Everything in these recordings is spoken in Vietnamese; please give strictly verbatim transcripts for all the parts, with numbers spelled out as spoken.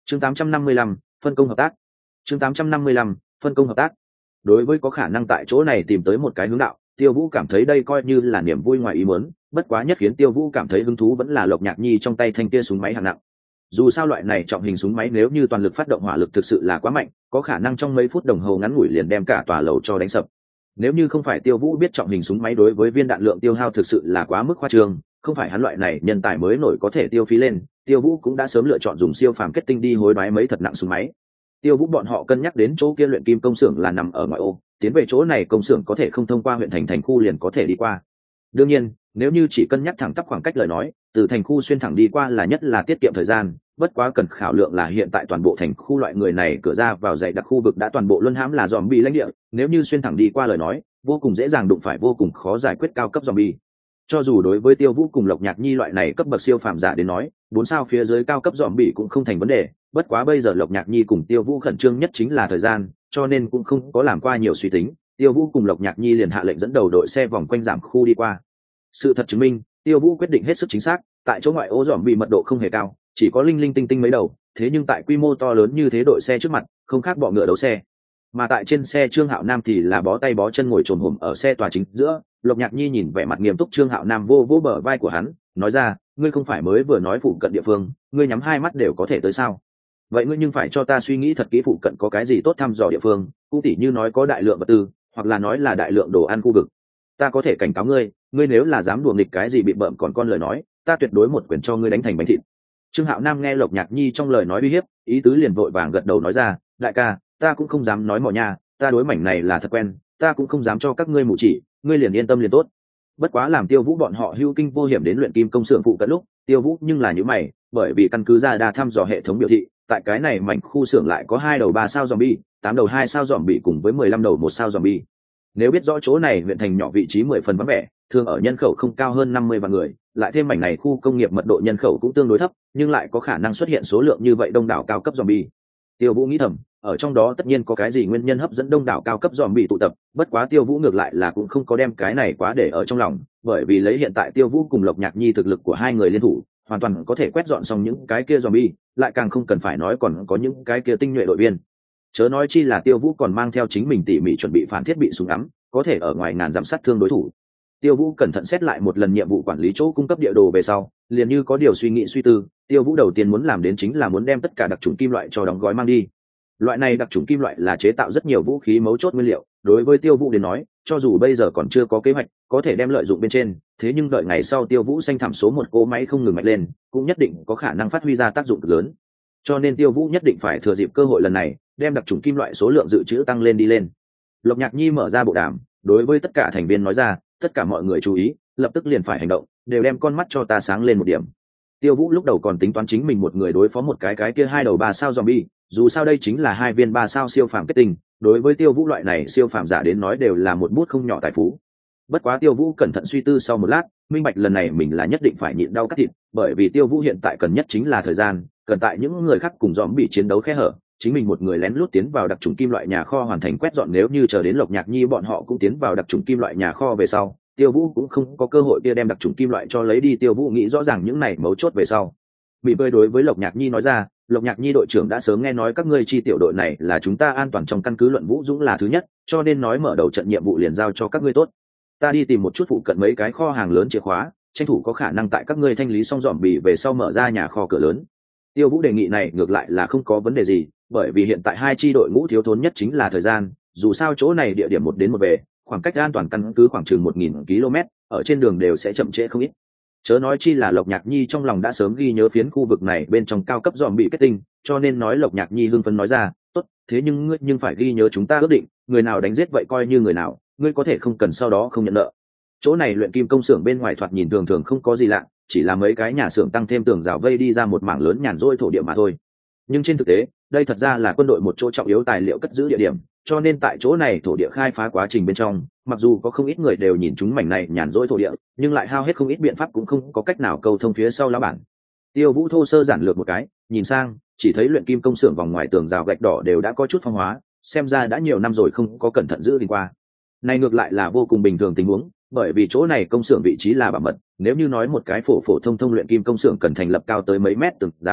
chương tám trăm năm mươi lăm, phân công hợp tác. chương tám trăm năm mươi lăm, phân công hợp tác. Đối với có khả năng tại chỗ này tìm tới một cái hướng đạo, Tiêu Vũ cảm thấy đây coi như là niềm vui ngoài ý muốn, bất quá nhất khiến Tiêu Vũ cảm thấy hứng thú vẫn là Lộc Nhạc Nhi trong tay thanh kia súng máy hạng nặng. Dù sao loại này trọng hình súng máy nếu như toàn lực phát động hỏa lực thực sự là quá mạnh, có khả năng trong mấy phút đồng hồ ngắn ngủi liền đem cả tòa lầu cho đánh sập. Nếu như không phải Tiêu Vũ biết trọng hình súng máy đối với viên đạn lượng tiêu hao thực sự là quá mức khoa trương, không phải hắn loại này nhân tài mới nổi có thể tiêu phí lên, Tiêu Vũ cũng đã sớm lựa chọn dùng siêu phàm kết tinh đi hối đoái mấy thật nặng súng máy. Tiêu Vũ bọn họ cân nhắc đến chỗ kia luyện kim công xưởng là nằm ở ngoại ô, tiến về chỗ này công xưởng có thể không thông qua huyện thành thành khu liền có thể đi qua. Đương nhiên, nếu như chỉ cân nhắc thẳng tắp khoảng cách lời nói, từ thành khu xuyên thẳng đi qua là nhất là tiết kiệm thời gian, bất quá cần khảo lượng là hiện tại toàn bộ thành khu loại người này cửa ra vào dãy đặc khu vực đã toàn bộ luân hãm là zombie lãnh địa, nếu như xuyên thẳng đi qua lời nói, vô cùng dễ dàng đụng phải vô cùng khó giải quyết cao cấp zombie. Cho dù đối với Tiêu Vũ cùng Lộc Nhạc Nhi loại này cấp bậc siêu phàm giả đến nói, bốn sao phía dưới cao cấp zombie cũng không thành vấn đề, bất quá bây giờ Lộc Nhạc Nhi cùng Tiêu Vũ khẩn trương nhất chính là thời gian, cho nên cũng không có làm qua nhiều suy tính, Tiêu Vũ cùng Lộc Nhạc Nhi liền hạ lệnh dẫn đầu đội xe vòng quanh giảm khu đi qua. Sự thật chứng minh, Tiêu Vũ quyết định hết sức chính xác, tại chỗ ngoại ô zombie mật độ không hề cao, chỉ có linh linh tinh tinh mấy đầu, thế nhưng tại quy mô to lớn như thế đội xe trước mặt, không khác bọ ngựa đấu xe. Mà tại trên xe Trương Hạo Nam thì là bó tay bó chân ngồi trồm hổm ở xe tòa chính giữa, Lộc Nhạc Nhi nhìn vẻ mặt nghiêm túc Trương Hạo Nam vô vô bờ vai của hắn, nói ra, ngươi không phải mới vừa nói phụ cận địa phương, ngươi nhắm hai mắt đều có thể tới sao? Vậy ngươi nhưng phải cho ta suy nghĩ thật kỹ phụ cận có cái gì tốt thăm dò địa phương, cũng tỉ như nói có đại lượng vật tư, hoặc là nói là đại lượng đồ ăn khu vực. Ta có thể cảnh cáo ngươi, ngươi nếu là dám đùa nghịch cái gì bị bợm còn con lời nói, ta tuyệt đối một quyền cho ngươi đánh thành bánh thịt. Trương Hạo Nam nghe Lộc Nhạc Nhi trong lời nói uy hiếp, ý tứ liền vội vàng gật đầu nói ra, đại ca, ta cũng không dám nói mỏ nha, ta đối mảnh này là thật quen, ta cũng không dám cho các ngươi mù chỉ, ngươi liền yên tâm liền tốt. Bất quá làm Tiêu Vũ bọn họ hưu kinh vô hiểm đến luyện kim công xưởng phụ cận lúc, Tiêu Vũ nhưng là như mày, bởi vì căn cứ ra đa thăm dò hệ thống biểu thị, tại cái này mảnh khu xưởng lại có hai đầu ba sao zombie, tám đầu hai sao zombie cùng với mười lăm đầu một sao zombie. Nếu biết rõ chỗ này huyện thành nhỏ vị trí mười phần vắng vẻ, thường ở nhân khẩu không cao hơn năm mươi vạn người, lại thêm mảnh này khu công nghiệp mật độ nhân khẩu cũng tương đối thấp, nhưng lại có khả năng xuất hiện số lượng như vậy đông đảo cao cấp zombie. Tiêu Vũ nghĩ thầm, ở trong đó tất nhiên có cái gì nguyên nhân hấp dẫn đông đảo cao cấp zombie tụ tập, bất quá Tiêu Vũ ngược lại là cũng không có đem cái này quá để ở trong lòng, bởi vì lấy hiện tại Tiêu Vũ cùng Lộc Nhạc Nhi thực lực của hai người liên thủ, hoàn toàn có thể quét dọn xong những cái kia zombie, lại càng không cần phải nói còn có những cái kia tinh nhuệ đội viên. Chớ nói chi là Tiêu Vũ còn mang theo chính mình tỉ mỉ chuẩn bị phản thiết bị súng ắm, có thể ở ngoài ngàn dặm sát thương đối thủ. Tiêu Vũ cẩn thận xét lại một lần nhiệm vụ quản lý chỗ cung cấp địa đồ về sau, liền như có điều suy nghĩ suy tư, Tiêu Vũ đầu tiên muốn làm đến chính là muốn đem tất cả đặc chủng kim loại cho đóng gói mang đi. Loại này đặc chủng kim loại là chế tạo rất nhiều vũ khí mấu chốt nguyên liệu, đối với Tiêu Vũ đến nói, cho dù bây giờ còn chưa có kế hoạch, có thể đem lợi dụng bên trên, thế nhưng đợi ngày sau Tiêu Vũ xanh thảm số một cỗ máy không ngừng mạnh lên, cũng nhất định có khả năng phát huy ra tác dụng cực lớn. Cho nên Tiêu Vũ nhất định phải thừa dịp cơ hội lần này, đem đặc chủng kim loại số lượng dự trữ tăng lên đi lên. Lộc Nhạc Nhi mở ra bộ đàm, đối với tất cả thành viên nói ra, tất cả mọi người chú ý, lập tức liền phải hành động, đều đem con mắt cho ta sáng lên một điểm. Tiêu Vũ lúc đầu còn tính toán chính mình một người đối phó một cái cái kia hai đầu ba sao zombie, dù sao đây chính là hai viên ba sao siêu phàm kết tinh, đối với Tiêu Vũ loại này siêu phàm giả đến nói đều là một bút không nhỏ tài phú. Bất quá Tiêu Vũ cẩn thận suy tư sau một lát, minh bạch lần này mình là nhất định phải nhịn đau cắt thịt, bởi vì Tiêu Vũ hiện tại cần nhất chính là thời gian, cần tại những người khác cùng zombie chiến đấu khe hở, chính mình một người lén lút tiến vào đặc chủng kim loại nhà kho hoàn thành quét dọn, nếu như chờ đến Lộc Nhạc Nhi bọn họ cũng tiến vào đặc chủng kim loại nhà kho về sau, Tiêu Vũ cũng không có cơ hội kia đem đặc chủng kim loại cho lấy đi. Tiêu Vũ nghĩ rõ ràng những này mấu chốt về sau, bị bơi đối với Lộc Nhạc Nhi nói ra, Lộc Nhạc Nhi đội trưởng đã sớm nghe nói các ngươi chi tiểu đội này là chúng ta an toàn trong căn cứ luận Vũ Dũng là thứ nhất, cho nên nói mở đầu trận nhiệm vụ liền giao cho các ngươi tốt. Ta đi tìm một chút phụ cận mấy cái kho hàng lớn chìa khóa, tranh thủ có khả năng tại các ngươi thanh lý xong dọn bì về sau mở ra nhà kho cửa lớn. Tiêu Vũ đề nghị này ngược lại là không có vấn đề gì, bởi vì hiện tại hai chi đội ngũ thiếu thốn nhất chính là thời gian, dù sao chỗ này địa điểm một đến một về, khoảng cách an toàn căn cứ khoảng chừng một nghìn ki lô mét, ở trên đường đều sẽ chậm trễ không ít. Chớ nói chi là Lộc Nhạc Nhi trong lòng đã sớm ghi nhớ phiến khu vực này bên trong cao cấp dòm bị kết tinh, cho nên nói Lộc Nhạc Nhi hưng phấn nói ra, tốt, thế nhưng ngươi nhưng phải ghi nhớ chúng ta ước định, người nào đánh giết vậy coi như người nào, ngươi có thể không cần sau đó không nhận nợ. Chỗ này luyện kim công xưởng bên ngoài thoạt nhìn thường thường không có gì lạ, chỉ là mấy cái nhà xưởng tăng thêm tường rào vây đi ra một mảng lớn nhàn rỗi thổ địa mà thôi. Nhưng trên thực tế, đây thật ra là quân đội một chỗ trọng yếu tài liệu cất giữ địa điểm, cho nên tại chỗ này thổ địa khai phá quá trình bên trong, mặc dù có không ít người đều nhìn chúng mảnh này nhàn rỗi thổ địa, nhưng lại hao hết không ít biện pháp cũng không có cách nào câu thông phía sau lá bản. Tiêu Vũ thô sơ giản lược một cái, nhìn sang, chỉ thấy luyện kim công xưởng vòng ngoài tường rào gạch đỏ đều đã có chút phong hóa, xem ra đã nhiều năm rồi không có cẩn thận giữ gìn qua. Này ngược lại là vô cùng bình thường tình huống, bởi vì chỗ này công xưởng vị trí là bảo mật, nếu như nói một cái phổ phổ thông thông luyện kim công xưởng cần thành lập cao tới mấy mét tường rào,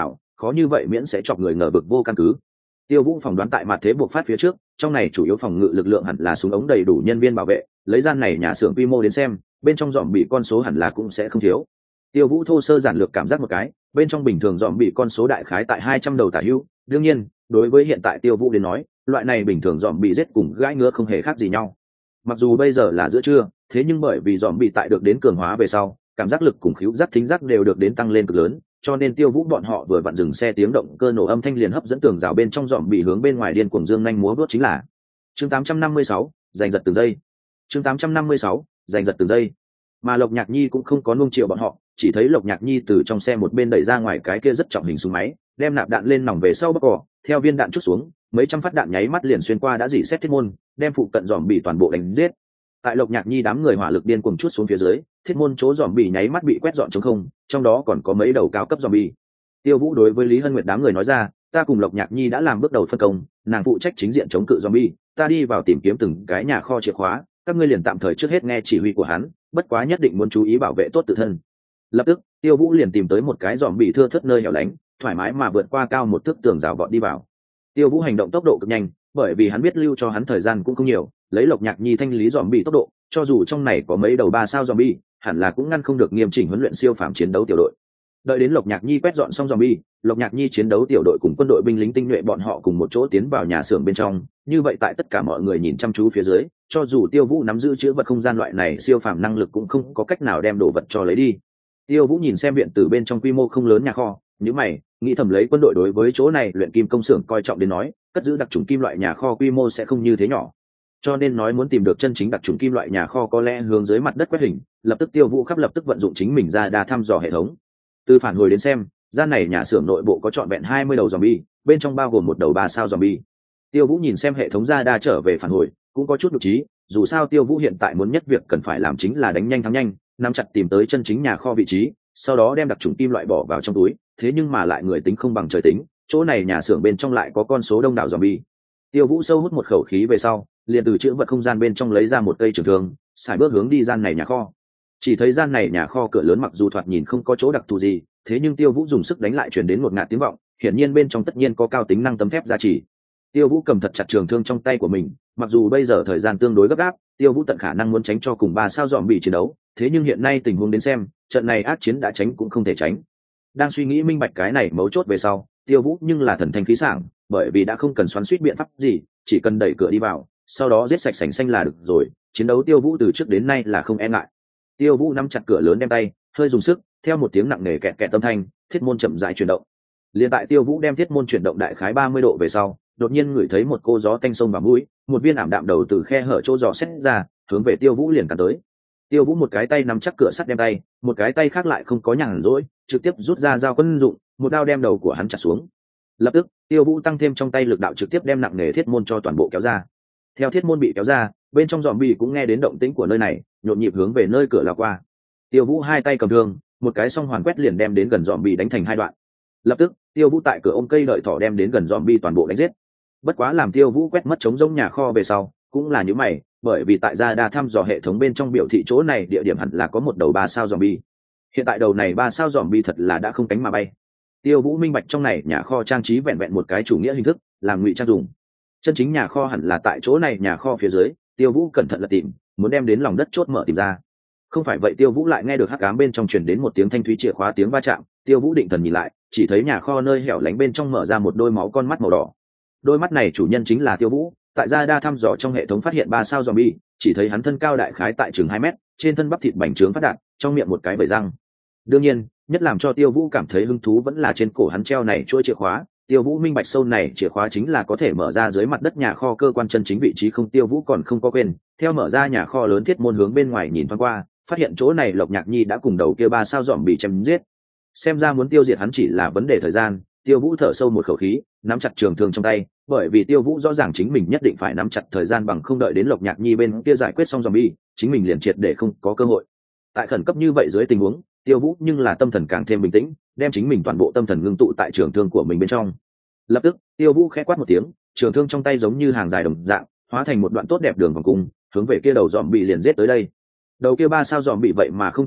khó như vậy miễn sẽ chọc người ngờ vực vô căn cứ. Tiêu Vũ phỏng đoán tại mặt thế buộc phát phía trước, trong này chủ yếu phòng ngự lực lượng hẳn là súng ống đầy đủ nhân viên bảo vệ, lấy gian này nhà xưởng quy mô đến xem, bên trong dòm bị con số hẳn là cũng sẽ không thiếu. Tiêu Vũ thô sơ giản lược cảm giác một cái, bên trong bình thường dòm bị con số đại khái tại hai trăm đầu tả hữu, đương nhiên, đối với hiện tại Tiêu Vũ đến nói, loại này bình thường dòm bị giết cùng gãi ngứa không hề khác gì nhau. Mặc dù bây giờ là giữa trưa, thế nhưng bởi vì dòm bị tại được đến cường hóa về sau, cảm giác lực cùng khứu giác thính giác đều được đến tăng lên cực lớn, cho nên Tiêu Vũ bọn họ vừa vặn dừng xe, tiếng động cơ nổ âm thanh liền hấp dẫn tường rào bên trong dòm bị hướng bên ngoài điên cuồng dương nhanh múa vuốt chính là. Chương tám trăm năm mươi sáu, giành giật từng giây. Chương tám trăm năm mươi sáu, giành giật từng giây. Mà Lộc Nhạc Nhi cũng không có nuông chiều bọn họ, chỉ thấy Lộc Nhạc Nhi từ trong xe một bên đẩy ra ngoài cái kia rất trọng hình súng máy, đem nạp đạn lên nòng về sau bóc cỏ, theo viên đạn chút xuống, mấy trăm phát đạn nháy mắt liền xuyên qua đã dỉ xét thiết môn, đem phụ cận dòm bị toàn bộ đánh giết. Tại Lộc Nhạc Nhi đám người hỏa lực điên cuồng chút xuống phía dưới, thiết môn chỗ dòm bị nháy mắt bị quét dọn trống không, trong đó còn có mấy đầu cao cấp dòm bị. Tiêu Vũ đối với Lý Hân Nguyệt đám người nói ra, ta cùng Lộc Nhạc Nhi đã làm bước đầu phân công, nàng phụ trách chính diện chống cự zombie, ta đi vào tìm kiếm từng cái nhà kho chìa khóa, các ngươi liền tạm thời trước hết nghe chỉ huy của hắn, bất quá nhất định muốn chú ý bảo vệ tốt tự thân. Lập tức, Tiêu Vũ liền tìm tới một cái zombie thưa thớt nơi hẻo lánh, thoải mái mà vượt qua cao một thước tường rào vọt đi vào. Tiêu Vũ hành động tốc độ cực nhanh, bởi vì hắn biết lưu cho hắn thời gian cũng không nhiều, lấy Lộc Nhạc Nhi thanh lý zombie tốc độ, cho dù trong này có mấy đầu ba sao zombie, hẳn là cũng ngăn không được nghiêm chỉnh huấn luyện siêu phàm chiến đấu tiểu đội. Đợi đến Lộc Nhạc Nhi quét dọn xong zombie, Lộc Nhạc Nhi chiến đấu tiểu đội cùng quân đội binh lính tinh nhuệ bọn họ cùng một chỗ tiến vào nhà xưởng bên trong, như vậy tại tất cả mọi người nhìn chăm chú phía dưới, cho dù Tiêu Vũ nắm giữ chứa vật không gian loại này siêu phàm năng lực cũng không có cách nào đem đồ vật cho lấy đi. Tiêu Vũ nhìn xem viện từ bên trong quy mô không lớn nhà kho, nhíu mày, nghĩ thầm lấy quân đội đối với chỗ này luyện kim công xưởng coi trọng đến nói, cất giữ đặc trùng kim loại nhà kho quy mô sẽ không như thế nhỏ. Cho nên nói muốn tìm được chân chính đặc trùng kim loại nhà kho có lẽ hướng dưới mặt đất quét hình, lập tức Tiêu Vũ khắp lập tức vận dụng chính mình ra đa thăm dò hệ thống. Từ phản hồi đến xem, gian này nhà xưởng nội bộ có trọn vẹn hai mươi đầu zombie, bên trong bao gồm một đầu ba sao zombie. Tiêu Vũ nhìn xem hệ thống ra đa trở về phản hồi, cũng có chút nhục trí, dù sao Tiêu Vũ hiện tại muốn nhất việc cần phải làm chính là đánh nhanh thắng nhanh, nắm chặt tìm tới chân chính nhà kho vị trí, sau đó đem đặc trùng kim loại bỏ vào trong túi, thế nhưng mà lại người tính không bằng trời tính, chỗ này nhà xưởng bên trong lại có con số đông đảo zombie. Tiêu Vũ sâu hút một khẩu khí về sau, liền từ chữ vật không gian bên trong lấy ra một cây trường thương, xài bước hướng đi gian này nhà kho. Chỉ thấy gian này nhà kho cửa lớn mặc dù thoạt nhìn không có chỗ đặc thù gì, thế nhưng Tiêu Vũ dùng sức đánh lại truyền đến một ngạt tiếng vọng, hiển nhiên bên trong tất nhiên có cao tính năng tấm thép gia trì. Tiêu Vũ cầm thật chặt trường thương trong tay của mình, mặc dù bây giờ thời gian tương đối gấp gáp, Tiêu Vũ tận khả năng muốn tránh cho cùng ba sao dòm bị chiến đấu, thế nhưng hiện nay tình huống đến xem, trận này ác chiến đã tránh cũng không thể tránh. Đang suy nghĩ minh bạch cái này mấu chốt về sau, Tiêu Vũ nhưng là thần thanh khí sảng, bởi vì đã không cần xoắn xuýt biện pháp gì, chỉ cần đẩy cửa đi vào, sau đó giết sạch sành xanh là được rồi. Chiến đấu Tiêu Vũ từ trước đến nay là không e ngại. Tiêu Vũ nắm chặt cửa lớn đem tay, hơi dùng sức, theo một tiếng nặng nề kẹt kẹt âm thanh, thiết môn chậm rãi chuyển động. Liên tại Tiêu Vũ đem thiết môn chuyển động đại khái ba mươi độ về sau, đột nhiên ngửi thấy một cô gió tanh sông vào mũi, một viên ảm đạm đầu từ khe hở chỗ giò xét ra, hướng về Tiêu Vũ liền cắn tới. Tiêu Vũ một cái tay nắm chắc cửa sắt đem tay, một cái tay khác lại không có nhàn rỗi, trực tiếp rút ra dao quân dụng, một đao đem đầu của hắn chặt xuống. Lập tức, Tiêu Vũ tăng thêm trong tay lực đạo trực tiếp đem nặng nề thiết môn cho toàn bộ kéo ra. Theo thiết môn bị kéo ra, bên trong zombie cũng nghe đến động tĩnh của nơi này, nhộn nhịp hướng về nơi cửa lao qua. Tiêu Vũ hai tay cầm thương, một cái song hoàn quét liền đem đến gần zombie đánh thành hai đoạn. Lập tức, Tiêu Vũ tại cửa ôm cây đợi thỏ đem đến gần zombie toàn bộ đánh giết. Bất quá làm Tiêu Vũ quét mất trống rỗng nhà kho về sau, cũng là những mày, bởi vì tại gia đa thăm dò hệ thống bên trong biểu thị chỗ này địa điểm hẳn là có một đầu ba sao zombie. Hiện tại đầu này ba sao zombie thật là đã không cánh mà bay. Tiêu Vũ minh bạch trong này nhà kho trang trí vẹn vẹn một cái chủ nghĩa hình thức, làm ngụy trang dùng. Chân chính nhà kho hẳn là tại chỗ này nhà kho phía dưới, Tiêu Vũ cẩn thận lật tìm, muốn đem đến lòng đất chốt mở tìm ra. Không phải vậy Tiêu Vũ lại nghe được hắc ám bên trong truyền đến một tiếng thanh thúy chìa khóa tiếng va chạm, Tiêu Vũ định thần nhìn lại, chỉ thấy nhà kho nơi hẻo lánh bên trong mở ra một đôi máu con mắt màu đỏ. Đôi mắt này chủ nhân chính là Tiêu Vũ, tại gia đa thăm dò trong hệ thống phát hiện ba sao zombie, chỉ thấy hắn thân cao đại khái tại chừng hai mét, trên thân bắp thịt bành trướng phát đạt, trong miệng một cái bầy răng. Đương nhiên, nhất làm cho Tiêu Vũ cảm thấy hứng thú vẫn là trên cổ hắn treo này chuỗi chìa khóa. Tiêu Vũ minh bạch sâu này chìa khóa chính là có thể mở ra dưới mặt đất nhà kho cơ quan chân chính vị trí không. Tiêu Vũ còn không có quên, theo mở ra nhà kho lớn thiết môn hướng bên ngoài nhìn thoáng qua, phát hiện chỗ này Lộc Nhạc Nhi đã cùng đầu kia ba sao dòm bị chém giết. Xem ra muốn tiêu diệt hắn chỉ là vấn đề thời gian. Tiêu Vũ thở sâu một khẩu khí, nắm chặt trường thương trong tay, bởi vì Tiêu Vũ rõ ràng chính mình nhất định phải nắm chặt thời gian, bằng không đợi đến Lộc Nhạc Nhi bên kia giải quyết xong zombie, chính mình liền triệt để không có cơ hội. Tại khẩn cấp như vậy dưới tình huống, Tiêu Vũ nhưng là tâm thần càng thêm bình tĩnh, đem chính mình toàn bộ tâm thần ngưng tụ tại trường thương của mình bên trong. Lập tức, Tiêu Vũ khẽ quát một tiếng, trường thương trong tay giống như hàng dài đồng dạng, hóa thành một đoạn tốt đẹp đường vòng cung, hướng về kia đầu dòm bị liền giết tới đây. Đầu kia ba sao dòm bị vậy mà không tránh kịp,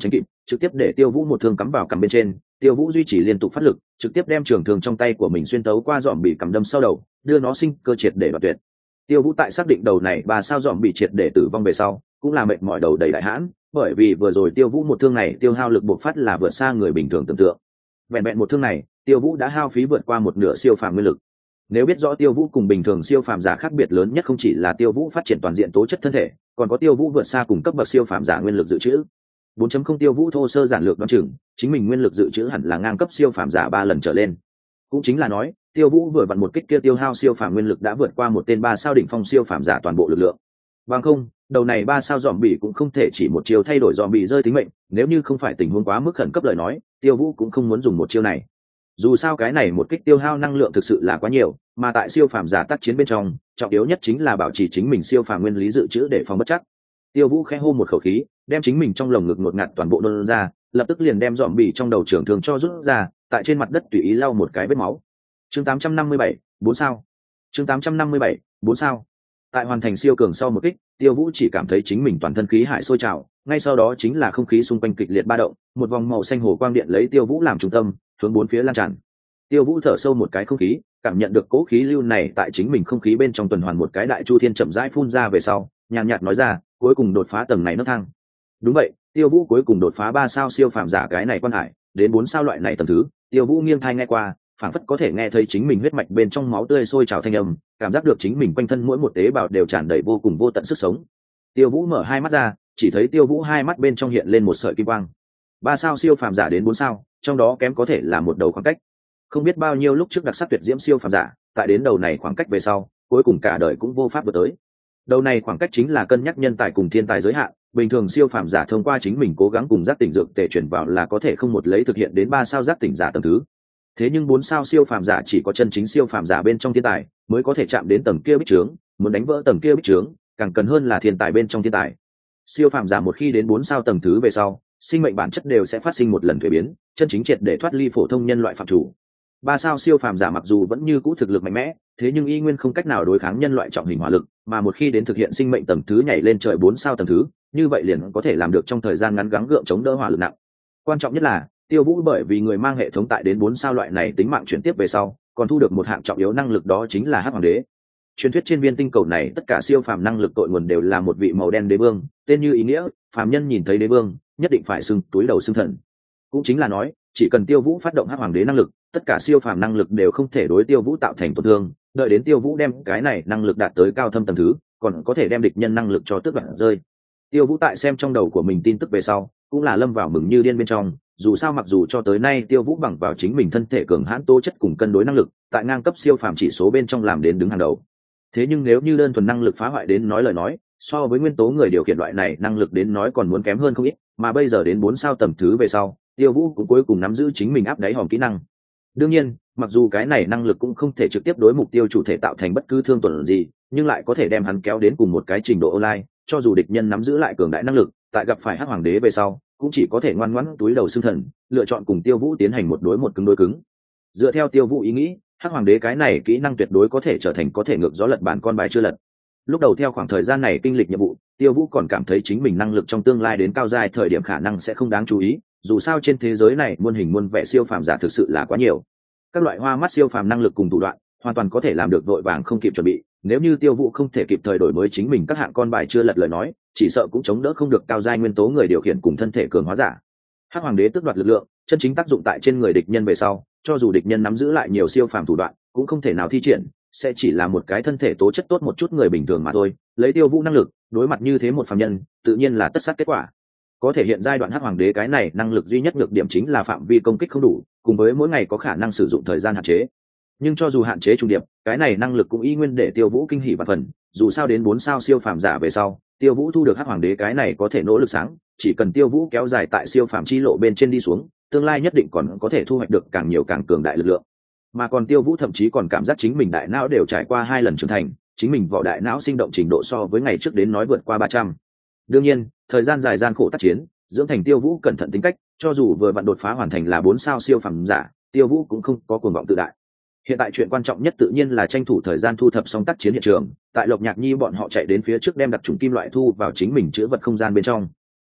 trực tiếp để Tiêu Vũ một thương cắm vào cằm bên trên. Tiêu Vũ duy trì liên tục phát lực, trực tiếp đem trường thương trong tay của mình xuyên tấu qua dòm bị cầm đâm sau đầu, đưa nó sinh cơ triệt để đoạt tuyệt. Tiêu Vũ tại xác định đầu này ba sao dòm bị triệt để tử vong về sau, cũng là mệt mỏi đầu đầy đại hãn, bởi vì vừa rồi Tiêu Vũ một thương này tiêu hao lực bộc phát là vượt xa người bình thường tưởng tượng. Vẹn vẹn một thương này, Tiêu Vũ đã hao phí vượt qua một nửa siêu phàm nguyên lực. Nếu biết rõ Tiêu Vũ cùng bình thường siêu phàm giả khác biệt lớn nhất không chỉ là Tiêu Vũ phát triển toàn diện tố chất thân thể, còn có Tiêu Vũ vượt xa cùng cấp bậc siêu phàm giả nguyên lực dự trữ. bốn chấm không Tiêu Vũ thô sơ giản lược đoán chừng, chính mình nguyên lực dự trữ hẳn là ngang cấp siêu phàm giả ba lần trở lên. Cũng chính là nói, Tiêu Vũ vừa vặn một kích kia tiêu hao siêu phàm nguyên lực đã vượt qua một tên ba sao đỉnh phong siêu phàm giả toàn bộ lực lượng. Bằng không, đầu này ba sao dòm bỉ cũng không thể chỉ một chiều thay đổi dòm bỉ rơi tính mệnh, nếu như không phải tình huống quá mức khẩn cấp lời nói, Tiêu Vũ cũng không muốn dùng một chiêu này. Dù sao cái này một kích tiêu hao năng lượng thực sự là quá nhiều, mà tại siêu phàm giả tác chiến bên trong, trọng yếu nhất chính là bảo trì chính mình siêu phàm nguyên lý dự trữ để phòng bất chắc. Tiêu Vũ khẽ hô một khẩu khí, đem chính mình trong lồng ngực ngột ngạt toàn bộ nôn ra, lập tức liền đem dòm bỉ trong đầu trưởng thường cho rút ra, tại trên mặt đất tùy ý lau một cái vết máu. Chương tám trăm năm mươi bảy, bốn sao. Chương tám trăm năm mươi bảy, bốn sao. Tại hoàn thành siêu cường sau một kích, Tiêu Vũ chỉ cảm thấy chính mình toàn thân khí hải sôi trào, ngay sau đó chính là không khí xung quanh kịch liệt ba động, một vòng màu xanh hồ quang điện lấy Tiêu Vũ làm trung tâm, hướng bốn phía lan tràn. Tiêu Vũ thở sâu một cái không khí, cảm nhận được cỗ khí lưu này tại chính mình không khí bên trong tuần hoàn một cái đại chu thiên chậm rãi phun ra về sau, nhàn nhạt nói ra, cuối cùng đột phá tầng này nấc thang. Đúng vậy, Tiêu Vũ cuối cùng đột phá ba sao siêu phàm giả cái này quan hải, đến bốn sao loại này tầng thứ. Tiêu Vũ nghiêng tai nghe qua, phảng phất có thể nghe thấy chính mình huyết mạch bên trong máu tươi sôi trào thanh âm, cảm giác được chính mình quanh thân mỗi một tế bào đều tràn đầy vô cùng vô tận sức sống. Tiêu Vũ mở hai mắt ra, chỉ thấy Tiêu Vũ hai mắt bên trong hiện lên một sợi kim quang. Ba sao siêu phàm giả đến bốn sao, trong đó kém có thể là một đầu khoảng cách. Không biết bao nhiêu lúc trước đặc sắc tuyệt diễm siêu phàm giả, tại đến đầu này khoảng cách về sau, cuối cùng cả đời cũng vô pháp vượt tới. Đầu này khoảng cách chính là cân nhắc nhân tài cùng thiên tài giới hạn, bình thường siêu phàm giả thông qua chính mình cố gắng cùng giác tỉnh dược tề chuyển vào là có thể không một lấy thực hiện đến ba sao giác tỉnh giả tầng thứ. Thế nhưng bốn sao siêu phàm giả chỉ có chân chính siêu phàm giả bên trong thiên tài mới có thể chạm đến tầng kia bích trướng, muốn đánh vỡ tầng kia bích trướng, càng cần hơn là thiên tài bên trong thiên tài. Siêu phàm giả một khi đến bốn sao tầng thứ về sau, sinh mệnh bản chất đều sẽ phát sinh một lần thuế biến, chân chính triệt để thoát ly phổ thông nhân loại phạm chủ. Ba sao siêu phàm giả mặc dù vẫn như cũ thực lực mạnh mẽ, thế nhưng y nguyên không cách nào đối kháng nhân loại trọng hình hỏa lực, mà một khi đến thực hiện sinh mệnh tầng thứ nhảy lên trời bốn sao tầng thứ, như vậy liền có thể làm được trong thời gian ngắn gắng gượng chống đỡ hỏa lực nặng. Quan trọng nhất là, Tiêu Vũ bởi vì người mang hệ thống tại đến bốn sao loại này tính mạng chuyển tiếp về sau, còn thu được một hạng trọng yếu năng lực, đó chính là Hắc Hoàng Đế. Truyền thuyết trên viên tinh cầu này tất cả siêu phàm năng lực tội nguồn đều là một vị màu đen đế vương, tên như ý nghĩa, phàm nhân nhìn thấy đế vương, nhất định phải xưng túi đầu xưng thần. Cũng chính là nói, chỉ cần Tiêu Vũ phát động Hắc Hoàng Đế năng lực, tất cả siêu phàm năng lực đều không thể đối Tiêu Vũ tạo thành tổn thương, đợi đến Tiêu Vũ đem cái này năng lực đạt tới cao thâm tầng thứ, còn có thể đem địch nhân năng lực cho tước đoạt rơi. Tiêu Vũ tại xem trong đầu của mình tin tức về sau, cũng là lâm vào mừng như điên bên trong, dù sao mặc dù cho tới nay Tiêu Vũ bằng vào chính mình thân thể cường hãn tố chất cùng cân đối năng lực, tại ngang cấp siêu phàm chỉ số bên trong làm đến đứng hàng đầu. Thế nhưng nếu như đơn thuần năng lực phá hoại đến nói lời nói, so với nguyên tố người điều khiển loại này năng lực đến nói còn muốn kém hơn không ít, mà bây giờ đến bốn sao tầng thứ về sau, Tiêu Vũ cũng cuối cùng nắm giữ chính mình áp đáy hòm kỹ năng. Đương nhiên, mặc dù cái này năng lực cũng không thể trực tiếp đối mục tiêu chủ thể tạo thành bất cứ thương tổn gì, nhưng lại có thể đem hắn kéo đến cùng một cái trình độ online, cho dù địch nhân nắm giữ lại cường đại năng lực, tại gặp phải Hắc Hoàng Đế về sau, cũng chỉ có thể ngoan ngoãn túi đầu xương thần, lựa chọn cùng Tiêu Vũ tiến hành một đối một cứng đối cứng. Dựa theo Tiêu Vũ ý nghĩ, Hắc Hoàng Đế cái này kỹ năng tuyệt đối có thể trở thành có thể ngược gió lật bản con bài chưa lật. Lúc đầu theo khoảng thời gian này kinh lịch nhiệm vụ, Tiêu Vũ còn cảm thấy chính mình năng lực trong tương lai đến cao giai thời điểm khả năng sẽ không đáng chú ý, dù sao trên thế giới này muôn hình muôn vẻ siêu phàm giả thực sự là quá nhiều. Các loại hoa mắt siêu phàm năng lực cùng thủ đoạn, hoàn toàn có thể làm được vội vàng không kịp chuẩn bị, nếu như Tiêu Vũ không thể kịp thời đổi mới chính mình các hạng con bài chưa lật lời nói, chỉ sợ cũng chống đỡ không được cao giai nguyên tố người điều khiển cùng thân thể cường hóa giả. Hắc Hoàng Đế tước đoạt lực lượng, chân chính tác dụng tại trên người địch nhân về sau, cho dù địch nhân nắm giữ lại nhiều siêu phàm thủ đoạn, cũng không thể nào thi triển, sẽ chỉ là một cái thân thể tố chất tốt một chút người bình thường mà thôi. Lấy Tiêu Vũ năng lực, đối mặt như thế một phàm nhân, tự nhiên là tất sát kết quả. Có thể hiện giai đoạn Hắc Hoàng Đế cái này năng lực duy nhất nhược điểm chính là phạm vi công kích không đủ, cùng với mỗi ngày có khả năng sử dụng thời gian hạn chế. Nhưng cho dù hạn chế trùng điệp, cái này năng lực cũng y nguyên để Tiêu Vũ kinh hỉ và phần, dù sao đến bốn sao siêu phàm giả về sau, Tiêu Vũ thu được Hắc Hoàng Đế cái này có thể nỗ lực sáng, chỉ cần Tiêu Vũ kéo dài tại siêu phàm chi lộ bên trên đi xuống, tương lai nhất định còn có thể thu hoạch được càng nhiều càng cường đại lực lượng. Mà còn Tiêu Vũ thậm chí còn cảm giác chính mình đại não đều trải qua hai lần trưởng thành, chính mình vỏ đại não sinh động trình độ so với ngày trước đến nói vượt qua ba trăm. Đương nhiên, thời gian dài gian khổ tác chiến, dưỡng thành Tiêu Vũ cẩn thận tính cách, cho dù vừa vặn đột phá hoàn thành là bốn sao siêu phàm giả, Tiêu Vũ cũng không có cuồng vọng tự đại. Hiện tại chuyện quan trọng nhất tự nhiên là tranh thủ thời gian thu thập xong tác chiến hiện trường, tại Lộc Nhạc Nhi bọn họ chạy đến phía trước đem đặc trùng kim loại thu vào chính mình chứa vật không gian bên trong.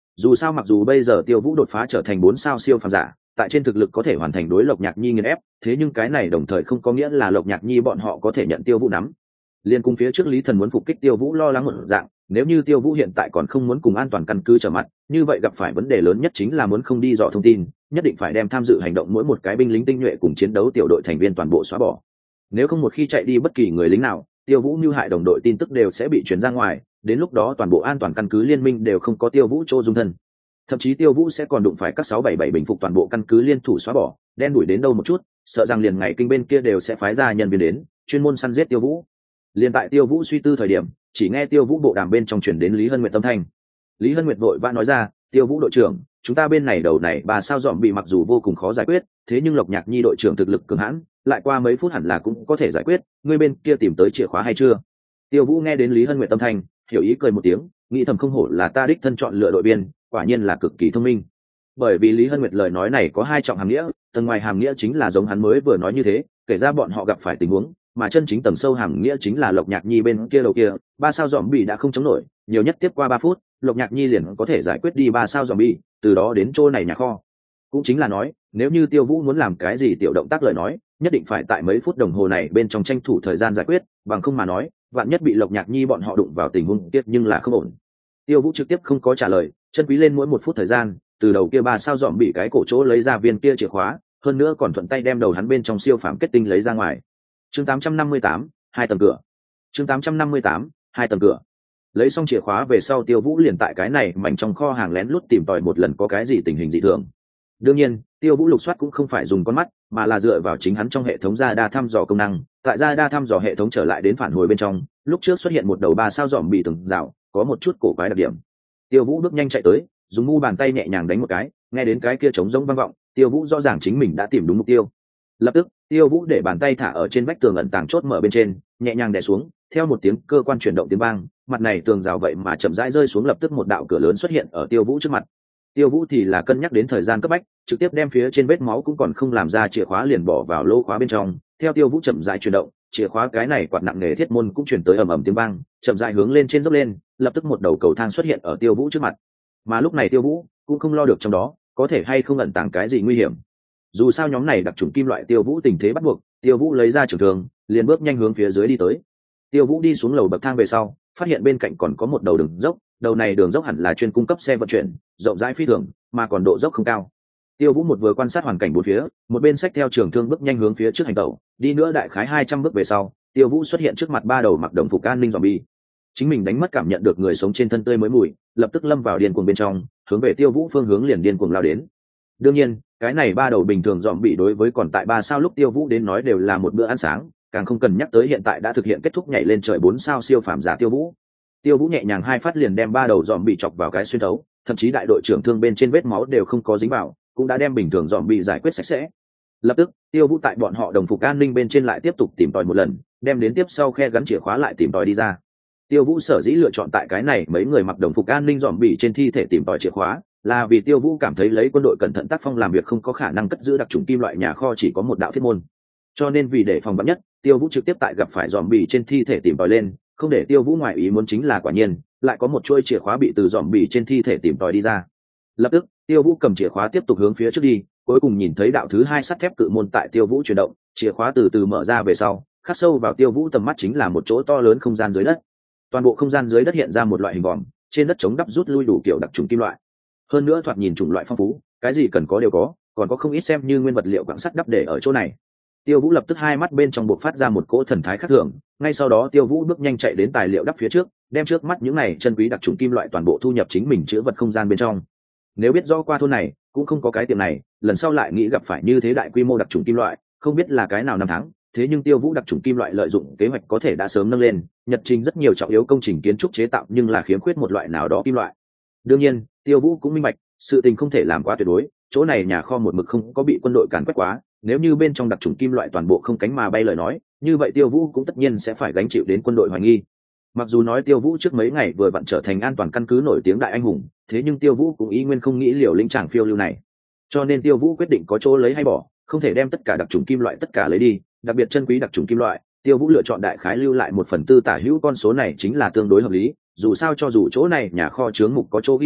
Dù sao mặc dù bây giờ Tiêu Vũ đột phá trở thành bốn sao siêu phàm giả, tại trên thực lực có thể hoàn thành đối Lộc Nhạc Nhi nghiền ép, thế nhưng cái này đồng thời không có nghĩa là Lộc Nhạc Nhi bọn họ có thể nhận Tiêu Vũ nắm. Liên cùng phía trước Lý Thần muốn phục kích Tiêu Vũ lo lắng một dạng, nếu như Tiêu Vũ hiện tại còn không muốn cùng an toàn căn cứ trở mặt, như vậy gặp phải vấn đề lớn nhất chính là muốn không đi dò thông tin, nhất định phải đem tham dự hành động mỗi một cái binh lính tinh nhuệ cùng chiến đấu tiểu đội thành viên toàn bộ xóa bỏ. Nếu không một khi chạy đi bất kỳ người lính nào, Tiêu Vũ mưu hại đồng đội tin tức đều sẽ bị truyền ra ngoài, đến lúc đó toàn bộ an toàn căn cứ liên minh đều không có Tiêu Vũ chỗ dung thân. Thậm chí Tiêu Vũ sẽ còn đụng phải các sáu bảy bảy bình phục toàn bộ căn cứ liên thủ xóa bỏ, đen đuổi đến đâu một chút, sợ rằng liền ngày kinh bên kia đều sẽ phái ra nhân viên đến, chuyên môn săn giết Tiêu Vũ. Liên tại Tiêu Vũ suy tư thời điểm, chỉ nghe Tiêu Vũ bộ đàm bên trong truyền đến Lý Hân Nguyệt âm thanh. Lý Hân Nguyệt vội vã nói ra, "Tiêu Vũ đội trưởng, chúng ta bên này đầu này bà sao dọn bị mặc dù vô cùng khó giải quyết, thế nhưng Lộc Nhạc Nhi đội trưởng thực lực cường hãn, lại qua mấy phút hẳn là cũng có thể giải quyết, ngươi bên kia tìm tới chìa khóa hay chưa?" Tiêu Vũ nghe đến Lý Hân Nguyệt âm thanh, hiểu ý cười một tiếng, nghĩ thầm không hổ là ta đích thân chọn lựa đội viên, quả nhiên là cực kỳ thông minh. Bởi vì Lý Hân Nguyệt lời nói này có hai trọng hàm nghĩa, tầng ngoài hàm nghĩa chính là giống hắn mới vừa nói như thế, kể ra bọn họ gặp phải tình huống, mà chân chính tầng sâu hàm nghĩa chính là Lộc Nhạc Nhi bên kia đầu kia, ba sao dòm bị đã không chống nổi, nhiều nhất tiếp qua ba phút, Lộc Nhạc Nhi liền có thể giải quyết đi ba sao dòm bị, từ đó đến chỗ này nhà kho. Cũng chính là nói, nếu như Tiêu Vũ muốn làm cái gì tiểu động tác lời nói, nhất định phải tại mấy phút đồng hồ này bên trong tranh thủ thời gian giải quyết, bằng không mà nói, vạn nhất bị Lộc Nhạc Nhi bọn họ đụng vào tình huống tiếc nhưng là không ổn. Tiêu Vũ trực tiếp không có trả lời, chân quý lên mỗi một phút thời gian, từ đầu kia ba sao dòm bị cái cổ chỗ lấy ra viên kia chìa khóa, hơn nữa còn thuận tay đem đầu hắn bên trong siêu phàm kết tinh lấy ra ngoài. Chương tám trăm năm mươi tám, hai tầng cửa. Chương tám trăm năm mươi tám, hai tầng cửa. Lấy xong chìa khóa về sau, Tiêu Vũ liền tại cái này mảnh trong kho hàng lén lút tìm tòi một lần có cái gì tình hình dị thường. Đương nhiên, Tiêu Vũ lục soát cũng không phải dùng con mắt, mà là dựa vào chính hắn trong hệ thống radar thăm dò công năng, tại radar thăm dò hệ thống trở lại đến phản hồi bên trong, lúc trước xuất hiện một đầu ba sao dòm bị từng rào, có một chút cổ quái đặc điểm. Tiêu Vũ bước nhanh chạy tới, dùng mu bàn tay nhẹ nhàng đánh một cái, nghe đến cái kia trống rỗng vang vọng, Tiêu Vũ rõ ràng chính mình đã tìm đúng mục tiêu. Lập tức, Tiêu Vũ để bàn tay thả ở trên vách tường ẩn tàng chốt mở bên trên, nhẹ nhàng đè xuống, theo một tiếng cơ quan chuyển động tiếng vang, mặt này tường rào vậy mà chậm rãi rơi xuống, lập tức một đạo cửa lớn xuất hiện ở Tiêu Vũ trước mặt. Tiêu Vũ thì là cân nhắc đến thời gian cấp bách, trực tiếp đem phía trên vết máu cũng còn không làm ra chìa khóa liền bỏ vào lỗ khóa bên trong. Theo Tiêu Vũ chậm rãi chuyển động, chìa khóa cái này quạt nặng nề thiết môn cũng chuyển tới ầm ầm tiếng vang, chậm rãi hướng lên trên dốc lên, lập tức một đầu cầu thang xuất hiện ở Tiêu Vũ trước mặt. Mà lúc này Tiêu Vũ cũng không lo được trong đó có thể hay không ẩn tàng cái gì nguy hiểm. Dù sao nhóm này đặc trùng kim loại Tiêu Vũ tình thế bắt buộc, Tiêu Vũ lấy ra trường thương, liền bước nhanh hướng phía dưới đi tới. Tiêu Vũ đi xuống lầu bậc thang về sau, phát hiện bên cạnh còn có một đầu đường dốc, đầu này đường dốc hẳn là chuyên cung cấp xe vận chuyển, rộng rãi phi thường, mà còn độ dốc không cao. Tiêu Vũ một vừa quan sát hoàn cảnh bốn phía, một bên xách theo trường thương bước nhanh hướng phía trước hành tẩu, đi nữa đại khái hai trăm bước về sau, Tiêu Vũ xuất hiện trước mặt ba đầu mặc đồng phục an ninh zombie. Chính mình đánh mất cảm nhận được người sống trên thân tươi mới mùi, lập tức lâm vào điên cuồng bên trong, hướng về Tiêu Vũ phương hướng liền điên cuồng lao đến. Đương nhiên, cái này ba đầu bình thường zombie đối với còn tại ba sao lúc Tiêu Vũ đến nói đều là một bữa ăn sáng, càng không cần nhắc tới hiện tại đã thực hiện kết thúc nhảy lên trời bốn sao siêu phàm giả Tiêu Vũ. Tiêu Vũ nhẹ nhàng hai phát liền đem ba đầu dòm bị chọc vào cái xuyên thấu, thậm chí đại đội trưởng thương bên trên vết máu đều không có dính vào, cũng đã đem bình thường dòm bị giải quyết sạch sẽ. Lập tức, Tiêu Vũ tại bọn họ đồng phục an ninh bên trên lại tiếp tục tìm tòi một lần, đem đến tiếp sau khe gắn chìa khóa lại tìm tòi đi ra. Tiêu Vũ sở dĩ lựa chọn tại cái này mấy người mặc đồng phục an ninh dòm bị trên thi thể tìm tòi chìa khóa, là vì Tiêu Vũ cảm thấy lấy quân đội cẩn thận tác phong làm việc không có khả năng cất giữ đặc trùng kim loại nhà kho chỉ có một đạo thiết môn. Cho nên vì để phòng vắn nhất, Tiêu Vũ trực tiếp tại gặp phải dòm bị trên thi thể tìm tòi lên, không để Tiêu Vũ ngoại ý muốn chính là quả nhiên lại có một chuôi chìa khóa bị từ dòm bì trên thi thể tìm tòi đi ra. Lập tức Tiêu Vũ cầm chìa khóa tiếp tục hướng phía trước đi, cuối cùng nhìn thấy đạo thứ hai sắt thép cự môn tại Tiêu Vũ chuyển động, chìa khóa từ từ mở ra về sau, khắc sâu vào Tiêu Vũ tầm mắt chính là một chỗ to lớn không gian dưới đất. Toàn bộ không gian dưới đất hiện ra một loại hình vòm, trên đất chống đắp rút lui đủ kiểu đặc trùng kim loại, hơn nữa thoạt nhìn chủng loại phong phú, cái gì cần có đều có, còn có không ít xem như nguyên vật liệu quặng sắt đắp để ở chỗ này. Tiêu Vũ lập tức hai mắt bên trong bộc phát ra một cỗ thần thái khác thường, ngay sau đó Tiêu Vũ bước nhanh chạy đến tài liệu đắp phía trước, đem trước mắt những này chân quý đặc trùng kim loại toàn bộ thu nhập chính mình chứa vật không gian bên trong. Nếu biết rõ qua thôn này cũng không có cái tiệm này, lần sau lại nghĩ gặp phải như thế đại quy mô đặc trùng kim loại, không biết là cái nào năm tháng, thế nhưng Tiêu Vũ đặc trùng kim loại lợi dụng kế hoạch có thể đã sớm nâng lên, nhật trình rất nhiều trọng yếu công trình kiến trúc chế tạo nhưng là khiếm khuyết một loại nào đó kim loại. Đương nhiên, Tiêu Vũ cũng minh bạch, sự tình không thể làm quá tuyệt đối, chỗ này nhà kho một mực không có bị quân đội càn quét quá, nếu như bên trong đặc trùng kim loại toàn bộ không cánh mà bay lời nói, như vậy Tiêu Vũ cũng tất nhiên sẽ phải gánh chịu đến quân đội hoài nghi. Mặc dù nói Tiêu Vũ trước mấy ngày vừa vặn trở thành an toàn căn cứ nổi tiếng đại anh hùng, thế nhưng Tiêu Vũ cũng ý nguyên không nghĩ liều lĩnh tràng phiêu lưu này. Cho nên Tiêu Vũ quyết định có chỗ lấy hay bỏ, không thể đem tất cả đặc trùng kim loại tất cả lấy đi, đặc biệt chân quý đặc trùng kim loại, Tiêu Vũ lựa chọn đại khái lưu lại một phần tư tả hữu, con số này chính là tương đối hợp lý, dù sao cho dù chỗ này nhà kho chứa mục có chỗ ghi chép,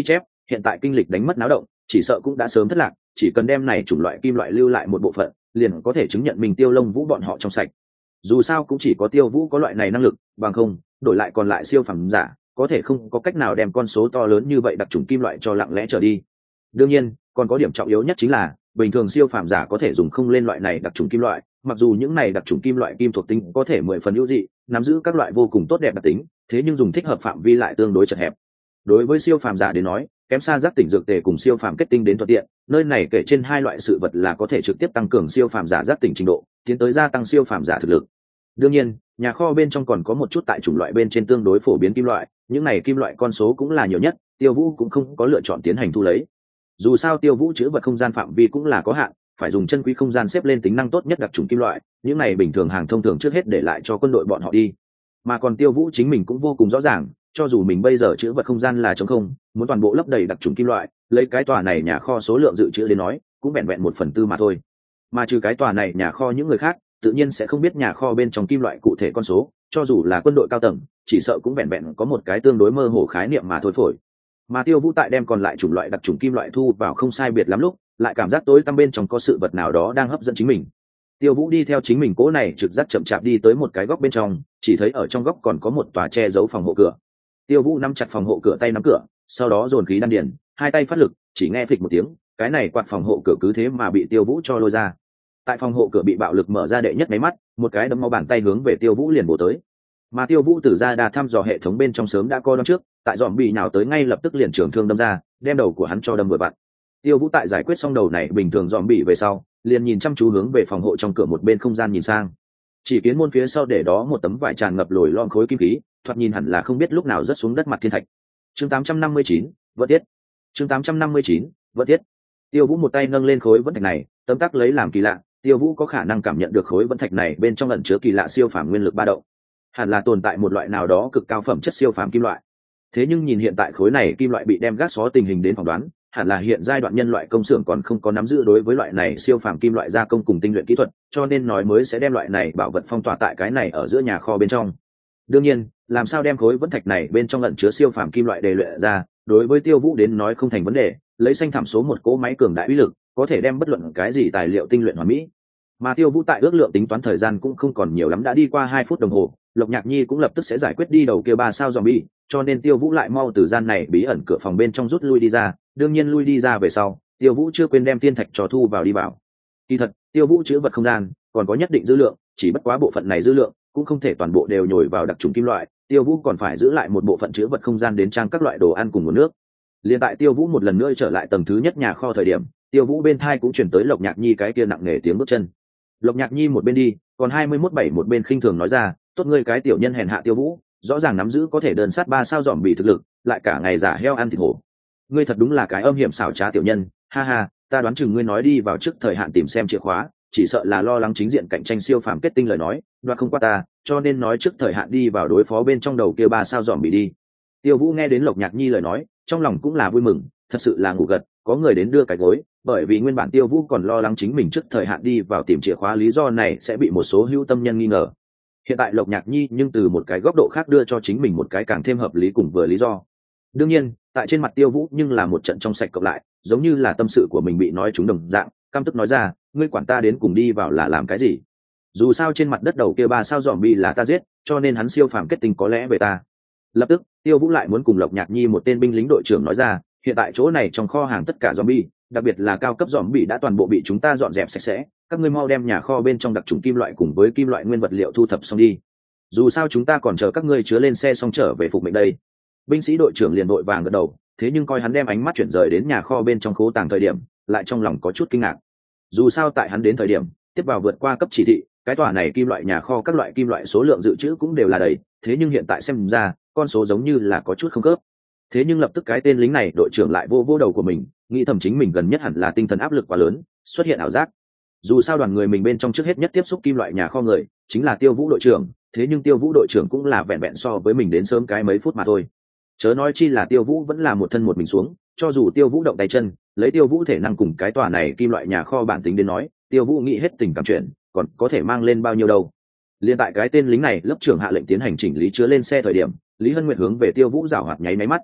hiện tại kinh lịch đánh mất náo động chỉ sợ cũng đã sớm thất lạc, chỉ cần đem này chủng loại kim loại lưu lại một bộ phận liền có thể chứng nhận mình Tiêu Long Vũ bọn họ trong sạch. Dù sao cũng chỉ có Tiêu Vũ có loại này năng lực, bằng không đổi lại còn lại siêu phẩm giả có thể không có cách nào đem con số to lớn như vậy đặc trùng kim loại cho lặng lẽ trở đi. Đương nhiên còn có điểm trọng yếu nhất chính là bình thường siêu phàm giả có thể dùng không lên loại này đặc trùng kim loại, mặc dù những này đặc trùng kim loại kim thuộc tính có thể mười phần ưu dị, nắm giữ các loại vô cùng tốt đẹp đặc tính, thế nhưng dùng thích hợp phạm vi lại tương đối chật hẹp. Đối với siêu phàm giả đến nói, kém xa giác tỉnh dược tề cùng siêu phàm kết tinh đến thuận tiện, nơi này kể trên hai loại sự vật là có thể trực tiếp tăng cường siêu phàm giả giác tỉnh trình độ, tiến tới gia tăng siêu phàm giả thực lực. Đương nhiên, nhà kho bên trong còn có một chút tại chủng loại bên trên tương đối phổ biến kim loại, những này kim loại con số cũng là nhiều nhất, Tiêu Vũ cũng không có lựa chọn tiến hành thu lấy. Dù sao Tiêu Vũ chứa vật không gian phạm vi cũng là có hạn, phải dùng chân quý không gian xếp lên tính năng tốt nhất đặc trùng kim loại, những này bình thường hàng thông thường trước hết để lại cho quân đội bọn họ đi. Mà còn Tiêu Vũ chính mình cũng vô cùng rõ ràng, cho dù mình bây giờ chứa vật không gian là trống không, muốn toàn bộ lấp đầy đặc trùng kim loại, lấy cái tòa này nhà kho số lượng dự trữ đến nói, cũng vẹn vẹn một phần tư mà thôi. Mà trừ cái tòa này nhà kho những người khác tự nhiên sẽ không biết nhà kho bên trong kim loại cụ thể con số, cho dù là quân đội cao tầng chỉ sợ cũng vẹn vẹn có một cái tương đối mơ hồ khái niệm mà thôi phổi. Mà Tiêu Vũ tại đem còn lại chủng loại đặc trùng kim loại thu vào không sai biệt lắm lúc, lại cảm giác tối tăm bên trong có sự vật nào đó đang hấp dẫn chính mình. Tiêu Vũ đi theo chính mình cố này trực giác chậm chạp đi tới một cái góc bên trong, chỉ thấy ở trong góc còn có một tòa che giấu phòng hộ cửa. Tiêu Vũ nắm chặt phòng hộ cửa tay nắm cửa, sau đó dồn khí đan điền, hai tay phát lực, chỉ nghe phịch một tiếng, cái này quạt phòng hộ cửa cứ thế mà bị Tiêu Vũ cho lôi ra. Tại phòng hộ cửa bị bạo lực mở ra đệ nhất máy mắt, một cái đấm máu bàn tay hướng về Tiêu Vũ liền bổ tới. Mà Tiêu Vũ từ ra đà thăm dò hệ thống bên trong sớm đã coi đón trước, tại dòm bị nhào tới ngay lập tức liền trường thương đâm ra, đem đầu của hắn cho đâm vừa vặn. Tiêu Vũ tại giải quyết xong đầu này bình thường dòm bị về sau, liền nhìn chăm chú hướng về phòng hộ trong cửa một bên không gian nhìn sang. Chỉ kiến môn phía sau để đó một tấm vải tràn ngập lồi lom khối kim khí, thoạt nhìn hẳn là không biết lúc nào rớt xuống đất mặt thiên thạch. Chương tám trăm năm mươi chín, vỡ tiết. Chương tám trăm năm mươi chín, vỡ tiết. Tiêu Vũ một tay nâng lên khối vẫn thạch này, tấm tắc lấy làm kỳ lạ, Tiêu Vũ có khả năng cảm nhận được khối vẫn thạch này bên trong ẩn chứa kỳ lạ siêu phàm nguyên lực ba động, hẳn là tồn tại một loại nào đó cực cao phẩm chất siêu phàm kim loại. Thế nhưng nhìn hiện tại khối này kim loại bị đem gác xó tình hình đến phỏng đoán, hẳn là hiện giai đoạn nhân loại công xưởng còn không có nắm giữ đối với loại này siêu phàm kim loại gia công cùng tinh luyện kỹ thuật, cho nên nói mới sẽ đem loại này bảo vật phong tỏa tại cái này ở giữa nhà kho bên trong. Đương nhiên, làm sao đem khối vẫn thạch này bên trong ẩn chứa siêu phàm kim loại đề luyện ra, đối với Tiêu Vũ đến nói không thành vấn đề, lấy xanh thảm số một cỗ máy cường đại uy lực, có thể đem bất luận cái gì tài liệu tinh luyện hoàn mỹ. Mà Tiêu Vũ tại ước lượng tính toán thời gian cũng không còn nhiều lắm, đã đi qua hai phút đồng hồ, Lộc Nhạc Nhi cũng lập tức sẽ giải quyết đi đầu kia ba sao zombie, cho nên Tiêu Vũ lại mau từ gian này bí ẩn cửa phòng bên trong rút lui đi ra, đương nhiên lui đi ra về sau, Tiêu Vũ chưa quên đem tiên thạch trò thu vào đi vào. Kỳ thật, Tiêu Vũ chứa vật không gian còn có nhất định dư lượng, chỉ bất quá bộ phận này dư lượng cũng không thể toàn bộ đều nhồi vào đặc trùng kim loại, Tiêu Vũ còn phải giữ lại một bộ phận chứa vật không gian đến trang các loại đồ ăn cùng nguồn nước. Liên tại Tiêu Vũ một lần nữa trở lại tầng thứ nhất nhà kho thời điểm, Tiêu Vũ bên thai cũng chuyển tới Lộc Nhạc Nhi cái kia nặng nề tiếng bước chân. Lộc Nhạc Nhi một bên đi, còn hai mươi mốt bảy một bên khinh thường nói ra, tốt ngươi cái tiểu nhân hèn hạ Tiêu Vũ, rõ ràng nắm giữ có thể đơn sát ba sao dòm bị thực lực, lại cả ngày giả heo ăn thịt hổ. Ngươi thật đúng là cái âm hiểm xảo trá tiểu nhân, ha ha, ta đoán chừng ngươi nói đi vào trước thời hạn tìm xem chìa khóa, chỉ sợ là lo lắng chính diện cạnh tranh siêu phàm kết tinh lời nói, đoạt không qua ta, cho nên nói trước thời hạn đi vào đối phó bên trong đầu kia ba sao dòm bị đi. Tiêu Vũ nghe đến Lộc Nhạc Nhi lời nói, trong lòng cũng là vui mừng, thật sự là ngủ gật, có người đến đưa cái gối, bởi vì nguyên bản Tiêu Vũ còn lo lắng chính mình trước thời hạn đi vào tìm chìa khóa lý do này sẽ bị một số hữu tâm nhân nghi ngờ. Hiện tại Lộc Nhạc Nhi nhưng từ một cái góc độ khác đưa cho chính mình một cái càng thêm hợp lý cùng vừa lý do. Đương nhiên, tại trên mặt Tiêu Vũ nhưng là một trận trong sạch cộng lại, giống như là tâm sự của mình bị nói trúng đồng dạng, căm tức nói ra, ngươi quản ta đến cùng đi vào là làm cái gì? Dù sao trên mặt đất đầu kia ba sao zombie là ta giết, cho nên hắn siêu phàm kết tinh có lẽ về ta. Lập tức, Tiêu Vũ lại muốn cùng Lộc Nhạc Nhi một tên binh lính đội trưởng nói ra, hiện tại chỗ này trong kho hàng tất cả zombie, đặc biệt là cao cấp zombie đã toàn bộ bị chúng ta dọn dẹp sạch sẽ, các ngươi mau đem nhà kho bên trong đặc trùng kim loại cùng với kim loại nguyên vật liệu thu thập xong đi. Dù sao chúng ta còn chờ các ngươi chứa lên xe xong trở về phục mệnh đây. Binh sĩ đội trưởng liền vội vàng gật đầu, thế nhưng coi hắn đem ánh mắt chuyển rời đến nhà kho bên trong khố tàng thời điểm, lại trong lòng có chút kinh ngạc. Dù sao tại hắn đến thời điểm tiếp vào vượt qua cấp chỉ thị, cái tòa này kim loại nhà kho các loại kim loại số lượng dự trữ cũng đều là đầy, thế nhưng hiện tại xem ra con số giống như là có chút không khớp. Thế nhưng lập tức cái tên lính này đội trưởng lại vô vô đầu của mình, nghĩ thầm chính mình gần nhất hẳn là tinh thần áp lực quá lớn, xuất hiện ảo giác. Dù sao đoàn người mình bên trong trước hết nhất tiếp xúc kim loại nhà kho người chính là Tiêu Vũ đội trưởng, thế nhưng Tiêu Vũ đội trưởng cũng là vẹn vẹn so với mình đến sớm cái mấy phút mà thôi. Chớ nói chi là Tiêu Vũ vẫn là một thân một mình xuống, cho dù Tiêu Vũ động tay chân, lấy Tiêu Vũ thể năng cùng cái tòa này kim loại nhà kho bản tính đến nói, Tiêu Vũ nghĩ hết tình cảm chuyện, còn có thể mang lên bao nhiêu đâu. Liên tại cái tên lính này lớp trưởng hạ lệnh tiến hành chỉnh lý chứa lên xe thời điểm, Lý Hân Nguyệt hướng về Tiêu Vũ giảo hoạt nháy máy mắt.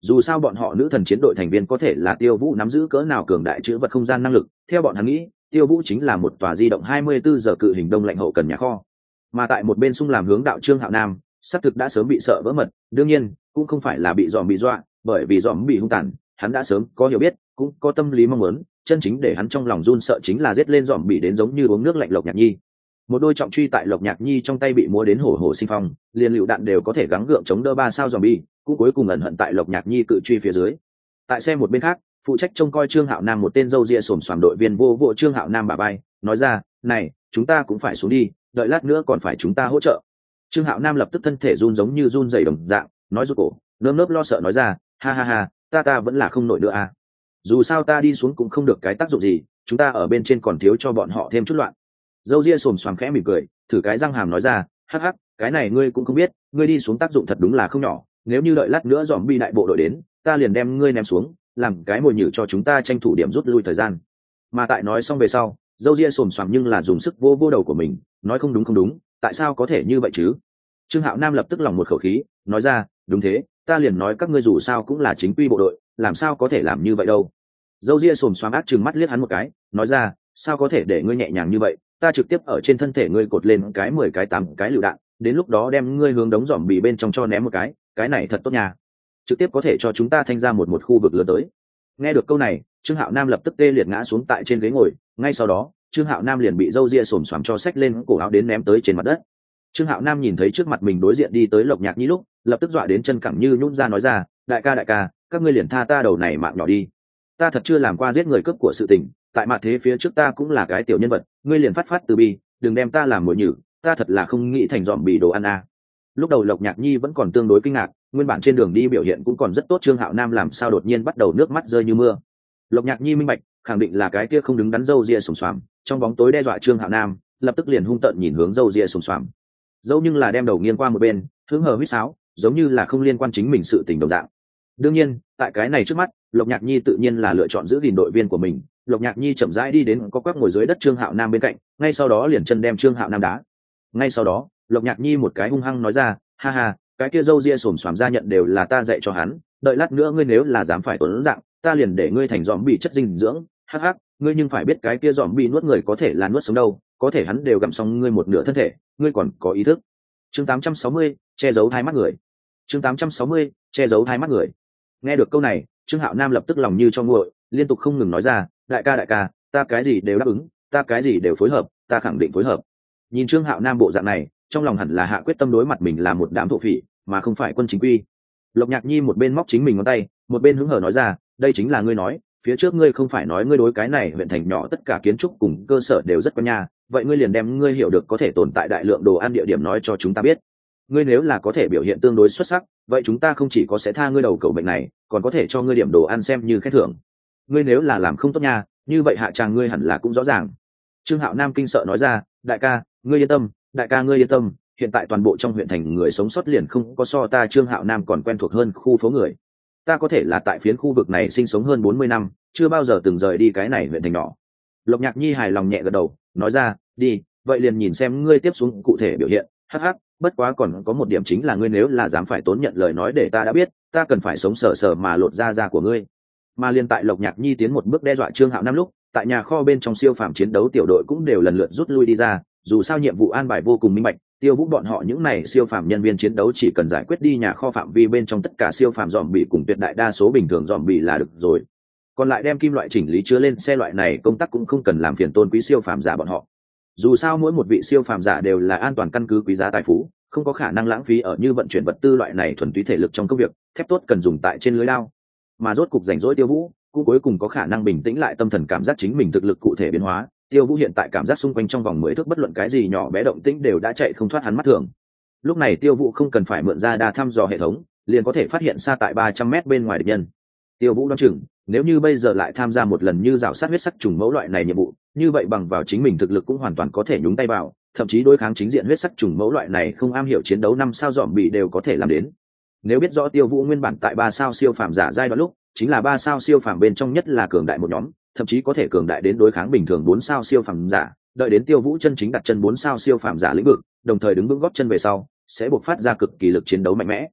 dù sao bọn họ nữ thần chiến đội thành viên có thể là Tiêu Vũ nắm giữ cỡ nào cường đại chữ vật không gian năng lực, theo bọn hắn nghĩ Tiêu Vũ chính là một tòa di động hai mươi bốn giờ cự hình đông lạnh hậu cần nhà kho. Mà tại một bên xung làm hướng đạo Trương Hạo Nam xác thực đã sớm bị sợ vỡ mật, đương nhiên cũng không phải là bị dòm bị dọa, bởi vì dòm bị hung tàn hắn đã sớm có hiểu biết, cũng có tâm lý mong muốn, chân chính để hắn trong lòng run sợ chính là giết lên dòm bị đến giống như uống nước lạnh Lộc Nhạc Nhi. Một đôi trọng truy tại Lộc Nhạc Nhi trong tay bị múa đến hổ hổ sinh phong, liền lựu đạn đều có thể gắng gượng chống đỡ ba sao dòm bi, cũng cuối cùng ẩn hận tại Lộc Nhạc Nhi cự truy phía dưới. Tại xe một bên khác, phụ trách trông coi Trương Hạo Nam một tên râu ria xồm xoàm đội viên vô vô Trương Hạo Nam bà bay, nói ra, này chúng ta cũng phải xuống đi, đợi lát nữa còn phải chúng ta hỗ trợ. Trương Hạo Nam lập tức thân thể run giống như run rẩy đồng dạng, nói rụt cổ, nơm nớp lo sợ nói ra, ha ha ha, ta ta vẫn là không nổi nữa à. Dù sao ta đi xuống cũng không được cái tác dụng gì, chúng ta ở bên trên còn thiếu cho bọn họ thêm chút loạn. Dâu ria xồm xoàm khẽ mỉm cười, thử cái răng hàm nói ra, hắc hắc, cái này ngươi cũng không biết, ngươi đi xuống tác dụng thật đúng là không nhỏ, nếu như đợi lát nữa dòm bi đại bộ đội đến, ta liền đem ngươi ném xuống, làm cái mồi nhử cho chúng ta tranh thủ điểm rút lui thời gian. Mà tại nói xong về sau, dâu ria xồm xoàm nhưng là dùng sức vô vô đầu của mình, nói không đúng không đúng, tại sao có thể như vậy chứ? Trương Hạo Nam lập tức lòng một khẩu khí, nói ra, đúng thế, ta liền nói các ngươi dù sao cũng là chính quy bộ đội, làm sao có thể làm như vậy đâu. Dâu ria xồm xoàm ác trừng mắt liếc hắn một cái, nói ra, sao có thể để ngươi nhẹ nhàng như vậy, ta trực tiếp ở trên thân thể ngươi cột lên cái mười cái tám cái lựu đạn, đến lúc đó đem ngươi hướng đống dòm bì bên trong cho ném một cái, cái này thật tốt nha, trực tiếp có thể cho chúng ta thanh ra một một khu vực lớn tới. Nghe được câu này, Trương Hạo Nam lập tức tê liệt ngã xuống tại trên ghế ngồi, ngay sau đó Trương Hạo Nam liền bị dâu ria xồm xoàm cho xách lên cổ áo đến ném tới trên mặt đất. Trương Hạo Nam nhìn thấy trước mặt mình đối diện đi tới Lộc Nhạc Nhi lúc, lập tức dọa đến chân cẳng như nhũn ra nói ra, đại ca đại ca, các ngươi liền tha ta đầu này mạng nhỏ đi, ta thật chưa làm qua giết người cướp của sự tình, tại mặt thế phía trước ta cũng là cái tiểu nhân vật, ngươi liền phát phát từ bi, đừng đem ta làm mồi nhử, ta thật là không nghĩ thành dòm bị đồ ăn à. Lúc đầu Lộc Nhạc Nhi vẫn còn tương đối kinh ngạc, nguyên bản trên đường đi biểu hiện cũng còn rất tốt, Trương Hạo Nam làm sao đột nhiên bắt đầu nước mắt rơi như mưa. Lộc Nhạc Nhi minh bạch, khẳng định là cái kia không đứng đắn râu ria sùng xoàm, trong bóng tối đe dọa Trương Hạo Nam, lập tức liền hung tợn nhìn hướng râu ria sùng xoàm. Dâu nhưng là đem đầu nghiêng qua một bên, hướng hờ huýt sáo, giống như là không liên quan chính mình sự tình đồng dạng. Đương nhiên, tại cái này trước mắt, Lộc Nhạc Nhi tự nhiên là lựa chọn giữ gìn đội viên của mình. Lộc Nhạc Nhi chậm rãi đi đến có quắc ngồi dưới đất Trương Hạo Nam bên cạnh, ngay sau đó liền chân đem Trương Hạo Nam đá. Ngay sau đó, Lộc Nhạc Nhi một cái hung hăng nói ra, ha ha, cái kia râu ria xồm xoàm ra nhận đều là ta dạy cho hắn, đợi lát nữa ngươi nếu là dám phải tuấn dạng, ta liền để ngươi thành dòm bị chất dinh dưỡng, hắc hắc, ngươi nhưng phải biết cái kia dòm bị nuốt người có thể là nuốt sống đâu, có thể hắn đều gặm xong ngươi một nửa thân thể, ngươi còn có ý thức. Chương tám trăm sáu mươi, che giấu hai mắt người. Chương tám trăm sáu mươi, che giấu hai mắt người. Nghe được câu này, Trương Hạo Nam lập tức lòng như cho nguội, liên tục không ngừng nói ra, đại ca đại ca, ta cái gì đều đáp ứng, ta cái gì đều phối hợp, ta khẳng định phối hợp. Nhìn Trương Hạo Nam bộ dạng này, trong lòng hẳn là hạ quyết tâm đối mặt mình là một đám thổ phỉ, mà không phải quân chính quy. Lộc Nhạc Nhi một bên móc chính mình ngón tay, một bên hứng hở nói ra, đây chính là ngươi nói, phía trước ngươi không phải nói ngươi đối cái này huyện thành nhỏ tất cả kiến trúc cùng cơ sở đều rất quen nha, vậy ngươi liền đem ngươi hiểu được có thể tồn tại đại lượng đồ ăn địa điểm nói cho chúng ta biết. Ngươi nếu là có thể biểu hiện tương đối xuất sắc, vậy chúng ta không chỉ có sẽ tha ngươi đầu cầu bệnh này, còn có thể cho ngươi điểm đồ ăn xem như khen thưởng. Ngươi nếu là làm không tốt nha, như vậy hạ tràng ngươi hẳn là cũng rõ ràng. Trương Hạo Nam kinh sợ nói ra, đại ca, ngươi yên tâm, đại ca ngươi yên tâm, hiện tại toàn bộ trong huyện thành người sống sót liền không có so ta Trương Hạo Nam còn quen thuộc hơn khu phố người. Ta có thể là tại phiến khu vực này sinh sống hơn bốn mươi năm, chưa bao giờ từng rời đi cái này huyện thành nhỏ. Lộc Nhạc Nhi hài lòng nhẹ gật đầu, nói ra, đi, vậy liền nhìn xem ngươi tiếp xuống cụ thể biểu hiện, hắc hắc, bất quá còn có một điểm chính là ngươi nếu là dám phải tốn nhận lời nói để ta đã biết, ta cần phải sống sờ sờ mà lột da da của ngươi. Mà liên tại Lộc Nhạc Nhi tiến một bước đe dọa Trương Hạo Nam lúc, tại nhà kho bên trong siêu phàm chiến đấu tiểu đội cũng đều lần lượt rút lui đi ra, dù sao nhiệm vụ an bài vô cùng minh bạch, Tiêu Vũ bọn họ những này siêu phàm nhân viên chiến đấu chỉ cần giải quyết đi nhà kho phạm vi bên trong tất cả siêu phàm dòm bị cùng tuyệt đại đa số bình thường dòm bị là được rồi. Còn lại đem kim loại chỉnh lý chứa lên xe loại này công tác cũng không cần làm phiền tôn quý siêu phàm giả bọn họ. Dù sao mỗi một vị siêu phàm giả đều là an toàn căn cứ quý giá tài phú, không có khả năng lãng phí ở như vận chuyển vật tư loại này thuần túy thể lực trong công việc, thép tốt cần dùng tại trên lưới lao. Mà rốt cục rảnh rỗi Tiêu Vũ, cũng cuối cùng có khả năng bình tĩnh lại tâm thần cảm giác chính mình thực lực cụ thể biến hóa. Tiêu Vũ hiện tại cảm giác xung quanh trong vòng mười thước bất luận cái gì nhỏ bé động tĩnh đều đã chạy không thoát hắn mắt thường. Lúc này Tiêu Vũ không cần phải mượn ra đa thăm dò hệ thống, liền có thể phát hiện xa tại ba trăm mét bên ngoài địch nhân. Tiêu Vũ đoán chừng, nếu như bây giờ lại tham gia một lần như rào sát huyết sắc trùng mẫu loại này nhiệm vụ, như vậy bằng vào chính mình thực lực cũng hoàn toàn có thể nhúng tay vào, thậm chí đối kháng chính diện huyết sắc trùng mẫu loại này không am hiểu chiến đấu năm sao dòm bị đều có thể làm đến. Nếu biết rõ Tiêu Vũ nguyên bản tại ba sao siêu phàm giả giai đoạn lúc, chính là ba sao siêu phàm bên trong nhất là cường đại một nhóm, thậm chí có thể cường đại đến đối kháng bình thường bốn sao siêu phàm giả, đợi đến Tiêu Vũ chân chính đặt chân bốn sao siêu phàm giả lĩnh vực, đồng thời đứng vững gót chân về sau, sẽ bộc phát ra cực kỳ lực chiến đấu mạnh mẽ.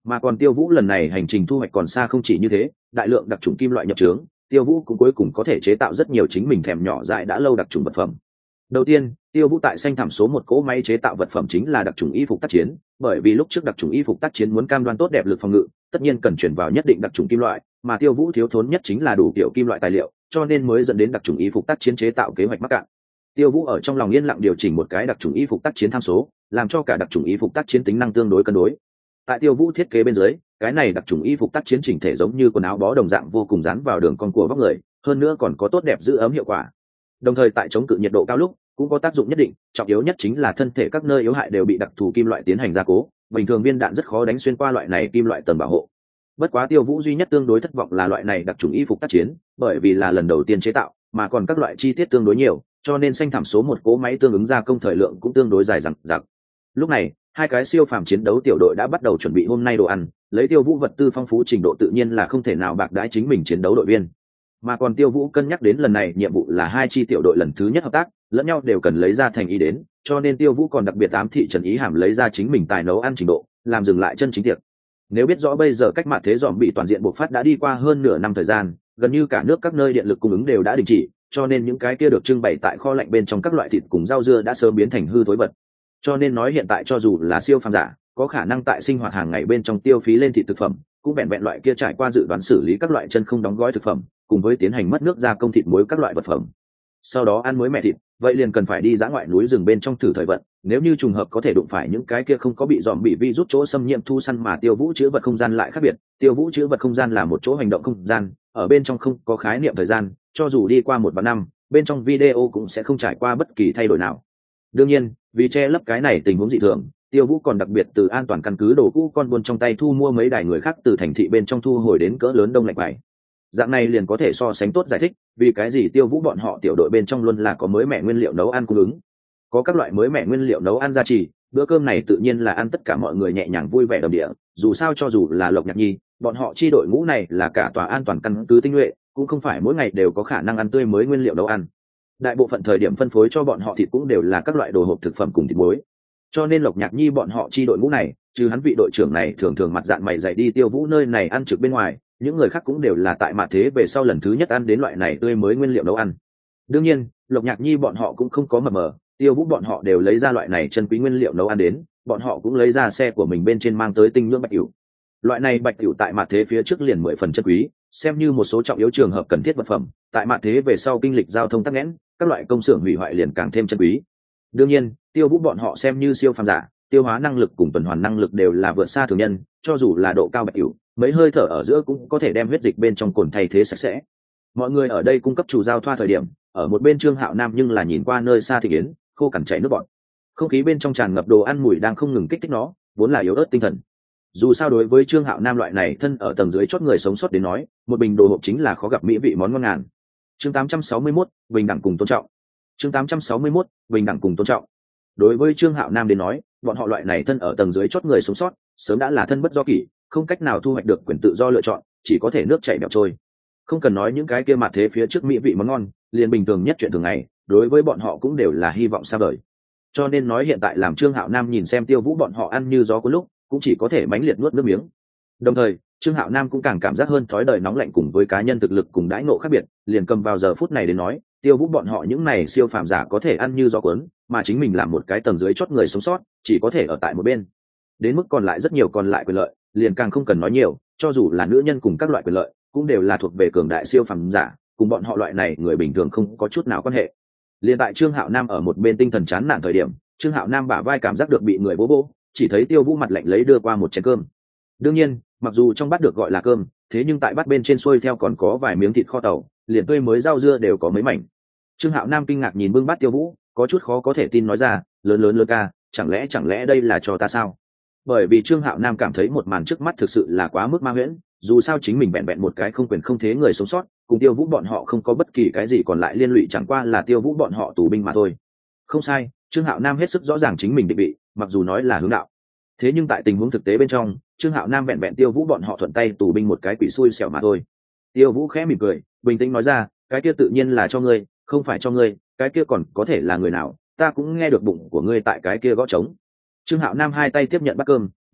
Mà còn Tiêu Vũ lần này hành trình thu hoạch còn xa không chỉ như thế, đại lượng đặc trùng kim loại nhập trướng, Tiêu Vũ cũng cuối cùng có thể chế tạo rất nhiều chính mình thèm nhỏ dại đã lâu đặc trùng vật phẩm. Đầu tiên, Tiêu Vũ tại xanh thảm số một cỗ máy chế tạo vật phẩm chính là đặc trùng y phục tác chiến, bởi vì lúc trước đặc trùng y phục tác chiến muốn cam đoan tốt đẹp lực phòng ngự, tất nhiên cần chuyển vào nhất định đặc trùng kim loại, mà Tiêu Vũ thiếu thốn nhất chính là đủ kiểu kim loại tài liệu, cho nên mới dẫn đến đặc trùng y phục tác chiến chế tạo kế hoạch mắc cạn. Tiêu Vũ ở trong lòng yên lặng điều chỉnh một cái đặc trùng y phục tác chiến tham số, làm cho cả đặc trùng y phục tác chiến tính năng tương đối cân đối. Tại Tiêu Vũ thiết kế bên dưới, cái này đặc trùng y phục tác chiến chỉnh thể giống như quần áo bó đồng dạng vô cùng dán vào đường cong của vóc người, hơn nữa còn có tốt đẹp giữ ấm hiệu quả. Đồng thời tại chống cự nhiệt độ cao lúc cũng có tác dụng nhất định, trọng yếu nhất chính là thân thể các nơi yếu hại đều bị đặc thù kim loại tiến hành gia cố, bình thường viên đạn rất khó đánh xuyên qua loại này kim loại tầng bảo hộ. Bất quá Tiêu Vũ duy nhất tương đối thất vọng là loại này đặc trùng y phục tác chiến, bởi vì là lần đầu tiên chế tạo, mà còn các loại chi tiết tương đối nhiều, cho nên xanh thảm số một cỗ máy tương ứng gia công thời lượng cũng tương đối dài dằng dặc. Lúc này, hai cái siêu phàm chiến đấu tiểu đội đã bắt đầu chuẩn bị hôm nay đồ ăn, lấy Tiêu Vũ vật tư phong phú trình độ tự nhiên là không thể nào bạc đãi chính mình chiến đấu đội viên. Mà còn Tiêu Vũ cân nhắc đến lần này nhiệm vụ là hai chi tiểu đội lần thứ nhất hợp tác, lẫn nhau đều cần lấy ra thành ý đến, cho nên Tiêu Vũ còn đặc biệt ám thị Trần Ý Hàm lấy ra chính mình tài nấu ăn trình độ, làm dừng lại chân chính tiệc. Nếu biết rõ bây giờ cách mạng thế dòm bị toàn diện bộc phát đã đi qua hơn nửa năm thời gian, gần như cả nước các nơi điện lực cung ứng đều đã đình chỉ, cho nên những cái kia được trưng bày tại kho lạnh bên trong các loại thịt cùng rau dưa đã sớm biến thành hư thối vật. Cho nên nói hiện tại cho dù là siêu phàm giả, có khả năng tại sinh hoạt hàng ngày bên trong tiêu phí lên thịt thực phẩm, cũng vẹn vẹn loại kia trải qua dự đoán xử lý các loại chân không đóng gói thực phẩm, cùng với tiến hành mất nước gia công thịt muối các loại vật phẩm. Sau đó ăn muối mẹ thịt, vậy liền cần phải đi dã ngoại núi rừng bên trong thử thời vận, nếu như trùng hợp có thể đụng phải những cái kia không có bị dòm bị vi rút chỗ xâm nhiễm thu săn, mà Tiêu Vũ chứa vật không gian lại khác biệt. Tiêu Vũ chứa vật không gian là một chỗ hành động không gian, ở bên trong không có khái niệm thời gian, cho dù đi qua một vạn năm, bên trong video cũng sẽ không trải qua bất kỳ thay đổi nào. Đương nhiên, vì che lấp cái này tình huống dị thường, Tiêu Vũ còn đặc biệt từ an toàn căn cứ đồ cũ con buôn trong tay thu mua mấy đài người khác từ thành thị bên trong thu hồi đến cỡ lớn đông lạnh bài. Dạng này liền có thể so sánh tốt giải thích vì cái gì Tiêu Vũ bọn họ tiểu đội bên trong luôn là có mới mẻ nguyên liệu nấu ăn cung ứng, có các loại mới mẻ nguyên liệu nấu ăn gia trì, bữa cơm này tự nhiên là ăn tất cả mọi người nhẹ nhàng vui vẻ đầm địa. Dù sao cho dù là Lộc Nhạc Nhi, bọn họ chi đội ngũ này là cả tòa an toàn căn cứ tinh nhuệ, cũng không phải mỗi ngày đều có khả năng ăn tươi mới nguyên liệu nấu ăn. Đại bộ phận thời điểm phân phối cho bọn họ thịt cũng đều là các loại đồ hộp thực phẩm cùng thịt muối. Cho nên Lộc Nhạc Nhi bọn họ chi đội ngũ này, trừ hắn vị đội trưởng này thường thường mặt dạng mày dày đi Tiêu Vũ nơi này ăn trực bên ngoài, những người khác cũng đều là tại mặt thế về sau lần thứ nhất ăn đến loại này tươi mới nguyên liệu nấu ăn. Đương nhiên, Lộc Nhạc Nhi bọn họ cũng không có mập mờ, Tiêu Vũ bọn họ đều lấy ra loại này chân quý nguyên liệu nấu ăn đến, bọn họ cũng lấy ra xe của mình bên trên mang tới tinh nhưỡng bạch cửu. Loại này bạch cửu tại mặt thế phía trước liền mười phần chân quý, xem như một số trọng yếu trường hợp cần thiết vật phẩm, tại mặt thế về sau kinh lịch giao thông tắc nghẽn, các loại công xưởng hủy hoại liền càng thêm chân quý. Đương nhiên, Tiêu Vũ bọn họ xem như siêu phàm giả, tiêu hóa năng lực cùng tuần hoàn năng lực đều là vượt xa thường nhân, cho dù là độ cao bạch cửu, mấy hơi thở ở giữa cũng có thể đem huyết dịch bên trong cồn thay thế sạch sẽ. Mọi người ở đây cung cấp chủ giao thoa thời điểm, ở một bên Trương Hạo Nam nhưng là nhìn qua nơi xa thị yến, khô cằn chảy nước bọt. Không khí bên trong tràn ngập đồ ăn mùi đang không ngừng kích thích nó, vốn là yếu ớt tinh thần. Dù sao đối với Trương Hạo Nam loại này thân ở tầng dưới chót người sống sót đến nói, một bình đồ hộp chính là khó gặp mỹ vị món ngon ngàn. Chương tám trăm sáu mươi mốt, bình đẳng cùng tôn trọng. Chương tám trăm sáu mươi mốt, bình đẳng cùng tôn trọng. Đối với Trương Hạo Nam đến nói, bọn họ loại này thân ở tầng dưới chót người sống sót, sớm đã là thân bất do kỷ, không cách nào thu hoạch được quyền tự do lựa chọn, chỉ có thể nước chảy bèo trôi. Không cần nói những cái kia mặt thế phía trước mỹ vị món ngon, liền bình thường nhất chuyện thường ngày, đối với bọn họ cũng đều là hy vọng xa vời. Cho nên nói hiện tại làm Trương Hạo Nam nhìn xem Tiêu Vũ bọn họ ăn như gió cuốn lúc, cũng chỉ có thể mãnh liệt nuốt nước miếng. Đồng thời, Trương Hạo Nam cũng càng cảm giác hơn thói đời nóng lạnh cùng với cá nhân thực lực cùng đãi ngộ khác biệt, liền cầm vào giờ phút này đến nói, Tiêu Vũ bọn họ những này siêu phàm giả có thể ăn như gió cuốn, mà chính mình làm một cái tầng dưới chót người sống sót, chỉ có thể ở tại một bên. Đến mức còn lại rất nhiều còn lại quyền lợi, liền càng không cần nói nhiều, cho dù là nữ nhân cùng các loại quyền lợi, cũng đều là thuộc về cường đại siêu phàm giả, cùng bọn họ loại này người bình thường không có chút nào quan hệ. Liên tại Trương Hạo Nam ở một bên tinh thần chán nản thời điểm, Trương Hạo Nam bả vai cảm giác được bị người bố bố, chỉ thấy Tiêu Vũ mặt lạnh lấy đưa qua một chén cơm. Đương nhiên, mặc dù trong bát được gọi là cơm, thế nhưng tại bát bên trên xuôi theo còn có vài miếng thịt kho tàu, liền tươi mới rau dưa đều có mấy mảnh. Trương Hạo Nam kinh ngạc nhìn bưng bát Tiêu Vũ, có chút khó có thể tin nói ra, lớn lớn lớn ca, chẳng lẽ chẳng lẽ đây là cho ta sao? Bởi vì Trương Hạo Nam cảm thấy một màn trước mắt thực sự là quá mức ma huyễn, dù sao chính mình vẹn vẹn một cái không quyền không thế người sống sót, cùng Tiêu Vũ bọn họ không có bất kỳ cái gì còn lại liên lụy, chẳng qua là Tiêu Vũ bọn họ tù binh mà thôi. Không sai, Trương Hạo Nam hết sức rõ ràng chính mình định vị, mặc dù nói là hướng đạo, thế nhưng tại tình huống thực tế bên trong, Trương Hạo Nam vẹn vẹn Tiêu Vũ bọn họ thuận tay tù binh một cái quỷ xui xẻo mà thôi. Tiêu Vũ khẽ mỉm cười, bình tĩnh nói ra, cái kia tự nhiên là cho ngươi, không phải cho ngươi, cái kia còn có thể là người nào, ta cũng nghe được bụng của ngươi tại cái kia gõ trống. Trương Hạo Nam hai tay tiếp nhận bát cơm,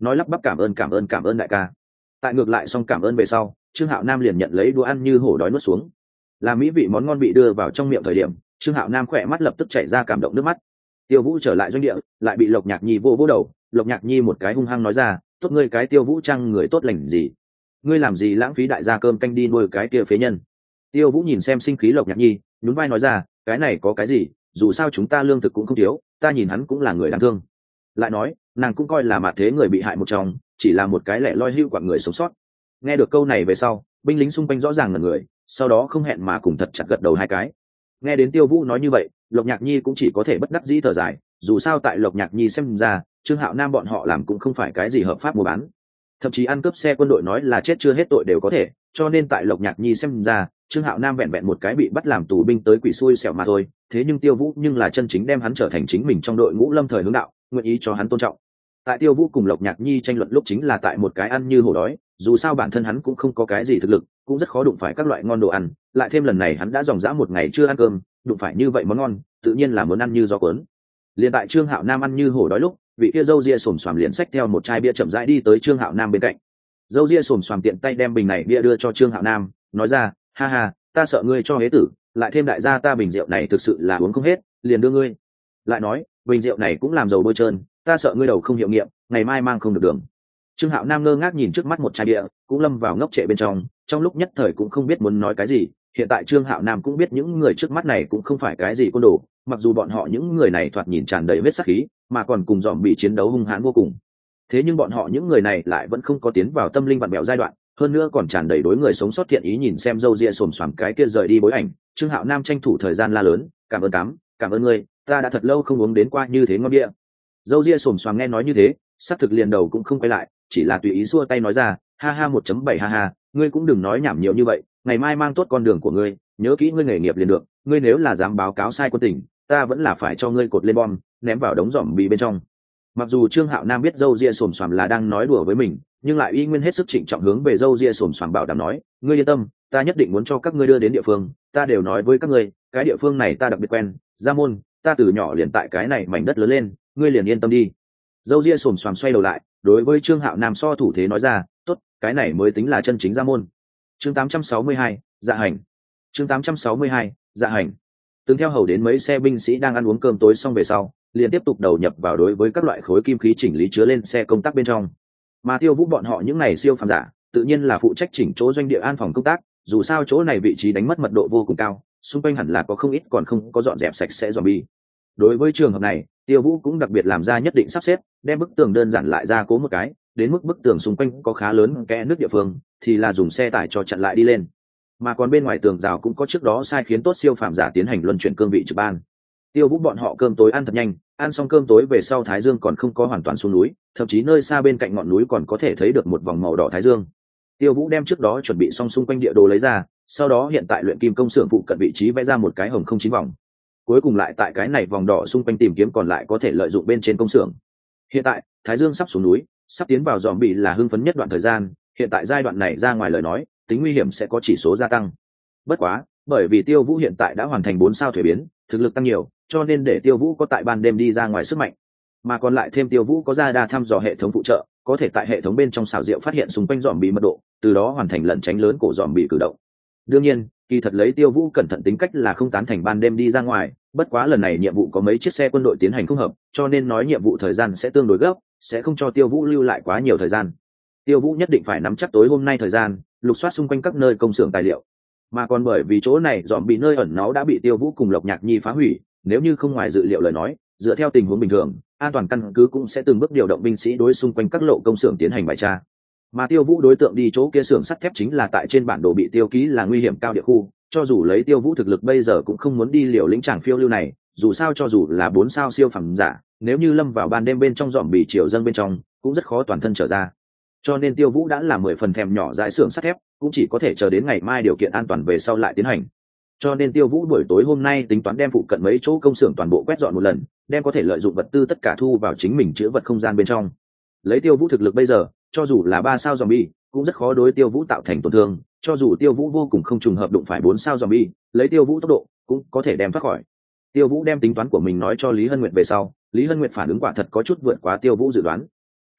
nói lắp bắp cảm ơn cảm ơn cảm ơn đại ca. Tại ngược lại xong cảm ơn về sau, Trương Hạo Nam liền nhận lấy đũa ăn như hổ đói nuốt xuống. Là mỹ vị món ngon bị đưa vào trong miệng thời điểm, Trương Hạo Nam khỏe mắt lập tức chảy ra cảm động nước mắt. Tiêu Vũ trở lại doanh địa, lại bị Lộc Nhạc Nhi vô vô đầu. Lộc Nhạc Nhi một cái hung hăng nói ra, tốt ngươi cái Tiêu Vũ Trăng người tốt lành gì, ngươi làm gì lãng phí đại gia cơm canh đi nuôi cái kia phế nhân. Tiêu Vũ nhìn xem sinh khí Lộc Nhạc Nhi, nhún vai nói ra, cái này có cái gì, dù sao chúng ta lương thực cũng không thiếu, ta nhìn hắn cũng là người đáng thương. Lại nói, nàng cũng coi là mạt thế người bị hại một trong, chỉ là một cái lẻ loi hưu quạng người sống sót. Nghe được câu này về sau, binh lính xung quanh rõ ràng là người, sau đó không hẹn mà cùng thật chặt gật đầu hai cái. Nghe đến Tiêu Vũ nói như vậy, Lộc Nhạc Nhi cũng chỉ có thể bất đắc dĩ thở dài, dù sao tại Lộc Nhạc Nhi xem ra, Trương Hạo Nam bọn họ làm cũng không phải cái gì hợp pháp mua bán, thậm chí ăn cướp xe quân đội nói là chết chưa hết tội đều có thể, cho nên tại Lộc Nhạc Nhi xem ra, Trương Hạo Nam vẹn vẹn một cái bị bắt làm tù binh tới quỷ xui xẻo mà thôi. Thế nhưng Tiêu Vũ nhưng là chân chính đem hắn trở thành chính mình trong đội ngũ lâm thời hướng đạo, nguyện ý cho hắn tôn trọng. Tại Tiêu Vũ cùng Lộc Nhạc Nhi tranh luận lúc chính là tại một cái ăn như hổ đói, dù sao bản thân hắn cũng không có cái gì thực lực, cũng rất khó đụng phải các loại ngon đồ ăn, lại thêm lần này hắn đã dòng dã một ngày chưa ăn cơm, đụng phải như vậy món ngon, tự nhiên là muốn ăn như gió cuốn. Liền tại Trương Hạo Nam ăn như hổ đói lúc, vị kia râu ria xồm xoàm liền xách theo một chai bia chậm rãi đi tới Trương Hạo Nam bên cạnh. Râu ria xồm xoàm tiện tay đem bình này bia đưa cho Trương Hạo Nam, nói ra, ha ha, ta sợ ngươi cho hế tử, lại thêm đại gia ta bình rượu này thực sự là uống không hết, liền đưa ngươi. Lại nói, bình rượu này cũng làm dầu bôi trơn, ta sợ ngươi đầu không hiệu nghiệm, ngày mai mang không được đường. Trương Hạo Nam ngơ ngác nhìn trước mắt một chai bia, cũng lâm vào ngốc trệ bên trong, trong lúc nhất thời cũng không biết muốn nói cái gì. Hiện tại Trương Hạo Nam cũng biết những người trước mắt này cũng không phải cái gì côn đồ, mặc dù bọn họ những người này thoạt nhìn tràn đầy vết sát khí, mà còn cùng dòm bị chiến đấu hung hãn vô cùng. Thế nhưng bọn họ những người này lại vẫn không có tiến vào tâm linh vặn bèo giai đoạn, hơn nữa còn tràn đầy đối người sống sót thiện ý. Nhìn xem râu ria xồm xoàm cái kia rời đi bối ảnh, Trương Hạo Nam tranh thủ thời gian la lớn, cảm ơn cám, cảm ơn ngươi, ta đã thật lâu không uống đến qua như thế ngon bia. Râu ria xồm xoàm nghe nói như thế, xác thực liền đầu cũng không quay lại, chỉ là tùy ý xua tay nói ra, ha ha một chấm bảy ha ha, ngươi cũng đừng nói nhảm nhiều như vậy, ngày mai mang tốt con đường của ngươi, nhớ kỹ ngươi nghề nghiệp liền được, ngươi nếu là dám báo cáo sai quân tình, ta vẫn là phải cho ngươi cột lên bom, ném vào đống dòm bì bên trong. Mặc dù Trương Hạo Nam biết râu ria xồm xoàm là đang nói đùa với mình, nhưng lại y nguyên hết sức trịnh trọng hướng về râu ria xồm xoàm bảo đảm nói, ngươi yên tâm, ta nhất định muốn cho các ngươi đưa đến địa phương, ta đều nói với các ngươi, cái địa phương này ta đặc biệt quen, Gia Môn, ta từ nhỏ liền tại cái này mảnh đất lớn lên, ngươi liền yên tâm đi. Râu ria xồm xoàm xoay đầu lại, đối với Trương Hạo Nam so thủ thế nói ra, tốt, cái này mới tính là chân chính Gia Môn. Chương tám trăm sáu mươi hai, dạ hành. Chương tám trăm sáu mươi hai, dạ hành. Từng theo hầu đến mấy xe binh sĩ đang ăn uống cơm tối xong về sau, liền tiếp tục đầu nhập vào đối với các loại khối kim khí chỉnh lý chứa lên xe công tác bên trong. Mà Tiêu Vũ bọn họ những này siêu phàm giả, tự nhiên là phụ trách chỉnh chỗ doanh địa an phòng công tác, dù sao chỗ này vị trí đánh mất mật độ vô cùng cao, xung quanh hẳn là có không ít còn không có dọn dẹp sạch sẽ zombie. Đối với trường hợp này, Tiêu Vũ cũng đặc biệt làm ra nhất định sắp xếp, đem bức tường đơn giản lại ra cố một cái, đến mức bức tường xung quanh có khá lớn kẽ nước địa phương, thì là dùng xe tải cho chặn lại đi lên. Mà còn bên ngoài tường rào cũng có trước đó sai khiến tốt siêu phàm giả tiến hành luân chuyển cương vị trực ban. Tiêu Vũ bọn họ cơm tối ăn thật nhanh, ăn xong cơm tối về sau thái dương còn không có hoàn toàn xuống núi, thậm chí nơi xa bên cạnh ngọn núi còn có thể thấy được một vòng màu đỏ thái dương. Tiêu Vũ đem trước đó chuẩn bị xong xung quanh địa đồ lấy ra, sau đó hiện tại luyện kim công xưởng phụ cận vị trí vẽ ra một cái hồng không chín vòng. Cuối cùng lại tại cái này vòng đỏ xung quanh tìm kiếm còn lại có thể lợi dụng bên trên công xưởng. Hiện tại, thái dương sắp xuống núi, sắp tiến vào dòm bị là hưng phấn nhất đoạn thời gian, hiện tại giai đoạn này ra ngoài lời nói, tính nguy hiểm sẽ có chỉ số gia tăng. Bất quá, bởi vì Tiêu Vũ hiện tại đã hoàn thành bốn sao thuế biến, thực lực tăng nhiều, cho nên để Tiêu Vũ có tại ban đêm đi ra ngoài sức mạnh, mà còn lại thêm Tiêu Vũ có ra đa thăm dò hệ thống phụ trợ, có thể tại hệ thống bên trong xảo diệu phát hiện xung quanh dòm bị mật độ, từ đó hoàn thành lẩn tránh lớn cổ dòm bị cử động. Đương nhiên, kỳ thật lấy Tiêu Vũ cẩn thận tính cách là không tán thành ban đêm đi ra ngoài, bất quá lần này nhiệm vụ có mấy chiếc xe quân đội tiến hành không hợp, cho nên nói nhiệm vụ thời gian sẽ tương đối gấp, sẽ không cho Tiêu Vũ lưu lại quá nhiều thời gian. Tiêu Vũ nhất định phải nắm chắc tối hôm nay thời gian, lục soát xung quanh các nơi công xưởng tài liệu. Mà còn bởi vì chỗ này dòm bị nơi ẩn náu đã bị Tiêu Vũ cùng Lộc Nhạc Nhi phá hủy, nếu như không ngoài dự liệu lời nói, dựa theo tình huống bình thường, an toàn căn cứ cũng sẽ từng bước điều động binh sĩ đối xung quanh các lộ công xưởng tiến hành bài tra. Mà Tiêu Vũ đối tượng đi chỗ kia xưởng sắt thép chính là tại trên bản đồ bị tiêu ký là nguy hiểm cao địa khu, cho dù lấy Tiêu Vũ thực lực bây giờ cũng không muốn đi liều lĩnh tràng phiêu lưu này, dù sao cho dù là bốn sao siêu phẩm giả, nếu như lâm vào ban đêm bên trong dòm bị chiều dâng bên trong, cũng rất khó toàn thân trở ra. Cho nên Tiêu Vũ đã làm mười phần thèm nhỏ dãi xưởng sắt thép, cũng chỉ có thể chờ đến ngày mai điều kiện an toàn về sau lại tiến hành. Cho nên Tiêu Vũ buổi tối hôm nay tính toán đem phụ cận mấy chỗ công xưởng toàn bộ quét dọn một lần, đem có thể lợi dụng vật tư tất cả thu vào chính mình chứa vật không gian bên trong. Lấy Tiêu Vũ thực lực bây giờ, cho dù là ba sao zombie, cũng rất khó đối Tiêu Vũ tạo thành tổn thương, cho dù Tiêu Vũ vô cùng không trùng hợp đụng phải bốn sao zombie, lấy Tiêu Vũ tốc độ, cũng có thể đem thoát khỏi. Tiêu Vũ đem tính toán của mình nói cho Lý Hân Nguyệt về sau, Lý Hân Nguyệt phản ứng quả thật có chút vượt quá Tiêu Vũ dự đoán.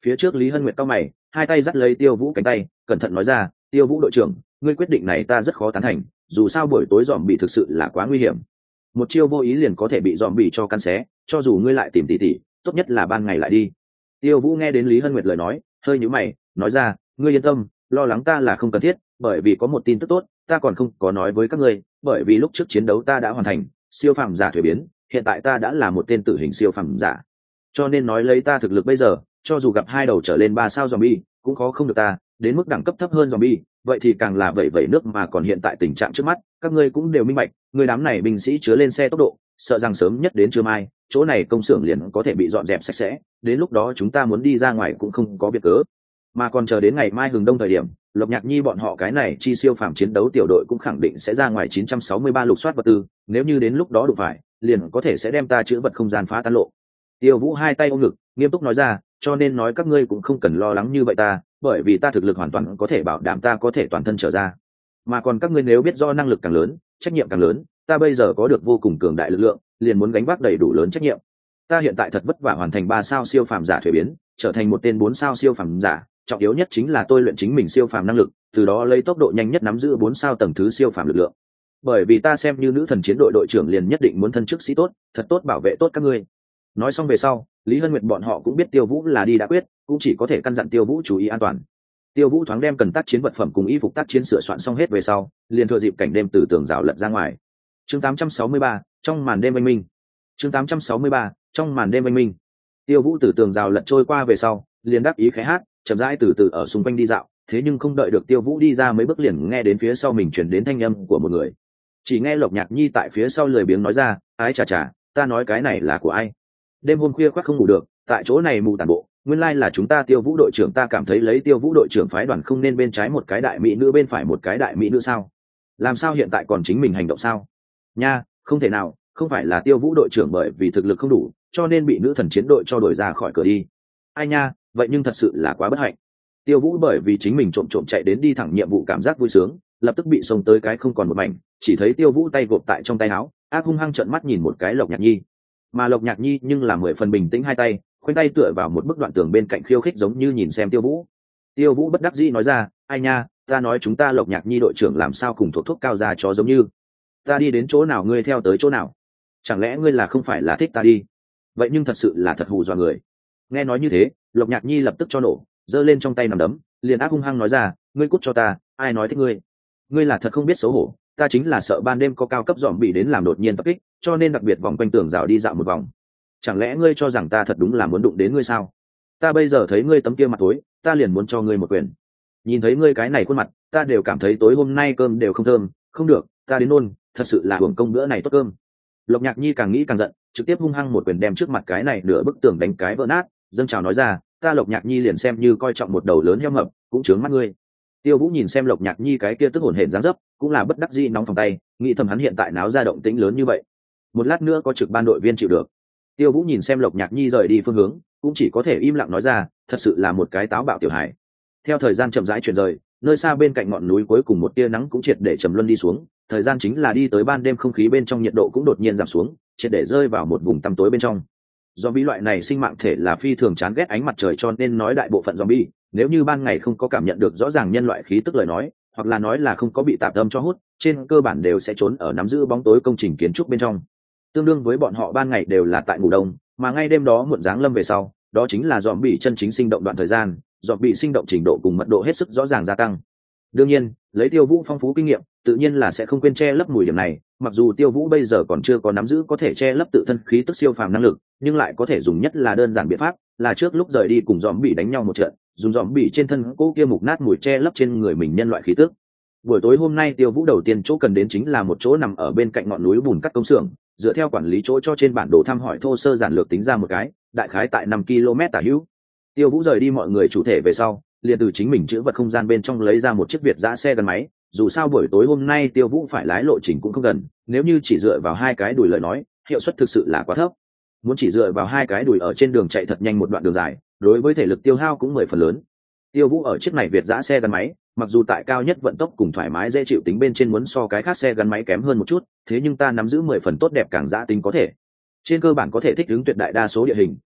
Phía trước Lý Hân Nguyệt cau mày, hai tay dắt lấy Tiêu Vũ cánh tay, cẩn thận nói ra, Tiêu Vũ đội trưởng, ngươi quyết định này ta rất khó tán thành, dù sao buổi tối dòm bị thực sự là quá nguy hiểm, một chiêu vô ý liền có thể bị dòm bị cho căn xé, cho dù ngươi lại tìm tỉ tỉ, tốt nhất là ban ngày lại đi. Tiêu Vũ nghe đến Lý Hân Nguyệt lời nói, hơi nhíu mày, nói ra, ngươi yên tâm, lo lắng ta là không cần thiết, bởi vì có một tin tức tốt, ta còn không có nói với các ngươi, bởi vì lúc trước chiến đấu ta đã hoàn thành siêu phàm giả thuế biến, hiện tại ta đã là một tên tử hình siêu phàm giả, cho nên nói lấy ta thực lực bây giờ, cho dù gặp hai đầu trở lên ba sao zombie, cũng khó không được ta, đến mức đẳng cấp thấp hơn zombie, vậy thì càng là vẩy vẩy nước mà còn hiện tại tình trạng trước mắt, các ngươi cũng đều minh bạch, người đám này binh sĩ chứa lên xe tốc độ, sợ rằng sớm nhất đến trưa mai, chỗ này công xưởng liền có thể bị dọn dẹp sạch sẽ, đến lúc đó chúng ta muốn đi ra ngoài cũng không có việc cớ, mà còn chờ đến ngày mai hừng đông thời điểm, Lộc Nhạc Nhi bọn họ cái này chi siêu phàm chiến đấu tiểu đội cũng khẳng định sẽ ra ngoài chín trăm sáu mươi ba lục soát vật tư, nếu như đến lúc đó đụng phải, liền có thể sẽ đem ta chữa vật không gian phá tan lộ. Tiêu Vũ hai tay ôm ngực, nghiêm túc nói ra, cho nên nói các ngươi cũng không cần lo lắng như vậy ta, bởi vì ta thực lực hoàn toàn có thể bảo đảm ta có thể toàn thân trở ra. Mà còn các ngươi nếu biết do năng lực càng lớn, trách nhiệm càng lớn, ta bây giờ có được vô cùng cường đại lực lượng, liền muốn gánh vác đầy đủ lớn trách nhiệm. Ta hiện tại thật vất vả hoàn thành ba sao siêu phàm giả thuế biến, trở thành một tên bốn sao siêu phàm giả, trọng yếu nhất chính là tôi luyện chính mình siêu phàm năng lực, từ đó lấy tốc độ nhanh nhất nắm giữ bốn sao tầng thứ siêu phàm lực lượng. Bởi vì ta xem như nữ thần chiến đội đội trưởng liền nhất định muốn thân chức sĩ tốt, thật tốt bảo vệ tốt các ngươi. Nói xong về sau, Lý Hân Nguyệt bọn họ cũng biết Tiêu Vũ là đi đã quyết, cũng chỉ có thể căn dặn Tiêu Vũ chú ý an toàn. Tiêu Vũ thoáng đem cần tác chiến vật phẩm cùng y phục tác chiến sửa soạn xong hết về sau, liền thừa dịp cảnh đêm từ tường rào lật ra ngoài. Chương tám trăm sáu mươi ba, trong màn đêm anh minh. Chương tám trăm sáu mươi ba, trong màn đêm anh minh. Tiêu Vũ từ tường rào lật trôi qua về sau, liền đáp ý khẽ hát, chậm rãi từ từ ở xung quanh đi dạo, thế nhưng không đợi được Tiêu Vũ đi ra mấy bước liền nghe đến phía sau mình truyền đến thanh âm của một người. Chỉ nghe Lộc Nhạc Nhi tại phía sau lười biếng nói ra, ái chà chà, ta nói cái này là của ai? Đêm hôm khuya khoác không ngủ được, tại chỗ này mù tản bộ, nguyên lai là chúng ta Tiêu Vũ đội trưởng, ta cảm thấy lấy Tiêu Vũ đội trưởng phái đoàn không nên bên trái một cái đại mỹ nữ bên phải một cái đại mỹ nữ sao? Làm sao hiện tại còn chính mình hành động sao? Nha, không thể nào, không phải là Tiêu Vũ đội trưởng bởi vì thực lực không đủ, cho nên bị nữ thần chiến đội cho đuổi ra khỏi cửa đi. Ai nha, vậy nhưng thật sự là quá bất hạnh. Tiêu Vũ bởi vì chính mình trộm trộm chạy đến đi thẳng nhiệm vụ cảm giác vui sướng, lập tức bị xông tới cái không còn một mảnh, chỉ thấy Tiêu Vũ tay gộp tại trong tay áo, ác hung hăng trợn mắt nhìn một cái Lộc Nhạc Nhi. Mà Lộc Nhạc Nhi nhưng là mười phần bình tĩnh, hai tay khoanh tay tựa vào một bức đoạn tường bên cạnh khiêu khích giống như nhìn xem Tiêu Vũ. Tiêu Vũ bất đắc dĩ nói ra, ai nha, ta nói chúng ta Lộc Nhạc Nhi đội trưởng làm sao cùng thuộc thuốc cao ra chó giống như, ta đi đến chỗ nào ngươi theo tới chỗ nào, chẳng lẽ ngươi là không phải là thích ta đi? Vậy nhưng thật sự là thật hù dọa người. Nghe nói như thế, Lộc Nhạc Nhi lập tức cho nổ, giơ lên trong tay nằm đấm, liền ác hung hăng nói ra, ngươi cút cho ta, ai nói thích ngươi? Ngươi là thật không biết xấu hổ, ta chính là sợ ban đêm có cao cấp dòm bị đến làm đột nhiên tập kích, cho nên đặc biệt vòng quanh tường rào đi dạo một vòng. Chẳng lẽ ngươi cho rằng ta thật đúng là muốn đụng đến ngươi sao? Ta bây giờ thấy ngươi tấm kia mặt tối, ta liền muốn cho ngươi một quyền. Nhìn thấy ngươi cái này khuôn mặt, ta đều cảm thấy tối hôm nay cơm đều không thơm, không được, ta đến nôn, thật sự là hưởng công bữa này tốt cơm. Lộc Nhạc Nhi càng nghĩ càng giận, trực tiếp hung hăng một quyền đem trước mặt cái này nửa bức tường đánh cái vỡ nát, dâng trào nói ra, ta Lộc Nhạc Nhi liền xem như coi trọng một đầu lớn heo mập, cũng chướng mắt ngươi. Tiêu Vũ nhìn xem Lộc Nhạc Nhi cái kia tức hổn hển dáng dấp, cũng là bất đắc dĩ nóng phòng tay, nghĩ thầm hắn hiện tại náo ra động tĩnh lớn như vậy, một lát nữa có trực ban đội viên chịu được. Tiêu Vũ nhìn xem Lộc Nhạc Nhi rời đi phương hướng, cũng chỉ có thể im lặng nói ra, thật sự là một cái táo bạo tiểu hài. Theo thời gian chậm rãi chuyển rời, nơi xa bên cạnh ngọn núi cuối cùng một tia nắng cũng triệt để trầm luân đi xuống, thời gian chính là đi tới ban đêm, không khí bên trong nhiệt độ cũng đột nhiên giảm xuống, triệt để rơi vào một vùng tăm tối bên trong. Zombie loại này sinh mạng thể là phi thường chán ghét ánh mặt trời, cho nên nói đại bộ phận zombie, nếu như ban ngày không có cảm nhận được rõ ràng nhân loại khí tức lời nói, hoặc là nói là không có bị tạp âm cho hút, trên cơ bản đều sẽ trốn ở nắm giữ bóng tối công trình kiến trúc bên trong. Tương đương với bọn họ ban ngày đều là tại ngủ đông, mà ngay đêm đó muộn dáng lâm về sau, đó chính là zombie chân chính sinh động đoạn thời gian, zombie sinh động trình độ cùng mật độ hết sức rõ ràng gia tăng. Đương nhiên, lấy Tiêu Vũ phong phú kinh nghiệm, tự nhiên là sẽ không quên che lấp mùi điểm này, mặc dù Tiêu Vũ bây giờ còn chưa có nắm giữ có thể che lấp tự thân khí tức siêu phàm năng lực, nhưng lại có thể dùng nhất là đơn giản biện pháp, là trước lúc rời đi cùng zombie đánh nhau một trận, dùng zombie trên thân cô kia mục nát mùi che lấp trên người mình nhân loại khí tức. Buổi tối hôm nay Tiêu Vũ đầu tiên chỗ cần đến chính là một chỗ nằm ở bên cạnh ngọn núi bùn cắt công xưởng, dựa theo quản lý chỗ cho trên bản đồ thăm hỏi thô sơ giản lược tính ra một cái, đại khái tại năm ki lô mét tả hữu. Tiêu Vũ rời đi mọi người chủ thể về sau, liền từ chính mình chữ vật không gian bên trong lấy ra một chiếc Việt giã xe gắn máy, dù sao buổi tối hôm nay Tiêu Vũ phải lái lộ trình cũng không gần, nếu như chỉ dựa vào hai cái đùi lời nói, hiệu suất thực sự là quá thấp. Muốn chỉ dựa vào hai cái đùi ở trên đường chạy thật nhanh một đoạn đường dài, đối với thể lực tiêu hao cũng mười phần lớn. Tiêu Vũ ở chiếc này Việt giã xe gắn máy, mặc dù tại cao nhất vận tốc cùng thoải mái dễ chịu tính bên trên muốn so cái khác xe gắn máy kém hơn một chút, thế nhưng ta nắm giữ mười phần tốt đẹp càng giã tính có thể. Trên cơ bản có thể thích ứng tuyệt đại đa số địa hình,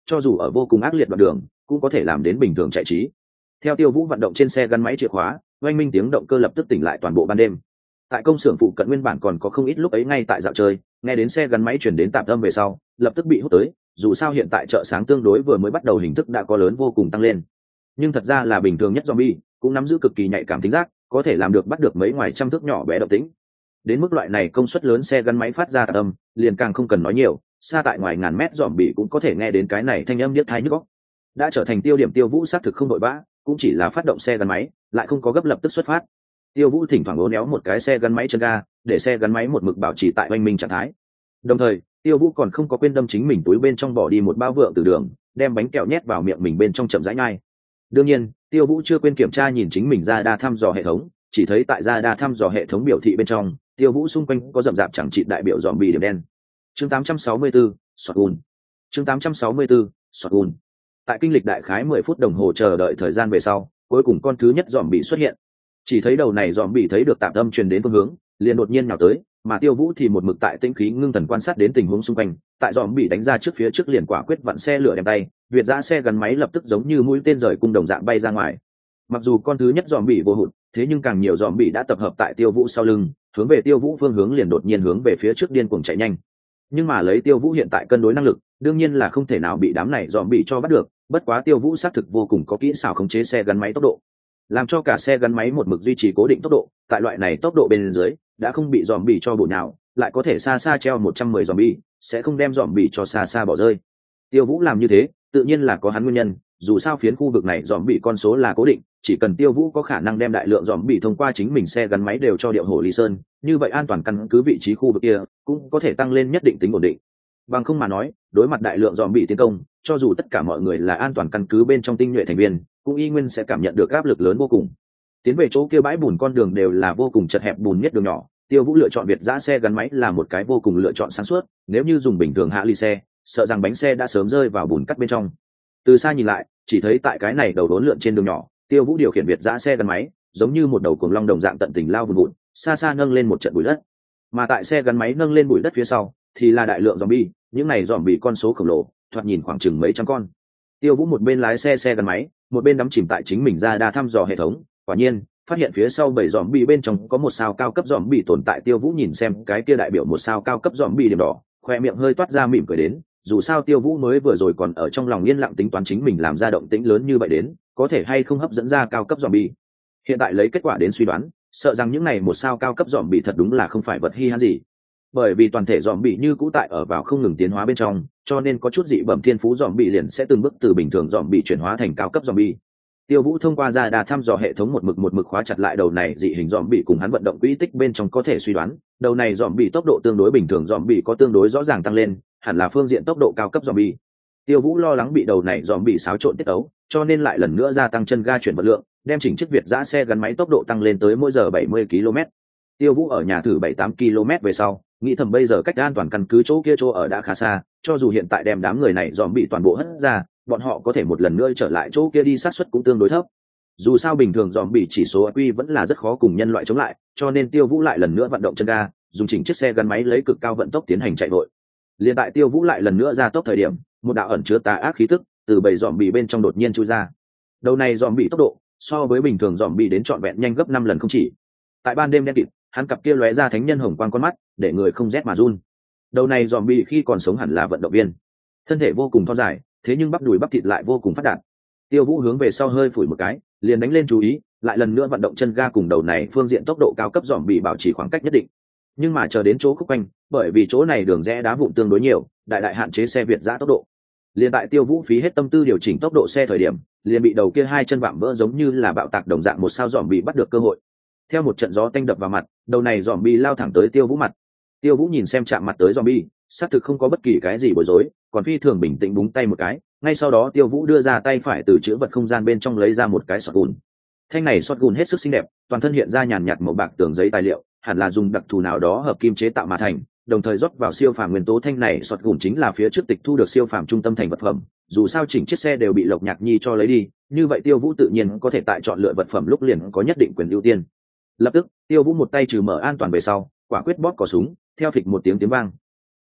cho dù ở vô cùng ác liệt đoạn đường cũng có thể làm đến bình thường chạy trí. Theo Tiêu Vũ vận động trên xe gắn máy chìa khóa, oanh minh tiếng động cơ lập tức tỉnh lại toàn bộ ban đêm. Tại công xưởng phụ cận nguyên bản còn có không ít lúc ấy ngay tại dạo chơi, nghe đến xe gắn máy chuyển đến tạm âm về sau, lập tức bị hút tới. Dù sao hiện tại chợ sáng tương đối vừa mới bắt đầu hình thức đã có lớn vô cùng tăng lên, nhưng thật ra là bình thường nhất zombie cũng nắm giữ cực kỳ nhạy cảm tính giác, có thể làm được bắt được mấy ngoài trăm thước nhỏ bé động tĩnh. Đến mức loại này công suất lớn xe gắn máy phát ra tạm âm, liền càng không cần nói nhiều, xa tại ngoài ngàn mét zombie cũng có thể nghe đến cái này thanh âm điếc tai nhức óc. Đã trở thành tiêu điểm Tiêu Vũ xác thực không đội vã, cũng chỉ là phát động xe gắn máy, lại không có gấp lập tức xuất phát. Tiêu Vũ thỉnh thoảng uốn éo một cái xe gắn máy chân ga, để xe gắn máy một mực bảo trì tại oanh minh trạng thái. Đồng thời, Tiêu Vũ còn không có quên đâm chính mình túi bên trong bỏ đi một bao vượng từ đường, đem bánh kẹo nhét vào miệng mình bên trong chậm rãi nhai. Đương nhiên, Tiêu Vũ chưa quên kiểm tra nhìn chính mình ra đa thăm dò hệ thống, chỉ thấy tại ra đa thăm dò hệ thống biểu thị bên trong, Tiêu Vũ xung quanh có rậm rạp chẳng chịt đại biểu zombie điểm đen. Chương tám trăm sáu mươi tư, Shotgun. Chương tám trăm sáu mươi tư, Shotgun. Tại kinh lịch đại khái mười phút đồng hồ chờ đợi thời gian về sau, cuối cùng con thứ nhất zombie xuất hiện. Chỉ thấy đầu này zombie thấy được tạm âm truyền đến phương hướng, liền đột nhiên nhào tới, mà Tiêu Vũ thì một mực tại tĩnh khí ngưng thần quan sát đến tình huống xung quanh. Tại zombie đánh ra trước phía trước liền quả quyết vặn xe lửa đem tay, việt giã xe gắn máy lập tức giống như mũi tên rời cung đồng dạng bay ra ngoài. Mặc dù con thứ nhất zombie vô hụt, thế nhưng càng nhiều zombie đã tập hợp tại Tiêu Vũ sau lưng, hướng về Tiêu Vũ phương hướng liền đột nhiên hướng về phía trước điên cuồng chạy nhanh. Nhưng mà lấy Tiêu Vũ hiện tại cân đối năng lực, đương nhiên là không thể nào bị đám này zombie cho bắt được, bất quá Tiêu Vũ xác thực vô cùng có kỹ xảo khống chế xe gắn máy tốc độ, làm cho cả xe gắn máy một mực duy trì cố định tốc độ. Tại loại này tốc độ bên dưới, đã không bị zombie cho bổ nhào, lại có thể xa xa treo một trăm mười zombie, sẽ không đem zombie cho xa xa bỏ rơi. Tiêu Vũ làm như thế, tự nhiên là có hắn nguyên nhân, dù sao phiến khu vực này zombie con số là cố định, chỉ cần Tiêu Vũ có khả năng đem đại lượng zombie thông qua chính mình xe gắn máy đều cho điệu hổ Lý Sơn, như vậy an toàn căn cứ vị trí khu vực kia cũng có thể tăng lên nhất định tính ổn định. Bằng không mà nói, đối mặt đại lượng zombie tiến công, cho dù tất cả mọi người là an toàn căn cứ bên trong tinh nhuệ thành viên, cũng y nguyên sẽ cảm nhận được áp lực lớn vô cùng. Tiến về chỗ kia bãi bùn con đường đều là vô cùng chật hẹp bùn nhất đường nhỏ, Tiêu Vũ lựa chọn việt giã xe gắn máy là một cái vô cùng lựa chọn sáng suốt, nếu như dùng bình thường hạ ly xe, sợ rằng bánh xe đã sớm rơi vào bùn cắt bên trong. Từ xa nhìn lại, chỉ thấy tại cái này đầu đốn lượn trên đường nhỏ, Tiêu Vũ điều khiển việt giã xe gắn máy, giống như một đầu cuồng long đồng dạng tận tình lao vùn vụn, xa xa nâng lên một trận bụi đất. Mà tại xe gắn máy nâng lên bụi đất phía sau, thì là đại lượng zombie, những này zombie con số khổng lồ, thoạt nhìn khoảng chừng mấy trăm con. Tiêu Vũ một bên lái xe xe gắn máy, một bên đắm chìm tại chính mình ra đa thăm dò hệ thống, quả nhiên phát hiện phía sau bảy zombie bên trong có một sao cao cấp zombie tồn tại. Tiêu Vũ nhìn xem cái kia đại biểu một sao cao cấp zombie điểm đỏ, khoe miệng hơi toát ra mỉm cười đến, dù sao Tiêu Vũ mới vừa rồi còn ở trong lòng yên lặng tính toán chính mình làm ra động tĩnh lớn như vậy đến, có thể hay không hấp dẫn ra cao cấp zombie. Hiện tại lấy kết quả đến suy đoán, sợ rằng những này một sao cao cấp zombie thật đúng là không phải vật hi hãn gì. Bởi vì toàn thể zombie như cũ tại ở vào không ngừng tiến hóa bên trong, cho nên có chút dị bẩm thiên phú zombie liền sẽ từng bước từ bình thường zombie chuyển hóa thành cao cấp zombie. Tiêu Vũ thông qua ra đà thăm dò hệ thống một mực một mực khóa chặt lại đầu này dị hình zombie cùng hắn vận động quỹ tích bên trong, có thể suy đoán, đầu này zombie tốc độ tương đối bình thường zombie có tương đối rõ ràng tăng lên, hẳn là phương diện tốc độ cao cấp zombie. Tiêu Vũ lo lắng bị đầu này zombie xáo trộn tiết tấu, cho nên lại lần nữa gia tăng chân ga chuyển vật lượng, đem chỉnh chiếc việt giã xe gắn máy tốc độ tăng lên tới mỗi giờ bảy mươi ki lô mét. Tiêu Vũ ở nhà thử bảy tám ki lô mét về sau, nghĩ thầm bây giờ cách an toàn căn cứ chỗ kia chỗ ở đã khá xa, cho dù hiện tại đem đám người này zombie toàn bộ hất ra, bọn họ có thể một lần nữa trở lại chỗ kia đi xác suất cũng tương đối thấp. Dù sao bình thường zombie chỉ số i kiu vẫn là rất khó cùng nhân loại chống lại, cho nên Tiêu Vũ lại lần nữa vận động chân ga, dùng chỉnh chiếc xe gắn máy lấy cực cao vận tốc tiến hành chạy vội. Liên tại Tiêu Vũ lại lần nữa ra tốc thời điểm, một đạo ẩn chứa tà ác khí tức từ bầy zombie bên trong đột nhiên chui ra. Đầu này zombie tốc độ so với bình thường zombie đến trọn vẹn nhanh gấp năm lần không chỉ. Tại ban đêm đen kịt, hắn cặp kia lóe ra thánh nhân hồng quang con mắt, để người không rét mà run. Đầu này zombie khi còn sống hẳn là vận động viên, thân thể vô cùng thon dài, thế nhưng bắp đùi bắp thịt lại vô cùng phát đạt. Tiêu Vũ hướng về sau hơi phủi một cái, liền đánh lên chú ý, lại lần nữa vận động chân ga cùng đầu này phương diện tốc độ cao cấp zombie bảo trì khoảng cách nhất định. Nhưng mà chờ đến chỗ khúc quanh, bởi vì chỗ này đường rẽ đá vụn tương đối nhiều, đại đại hạn chế xe việt giã tốc độ. Liền tại Tiêu Vũ phí hết tâm tư điều chỉnh tốc độ xe thời điểm, liền bị đầu kia hai chân vạm vỡ giống như là bạo tạc đồng dạng một sao zombie bắt được cơ hội. Theo một trận gió tanh đập vào mặt, đầu này zombie lao thẳng tới Tiêu Vũ mặt. Tiêu Vũ nhìn xem chạm mặt tới zombie, xác thực không có bất kỳ cái gì bối rối, còn phi thường bình tĩnh búng tay một cái, ngay sau đó Tiêu Vũ đưa ra tay phải từ chữ vật không gian bên trong lấy ra một cái shotgun. Thanh này shotgun hết sức xinh đẹp, toàn thân hiện ra nhàn nhạt màu bạc tường giấy tài liệu, hẳn là dùng đặc thù nào đó hợp kim chế tạo mà thành, đồng thời rót vào siêu phàm nguyên tố. Thanh này shotgun chính là phía trước tịch thu được siêu phàm trung tâm thành vật phẩm, dù sao chỉnh chiếc xe đều bị Lộc Nhạc Nhi cho lấy đi, như vậy Tiêu Vũ tự nhiên có thể tại chọn lựa vật phẩm lúc liền có nhất định quyền ưu tiên. Lập tức, Tiêu Vũ một tay trừ mở an toàn về sau, quả quyết bóp cò súng, theo phịch một tiếng tiếng vang.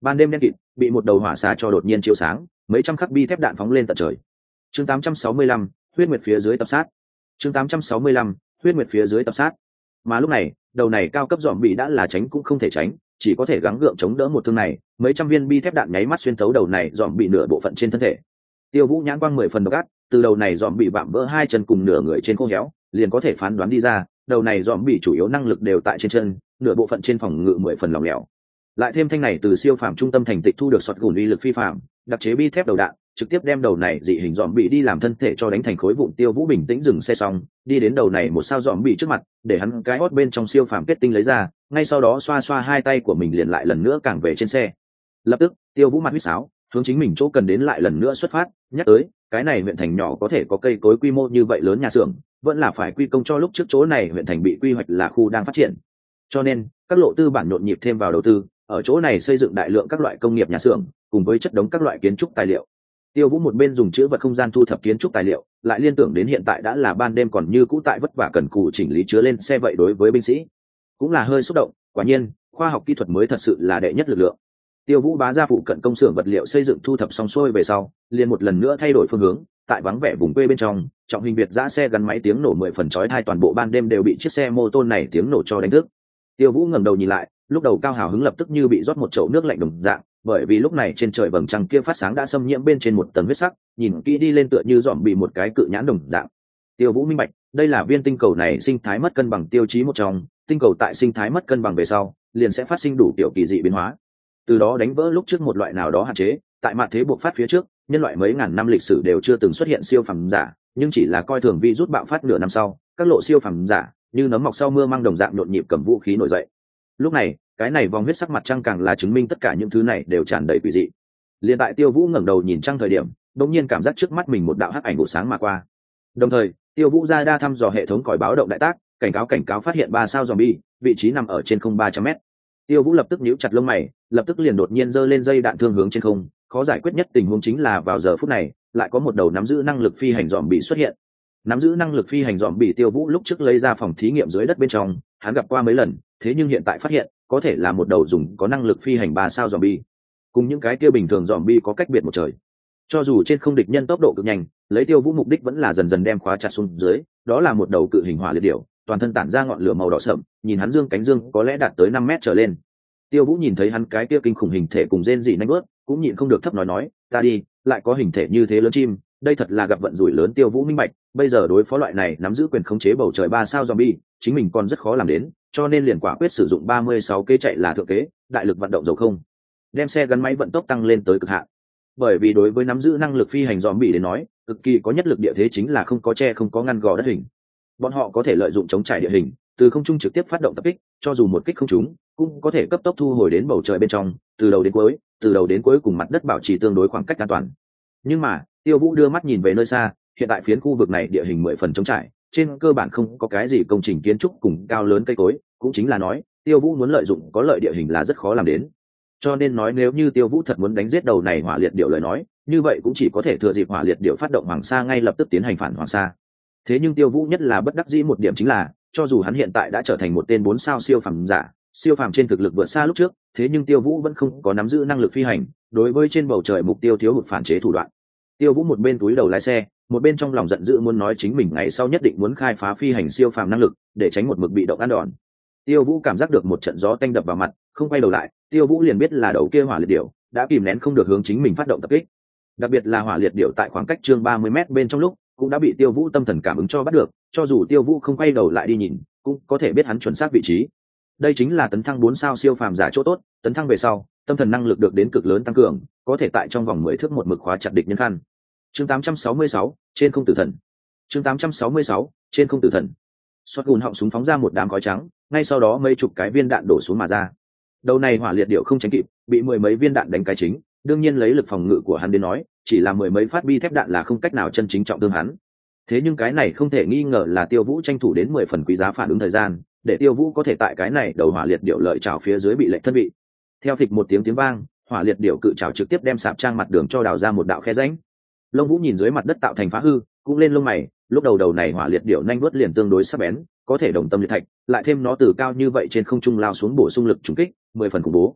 ban đêm đen kịt bị một đầu hỏa xà cho đột nhiên chiếu sáng, mấy trăm khắc bi thép đạn phóng lên tận trời. Chương tám trăm sáu mươi lăm, huyết nguyệt phía dưới tập sát. Chương tám trăm sáu mươi lăm, huyết nguyệt phía dưới tập sát. Mà lúc này, đầu này cao cấp dòm bị đã là tránh cũng không thể tránh, chỉ có thể gắng gượng chống đỡ một thương này, mấy trăm viên bi thép đạn nháy mắt xuyên thấu đầu này dòm bị nửa bộ phận trên thân thể. Tiêu Vũ nhãn quang mười phần độc ác, từ đầu này dòm bị vạm vỡ hai chân cùng nửa người trên khô héo, liền có thể phán đoán đi ra, đầu này dòm bị chủ yếu năng lực đều tại trên chân, nửa bộ phận trên phòng ngự mười phần lỏng lẻo. Lại thêm thanh này từ siêu phàm trung tâm thành tịch thu được sọt gùn uy lực phi phàm, đặc chế bi thép đầu đạn, trực tiếp đem đầu này dị hình dòm bị đi làm thân thể cho đánh thành khối vụn. Tiêu Vũ bình tĩnh dừng xe xong, đi đến đầu này một sao dòm bị trước mặt, để hắn cái hót bên trong siêu phàm kết tinh lấy ra, ngay sau đó xoa xoa hai tay của mình liền lại lần nữa càng về trên xe. Lập tức, Tiêu Vũ mặt huýt sáo, hướng chính mình chỗ cần đến lại lần nữa xuất phát, nhắc tới, cái này huyện thành nhỏ có thể có cây cối quy mô như vậy lớn nhà xưởng, vẫn là phải quy công cho lúc trước chỗ này huyện thành bị quy hoạch là khu đang phát triển. Cho nên, các lộ tư bản nhộn nhịp thêm vào đầu tư, ở chỗ này xây dựng đại lượng các loại công nghiệp nhà xưởng, cùng với chất đống các loại kiến trúc tài liệu. Tiêu Vũ một bên dùng chữ vật không gian thu thập kiến trúc tài liệu, lại liên tưởng đến hiện tại đã là ban đêm còn như cũ tại vất vả cần cù chỉnh lý chứa lên xe, vậy đối với binh sĩ cũng là hơi xúc động. Quả nhiên, khoa học kỹ thuật mới thật sự là đệ nhất lực lượng. Tiêu Vũ bá ra phụ cận công xưởng vật liệu xây dựng thu thập xong xuôi về sau, liền một lần nữa thay đổi phương hướng, tại vắng vẻ vùng quê bên trong, trọng hình Việt giã xe gắn máy tiếng nổ mười phần chói tai, toàn bộ ban đêm đều bị chiếc xe mô tô này tiếng nổ cho đánh thức. Tiêu Vũ ngẩng đầu nhìn lại, lúc đầu cao hào hứng lập tức như bị rót một chậu nước lạnh đồng dạng, bởi vì lúc này trên trời vầng trăng kia phát sáng đã xâm nhiễm bên trên một tầng huyết sắc, nhìn kỹ đi lên tựa như dòm bị một cái cự nhãn đồng dạng. Tiêu Vũ minh bạch, đây là viên tinh cầu này sinh thái mất cân bằng tiêu chí một trong, tinh cầu tại sinh thái mất cân bằng về sau, liền sẽ phát sinh đủ kiểu kỳ dị biến hóa. Từ đó đánh vỡ lúc trước một loại nào đó hạn chế, tại mạt thế buộc phát phía trước, nhân loại mấy ngàn năm lịch sử đều chưa từng xuất hiện siêu phàm giả, nhưng chỉ là coi thường virus bạo phát nửa năm sau, các lộ siêu phàm giả như nấm mọc sau mưa mang đồng dạng nhộn nhịp cầm vũ khí nổi dậy. Lúc này, cái này vòng huyết sắc mặt trăng càng là chứng minh tất cả những thứ này đều tràn đầy quỷ dị. Liên tại Tiêu Vũ ngẩng đầu nhìn trăng thời điểm, đột nhiên cảm giác trước mắt mình một đạo hắc ảnh vụ sáng mà qua. Đồng thời, Tiêu Vũ ra đa thăm dò hệ thống còi báo động đại tác, cảnh cáo cảnh cáo phát hiện ba sao zombie, vị trí nằm ở trên không ba trăm mét. Tiêu Vũ lập tức nhíu chặt lông mày, lập tức liền đột nhiên giơ lên dây đạn thương hướng trên không. Khó giải quyết nhất tình huống chính là vào giờ phút này, lại có một đầu nắm giữ năng lực phi hành zombie xuất hiện. Nắm giữ năng lực phi hành zombie Tiêu Vũ lúc trước lấy ra phòng thí nghiệm dưới đất bên trong, hắn gặp qua mấy lần, thế nhưng hiện tại phát hiện, có thể là một đầu dùng có năng lực phi hành ba sao zombie. Cùng những cái kia bình thường zombie có cách biệt một trời. Cho dù trên không địch nhân tốc độ cực nhanh, lấy Tiêu Vũ mục đích vẫn là dần dần đem khóa chặt xuống dưới, đó là một đầu cự hình hỏa liệt điểu, toàn thân tản ra ngọn lửa màu đỏ sậm, nhìn hắn dương cánh dương có lẽ đạt tới năm mét trở lên. Tiêu Vũ nhìn thấy hắn cái kia kinh khủng hình thể cùng rên dị nhanh bước, cũng nhịn không được thấp nói nói, ta đi, lại có hình thể như thế lớn chim, đây thật là gặp vận rủi lớn. Tiêu Vũ minh bạch, bây giờ đối phó loại này nắm giữ quyền khống chế bầu trời ba sao zombie, chính mình còn rất khó làm đến, cho nên liền quả quyết sử dụng ba mươi sáu kế chạy là thượng kế, đại lực vận động dầu không, đem xe gắn máy vận tốc tăng lên tới cực hạn. Bởi vì đối với nắm giữ năng lực phi hành zombie đến nói, cực kỳ có nhất lực địa thế chính là không có che không có ngăn gò đất hình. Bọn họ có thể lợi dụng chống trải địa hình, từ không trung trực tiếp phát động tập kích, cho dù một kích không trúng, cũng có thể cấp tốc thu hồi đến bầu trời bên trong, từ đầu đến cuối, từ đầu đến cuối cùng mặt đất bảo trì tương đối khoảng cách an toàn. Nhưng mà, Tiêu Vũ đưa mắt nhìn về nơi xa, hiện tại phiến khu vực này địa hình mười phần chống trải, trên cơ bản không có cái gì công trình kiến trúc cùng cao lớn cây cối, cũng chính là nói, Tiêu Vũ muốn lợi dụng có lợi địa hình là rất khó làm đến. Cho nên nói nếu như Tiêu Vũ thật muốn đánh giết đầu này hỏa liệt điểu lời nói, như vậy cũng chỉ có thể thừa dịp hỏa liệt điểu phát động Hoàng Sa ngay lập tức tiến hành phản Hoàng Sa. Thế nhưng Tiêu Vũ nhất là bất đắc dĩ một điểm chính là, cho dù hắn hiện tại đã trở thành một tên bốn sao siêu phàm giả, siêu phàm trên thực lực vượt xa lúc trước, thế nhưng Tiêu Vũ vẫn không có nắm giữ năng lực phi hành, đối với trên bầu trời mục tiêu thiếu hụt phản chế thủ đoạn. Tiêu Vũ một bên túi đầu lái xe, một bên trong lòng giận dữ muốn nói chính mình ngày sau nhất định muốn khai phá phi hành siêu phàm năng lực, để tránh một mực bị động ăn đòn. Tiêu Vũ cảm giác được một trận gió tanh đập vào mặt, không quay đầu lại, Tiêu Vũ liền biết là đầu kia hỏa liệt điểu đã kìm nén không được hướng chính mình phát động tập kích. Đặc biệt là hỏa liệt điểu tại khoảng cách chương ba mươi mét bên trong lúc, cũng đã bị Tiêu Vũ tâm thần cảm ứng cho bắt được, cho dù Tiêu Vũ không quay đầu lại đi nhìn, cũng có thể biết hắn chuẩn xác vị trí. Đây chính là tấn thăng bốn sao siêu phàm giả chỗ tốt, tấn thăng về sau, tâm thần năng lực được đến cực lớn tăng cường, có thể tại trong vòng mười thước một mực khóa chặt địch nhân khăn. Chương tám trăm sáu mươi sáu, trên không tử thần. Chương tám trăm sáu mươi sáu, trên không tử thần. Xoát gùn họng súng phóng ra một đám khói trắng, ngay sau đó mấy chục cái viên đạn đổ xuống mà ra. Đầu này hỏa liệt điểu không tránh kịp, bị mười mấy viên đạn đánh cái chính, đương nhiên lấy lực phòng ngự của hắn đến nói, chỉ là mười mấy phát bi thép đạn là không cách nào chân chính trọng thương hắn. Thế nhưng cái này không thể nghi ngờ là Tiêu Vũ tranh thủ đến mười phần quý giá phản ứng thời gian, để Tiêu Vũ có thể tại cái này đầu hỏa liệt điểu lợi trào phía dưới bị lệch thân vị. Theo phịch một tiếng tiếng vang, hỏa liệt điểu cự trào trực tiếp đem sạp trang mặt đường cho đào ra một đạo khe rãnh. Lông Vũ nhìn dưới mặt đất tạo thành phá hư, cũng lên lông mày, lúc đầu đầu này hỏa liệt điểu nhanh vuốt liền tương đối sắc bén, có thể đồng tâm liệt thạch, lại thêm nó từ cao như vậy trên không trung lao xuống bổ sung lực trùng kích, mười phần khủng bố.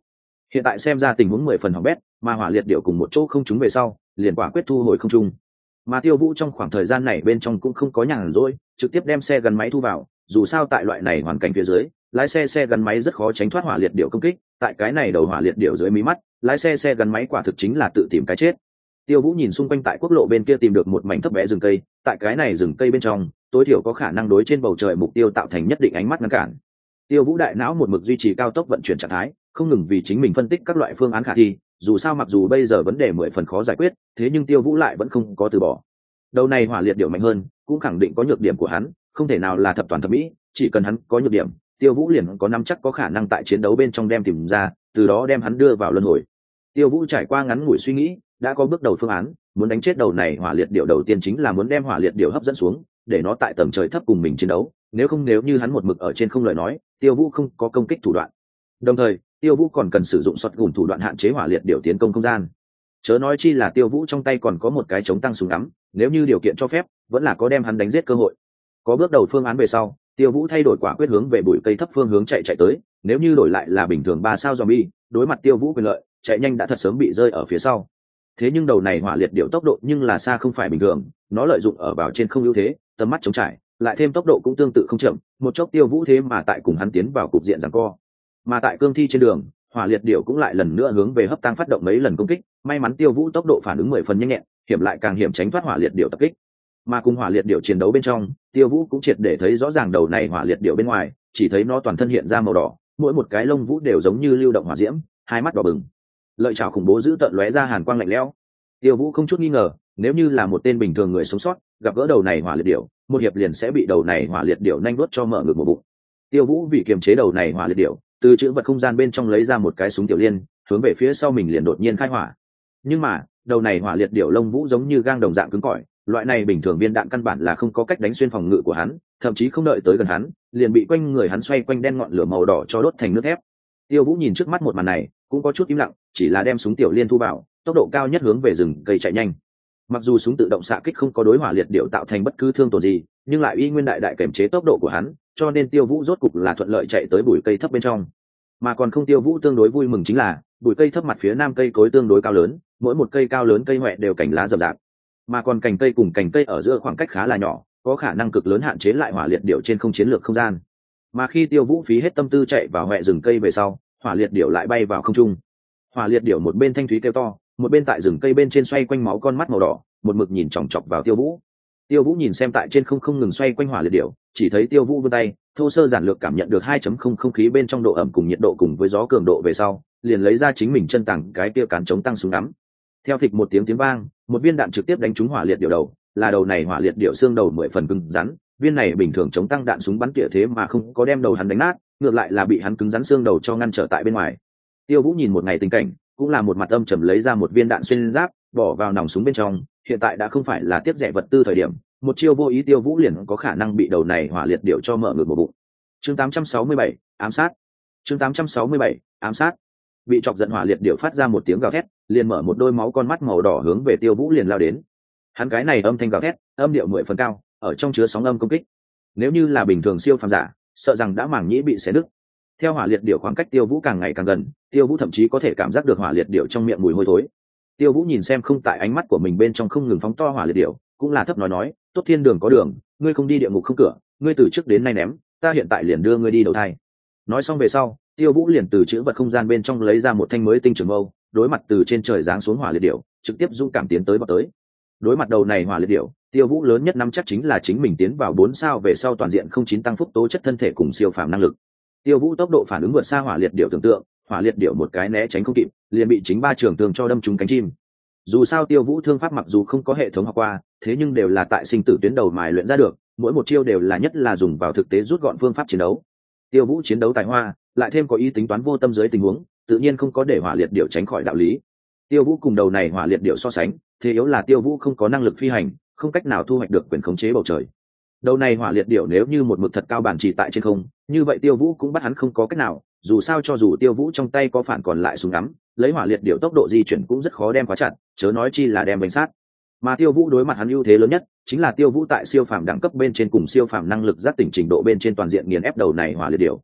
hiện tại xem ra tình huống mười phần hỏng bét, mà hỏa liệt điệu cùng một chỗ không trúng về sau liền quả quyết thu hồi không trung. Mà Tiêu Vũ trong khoảng thời gian này bên trong cũng không có nhàn rỗi, trực tiếp đem xe gắn máy thu vào, dù sao tại loại này hoàn cảnh phía dưới, lái xe xe gắn máy rất khó tránh thoát hỏa liệt điệu công kích, tại cái này đầu hỏa liệt điệu dưới mí mắt, lái xe xe gắn máy quả thực chính là tự tìm cái chết. Tiêu Vũ nhìn xung quanh tại quốc lộ bên kia tìm được một mảnh thấp bé rừng cây, tại cái này rừng cây bên trong, tối thiểu có khả năng đối trên bầu trời mục tiêu tạo thành nhất định ánh mắt ngăn cản. Tiêu Vũ đại não một mực duy trì cao tốc vận chuyển trạng thái, không ngừng vì chính mình phân tích các loại phương án khả thi, dù sao mặc dù bây giờ vấn đề mười phần khó giải quyết, thế nhưng Tiêu Vũ lại vẫn không có từ bỏ. Đầu này hỏa liệt điệu mạnh hơn, cũng khẳng định có nhược điểm của hắn, không thể nào là thập toàn thập mỹ, chỉ cần hắn có nhược điểm, Tiêu Vũ liền có nắm chắc có khả năng tại chiến đấu bên trong đem tìm ra, từ đó đem hắn đưa vào luân hồi. Tiêu Vũ trải qua ngắn ngủi suy nghĩ, đã có bước đầu phương án, muốn đánh chết đầu này hỏa liệt điệu đầu tiên chính là muốn đem hỏa liệt điệu hấp dẫn xuống, để nó tại tầng trời thấp cùng mình chiến đấu, nếu không nếu như hắn một mực ở trên không lời nói, Tiêu Vũ không có công kích thủ đoạn. Đồng thời, Tiêu Vũ còn cần sử dụng sọt gùn thủ đoạn hạn chế hỏa liệt điệu tiến công không gian. Chớ nói chi là Tiêu Vũ trong tay còn có một cái chống tăng súng ngắm, nếu như điều kiện cho phép, vẫn là có đem hắn đánh giết cơ hội. Có bước đầu phương án về sau, Tiêu Vũ thay đổi quả quyết hướng về bụi cây thấp phương hướng chạy chạy tới, nếu như đổi lại là bình thường ba sao zombie, đối mặt Tiêu Vũ quyền lợi, chạy nhanh đã thật sớm bị rơi ở phía sau. Thế nhưng đầu này hỏa liệt điệu tốc độ nhưng là xa không phải bình thường, nó lợi dụng ở vào trên không ưu thế, tầm mắt chống trải, lại thêm tốc độ cũng tương tự không chậm, một chốc Tiêu Vũ thế mà tại cùng hắn tiến vào cục diện giằng co. Mà tại cương thi trên đường, hỏa liệt điệu cũng lại lần nữa hướng về hấp tăng phát động mấy lần công kích, may mắn Tiêu Vũ tốc độ phản ứng mười phần nhanh nhẹn, hiểm lại càng hiểm tránh thoát hỏa liệt điệu tập kích. Mà cùng hỏa liệt điệu chiến đấu bên trong, Tiêu Vũ cũng triệt để thấy rõ ràng đầu này hỏa liệt điệu bên ngoài, chỉ thấy nó toàn thân hiện ra màu đỏ, mỗi một cái lông vũ đều giống như lưu động hỏa diễm, hai mắt đỏ bừng, lợi chảo khủng bố giữ tợn lóe ra hàn quang lạnh lẽo. Tiêu Vũ không chút nghi ngờ, nếu như là một tên bình thường người sống sót, gặp gỡ đầu này hỏa liệt điệu, một hiệp liền sẽ bị đầu này hỏa liệt điệu nhanh đuốt cho mở ngực một bụng. Tiêu Vũ vì kiềm chế đầu này hỏa liệt điệu, từ chữ vật không gian bên trong lấy ra một cái súng tiểu liên, hướng về phía sau mình liền đột nhiên khai hỏa. Nhưng mà, đầu này hỏa liệt điệu lông vũ giống như gang đồng dạng cứng cỏi, loại này bình thường viên đạn căn bản là không có cách đánh xuyên phòng ngự của hắn, thậm chí không đợi tới gần hắn, liền bị quanh người hắn xoay quanh đen ngọn lửa màu đỏ cho đốt thành nước thép. Tiêu Vũ nhìn trước mắt một màn này, cũng có chút im lặng, chỉ là đem súng tiểu liên thu vào, tốc độ cao nhất hướng về rừng cây chạy nhanh. Mặc dù súng tự động xạ kích không có đối hỏa liệt điệu tạo thành bất cứ thương tổn gì, nhưng lại y nguyên đại đại kiềm chế tốc độ của hắn, cho nên Tiêu Vũ rốt cục là thuận lợi chạy tới bụi cây thấp bên trong. Mà còn không Tiêu Vũ tương đối vui mừng chính là, bụi cây thấp mặt phía nam cây cối tương đối cao lớn, mỗi một cây cao lớn cây hoẹ đều cành lá rậm rạp, mà còn cành cây cùng cành cây ở giữa khoảng cách khá là nhỏ, có khả năng cực lớn hạn chế lại hỏa liệt điệu trên không chiến lược không gian. Mà khi Tiêu Vũ phí hết tâm tư chạy vào hoẹ rừng cây về sau, hỏa liệt điệu lại bay vào không trung. Hỏa liệt điệu một bên thanh thúy kêu to, một bên tại rừng cây bên trên xoay quanh máu con mắt màu đỏ, một mực nhìn chòng chọc vào Tiêu Vũ. Tiêu Vũ nhìn xem tại trên không không ngừng xoay quanh hỏa liệt điệu, chỉ thấy Tiêu Vũ vươn tay, thô sơ giản lược cảm nhận được hai chấm không không khí bên trong độ ẩm cùng nhiệt độ cùng với gió cường độ về sau, liền lấy ra chính mình chân tảng cái kia cán chống tăng súng ngắm. Theo phịch một tiếng tiếng vang, một viên đạn trực tiếp đánh trúng hỏa liệt điệu đầu, là đầu này hỏa liệt điệu xương đầu mười phần cứng rắn, viên này bình thường chống tăng đạn súng bắn tỉa thế mà không có đem đầu hắn đánh nát, ngược lại là bị hắn cứng rắn xương đầu cho ngăn trở tại bên ngoài. Tiêu Vũ nhìn một ngày tình cảnh, cũng là một mặt âm trầm lấy ra một viên đạn xuyên giáp, bỏ vào nòng súng bên trong, hiện tại đã không phải là tiếp rẻ vật tư thời điểm, một chiêu vô ý Tiêu Vũ liền có khả năng bị đầu này hỏa liệt điệu cho mở ngược một bụng. Chương tám trăm sáu mươi bảy, ám sát. Chương tám trăm sáu mươi bảy, ám sát. Bị chọc giận hỏa liệt điệu phát ra một tiếng gào thét, liền mở một đôi máu con mắt màu đỏ hướng về Tiêu Vũ liền lao đến. Hắn cái này âm thanh gào thét, âm điệu mười phần cao, ở trong chứa sóng âm công kích. Nếu như là bình thường siêu phàm giả, sợ rằng đã màng nhĩ bị xé nứt. Theo hỏa liệt điệu khoảng cách Tiêu Vũ càng ngày càng gần, Tiêu Vũ thậm chí có thể cảm giác được hỏa liệt điệu trong miệng mùi hôi thối. Tiêu Vũ nhìn xem không tại ánh mắt của mình bên trong không ngừng phóng to hỏa liệt điệu, cũng là thấp nói nói, tốt thiên đường có đường, ngươi không đi địa ngục không cửa, ngươi từ trước đến nay ném, ta hiện tại liền đưa ngươi đi đầu thai. Nói xong về sau, Tiêu Vũ liền từ chữ vật không gian bên trong lấy ra một thanh mới tinh trường mâu, đối mặt từ trên trời giáng xuống hỏa liệt điệu, trực tiếp dũng cảm tiến tới bọc tới. Đối mặt đầu này hỏa liệt điệu, Tiêu Vũ lớn nhất nắm chắc chính là chính mình tiến vào bốn sao về sau toàn diện không chín tăng phúc tố chất thân thể cùng siêu phàm năng lực. Tiêu Vũ tốc độ phản ứng vượt xa hỏa liệt điệu tưởng tượng, hỏa liệt điệu một cái né tránh không kịp, liền bị chính ba trường tường cho đâm trúng cánh chim. Dù sao Tiêu Vũ thương pháp mặc dù không có hệ thống học qua, thế nhưng đều là tại sinh tử tuyến đầu mài luyện ra được, mỗi một chiêu đều là nhất là dùng vào thực tế rút gọn phương pháp chiến đấu. Tiêu Vũ chiến đấu tài hoa, lại thêm có ý tính toán vô tâm dưới tình huống, tự nhiên không có để hỏa liệt điệu tránh khỏi đạo lý. Tiêu Vũ cùng đầu này hỏa liệt điệu so sánh, thế yếu là Tiêu Vũ không có năng lực phi hành, không cách nào thu hoạch được quyền khống chế bầu trời. Đầu này hỏa liệt điệu nếu như một mực thật cao bản chỉ tại trên không, như vậy Tiêu Vũ cũng bắt hắn không có cách nào, dù sao cho dù Tiêu Vũ trong tay có phản còn lại súng ngắm, lấy hỏa liệt điệu tốc độ di chuyển cũng rất khó đem khóa chặt, chớ nói chi là đem bánh sát. Mà Tiêu Vũ đối mặt hắn ưu thế lớn nhất, chính là Tiêu Vũ tại siêu phàm đẳng cấp bên trên cùng siêu phàm năng lực giác tỉnh trình độ bên trên toàn diện nghiền ép đầu này hỏa liệt điệu.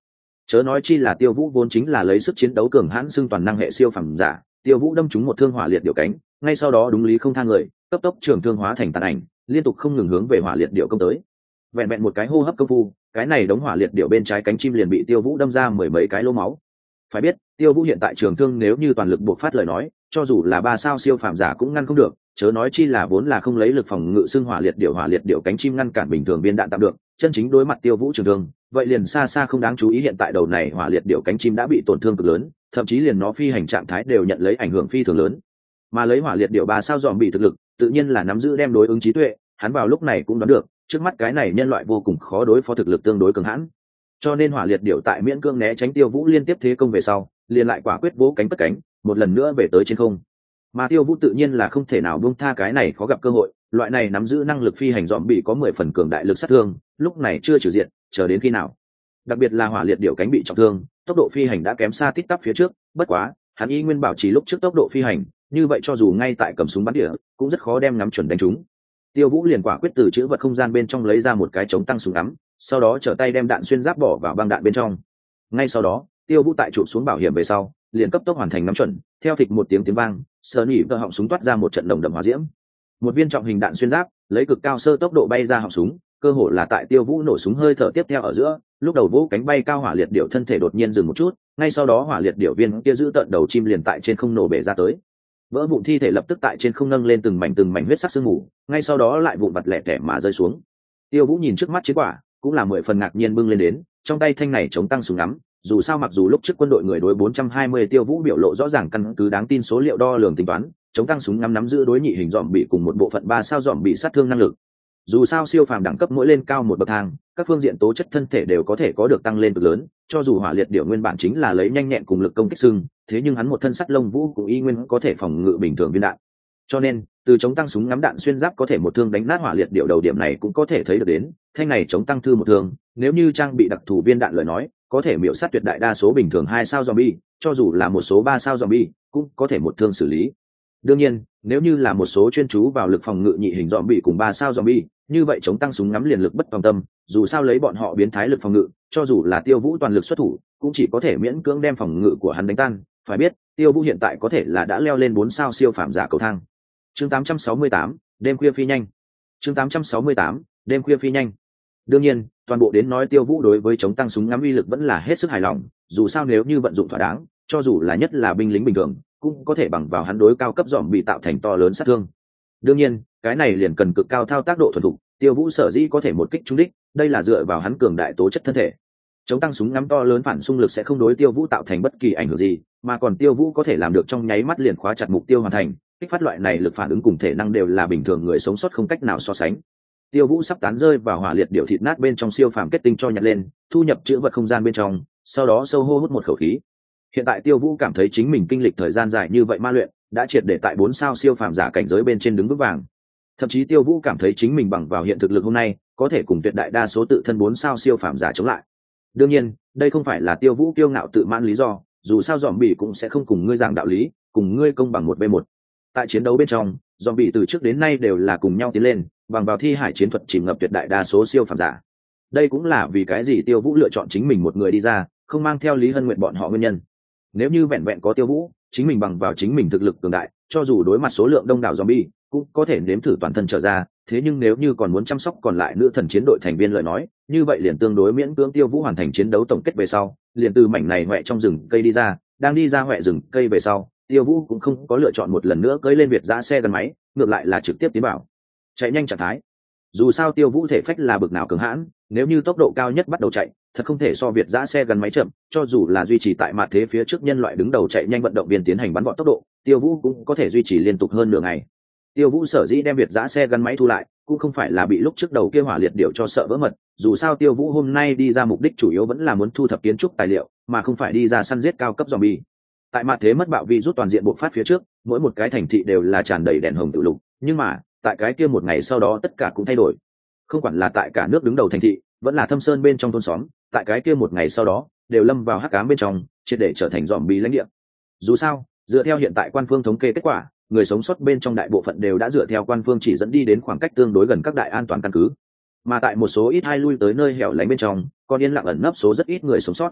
Chớ nói chi là Tiêu Vũ vốn chính là lấy sức chiến đấu cường hãn xưng toàn năng hệ siêu phẩm giả, Tiêu Vũ đâm trúng một thương hỏa liệt điệu cánh, ngay sau đó đúng lý không tha người, cấp tốc trường thương hóa thành tàn ảnh, liên tục không ngừng hướng về hỏa liệt điệu công tới. Vẹn vẹn một cái hô hấp công phu, cái này đống hỏa liệt điệu bên trái cánh chim liền bị Tiêu Vũ đâm ra mười mấy cái lỗ máu. Phải biết, Tiêu Vũ hiện tại trường thương nếu như toàn lực buộc phát lời nói, cho dù là ba sao siêu phàm giả cũng ngăn không được, chớ nói chi là vốn là không lấy lực phòng ngự xưng hỏa liệt điệu hỏa liệt điệu cánh chim ngăn cản bình thường viên đạn tạm được, chân chính đối mặt Tiêu Vũ trường thương, vậy liền xa xa không đáng chú ý. Hiện tại đầu này hỏa liệt điệu cánh chim đã bị tổn thương cực lớn, thậm chí liền nó phi hành trạng thái đều nhận lấy ảnh hưởng phi thường lớn. Mà lấy hỏa liệt điệu ba sao dòm bị thực lực, tự nhiên là nắm giữ đem đối ứng trí tuệ, hắn vào lúc này cũng đoán được, trước mắt cái này nhân loại vô cùng khó đối phó, thực lực tương đối cường hãn. Cho nên hỏa liệt điệu tại miễn cương né tránh Tiêu Vũ liên tiếp thế công về sau, liền lại quả quyết vỗ cánh cất cánh, một lần nữa về tới trên không. Mà Tiêu Vũ tự nhiên là không thể nào buông tha cái này khó gặp cơ hội, loại này nắm giữ năng lực phi hành dòm bị có mười phần cường đại lực sát thương, lúc này chưa trừ diện, chờ đến khi nào? Đặc biệt là hỏa liệt điệu cánh bị trọng thương, tốc độ phi hành đã kém xa tít tắp phía trước, bất quá, hắn y nguyên bảo trì lúc trước tốc độ phi hành, như vậy cho dù ngay tại cầm súng bắn địa, cũng rất khó đem ngắm chuẩn đánh trúng. Tiêu Vũ liền quả quyết từ chữ vật không gian bên trong lấy ra một cái chống tăng súng ngắm, sau đó trở tay đem đạn xuyên giáp bỏ vào băng đạn bên trong. Ngay sau đó, Tiêu Vũ tại trụ xuống bảo hiểm về sau, liền cấp tốc hoàn thành ngắm chuẩn, theo thịch một tiếng tiếng vang, sờ nhị vợ họng súng toát ra một trận đồng đậm hỏa diễm. Một viên trọng hình đạn xuyên giáp, lấy cực cao sơ tốc độ bay ra họng súng, cơ hồ là tại Tiêu Vũ nổ súng hơi thở tiếp theo ở giữa, lúc đầu vỗ cánh bay cao hỏa liệt điệu thân thể đột nhiên dừng một chút, ngay sau đó hỏa liệt điệu viên kia giữ tận đầu chim liền tại trên không nổ bể ra tới. Vỡ vụn thi thể lập tức tại trên không nâng lên từng mảnh từng mảnh huyết sắc sương mù, ngay sau đó lại vụn vặt lẻ tẻ mà rơi xuống. Tiêu Vũ nhìn trước mắt chiến quả, cũng là mười phần ngạc nhiên bưng lên đến, trong tay thanh này chống tăng súng ngắm, dù sao mặc dù lúc trước quân đội người đối bốn trăm hai mươi Tiêu Vũ biểu lộ rõ ràng căn cứ đáng tin số liệu đo lường tính toán, chống tăng súng ngắm nắm giữ đối nhị hình dòm bị cùng một bộ phận ba sao dòm bị sát thương năng lực. Dù sao siêu phàm đẳng cấp mỗi lên cao một bậc thang, các phương diện tố chất thân thể đều có thể có được tăng lên cực lớn, cho dù hỏa liệt điệu nguyên bản chính là lấy nhanh nhẹn cùng lực công kích xưng, thế nhưng hắn một thân sắt lông vũ cũng y nguyên có thể phòng ngự bình thường viên đạn. Cho nên, từ chống tăng súng ngắm đạn xuyên giáp có thể một thương đánh nát hỏa liệt điệu đầu điểm này cũng có thể thấy được đến, thanh này chống tăng thư một thương, nếu như trang bị đặc thù viên đạn lời nói, có thể miểu sát tuyệt đại đa số bình thường hai sao zombie, cho dù là một số ba sao zombie, cũng có thể một thương xử lý. Đương nhiên, nếu như là một số chuyên chú vào lực phòng ngự nhị hình zombie cùng ba sao zombie, như vậy chống tăng súng ngắm liền lực bất tòng tâm, dù sao lấy bọn họ biến thái lực phòng ngự, cho dù là Tiêu Vũ toàn lực xuất thủ, cũng chỉ có thể miễn cưỡng đem phòng ngự của hắn đánh tan. Phải biết, Tiêu Vũ hiện tại có thể là đã leo lên bốn sao siêu phàm giả cầu thang. Chương tám trăm sáu mươi tám, đêm khuya phi nhanh. Chương tám trăm sáu mươi tám, đêm khuya phi nhanh. Đương nhiên, toàn bộ đến nói Tiêu Vũ đối với chống tăng súng ngắm uy lực vẫn là hết sức hài lòng, dù sao nếu như vận dụng thỏa đáng, cho dù là nhất là binh lính bình thường, cũng có thể bằng vào hắn đối cao cấp dòm bị tạo thành to lớn sát thương. Đương nhiên, cái này liền cần cực cao thao tác độ thuần thục, Tiêu Vũ sở dĩ có thể một kích trúng đích, đây là dựa vào hắn cường đại tố chất thân thể. Chống tăng súng ngắm to lớn phản xung lực sẽ không đối Tiêu Vũ tạo thành bất kỳ ảnh hưởng gì, mà còn Tiêu Vũ có thể làm được trong nháy mắt liền khóa chặt mục tiêu hoàn thành, kích phát loại này lực phản ứng cùng thể năng đều là bình thường người sống sót không cách nào so sánh. Tiêu Vũ sắp tán rơi vào hỏa liệt điệu thịt nát bên trong siêu phàm kết tinh cho nhặt lên, thu nhập chữ vật không gian bên trong, sau đó sâu hô hút một khẩu khí. Hiện tại Tiêu Vũ cảm thấy chính mình kinh lịch thời gian dài như vậy ma luyện, đã triệt để tại bốn sao siêu phàm giả cảnh giới bên trên đứng vững vàng. Thậm chí Tiêu Vũ cảm thấy chính mình bằng vào hiện thực lực hôm nay, có thể cùng tuyệt đại đa số tự thân bốn sao siêu phàm giả chống lại. Đương nhiên, đây không phải là Tiêu Vũ kiêu ngạo tự mãn lý do, dù sao dòm bỉ cũng sẽ không cùng ngươi giảng đạo lý, cùng ngươi công bằng một v một. Tại chiến đấu bên trong, dòm bỉ từ trước đến nay đều là cùng nhau tiến lên, bằng vào thi hải chiến thuật chìm ngập tuyệt đại đa số siêu phàm giả. Đây cũng là vì cái gì Tiêu Vũ lựa chọn chính mình một người đi ra, không mang theo Lý Hân Nguyện bọn họ nguyên nhân. Nếu như vẹn vẹn có Tiêu Vũ, chính mình bằng vào chính mình thực lực cường đại, cho dù đối mặt số lượng đông đảo zombie, cũng có thể nếm thử toàn thân trở ra, thế nhưng nếu như còn muốn chăm sóc còn lại nữ thần chiến đội thành viên lời nói, như vậy liền tương đối miễn cưỡng. Tiêu Vũ hoàn thành chiến đấu tổng kết về sau, liền từ mảnh này hoẹ trong rừng cây đi ra, đang đi ra hoẹ rừng cây về sau, Tiêu Vũ cũng không có lựa chọn một lần nữa cưỡi lên Việt giã xe gắn máy, ngược lại là trực tiếp tiến vào chạy nhanh trạng thái. Dù sao Tiêu Vũ thể phách là bực nào cường hãn, nếu như tốc độ cao nhất bắt đầu chạy, thật không thể so Việt giã xe gắn máy chậm, cho dù là duy trì tại mặt thế phía trước nhân loại đứng đầu chạy nhanh vận động viên tiến hành bắn vọt tốc độ, Tiêu Vũ cũng có thể duy trì liên tục hơn nửa ngày. Tiêu Vũ sở dĩ đem Việt giã xe gắn máy thu lại, cũng không phải là bị lúc trước đầu kia hỏa liệt điệu cho sợ vỡ mật, dù sao Tiêu Vũ hôm nay đi ra mục đích chủ yếu vẫn là muốn thu thập kiến trúc tài liệu, mà không phải đi ra săn giết cao cấp zombie. Tại mặt thế mất bạo vi rút toàn diện bộc phát phía trước, mỗi một cái thành thị đều là tràn đầy đèn hồng tự lục, nhưng mà, tại cái kia một ngày sau đó tất cả cũng thay đổi. Không quản là tại cả nước đứng đầu thành thị, vẫn là thâm sơn bên trong thôn xóm, tại cái kia một ngày sau đó, đều lâm vào hắc ám bên trong, triệt để trở thành zombie lãnh địa. Dù sao, dựa theo hiện tại quan phương thống kê kết quả, người sống sót bên trong đại bộ phận đều đã dựa theo quan phương chỉ dẫn đi đến khoảng cách tương đối gần các đại an toàn căn cứ, mà tại một số ít hai lui tới nơi hẻo lánh bên trong, còn yên lặng ẩn nấp số rất ít người sống sót.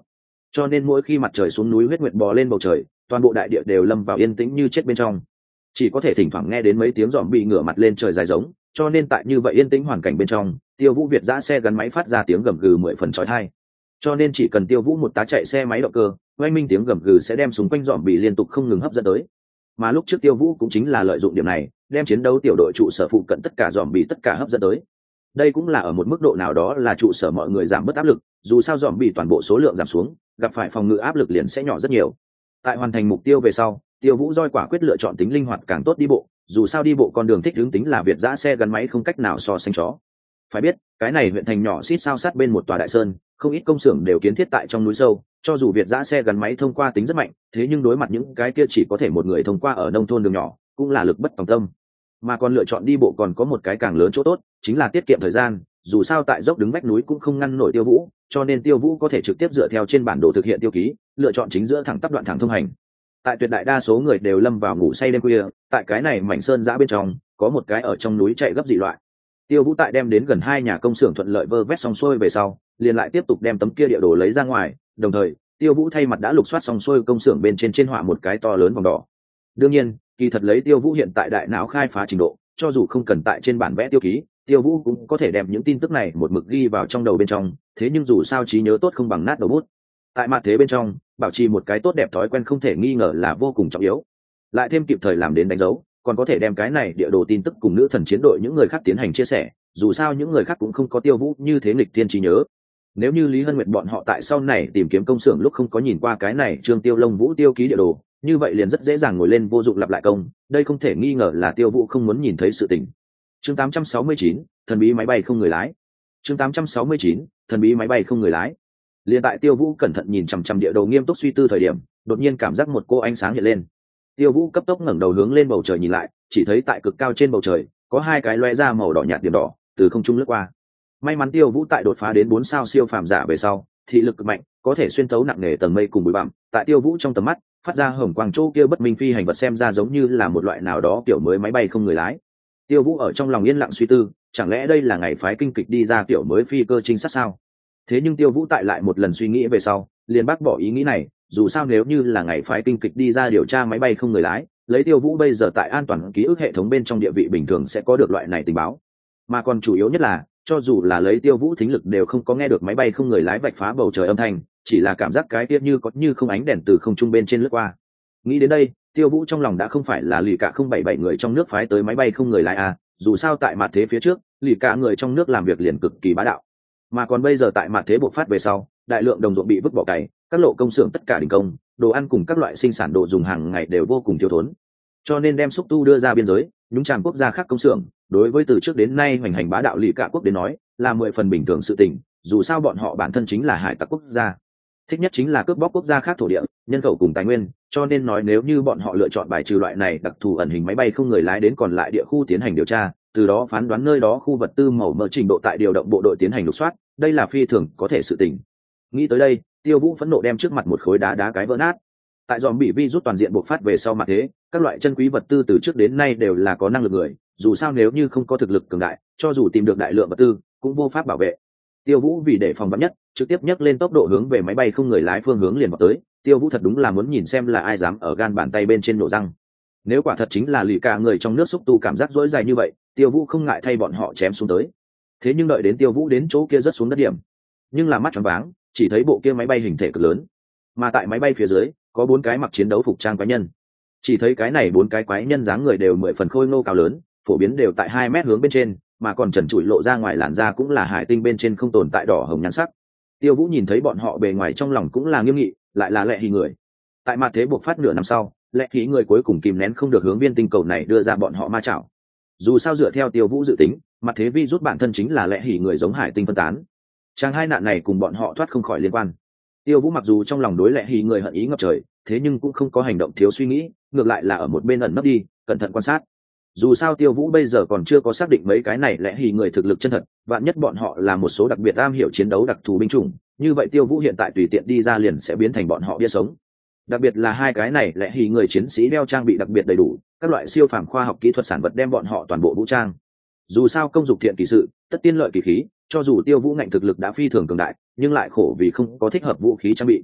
cho nên mỗi khi mặt trời xuống núi huyết nguyệt bò lên bầu trời, toàn bộ đại địa đều lâm vào yên tĩnh như chết bên trong, chỉ có thể thỉnh thoảng nghe đến mấy tiếng dòm bị ngửa mặt lên trời dài giống. Cho nên tại như vậy yên tĩnh hoàn cảnh bên trong, Tiêu Vũ Việt giã xe gắn máy phát ra tiếng gầm gừ mười phần chói tai. Cho nên chỉ cần Tiêu Vũ một tá chạy xe máy động cơ, oanh minh tiếng gầm gừ sẽ đem xung quanh dòm bị liên tục không ngừng hấp dẫn tới. Mà lúc trước Tiêu Vũ cũng chính là lợi dụng điểm này, đem chiến đấu tiểu đội trụ sở phụ cận tất cả dòm bị tất cả hấp dẫn tới. Đây cũng là ở một mức độ nào đó là trụ sở mọi người giảm bớt áp lực, dù sao dòm bị toàn bộ số lượng giảm xuống, gặp phải phòng ngự áp lực liền sẽ nhỏ rất nhiều. Tại hoàn thành mục tiêu về sau, Tiêu Vũ roi quả quyết lựa chọn tính linh hoạt càng tốt đi bộ, dù sao đi bộ con đường thích hướng tính là Việt giã xe gắn máy không cách nào so sánh chó. Phải biết, cái này huyện thành nhỏ xít sao sát bên một tòa đại sơn, không ít công xưởng đều kiến thiết tại trong núi sâu, cho dù Việt giã xe gắn máy thông qua tính rất mạnh, thế nhưng đối mặt những cái kia chỉ có thể một người thông qua ở nông thôn đường nhỏ, cũng là lực bất tòng tâm. Mà còn lựa chọn đi bộ còn có một cái càng lớn chỗ tốt, chính là tiết kiệm thời gian, dù sao tại dốc đứng vách núi cũng không ngăn nổi Tiêu Vũ, cho nên Tiêu Vũ có thể trực tiếp dựa theo trên bản đồ thực hiện tiêu ký, lựa chọn chính giữa thẳng tắp đoạn thẳng thông hành. Tại tuyệt đại đa số người đều lâm vào ngủ say đêm khuya, tại cái này mảnh sơn giã bên trong, có một cái ở trong núi chạy gấp dị loại. Tiêu Vũ tại đem đến gần hai nhà công xưởng thuận lợi vơ vét xong xuôi về sau, liền lại tiếp tục đem tấm kia địa đồ lấy ra ngoài, đồng thời, Tiêu Vũ thay mặt đã lục soát xong xuôi công xưởng bên trên trên họa một cái to lớn vòng đỏ. Đương nhiên, kỳ thật lấy Tiêu Vũ hiện tại đại não khai phá trình độ, cho dù không cần tại trên bản vẽ tiêu ký, Tiêu Vũ cũng có thể đem những tin tức này một mực ghi vào trong đầu bên trong, thế nhưng dù sao trí nhớ tốt không bằng nát đầu bút. Tại mặt thế bên trong, bảo trì một cái tốt đẹp thói quen không thể nghi ngờ là vô cùng trọng yếu. Lại thêm kịp thời làm đến đánh dấu, còn có thể đem cái này địa đồ tin tức cùng nữ thần chiến đội những người khác tiến hành chia sẻ, dù sao những người khác cũng không có Tiêu Vũ như thế nghịch thiên trí nhớ. Nếu như Lý Hân Nguyệt bọn họ tại sau này tìm kiếm công xưởng lúc không có nhìn qua cái này Trương Tiêu Long Vũ tiêu ký địa đồ, như vậy liền rất dễ dàng ngồi lên vô dụng lặp lại công, đây không thể nghi ngờ là Tiêu Vũ không muốn nhìn thấy sự tình. Chương tám trăm sáu mươi chín, thần bí máy bay không người lái. Chương tám trăm sáu mươi chín, thần bí máy bay không người lái. Liên tại Tiêu Vũ cẩn thận nhìn chằm chằm địa đồ nghiêm túc suy tư thời điểm, đột nhiên cảm giác một cô ánh sáng hiện lên. Tiêu Vũ cấp tốc ngẩng đầu hướng lên bầu trời nhìn lại, chỉ thấy tại cực cao trên bầu trời có hai cái lóe ra màu đỏ nhạt điểm đỏ từ không trung lướt qua. May mắn Tiêu Vũ tại đột phá đến bốn sao siêu phàm giả về sau, thị lực cực mạnh, có thể xuyên thấu nặng nề tầng mây cùng bụi bặm, tại Tiêu Vũ trong tầm mắt, phát ra hồng quang chỗ kia bất minh phi hành vật xem ra giống như là một loại nào đó kiểu mới máy bay không người lái. Tiêu Vũ ở trong lòng yên lặng suy tư, chẳng lẽ đây là ngày phái kinh kịch đi ra kiểu mới phi cơ trinh sát sao? Thế nhưng Tiêu Vũ tại lại một lần suy nghĩ về sau, liền bác bỏ ý nghĩ này, dù sao nếu như là ngày phái kinh kịch đi ra điều tra máy bay không người lái, lấy Tiêu Vũ bây giờ tại an toàn ký ức hệ thống bên trong địa vị bình thường sẽ có được loại này tình báo. Mà còn chủ yếu nhất là, cho dù là lấy Tiêu Vũ thính lực đều không có nghe được máy bay không người lái vạch phá bầu trời âm thanh, chỉ là cảm giác cái kia như có như không ánh đèn từ không trung bên trên lướt qua. Nghĩ đến đây, Tiêu Vũ trong lòng đã không phải là lì cả không bảy bảy người trong nước phái tới máy bay không người lái à, dù sao tại mặt thế phía trước, lì cả người trong nước làm việc liền cực kỳ bá đạo. Mà còn bây giờ tại mặt thế bộc phát về sau, đại lượng đồng ruộng bị vứt bỏ cày, các lộ công xưởng tất cả đình công, đồ ăn cùng các loại sinh sản đồ dùng hàng ngày đều vô cùng thiếu thốn. Cho nên đem xúc tu đưa ra biên giới, nhúng chàm quốc gia khác công xưởng, đối với từ trước đến nay hoành hành bá đạo lì cả quốc đến nói, là mười phần bình thường sự tình, dù sao bọn họ bản thân chính là hải tặc quốc gia. Thích nhất chính là cướp bóc quốc gia khác thổ địa, nhân khẩu cùng tài nguyên, cho nên nói nếu như bọn họ lựa chọn bài trừ loại này đặc thù ẩn hình máy bay không người lái đến còn lại địa khu tiến hành điều tra, từ đó phán đoán nơi đó khu vật tư màu mỡ trình độ tại điều động bộ đội tiến hành lục soát, đây là phi thường có thể sự tình. Nghĩ tới đây, Tiêu Vũ phẫn nộ đem trước mặt một khối đá đá cái vỡ nát. Tại dòm bị vi rút toàn diện bộc phát về sau mặt thế, các loại chân quý vật tư từ trước đến nay đều là có năng lực người, dù sao nếu như không có thực lực cường đại, cho dù tìm được đại lượng vật tư, cũng vô pháp bảo vệ. Tiêu Vũ vì để phòng vắn nhất, trực tiếp nhấc lên tốc độ hướng về máy bay không người lái phương hướng liền vào tới. Tiêu Vũ thật đúng là muốn nhìn xem là ai dám ở gan bàn tay bên trên nổ răng. Nếu quả thật chính là lì cả người trong nước xúc tu cảm giác dỗi dài như vậy, Tiêu Vũ không ngại thay bọn họ chém xuống tới. Thế nhưng đợi đến Tiêu Vũ đến chỗ kia rất xuống đất điểm, nhưng là mắt choáng váng, chỉ thấy bộ kia máy bay hình thể cực lớn, mà tại máy bay phía dưới có bốn cái mặc chiến đấu phục trang quái nhân. Chỉ thấy cái này bốn cái quái nhân dáng người đều mười phần khôi ngô cao lớn, phổ biến đều tại hai mét hướng bên trên, mà còn trần trụi lộ ra ngoài làn da cũng là hải tinh bên trên không tồn tại đỏ hồng nhan sắc. Tiêu Vũ nhìn thấy bọn họ bề ngoài trong lòng cũng là nghiêm nghị, lại là lệ hì người. Tại mặt thế buộc phát nửa năm sau, lệ hì người cuối cùng kìm nén không được hướng viên tinh cầu này đưa ra bọn họ ma chảo. Dù sao dựa theo Tiêu Vũ dự tính, mặt thế vi rút bản thân chính là lệ hì người giống hải tinh phân tán. Trang hai nạn này cùng bọn họ thoát không khỏi liên quan. Tiêu Vũ mặc dù trong lòng đối lệ hì người hận ý ngập trời, thế nhưng cũng không có hành động thiếu suy nghĩ, ngược lại là ở một bên ẩn nấp đi, cẩn thận quan sát. Dù sao Tiêu Vũ bây giờ còn chưa có xác định mấy cái này lẽ hì người thực lực chân thật, vạn nhất bọn họ là một số đặc biệt am hiểu chiến đấu đặc thù binh chủng, như vậy Tiêu Vũ hiện tại tùy tiện đi ra liền sẽ biến thành bọn họ bia sống. Đặc biệt là hai cái này lẽ hì người chiến sĩ đeo trang bị đặc biệt đầy đủ, các loại siêu phàm khoa học kỹ thuật sản vật đem bọn họ toàn bộ vũ trang. Dù sao công dục thiện kỳ sự, tất tiên lợi kỳ khí, cho dù Tiêu Vũ ngạnh thực lực đã phi thường cường đại, nhưng lại khổ vì không có thích hợp vũ khí trang bị.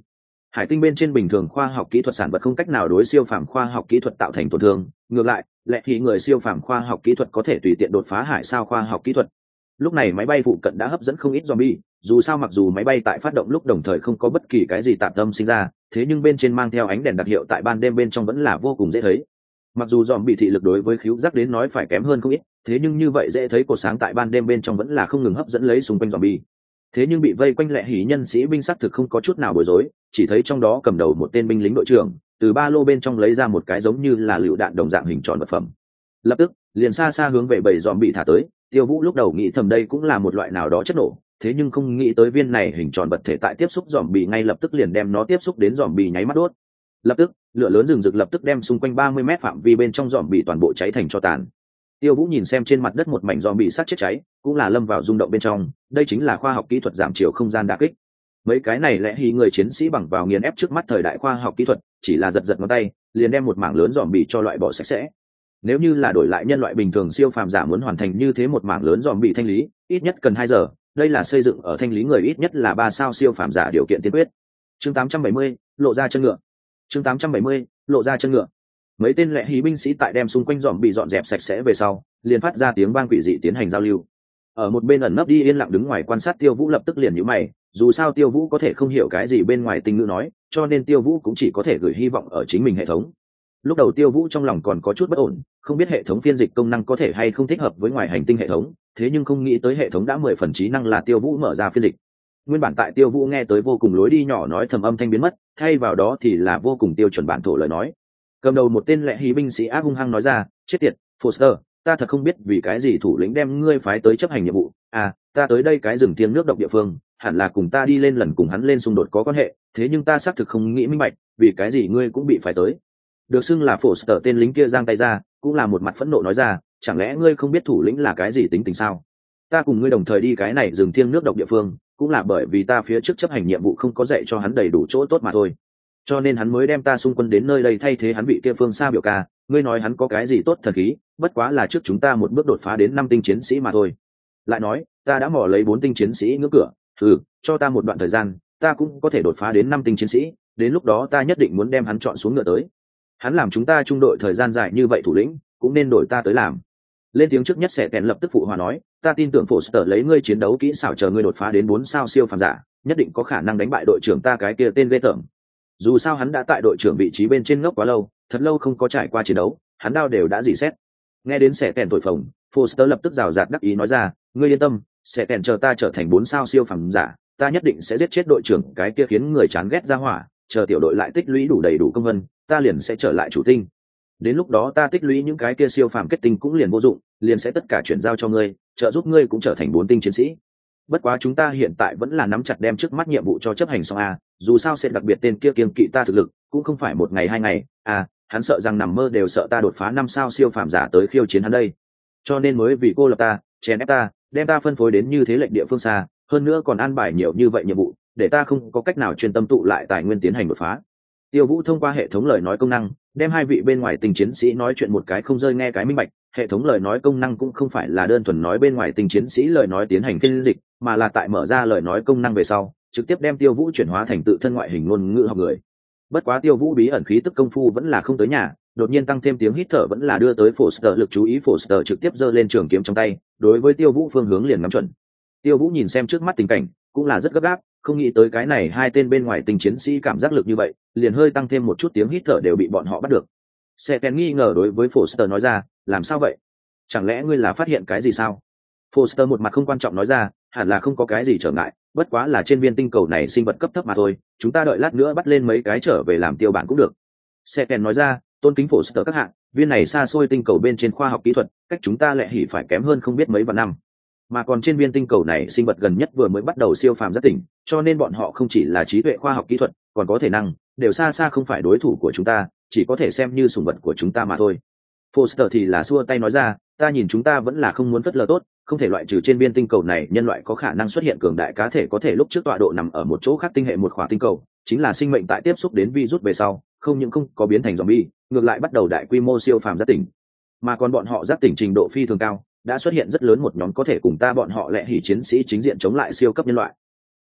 Hải tinh bên trên bình thường khoa học kỹ thuật sản vật không cách nào đối siêu phàm khoa học kỹ thuật tạo thành tổn thương, ngược lại lẽ thì người siêu phàm khoa học kỹ thuật có thể tùy tiện đột phá hải sao khoa học kỹ thuật. Lúc này máy bay phụ cận đã hấp dẫn không ít zombie, dù sao mặc dù máy bay tại phát động lúc đồng thời không có bất kỳ cái gì tạp tâm sinh ra, thế nhưng bên trên mang theo ánh đèn đặc hiệu tại ban đêm bên trong vẫn là vô cùng dễ thấy. Mặc dù zombie thị lực đối với khứu giác đến nói phải kém hơn không ít, thế nhưng như vậy dễ thấy cột sáng tại ban đêm bên trong vẫn là không ngừng hấp dẫn lấy xung quanh zombie. Thế nhưng bị vây quanh lẹ hỉ nhân sĩ binh sắc thực không có chút nào bối rối, chỉ thấy trong đó cầm đầu một tên binh lính đội trưởng, từ ba lô bên trong lấy ra một cái giống như là lựu đạn đồng dạng hình tròn vật phẩm. Lập tức liền xa xa hướng về bầy zombie thả tới. Tiêu Vũ lúc đầu nghĩ thầm đây cũng là một loại nào đó chất nổ, thế nhưng không nghĩ tới viên này hình tròn vật thể tại tiếp xúc zombie ngay lập tức liền đem nó tiếp xúc đến zombie nháy mắt đốt. Lập tức lửa lớn rừng rực lập tức đem xung quanh ba mươi mét phạm vi bên trong zombie toàn bộ cháy thành tro tàn. Tiêu Vũ nhìn xem trên mặt đất một mảnh zombie sát chết cháy, cũng là lâm vào rung động bên trong, đây chính là khoa học kỹ thuật giảm chiều không gian đả kích. Mấy cái này lẽ hí người chiến sĩ bằng vào nghiền ép trước mắt thời đại khoa học kỹ thuật, chỉ là giật giật ngón tay, liền đem một mảng lớn zombie cho loại bỏ sạch sẽ. Nếu như là đổi lại nhân loại bình thường siêu phàm giả muốn hoàn thành như thế một mảng lớn zombie thanh lý, ít nhất cần hai giờ, đây là xây dựng ở thanh lý người ít nhất là ba sao siêu phàm giả điều kiện tiên quyết. Chương tám trăm bảy mươi, lộ ra chân ngựa. Chương tám trăm bảy mươi, lộ ra chân ngựa. Mấy tên lệ hí binh sĩ tại đem xung quanh zombie dọn dẹp sạch sẽ về sau, liền phát ra tiếng vang quỷ dị tiến hành giao lưu. Ở một bên ẩn nấp đi yên lặng đứng ngoài quan sát Tiêu Vũ lập tức liền nhíu mày, dù sao Tiêu Vũ có thể không hiểu cái gì bên ngoài tinh ngữ nói, cho nên Tiêu Vũ cũng chỉ có thể gửi hy vọng ở chính mình hệ thống. Lúc đầu Tiêu Vũ trong lòng còn có chút bất ổn, không biết hệ thống phiên dịch công năng có thể hay không thích hợp với ngoài hành tinh hệ thống, thế nhưng không nghĩ tới hệ thống đã mười phần trí năng là Tiêu Vũ mở ra phiên dịch. Nguyên bản tại Tiêu Vũ nghe tới vô cùng lối đi nhỏ nói thầm âm thanh biến mất, thay vào đó thì là vô cùng tiêu chuẩn bản thổ lời nói. Cầm đầu một tên lệ hí binh sĩ ác hung hăng nói ra, chết tiệt, Foster, ta thật không biết vì cái gì thủ lĩnh đem ngươi phái tới chấp hành nhiệm vụ. À, ta tới đây cái rừng thiêng nước độc địa phương, hẳn là cùng ta đi lên lần cùng hắn lên xung đột có quan hệ, thế nhưng ta xác thực không nghĩ minh bạch, vì cái gì ngươi cũng bị phái tới. Được xưng là Foster tên lính kia giang tay ra, cũng là một mặt phẫn nộ nói ra, chẳng lẽ ngươi không biết thủ lĩnh là cái gì tính tình sao? Ta cùng ngươi đồng thời đi cái này rừng thiêng nước độc địa phương, cũng là bởi vì ta phía trước chấp hành nhiệm vụ không có dạy cho hắn đầy đủ chỗ tốt mà thôi. Cho nên hắn mới đem ta xung quân đến nơi đây thay thế hắn vị kia phương xa biểu ca, ngươi nói hắn có cái gì tốt thần khí, bất quá là trước chúng ta một bước đột phá đến năm tinh chiến sĩ mà thôi. Lại nói, ta đã mò lấy bốn tinh chiến sĩ ngưỡng cửa, ừ, cho ta một đoạn thời gian, ta cũng có thể đột phá đến năm tinh chiến sĩ, đến lúc đó ta nhất định muốn đem hắn chọn xuống ngựa tới. Hắn làm chúng ta trung đội thời gian dài như vậy thủ lĩnh, cũng nên đổi ta tới làm. Lên tiếng trước nhất sẽ kèn lập tức phụ hòa nói, ta tin tưởng Foster lấy ngươi chiến đấu kỹ xảo chờ ngươi đột phá đến bốn sao siêu phàm giả, nhất định có khả năng đánh bại đội trưởng ta cái kia tên ghê tởm. Dù sao hắn đã tại đội trưởng vị trí bên trên ngốc quá lâu, thật lâu không có trải qua chiến đấu, hắn đao đều đã dỉ xét. Nghe đến sẽ kèn thổi phồng, Foster lập tức rào rạt đắc ý nói ra, ngươi yên tâm, sẽ kèn chờ ta trở thành bốn sao siêu phàm giả, ta nhất định sẽ giết chết đội trưởng cái kia khiến người chán ghét ra hỏa, chờ tiểu đội lại tích lũy đủ đầy đủ công vân, ta liền sẽ trở lại chủ tinh. Đến lúc đó ta tích lũy những cái kia siêu phàm kết tinh cũng liền vô dụng, liền sẽ tất cả chuyển giao cho ngươi, trợ giúp ngươi cũng trở thành bốn tinh chiến sĩ. Bất quá chúng ta hiện tại vẫn là nắm chặt đem trước mắt nhiệm vụ cho chấp hành xong a, dù sao sẽ đặc biệt tên kia kiêng kỵ ta thực lực, cũng không phải một ngày hai ngày, à, hắn sợ rằng nằm mơ đều sợ ta đột phá năm sao siêu phàm giả tới khiêu chiến hắn đây. Cho nên mới vì cô lập ta, chèn ép ta, đem ta phân phối đến như thế lệnh địa phương xa, hơn nữa còn an bài nhiều như vậy nhiệm vụ, để ta không có cách nào chuyên tâm tụ lại tài nguyên tiến hành đột phá. Tiêu Vũ thông qua hệ thống lời nói công năng, đem hai vị bên ngoài tình chiến sĩ nói chuyện một cái không rơi nghe cái minh bạch, hệ thống lời nói công năng cũng không phải là đơn thuần nói bên ngoài tình chiến sĩ lời nói tiến hành phiên dịch, mà là tại mở ra lời nói công năng về sau, trực tiếp đem Tiêu Vũ chuyển hóa thành tự thân ngoại hình ngôn ngữ học người. Bất quá Tiêu Vũ bí ẩn khí tức công phu vẫn là không tới nhà, đột nhiên tăng thêm tiếng hít thở vẫn là đưa tới Foster lực chú ý, Foster trực tiếp giơ lên trường kiếm trong tay, đối với Tiêu Vũ phương hướng liền ngắm chuẩn. Tiêu Vũ nhìn xem trước mắt tình cảnh, cũng là rất gấp gáp, không nghĩ tới cái này hai tên bên ngoài tình chiến sĩ cảm giác lực như vậy, liền hơi tăng thêm một chút tiếng hít thở đều bị bọn họ bắt được. Sẽ kèn nghi ngờ đối với Foster nói ra, làm sao vậy? Chẳng lẽ ngươi là phát hiện cái gì sao? Foster một mặt không quan trọng nói ra, hẳn là không có cái gì trở ngại, bất quá là trên viên tinh cầu này sinh vật cấp thấp mà thôi, chúng ta đợi lát nữa bắt lên mấy cái trở về làm tiêu bản cũng được. Sẽ kèn nói ra, tôn kính Foster các hạng, viên này xa xôi tinh cầu bên trên khoa học kỹ thuật, cách chúng ta lẹ hỉ phải kém hơn không biết mấy vạn năm. Mà còn trên viên tinh cầu này sinh vật gần nhất vừa mới bắt đầu siêu phàm giác tỉnh, cho nên bọn họ không chỉ là trí tuệ khoa học kỹ thuật, còn có thể năng, đều xa xa không phải đối thủ của chúng ta, chỉ có thể xem như sủng vật của chúng ta mà thôi. Foster thì là xua tay nói ra, ta nhìn chúng ta vẫn là không muốn phất lờ tốt, không thể loại trừ trên viên tinh cầu này nhân loại có khả năng xuất hiện cường đại cá thể có thể lúc trước tọa độ nằm ở một chỗ khác tinh hệ một khỏa tinh cầu, chính là sinh mệnh tại tiếp xúc đến virus về sau, không những không có biến thành zombie, ngược lại bắt đầu đại quy mô siêu phàm giác tỉnh. Mà còn bọn họ giác tỉnh trình độ phi thường cao, đã xuất hiện rất lớn một nhóm có thể cùng ta bọn họ lẹ hỉ chiến sĩ chính diện chống lại siêu cấp nhân loại.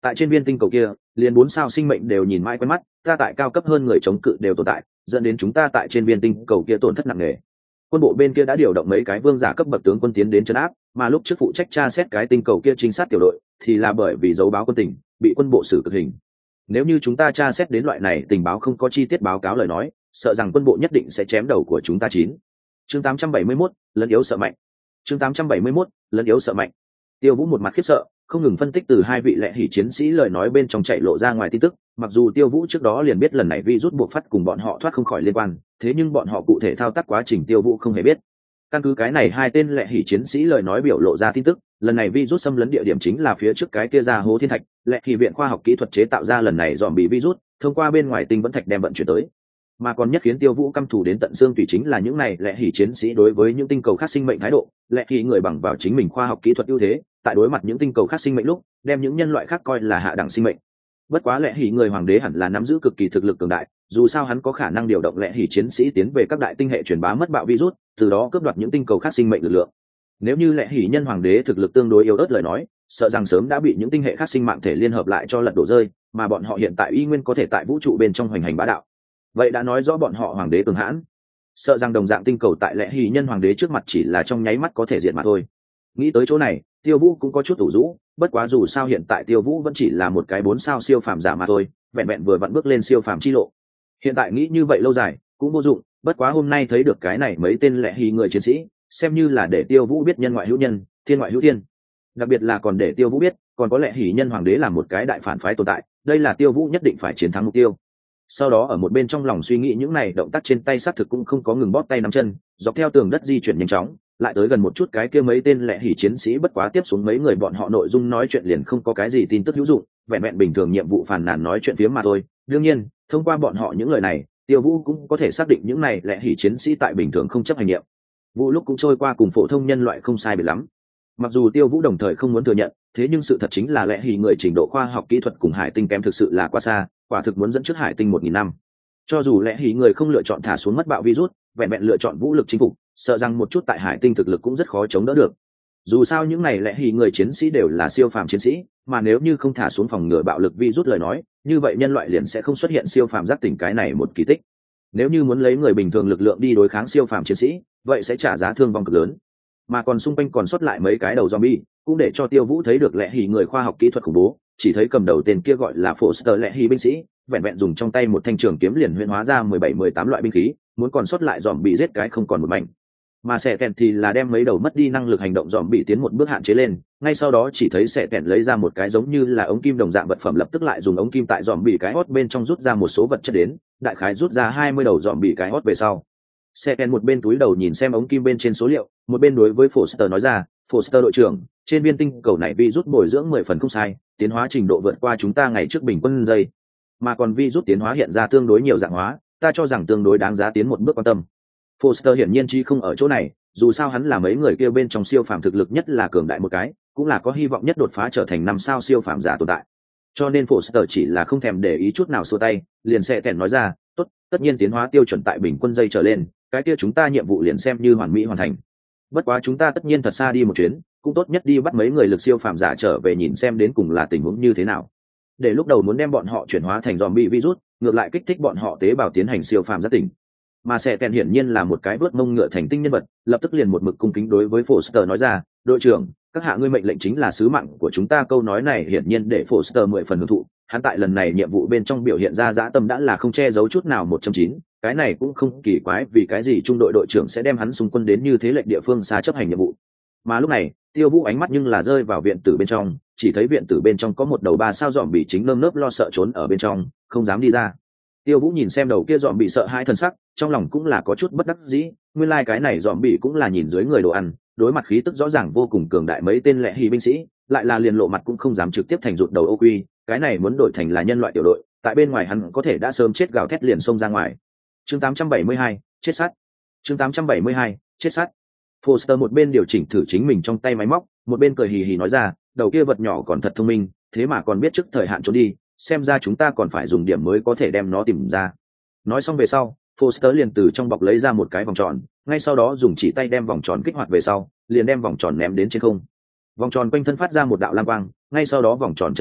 tại trên viên tinh cầu kia liền bốn sao sinh mệnh đều nhìn mãi quen mắt, ta tại cao cấp hơn người chống cự đều tồn tại, dẫn đến chúng ta tại trên viên tinh cầu kia tổn thất nặng nề. Quân bộ bên kia đã điều động mấy cái vương giả cấp bậc tướng quân tiến đến trấn áp, mà lúc trước phụ trách tra xét cái tinh cầu kia trinh sát tiểu đội thì là bởi vì dấu báo quân tình bị quân bộ xử cực hình. Nếu như chúng ta tra xét đến loại này tình báo không có chi tiết báo cáo lời nói, sợ rằng quân bộ nhất định sẽ chém đầu của chúng ta chín. Chương tám trăm bảy mươi mốt, lấn yếu sợ mạnh. Chương tám trăm bảy mươi mốt, lấn yếu sợ mạnh. Tiêu Vũ một mặt khiếp sợ, không ngừng phân tích từ hai vị lệ hỉ chiến sĩ lời nói bên trong chạy lộ ra ngoài tin tức, mặc dù Tiêu Vũ trước đó liền biết lần này virus buộc phát cùng bọn họ thoát không khỏi liên quan, thế nhưng bọn họ cụ thể thao tác quá trình Tiêu Vũ không hề biết. Căn cứ cái này hai tên lệ hỉ chiến sĩ lời nói biểu lộ ra tin tức, lần này virus xâm lấn địa điểm chính là phía trước cái kia ra hố thiên thạch, lệ hỉ viện khoa học kỹ thuật chế tạo ra lần này dòm bị virus, thông qua bên ngoài tinh vẫn thạch đem vận chuyển tới. Mà còn nhất khiến Tiêu Vũ căm thù đến tận xương tùy chính là những này lệ hỉ chiến sĩ đối với những tinh cầu khác sinh mệnh thái độ, lệ hỉ người bằng vào chính mình khoa học kỹ thuật ưu thế, tại đối mặt những tinh cầu khác sinh mệnh lúc, đem những nhân loại khác coi là hạ đẳng sinh mệnh. Bất quá lệ hỉ người hoàng đế hẳn là nắm giữ cực kỳ thực lực cường đại, dù sao hắn có khả năng điều động lệ hỉ chiến sĩ tiến về các đại tinh hệ truyền bá mất bạo virus, từ đó cướp đoạt những tinh cầu khác sinh mệnh lực lượng. Nếu như lệ hỉ nhân hoàng đế thực lực tương đối yếu ớt lời nói, sợ rằng sớm đã bị những tinh hệ khác sinh mạng thể liên hợp lại cho lật đổ rơi, mà bọn họ hiện tại y nguyên có thể tại vũ trụ bên trong hoành hành bá đạo. Vậy đã nói rõ bọn họ hoàng đế cường hãn. Sợ rằng đồng dạng tinh cầu tại lệ hỉ nhân hoàng đế trước mặt chỉ là trong nháy mắt có thể diệt mà thôi. Nghĩ tới chỗ này, Tiêu Vũ cũng có chút ủ rũ, bất quá dù sao hiện tại Tiêu Vũ vẫn chỉ là một cái bốn sao siêu phàm giả mà thôi, vẹn vẹn vừa vặn bước lên siêu phàm chi lộ. Hiện tại nghĩ như vậy lâu dài cũng vô dụng, bất quá hôm nay thấy được cái này mấy tên lệ hỉ người chiến sĩ, xem như là để Tiêu Vũ biết nhân ngoại hữu nhân, thiên ngoại hữu thiên. Đặc biệt là còn để Tiêu Vũ biết, còn có lệ hỉ nhân hoàng đế là một cái đại phản phái tồn tại, đây là Tiêu Vũ nhất định phải chiến thắng mục tiêu. Sau đó ở một bên trong lòng suy nghĩ những này động tác trên tay xác thực cũng không có ngừng bóp tay nắm chân, dọc theo tường đất di chuyển nhanh chóng, lại tới gần một chút cái kia mấy tên lệ hỉ chiến sĩ, bất quá tiếp xuống mấy người bọn họ nội dung nói chuyện liền không có cái gì tin tức hữu dụng, vẹn vẹn bình thường nhiệm vụ phàn nàn nói chuyện phía mà thôi. Đương nhiên, thông qua bọn họ những lời này, Tiêu Vũ cũng có thể xác định những này lệ hỉ chiến sĩ tại bình thường không chấp hành nhiệm vụ lúc cũng trôi qua cùng phổ thông nhân loại không sai biệt lắm. Mặc dù Tiêu Vũ đồng thời không muốn thừa nhận, thế nhưng sự thật chính là lệ hỉ người trình độ khoa học kỹ thuật cùng hải tinh kém thực sự là quá xa, quả thực muốn dẫn trước hải tinh một nghìn năm. Cho dù lẽ hỉ người không lựa chọn thả xuống mất bạo virus, vẹn vẹn lựa chọn vũ lực chinh phục, sợ rằng một chút tại hải tinh thực lực cũng rất khó chống đỡ được. Dù sao những này lẽ hỉ người chiến sĩ đều là siêu phàm chiến sĩ, mà nếu như không thả xuống phòng ngừa bạo lực virus lời nói, như vậy nhân loại liền sẽ không xuất hiện siêu phàm giác tỉnh cái này một kỳ tích. Nếu như muốn lấy người bình thường lực lượng đi đối kháng siêu phàm chiến sĩ, vậy sẽ trả giá thương vong cực lớn. Mà còn xung quanh còn sót lại mấy cái đầu zombie, cũng để cho Tiêu Vũ thấy được lẽ hỉ người khoa học kỹ thuật khủng bố, chỉ thấy cầm đầu tên kia gọi là Foster lẽ hỉ binh sĩ, vẹn vẹn dùng trong tay một thanh trường kiếm liền huyễn hóa ra mười bảy mười tám loại binh khí, muốn còn sót lại dòm bị giết cái không còn một mảnh. Mà Sẻ Tẹn thì là đem mấy đầu mất đi năng lực hành động dòm bị tiến một bước hạn chế lên, ngay sau đó chỉ thấy Sẻ Tẹn lấy ra một cái giống như là ống kim đồng dạng vật phẩm, lập tức lại dùng ống kim tại dòm bị cái hốt bên trong rút ra một số vật chất đến, đại khái rút ra hai mươi đầu dòm bị cái hốt về sau. Sẻ Tẹn một bên túi đầu nhìn xem ống kim bên trên số liệu, một bên đối với Foster nói ra, Foster đội trưởng, trên viên tinh cầu này virus bồi dưỡng mười phần không sai, tiến hóa trình độ vượt qua chúng ta ngày trước bình quân giây. Mà còn virus tiến hóa hiện ra tương đối nhiều dạng hóa, ta cho rằng tương đối đáng giá tiến một bước quan tâm. Foster hiển nhiên chi không ở chỗ này, dù sao hắn là mấy người kia bên trong siêu phàm thực lực nhất là cường đại một cái, cũng là có hy vọng nhất đột phá trở thành năm sao siêu phàm giả tồn tại. Cho nên Foster chỉ là không thèm để ý chút nào xua tay, liền sẽ kèn nói ra, tốt, tất nhiên tiến hóa tiêu chuẩn tại bình quân giây trở lên, cái kia chúng ta nhiệm vụ liền xem như hoàn mỹ hoàn thành. Bất quá chúng ta tất nhiên thật xa đi một chuyến, cũng tốt nhất đi bắt mấy người lực siêu phàm giả trở về nhìn xem đến cùng là tình huống như thế nào. Để lúc đầu muốn đem bọn họ chuyển hóa thành zombie virus, ngược lại kích thích bọn họ tế bào tiến hành siêu phàm giác tỉnh. Mà Sẻ Tẹn hiển nhiên là một cái vớt mông ngựa thành tinh nhân vật, lập tức liền một mực cung kính đối với Foster nói ra, đội trưởng, các hạ ngươi mệnh lệnh chính là sứ mạng của chúng ta. Câu nói này hiển nhiên để Foster mười phần hưởng thụ, hắn tại lần này nhiệm vụ bên trong biểu hiện ra dã tâm đã là không che giấu chút nào một trăm chín, cái này cũng không kỳ quái vì cái gì trung đội đội trưởng sẽ đem hắn xung quân đến như thế lệnh địa phương xa chấp hành nhiệm vụ. Mà lúc này, Tiêu Vũ ánh mắt nhưng là rơi vào viện tử bên trong, chỉ thấy viện tử bên trong có một đầu ba sao dòm bị chính nơm nớp lo sợ trốn ở bên trong, không dám đi ra. Tiêu Vũ nhìn xem đầu kia dòm bị sợ hai thân sắc, trong lòng cũng là có chút bất đắc dĩ, nguyên lai like cái này dòm bị cũng là nhìn dưới người đồ ăn, đối mặt khí tức rõ ràng vô cùng cường đại mấy tên lệ hỉ binh sĩ, lại là liền lộ mặt cũng không dám trực tiếp thành rụt đầu ô quy, cái này muốn đổi thành là nhân loại tiểu đội, tại bên ngoài hắn có thể đã sớm chết gào thét liền xông ra ngoài. Chương tám trăm bảy mươi hai, chết sát. Chương tám trăm bảy mươi hai, chết sát. Foster một bên điều chỉnh thử chính mình trong tay máy móc, một bên cười hì hì nói ra, đầu kia vật nhỏ còn thật thông minh, thế mà còn biết trước thời hạn trốn đi, xem ra chúng ta còn phải dùng điểm mới có thể đem nó tìm ra. Nói xong về sau, Foster liền từ trong bọc lấy ra một cái vòng tròn, ngay sau đó dùng chỉ tay đem vòng tròn kích hoạt về sau, liền đem vòng tròn ném đến trên không. Vòng tròn quanh thân phát ra một đạo lam quang, ngay sau đó vòng tròn chấn động,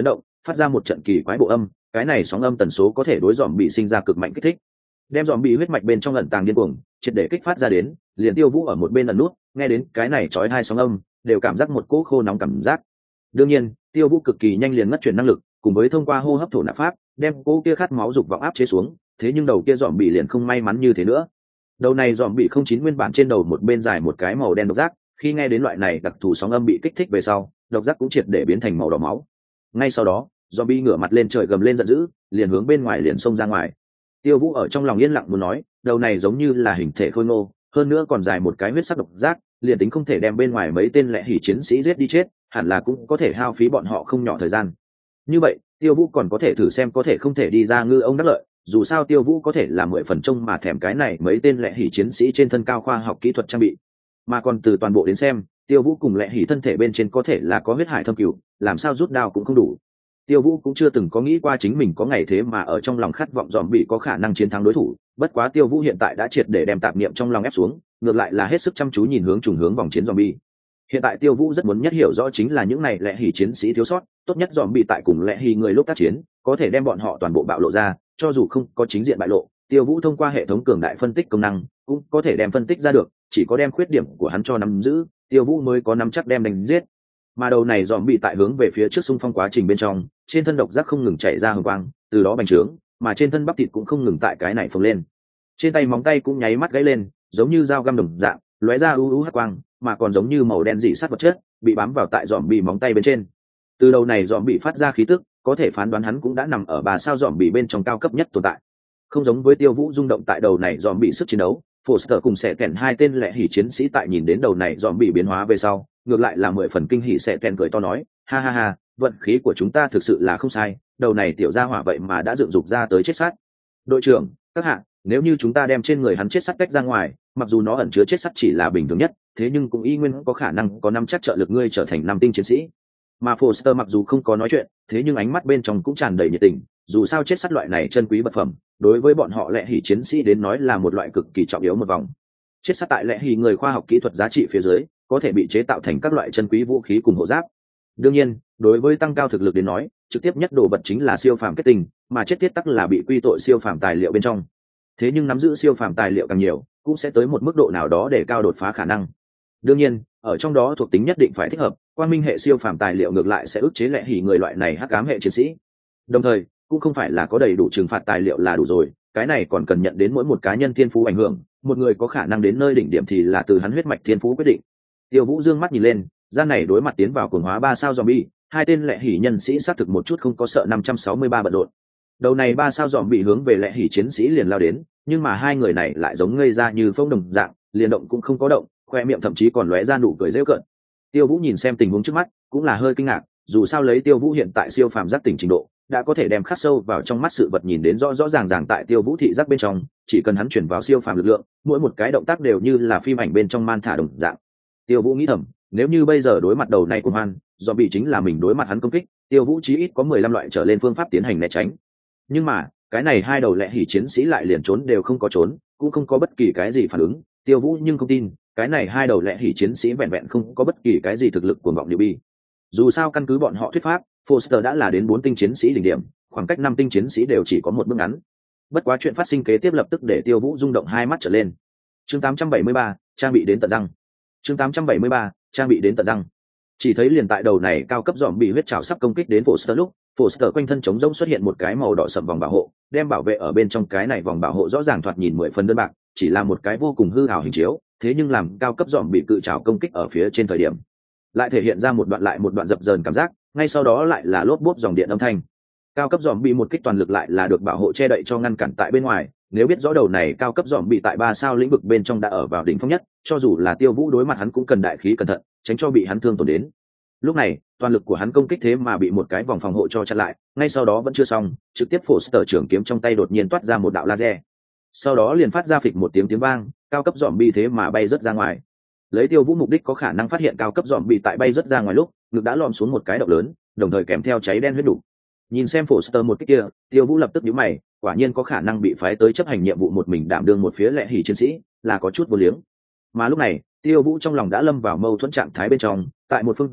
phát ra một trận kỳ quái bộ âm, cái này sóng âm tần số có thể đối dòm bị sinh ra cực mạnh kích thích, đem dòm bị huyết mạch bên trong lẩn tàng điên cuồng triệt để kích phát ra đến. Liền Tiêu Vũ ở một bên ẩn nút, nghe đến cái này chói hai sóng âm đều cảm giác một cỗ khô nóng cảm giác. Đương nhiên Tiêu Vũ cực kỳ nhanh liền ngất chuyển năng lực, cùng với thông qua hô hấp thổ nạp pháp đem cỗ kia khát máu dục vọng áp chế xuống. Thế nhưng đầu kia dòm bị liền không may mắn như thế nữa. Đầu này dòm bị không chín nguyên bản trên đầu một bên dài một cái màu đen độc giác, khi nghe đến loại này đặc thù sóng âm bị kích thích về sau, độc giác cũng triệt để biến thành màu đỏ máu. Ngay sau đó dòm bị ngửa mặt lên trời gầm lên giận dữ, liền hướng bên ngoài liền xông ra ngoài. Tiêu Vũ ở trong lòng yên lặng muốn nói, đầu này giống như là hình thể khôi ngô, hơn nữa còn dài một cái huyết sắc độc giác, liền tính không thể đem bên ngoài mấy tên lệ hỉ chiến sĩ giết đi chết, hẳn là cũng có thể hao phí bọn họ không nhỏ thời gian. Như vậy Tiêu Vũ còn có thể thử xem có thể không thể đi ra ngư ông đắc lợi, dù sao Tiêu Vũ có thể là mười phần trông mà thèm cái này mấy tên lệ hỉ chiến sĩ trên thân cao khoa học kỹ thuật trang bị, mà còn từ toàn bộ đến xem Tiêu Vũ cùng lệ hỉ thân thể bên trên có thể là có huyết hải thâm cửu, làm sao rút đao cũng không đủ. Tiêu Vũ cũng chưa từng có nghĩ qua chính mình có ngày thế mà ở trong lòng khát vọng dòm bị có khả năng chiến thắng đối thủ, bất quá Tiêu Vũ hiện tại đã triệt để đem tạp niệm trong lòng ép xuống, ngược lại là hết sức chăm chú nhìn hướng trùng hướng vòng chiến dòm bi. Hiện tại Tiêu Vũ rất muốn nhất hiểu rõ chính là những này lệ hỉ chiến sĩ thiếu sót, tốt nhất dòm bị tại cùng lệ hỉ người lúc tác chiến, có thể đem bọn họ toàn bộ bạo lộ ra, cho dù không có chính diện bại lộ, Tiêu Vũ thông qua hệ thống cường đại phân tích công năng, cũng có thể đem phân tích ra được, chỉ có đem khuyết điểm của hắn cho nắm giữ, Tiêu Vũ mới có nắm chắc đem đánh giết. Mà đầu này dòm bị tại hướng về phía trước xung phong quá trình bên trong, trên thân độc giác không ngừng chảy ra hồng quang, từ đó bành trướng, mà trên thân bắp thịt cũng không ngừng tại cái này phồng lên. Trên tay móng tay cũng nháy mắt gãy lên, giống như dao găm đồng dạng, lóe ra u u hắc quang, mà còn giống như màu đen dị sắt vật chất, bị bám vào tại dòm bị móng tay bên trên. Từ đầu này dòm bị phát ra khí tức, có thể phán đoán hắn cũng đã nằm ở bà sao dòm bị bên trong cao cấp nhất tồn tại. Không giống với Tiêu Vũ rung động tại đầu này dòm bị sức chiến đấu, Foster cùng sẽ kèn hai tên lệ hỉ chiến sĩ tại nhìn đến đầu này dòm bị biến hóa về sau, ngược lại là mười phần kinh hỉ. Sẽ kèn cười to nói, ha ha ha, vận khí của chúng ta thực sự là không sai, đầu này tiểu gia hỏa vậy mà đã dựng dục ra tới chết sắt. Đội trưởng, các hạ, nếu như chúng ta đem trên người hắn chết sắt cách ra ngoài, mặc dù nó ẩn chứa chết sắt chỉ là bình thường nhất, thế nhưng cũng y nguyên có khả năng có năm chắc trợ lực ngươi trở thành năm tinh chiến sĩ. Mà Foster mặc dù không có nói chuyện, thế nhưng ánh mắt bên trong cũng tràn đầy nhiệt tình, dù sao chết sắt loại này chân quý vật phẩm, đối với bọn họ lệ hỉ chiến sĩ đến nói là một loại cực kỳ trọng yếu một vòng. Chết sắt tại lệ hỉ người khoa học kỹ thuật giá trị phía dưới, có thể bị chế tạo thành các loại chân quý vũ khí cùng hộ giáp. Đương nhiên, đối với tăng cao thực lực đến nói, trực tiếp nhất đồ vật chính là siêu phàm kết tinh, mà chết tiết tắc là bị quy tội siêu phàm tài liệu bên trong. Thế nhưng nắm giữ siêu phàm tài liệu càng nhiều, cũng sẽ tới một mức độ nào đó để cao đột phá khả năng. Đương nhiên, ở trong đó thuộc tính nhất định phải thích hợp, quang minh hệ siêu phàm tài liệu ngược lại sẽ ức chế lệ hỉ người loại này hắc ám hệ chiến sĩ. Đồng thời, cũng không phải là có đầy đủ trừng phạt tài liệu là đủ rồi, cái này còn cần nhận đến mỗi một cá nhân thiên phú ảnh hưởng, một người có khả năng đến nơi đỉnh điểm thì là từ hắn huyết mạch thiên phú quyết định. Tiêu Vũ dương mắt nhìn lên, gian này đối mặt tiến vào cuồng hóa ba sao zombie, hai tên lệ hỉ nhân sĩ xác thực một chút không có sợ năm trăm sáu mươi ba bận rộn. Đầu này ba sao zombie hướng về lệ hỉ chiến sĩ liền lao đến, nhưng mà hai người này lại giống ngây ra như phông đồng dạng, liền động cũng không có động, khoe miệng thậm chí còn lóe ra nụ cười giễu cợt. Tiêu Vũ nhìn xem tình huống trước mắt, cũng là hơi kinh ngạc, dù sao lấy Tiêu Vũ hiện tại siêu phàm giác tỉnh trình độ, đã có thể đem khắc sâu vào trong mắt sự vật nhìn đến rõ rõ ràng ràng tại Tiêu Vũ thị giác bên trong, chỉ cần hắn chuyển vào siêu phàm lực lượng, mỗi một cái động tác đều như là phim ảnh bên trong man thả đồng dạng. Tiêu Vũ nghĩ thầm, nếu như bây giờ đối mặt đầu này của hoan, do bị chính là mình đối mặt hắn công kích, Tiêu Vũ chí ít có mười lăm loại trở lên phương pháp tiến hành né tránh. Nhưng mà, cái này hai đầu lệ hỉ chiến sĩ lại liền trốn đều không có trốn, cũng không có bất kỳ cái gì phản ứng, Tiêu Vũ nhưng không tin, cái này hai đầu lệ hỉ chiến sĩ vẹn vẹn không có bất kỳ cái gì thực lực của vọng điệu bi. Dù sao căn cứ bọn họ thuyết pháp, Foster đã là đến bốn tinh chiến sĩ đỉnh điểm, khoảng cách năm tinh chiến sĩ đều chỉ có một bước ngắn. Bất quá chuyện phát sinh kế tiếp lập tức để Tiêu Vũ rung động hai mắt trở lên. Chương tám trăm bảy mươi ba, trang bị đến tận răng. Chương tám trăm bảy mươi ba, trang bị đến tận răng. Chỉ thấy liền tại đầu này cao cấp dòm bị huyết trảo sắp công kích đến Foster lúc, Foster quanh thân trống rỗng xuất hiện một cái màu đỏ sẫm vòng bảo hộ, đem bảo vệ ở bên trong cái này vòng bảo hộ rõ ràng thoạt nhìn mười phần đơn bạc, chỉ là một cái vô cùng hư ảo hình chiếu, thế nhưng làm cao cấp dòm bị cự trảo công kích ở phía trên thời điểm, lại thể hiện ra một đoạn lại một đoạn dập dờn cảm giác, ngay sau đó lại là lốp bốp dòng điện âm thanh. Cao cấp dòm bị một kích toàn lực lại là được bảo hộ che đậy cho ngăn cản tại bên ngoài, nếu biết rõ đầu này cao cấp dòm bị tại ba sao lĩnh vực bên trong đã ở vào đỉnh phong nhất, cho dù là Tiêu Vũ đối mặt hắn cũng cần đại khí cẩn thận, tránh cho bị hắn thương tổn đến. Lúc này, toàn lực của hắn công kích thế mà bị một cái vòng phòng hộ cho chặn lại, ngay sau đó vẫn chưa xong, trực tiếp Foster trưởng kiếm trong tay đột nhiên toát ra một đạo laser. Sau đó liền phát ra phịch một tiếng tiếng vang, cao cấp dòm bị thế mà bay rất ra ngoài. Lấy Tiêu Vũ mục đích có khả năng phát hiện cao cấp dòm bị tại bay rất ra ngoài lúc, ngực đã lom xuống một cái động lớn, đồng thời kèm theo cháy đen huyết đủ. Nhìn xem Foster một cái kia, Tiêu Vũ lập tức nhíu mày, quả nhiên có khả năng bị phái tới chấp hành nhiệm vụ một mình đảm đương một phía lệ hỉ chiến sĩ, là có chút vô liếng. Mà lúc này, Tiêu Vũ trong lòng đã lâm vào mâu thuẫn trạng thái bên trong, tại một phương diện,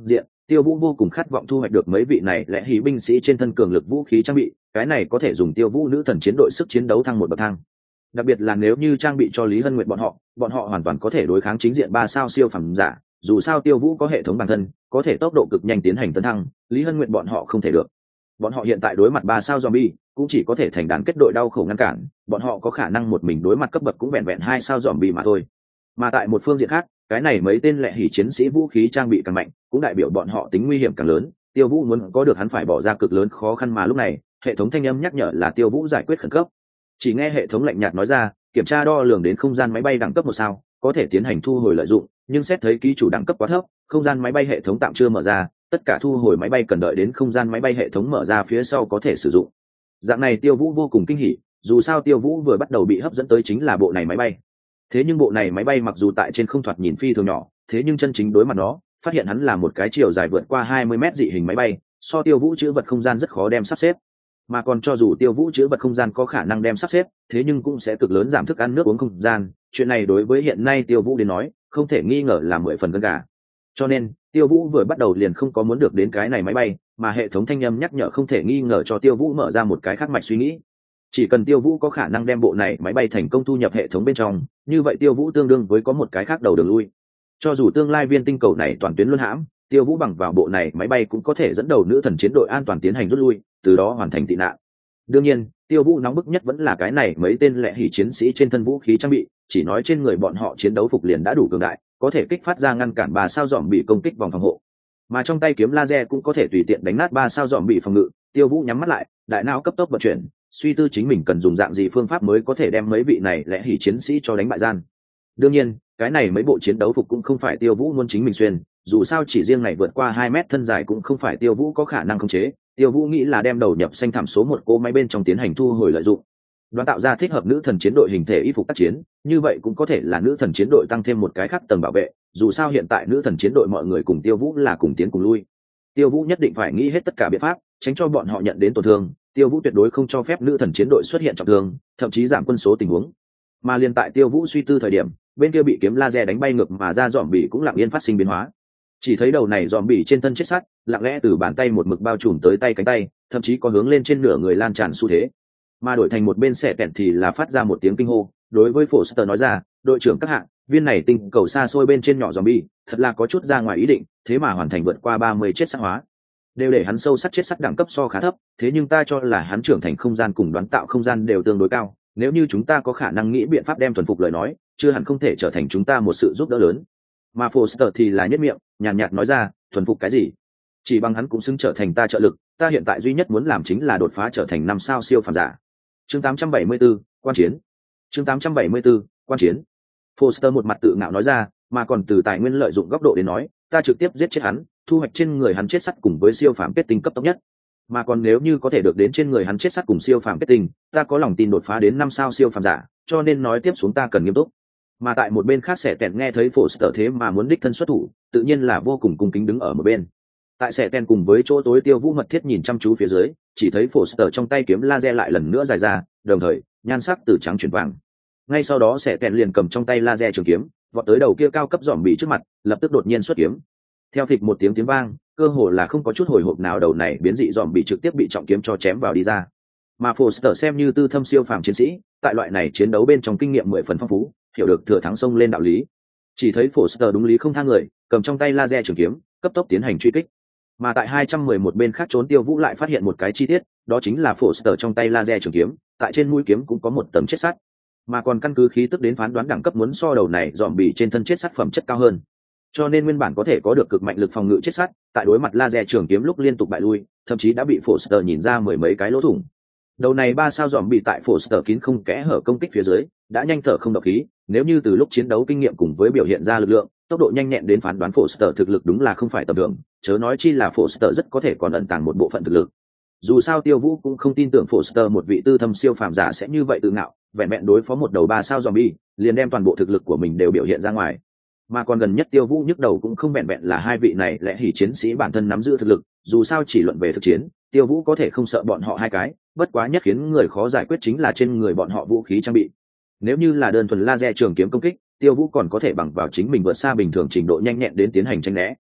Tiêu Vũ vô cùng khát vọng thu hoạch được mấy vị này lẽ hí binh sĩ trên thân cường lực vũ khí trang bị, cái này có thể dùng Tiêu Vũ nữ thần chiến đội sức chiến đấu thăng một bậc thang. Đặc biệt là nếu như trang bị cho Lý Hân Nguyệt bọn họ, bọn họ hoàn toàn có thể đối kháng chính diện ba sao siêu phẩm giả, dù sao Tiêu Vũ có hệ thống bản thân, có thể tốc độ cực nhanh tiến hành tấn thăng, Lý Hân Nguyệt bọn họ không thể được. Bọn họ hiện tại đối mặt ba sao zombie, cũng chỉ có thể thành đàn kết đội đau khổ ngăn cản, bọn họ có khả năng một mình đối mặt cấp bậc cũng vẹn vẹn hai sao zombie mà thôi. Mà tại một phương diện khác, cái này mấy tên lệ hỉ chiến sĩ vũ khí trang bị càng mạnh, cũng đại biểu bọn họ tính nguy hiểm càng lớn. Tiêu Vũ muốn có được hắn phải bỏ ra cực lớn khó khăn, mà lúc này hệ thống thanh âm nhắc nhở là Tiêu Vũ giải quyết khẩn cấp. Chỉ nghe hệ thống lạnh nhạt nói ra, kiểm tra đo lường đến không gian máy bay đẳng cấp một sao, có thể tiến hành thu hồi lợi dụng, nhưng xét thấy ký chủ đẳng cấp quá thấp, không gian máy bay hệ thống tạm chưa mở ra, tất cả thu hồi máy bay cần đợi đến không gian máy bay hệ thống mở ra phía sau có thể sử dụng. Dạng này Tiêu Vũ vô cùng kinh hỉ, dù sao Tiêu Vũ vừa bắt đầu bị hấp dẫn tới chính là bộ này máy bay. Thế nhưng bộ này máy bay mặc dù tại trên không thoạt nhìn phi thường nhỏ, thế nhưng chân chính đối mặt nó, phát hiện hắn là một cái chiều dài vượt qua hai mươi mét dị hình máy bay, so Tiêu Vũ chứa vật không gian rất khó đem sắp xếp. Mà còn cho dù Tiêu Vũ chứa vật không gian có khả năng đem sắp xếp, thế nhưng cũng sẽ cực lớn giảm thức ăn nước uống không gian, chuyện này đối với hiện nay Tiêu Vũ đến nói, không thể nghi ngờ là mười phần gần gà. Cho nên, Tiêu Vũ vừa bắt đầu liền không có muốn được đến cái này máy bay, mà hệ thống thanh âm nhắc nhở không thể nghi ngờ cho Tiêu Vũ mở ra một cái khác mạch suy nghĩ. Chỉ cần Tiêu Vũ có khả năng đem bộ này máy bay thành công thu nhập hệ thống bên trong, như vậy Tiêu Vũ tương đương với có một cái khác đầu đường lui. Cho dù tương lai viên tinh cầu này toàn tuyến luân hãm, Tiêu Vũ bằng vào bộ này máy bay cũng có thể dẫn đầu nữ thần chiến đội an toàn tiến hành rút lui, từ đó hoàn thành tị nạn. Đương nhiên, Tiêu Vũ nóng bức nhất vẫn là cái này mấy tên lệ hỉ chiến sĩ trên thân vũ khí trang bị, chỉ nói trên người bọn họ chiến đấu phục liền đã đủ cường đại, có thể kích phát ra ngăn cản ba sao dòm bị công kích vòng phòng hộ. Mà trong tay kiếm laser cũng có thể tùy tiện đánh nát ba sao dòm bị phòng ngự. Tiêu Vũ nhắm mắt lại, đại não cấp tốc vận chuyển, suy tư chính mình cần dùng dạng gì phương pháp mới có thể đem mấy vị này lẽ hỉ chiến sĩ cho đánh bại gian. Đương nhiên, cái này mấy bộ chiến đấu phục cũng không phải Tiêu Vũ muốn chính mình xuyên, dù sao chỉ riêng này vượt qua hai mét thân dài cũng không phải Tiêu Vũ có khả năng khống chế. Tiêu Vũ nghĩ là đem đầu nhập xanh thảm số một cỗ máy bên trong tiến hành thu hồi lợi dụng, đoán tạo ra thích hợp nữ thần chiến đội hình thể y phục tác chiến, như vậy cũng có thể là nữ thần chiến đội tăng thêm một cái khác tầng bảo vệ, dù sao hiện tại nữ thần chiến đội mọi người cùng Tiêu Vũ là cùng tiến cùng lui. Tiêu Vũ nhất định phải nghĩ hết tất cả biện pháp, tránh cho bọn họ nhận đến tổn thương. Tiêu Vũ tuyệt đối không cho phép nữ thần chiến đội xuất hiện trọng thương, thậm chí giảm quân số tình huống. Mà liền tại Tiêu Vũ suy tư thời điểm, bên kia bị kiếm laser đánh bay ngược mà ra dòm bỉ cũng lặng yên phát sinh biến hóa. Chỉ thấy đầu này dòm bỉ trên thân chết sắt, lặng lẽ từ bàn tay một mực bao trùm tới tay cánh tay, thậm chí có hướng lên trên nửa người lan tràn xu thế. Mà đổi thành một bên xẻ tẹn thì là phát ra một tiếng kinh hô, đối với Foster nói ra, đội trưởng các hạng, viên này tinh cầu xa xôi bên trên nhỏ zombie, thật là có chút ra ngoài ý định, thế mà hoàn thành vượt qua ba mươi chết sắc hóa. Đều để hắn sâu sắc chết sắc đẳng cấp so khá thấp, thế nhưng ta cho là hắn trưởng thành không gian cùng đoán tạo không gian đều tương đối cao, nếu như chúng ta có khả năng nghĩ biện pháp đem thuần phục lời nói, chưa hẳn không thể trở thành chúng ta một sự giúp đỡ lớn. Mà Foster thì là nhất miệng, nhàn nhạt, nhạt nói ra, thuần phục cái gì? Chỉ bằng hắn cũng xứng trở thành ta trợ lực, ta hiện tại duy nhất muốn làm chính là đột phá trở thành năm sao siêu phàm giả. Chương tám trăm bảy mươi 4, quan chiến. Chương tám trăm bảy mươi 4, quan chiến. Foster một mặt tự ngạo nói ra, mà còn từ tài nguyên lợi dụng góc độ đến nói, ta trực tiếp giết chết hắn, thu hoạch trên người hắn chết sắt cùng với siêu phàm kết tinh cấp tốc nhất. Mà còn nếu như có thể được đến trên người hắn chết sắt cùng siêu phàm kết tinh, ta có lòng tin đột phá đến năm sao siêu phàm giả, cho nên nói tiếp xuống ta cần nghiêm túc. Mà tại một bên khác Sẻ Tèn nghe thấy Foster thế mà muốn đích thân xuất thủ, tự nhiên là vô cùng cung kính đứng ở một bên. Tại Sẻ Tèn cùng với chỗ tối Tiêu Vũ mật thiết nhìn chăm chú phía dưới, chỉ thấy Foster trong tay kiếm laser lại lần nữa dài ra, đồng thời nhan sắc từ trắng chuyển vàng. Ngay sau đó Sẻ Tèn liền cầm trong tay laser trường kiếm, vọt tới đầu kia cao cấp dòm bị trước mặt, lập tức đột nhiên xuất kiếm. Theo phịch một tiếng tiếng vang, cơ hồ là không có chút hồi hộp nào, đầu này biến dị dòm bị trực tiếp bị trọng kiếm cho chém vào đi ra. Mà Foster xem như tư thâm siêu phàm chiến sĩ, tại loại này chiến đấu bên trong kinh nghiệm mười phần phong phú, hiểu được thừa thắng xông lên đạo lý. Chỉ thấy Foster đúng lý không tha người, cầm trong tay laser trường kiếm, cấp tốc tiến hành truy kích. Mà tại hai trăm mười một bên khác trốn Tiêu Vũ lại phát hiện một cái chi tiết, đó chính là Foster trong tay laser trường kiếm, tại trên mũi kiếm cũng có một tầng chết sắt, mà còn căn cứ khí tức đến phán đoán đẳng cấp muốn so đầu này dòm bị trên thân chết sắt phẩm chất cao hơn, cho nên nguyên bản có thể có được cực mạnh lực phòng ngự chết sắt, tại đối mặt laser trường kiếm lúc liên tục bại lui, thậm chí đã bị Foster nhìn ra mười mấy cái lỗ thủng. Đầu này ba sao dòm bị tại Foster kín không kẽ hở công kích phía dưới, đã nhanh thở không độc khí, nếu như từ lúc chiến đấu kinh nghiệm cùng với biểu hiện ra lực lượng, tốc độ nhanh nhẹn đến phán đoán Foster thực lực đúng là không phải tầm thường, chớ nói chi là Foster rất có thể còn ẩn tàng một bộ phận thực lực. Dù sao Tiêu Vũ cũng không tin tưởng Foster một vị tư thâm siêu phàm giả sẽ như vậy tự ngạo, vẹn vẹn đối phó một đầu ba sao zombie, liền đem toàn bộ thực lực của mình đều biểu hiện ra ngoài. Mà còn gần nhất Tiêu Vũ nhức đầu cũng không vẹn vẹn là hai vị này lẽ hỉ chiến sĩ bản thân nắm giữ thực lực, dù sao chỉ luận về thực chiến, Tiêu Vũ có thể không sợ bọn họ hai cái, bất quá nhất khiến người khó giải quyết chính là trên người bọn họ vũ khí trang bị. Nếu như là đơn thuần laser trường kiếm công kích, Tiêu Vũ còn có thể bằng vào chính mình vượt xa bình thường trình độ nhanh nhẹn đến tiến hành tranh né,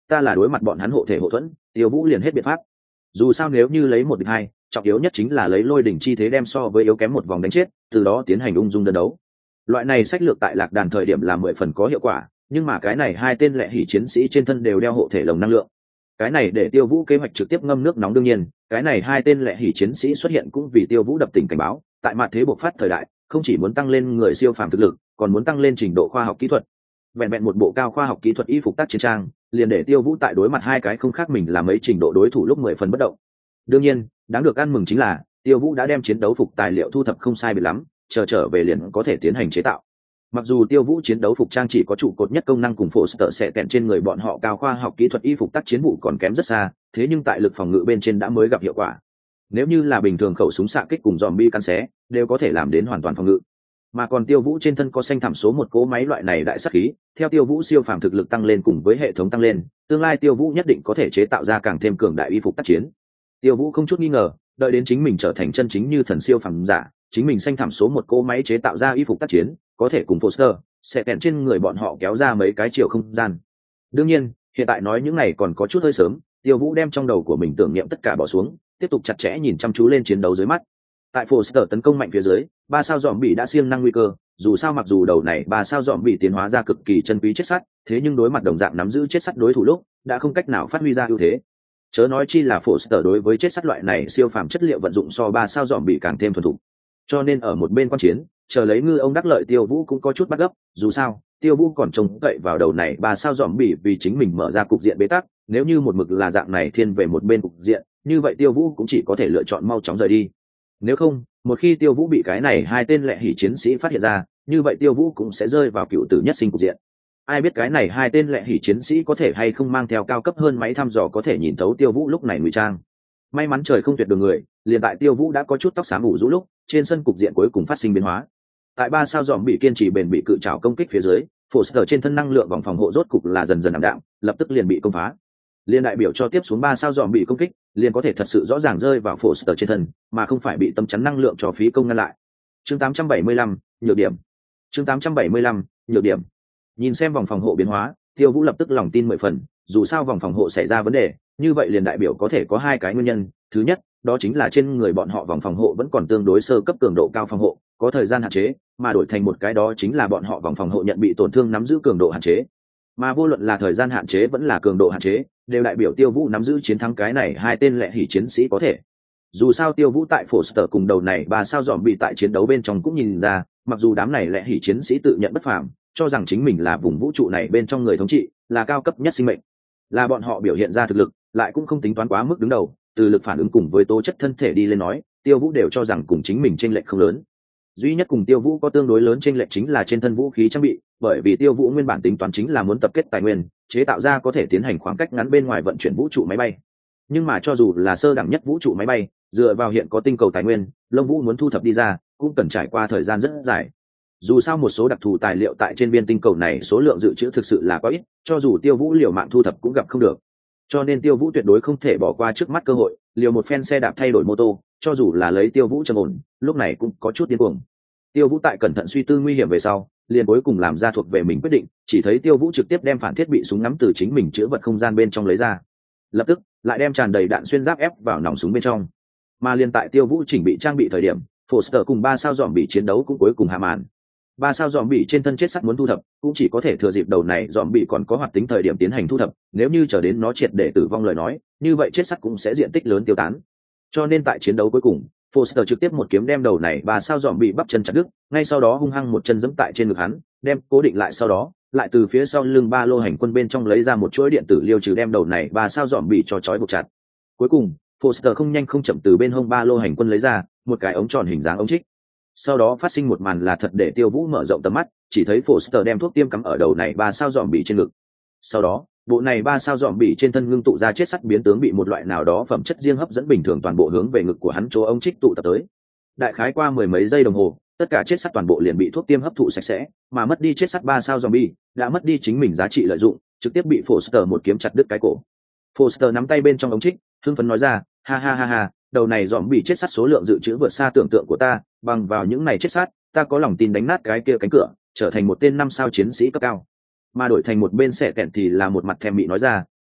ta là đối mặt bọn hắn hộ thể hộ thuẫn, Tiêu Vũ liền hết biện pháp. Dù sao nếu như lấy một địch hai, trọng yếu nhất chính là lấy lôi đỉnh chi thế đem so với yếu kém một vòng đánh chết, từ đó tiến hành ung dung đơn đấu. Loại này sách lược tại Lạc Đàn thời điểm là mười phần có hiệu quả, nhưng mà cái này hai tên lệ hỉ chiến sĩ trên thân đều đeo hộ thể lồng năng lượng. Cái này để Tiêu Vũ kế hoạch trực tiếp ngâm nước nóng. Đương nhiên, cái này hai tên lệ hỉ chiến sĩ xuất hiện cũng vì Tiêu Vũ đập tỉnh cảnh báo, tại mặt thế bộc phát thời đại, không chỉ muốn tăng lên người siêu phàm thực lực, còn muốn tăng lên trình độ khoa học kỹ thuật. Vẹn vẹn một bộ cao khoa học kỹ thuật y phục tác chiến trang, liền để Tiêu Vũ tại đối mặt hai cái không khác mình là mấy trình độ đối thủ lúc mười phần bất động. Đương nhiên, đáng được ăn mừng chính là Tiêu Vũ đã đem chiến đấu phục tài liệu thu thập không sai biệt lắm, chờ trở về liền có thể tiến hành chế tạo. Mặc dù Tiêu Vũ chiến đấu phục trang chỉ có trụ cột nhất công năng cùng phổ sở sẽ kèn trên người bọn họ cao khoa học kỹ thuật y phục tác chiến vụ còn kém rất xa, thế nhưng tại lực phòng ngự bên trên đã mới gặp hiệu quả. Nếu như là bình thường khẩu súng xạ kích cùng zombie cắn xé, đều có thể làm đến hoàn toàn phòng ngự. Mà còn Tiêu Vũ trên thân có xanh thảm số một cỗ máy loại này đại sát khí, theo Tiêu Vũ siêu phàm thực lực tăng lên cùng với hệ thống tăng lên, tương lai Tiêu Vũ nhất định có thể chế tạo ra càng thêm cường đại y phục tác chiến. Tiêu Vũ không chút nghi ngờ, đợi đến chính mình trở thành chân chính như thần siêu phàm giả, chính mình xanh thảm số một cỗ máy chế tạo ra y phục tác chiến, có thể cùng Foster sẽ kèn trên người bọn họ kéo ra mấy cái chiều không gian. Đương nhiên, hiện tại nói những này còn có chút hơi sớm, Tiêu Vũ đem trong đầu của mình tưởng niệm tất cả bỏ xuống, tiếp tục chặt chẽ nhìn chăm chú lên chiến đấu dưới mắt. Tại Foster tấn công mạnh phía dưới, ba sao dòm bị đã siêng năng nguy cơ, dù sao mặc dù đầu này ba sao dòm bị tiến hóa ra cực kỳ chân quý chết sắt, thế nhưng đối mặt đồng dạng nắm giữ chết sắt đối thủ lúc, đã không cách nào phát huy ra ưu thế. Chớ nói chi là Foster đối với chết sắt loại này siêu phàm chất liệu vận dụng so ba sao dòm bị càng thêm thuần thục. Cho nên ở một bên quan chiến, chờ lấy ngư ông đắc lợi Tiêu Vũ cũng có chút bắt gấp, dù sao, Tiêu Vũ còn trông cậy vào đầu này ba sao dòm bị vì chính mình mở ra cục diện bế tắc, nếu như một mực là dạng này thiên về một bên cục diện, như vậy Tiêu Vũ cũng chỉ có thể lựa chọn mau chóng rời đi. Nếu không, một khi Tiêu Vũ bị cái này hai tên lệ hỉ chiến sĩ phát hiện ra, như vậy Tiêu Vũ cũng sẽ rơi vào cựu tử nhất sinh cục diện. Ai biết cái này hai tên lệ hỉ chiến sĩ có thể hay không mang theo cao cấp hơn máy thăm dò có thể nhìn thấu Tiêu Vũ lúc này ngụy trang. May mắn trời không tuyệt đường người, liền tại Tiêu Vũ đã có chút tóc xám ủ rũ lúc, trên sân cục diện cuối cùng phát sinh biến hóa. Tại ba sao dòm bị kiên trì bền bị cự trảo công kích phía dưới, Foster trên thân năng lượng vòng phòng hộ rốt cục là dần dần ảm đạm, lập tức liền bị công phá. Liên đại biểu cho tiếp xuống ba sao dòm bị công kích, liền có thể thật sự rõ ràng rơi vào Foster trên thân, mà không phải bị tâm chắn năng lượng cho phí công ngăn lại. Chương tám trăm bảy mươi lăm, nhược điểm. Chương tám trăm bảy mươi lăm, nhược điểm. Nhìn xem vòng phòng hộ biến hóa, Tiêu Vũ lập tức lòng tin mười phần, dù sao vòng phòng hộ xảy ra vấn đề, như vậy liền đại biểu có thể có hai cái nguyên nhân, thứ nhất, đó chính là trên người bọn họ vòng phòng hộ vẫn còn tương đối sơ cấp cường độ cao phòng hộ, có thời gian hạn chế, mà đổi thành một cái đó chính là bọn họ vòng phòng hộ nhận bị tổn thương nắm giữ cường độ hạn chế. Mà vô luận là thời gian hạn chế vẫn là cường độ hạn chế, đều đại biểu Tiêu Vũ nắm giữ chiến thắng cái này hai tên lệ hỉ chiến sĩ có thể. Dù sao Tiêu Vũ tại Foster cùng đầu này ba sao dòm bị tại chiến đấu bên trong cũng nhìn ra, mặc dù đám này lệ hỉ chiến sĩ tự nhận bất phàm, cho rằng chính mình là vùng vũ trụ này bên trong người thống trị, là cao cấp nhất sinh mệnh, là bọn họ biểu hiện ra thực lực, lại cũng không tính toán quá mức đứng đầu, từ lực phản ứng cùng với tố chất thân thể đi lên nói, Tiêu Vũ đều cho rằng cùng chính mình chênh lệch không lớn. Duy nhất cùng Tiêu Vũ có tương đối lớn chênh lệch chính là trên thân vũ khí trang bị, bởi vì Tiêu Vũ nguyên bản tính toán chính là muốn tập kết tài nguyên, chế tạo ra có thể tiến hành khoảng cách ngắn bên ngoài vận chuyển vũ trụ máy bay. Nhưng mà cho dù là sơ đẳng nhất vũ trụ máy bay, dựa vào hiện có tinh cầu tài nguyên, Long Vũ muốn thu thập đi ra, cũng cần trải qua thời gian rất dài. Dù sao một số đặc thù tài liệu tại trên viên tinh cầu này số lượng dự trữ thực sự là quá ít, cho dù Tiêu Vũ liều mạng thu thập cũng gặp không được. Cho nên Tiêu Vũ tuyệt đối không thể bỏ qua trước mắt cơ hội, liều một phen xe đạp thay đổi mô tô, cho dù là lấy Tiêu Vũ trầm ổn, lúc này cũng có chút điên cuồng. Tiêu Vũ tại cẩn thận suy tư nguy hiểm về sau, liền cuối cùng làm ra thuộc về mình quyết định, chỉ thấy Tiêu Vũ trực tiếp đem phản thiết bị súng ngắm từ chính mình chứa vật không gian bên trong lấy ra, lập tức lại đem tràn đầy đạn xuyên giáp ép vào nòng súng bên trong. Mà liền tại Tiêu Vũ chỉnh bị trang bị thời điểm, Foster cùng ba sao dòm bị chiến đấu cũng cuối cùng hạ màn. Ba sao dòm bị trên thân chết sắt muốn thu thập, cũng chỉ có thể thừa dịp đầu này dòm bị còn có hoạt tính thời điểm tiến hành thu thập, nếu như chờ đến nó triệt để tử vong lời nói, như vậy chết sắt cũng sẽ diện tích lớn tiêu tán. Cho nên tại chiến đấu cuối cùng, Foster trực tiếp một kiếm đem đầu này ba sao dòm bị bắp chân chặt đứt, ngay sau đó hung hăng một chân giẫm tại trên ngực hắn, đem cố định lại, sau đó lại từ phía sau lưng ba lô hành quân bên trong lấy ra một chuỗi điện tử liêu trừ đem đầu này ba sao dòm bị cho trói buộc chặt. Cuối cùng, Foster không nhanh không chậm từ bên hông ba lô hành quân lấy ra một cái ống tròn hình dáng ống trích. Sau đó phát sinh một màn là thật để Tiêu Vũ mở rộng tầm mắt, chỉ thấy Foster đem thuốc tiêm cắm ở đầu này ba sao dòm bị trên ngực. Sau đó, bộ này ba sao dòm bị trên thân ngưng tụ ra chết sắt biến tướng bị một loại nào đó phẩm chất riêng hấp dẫn bình thường toàn bộ hướng về ngực của hắn chỗ ống trích tụ tập tới. Đại khái qua mười mấy giây đồng hồ, tất cả chết sắt toàn bộ liền bị thuốc tiêm hấp thụ sạch sẽ, mà mất đi chết sắt ba sao zombie đã mất đi chính mình giá trị lợi dụng, trực tiếp bị Foster một kiếm chặt đứt cái cổ. Foster nắm tay bên trong ống trích, hưng phấn nói ra, ha ha ha ha, đầu này zombie chết sắt số lượng dự trữ vượt xa tưởng tượng của ta, bằng vào những này chết sắt, ta có lòng tin đánh nát cái kia cánh cửa, trở thành một tên năm sao chiến sĩ cấp cao. Mà đổi thành một bên Sẻ Kẹn thì là một mặt thèm mị nói ra,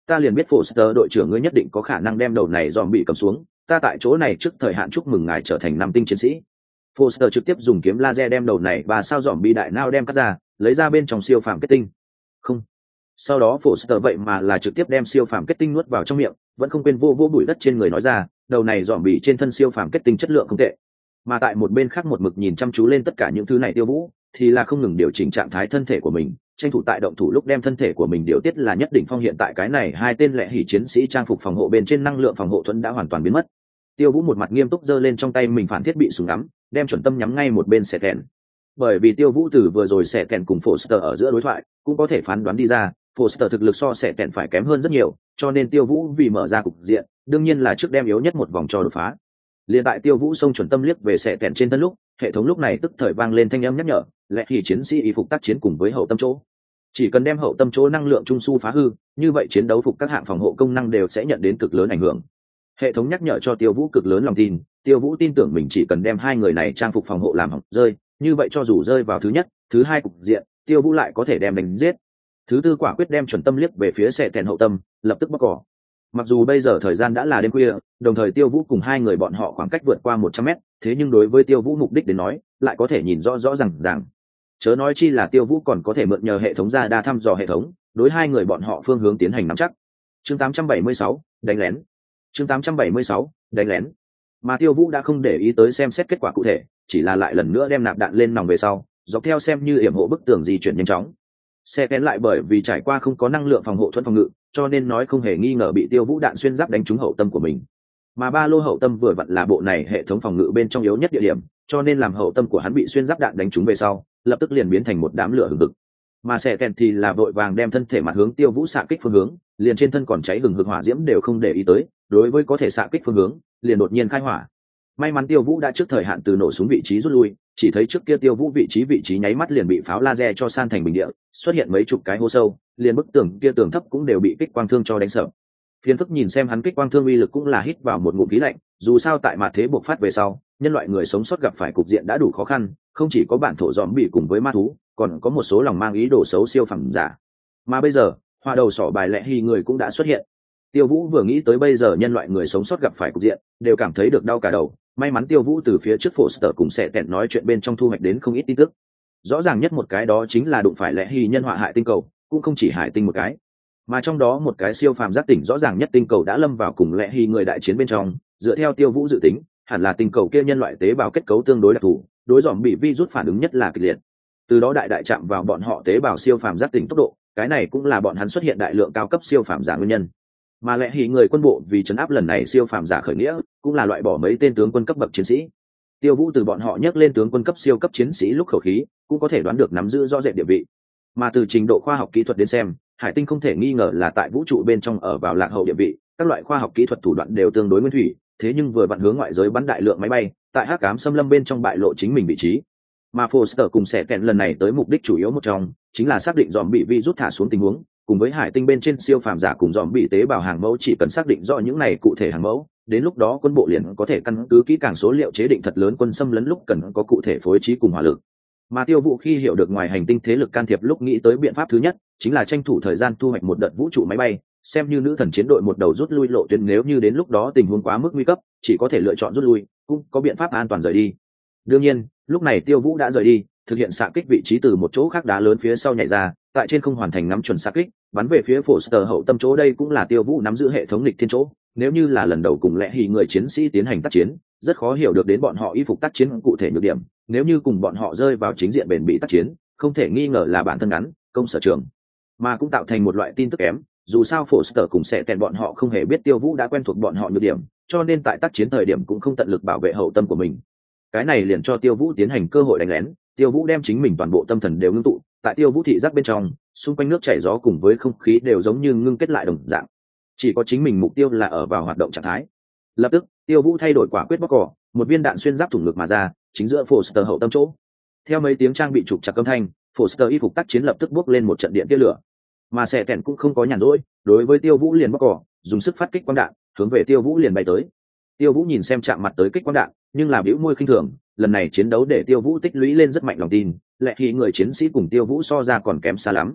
ta liền biết Foster đội trưởng ngươi nhất định có khả năng đem đầu này dòm bị cầm xuống, ta tại chỗ này trước thời hạn chúc mừng ngài trở thành năm tinh chiến sĩ. Foster trực tiếp dùng kiếm laser đem đầu này và sao dòm bị đại nao đem cắt ra, lấy ra bên trong siêu phàm kết tinh. Không. Sau đó Foster vậy mà là trực tiếp đem siêu phàm kết tinh nuốt vào trong miệng, vẫn không quên vô vô bụi đất trên người nói ra, đầu này dòm bị trên thân siêu phàm kết tinh chất lượng không tệ. Mà tại một bên khác một mực nhìn chăm chú lên tất cả những thứ này Tiêu Vũ, thì là không ngừng điều chỉnh trạng thái thân thể của mình, tranh thủ tại động thủ lúc đem thân thể của mình điều tiết là nhất định phong. Hiện tại cái này hai tên lệ hỉ chiến sĩ trang phục phòng hộ bên trên năng lượng phòng hộ thuẫn đã hoàn toàn biến mất. Tiêu Vũ một mặt nghiêm túc giơ lên trong tay mình phản thiết bị súng ngắm, đem chuẩn tâm nhắm ngay một bên xẻ kèn. Bởi vì Tiêu Vũ từ vừa rồi xẻ kèn cùng Foster ở giữa đối thoại, cũng có thể phán đoán đi ra, Foster thực lực so xẻ kèn phải kém hơn rất nhiều, cho nên Tiêu Vũ vì mở ra cục diện, đương nhiên là trước đem yếu nhất một vòng cho đột phá. Liên tại Tiêu Vũ xông chuẩn tâm liếc về xẻ kèn trên thân lúc, hệ thống lúc này tức thời vang lên thanh âm nhắc nhở, lệ hỉ chiến sĩ y phục tác chiến cùng với hậu tâm chỗ. Chỉ cần đem hậu tâm chỗ năng lượng trung su phá hư, như vậy chiến đấu phục các hạng phòng hộ công năng đều sẽ nhận đến cực lớn ảnh hưởng. Hệ thống nhắc nhở cho Tiêu Vũ cực lớn lòng tin, Tiêu Vũ tin tưởng mình chỉ cần đem hai người này trang phục phòng hộ làm hỏng rơi, như vậy cho dù rơi vào thứ nhất, thứ hai cục diện, Tiêu Vũ lại có thể đem đánh giết. Thứ tư quả quyết đem chuẩn tâm liếc về phía xẻ kèn hậu tâm, lập tức bóc cỏ. Mặc dù bây giờ thời gian đã là đêm khuya, đồng thời Tiêu Vũ cùng hai người bọn họ khoảng cách vượt qua một trăm mét, thế nhưng đối với Tiêu Vũ mục đích đến nói, lại có thể nhìn rõ rõ ràng ràng. Chớ nói chi là Tiêu Vũ còn có thể mượn nhờ hệ thống ra đa thăm dò hệ thống, đối hai người bọn họ phương hướng tiến hành nắm chắc. Chương tám trăm bảy mươi sáu, đánh lén. Chương tám trăm bảy mươi sáu, đánh lén. Mà Tiêu Vũ đã không để ý tới xem xét kết quả cụ thể, chỉ là lại lần nữa đem nạp đạn lên nòng về sau, dọc theo xem như yểm hộ bức tường di chuyển nhanh chóng. Xe kén lại bởi vì trải qua không có năng lượng phòng hộ thuẫn phòng ngự, cho nên nói không hề nghi ngờ bị Tiêu Vũ đạn xuyên giáp đánh trúng hậu tâm của mình. Mà ba lô hậu tâm vừa vặn là bộ này hệ thống phòng ngự bên trong yếu nhất địa điểm, cho nên làm hậu tâm của hắn bị xuyên giáp đạn đánh trúng về sau, lập tức liền biến thành một đám lửa hừng hực. Mà xe kén thì là vội vàng đem thân thể mặt hướng Tiêu Vũ xạ kích phương hướng, liền trên thân còn cháy hừng hực hỏa diễm đều không để ý tới, đối với có thể xạ kích phương hướng, liền đột nhiên khai hỏa. May mắn Tiêu Vũ đã trước thời hạn từ nổ súng vị trí rút lui, chỉ thấy trước kia Tiêu Vũ vị trí vị trí nháy mắt liền bị pháo laser cho san thành bình địa, xuất hiện mấy chục cái hố sâu, liền bức tường kia tường thấp cũng đều bị kích quang thương cho đánh sập. Phiền phức nhìn xem hắn kích quang thương uy lực cũng là hít vào một ngụm khí lạnh, dù sao tại mặt thế buộc phát về sau, nhân loại người sống sót gặp phải cục diện đã đủ khó khăn, không chỉ có bản thổ dòm bị cùng với ma thú, còn có một số lòng mang ý đồ xấu siêu phẩm giả. Mà bây giờ, hoa đầu sỏ bài lệ hy người cũng đã xuất hiện. Tiêu Vũ vừa nghĩ tới bây giờ nhân loại người sống sót gặp phải cục diện, đều cảm thấy được đau cả đầu. May mắn Tiêu Vũ từ phía trước Foster cùng sẽ kẹn nói chuyện bên trong thu hoạch đến không ít tin tức. Rõ ràng nhất một cái đó chính là đụng phải lệ hy nhân họa hại tinh cầu, cũng không chỉ hải tinh một cái, mà trong đó một cái siêu phàm giác tỉnh rõ ràng nhất tinh cầu đã lâm vào cùng lệ hy người đại chiến bên trong. Dựa theo Tiêu Vũ dự tính, hẳn là tinh cầu kia nhân loại tế bào kết cấu tương đối đặc thù, đối dòm bị virus phản ứng nhất là kịch liệt. Từ đó đại đại chạm vào bọn họ tế bào siêu phàm giác tỉnh tốc độ, cái này cũng là bọn hắn xuất hiện đại lượng cao cấp siêu phàm giả nguyên nhân. Mà lẽ hỉ người quân bộ vì chấn áp lần này siêu phàm giả khởi nghĩa, cũng là loại bỏ mấy tên tướng quân cấp bậc chiến sĩ. Tiêu Vũ từ bọn họ nhắc lên tướng quân cấp siêu cấp chiến sĩ lúc khẩu khí, cũng có thể đoán được nắm giữ rõ rệt địa vị. Mà từ trình độ khoa học kỹ thuật đến xem, hải tinh không thể nghi ngờ là tại vũ trụ bên trong ở vào lạc hậu địa vị, các loại khoa học kỹ thuật thủ đoạn đều tương đối nguyên thủy, thế nhưng vừa vặn hướng ngoại giới bắn đại lượng máy bay, tại hắc ám xâm lâm bên trong bại lộ chính mình vị trí. Mà Foster cùng sẽ kẹn lần này tới mục đích chủ yếu một trong, chính là xác định dòm bị virus thả xuống tình huống, cùng với hải tinh bên trên siêu phàm giả cùng dòm bị tế bào hàng mẫu, chỉ cần xác định rõ những này cụ thể hàng mẫu, đến lúc đó quân bộ liền có thể căn cứ kỹ càng số liệu chế định thật lớn quân xâm lấn lúc cần có cụ thể phối trí cùng hỏa lực. Mà Tiêu Vũ khi hiểu được ngoài hành tinh thế lực can thiệp lúc nghĩ tới biện pháp thứ nhất, chính là tranh thủ thời gian thu hoạch một đợt vũ trụ máy bay, xem như nữ thần chiến đội một đầu rút lui lộ tuyến, nếu như đến lúc đó tình huống quá mức nguy cấp, chỉ có thể lựa chọn rút lui, cũng có biện pháp an toàn rời đi. Đương nhiên, lúc này Tiêu Vũ đã rời đi, thực hiện xạ kích vị trí từ một chỗ khác đá lớn phía sau nhảy ra, tại trên không hoàn thành ngắm chuẩn xạ kích, bắn về phía Foster hậu tâm chỗ. Đây cũng là Tiêu Vũ nắm giữ hệ thống nghịch thiên chỗ, nếu như là lần đầu cùng lẽ hỉ người chiến sĩ tiến hành tác chiến, rất khó hiểu được đến bọn họ y phục tác chiến cụ thể nhược điểm, nếu như cùng bọn họ rơi vào chính diện bền bỉ tác chiến, không thể nghi ngờ là bản thân ngắn công sở trường, mà cũng tạo thành một loại tin tức kém. Dù sao Foster cùng sẽ kèn bọn họ không hề biết Tiêu Vũ đã quen thuộc bọn họ nhược điểm, cho nên tại tác chiến thời điểm cũng không tận lực bảo vệ hậu tâm của mình. Cái này liền cho Tiêu Vũ tiến hành cơ hội đánh lén. Tiêu Vũ đem chính mình toàn bộ tâm thần đều ngưng tụ tại Tiêu Vũ thị giác bên trong, xung quanh nước chảy gió cùng với không khí đều giống như ngưng kết lại đồng dạng, chỉ có chính mình mục tiêu là ở vào hoạt động trạng thái. Lập tức Tiêu Vũ thay đổi quả quyết bóc cỏ, một viên đạn xuyên giáp thủng ngực mà ra, chính giữa Foster hậu tâm chỗ. Theo mấy tiếng trang bị trục chặt âm thanh, Foster y phục tác chiến lập tức bốc lên một trận điện tia lửa. Mà sẽ kèn cũng không có nhàn rỗi, đối với Tiêu Vũ liền bóc cỏ, dùng sức phát kích quang đạn, hướng về Tiêu Vũ liền bay tới. Tiêu Vũ nhìn xem chạm mặt tới kích quang đạn, nhưng là bĩu môi khinh thường. Lần này chiến đấu để Tiêu Vũ tích lũy lên rất mạnh lòng tin, lẽ khi người chiến sĩ cùng Tiêu Vũ so ra còn kém xa lắm.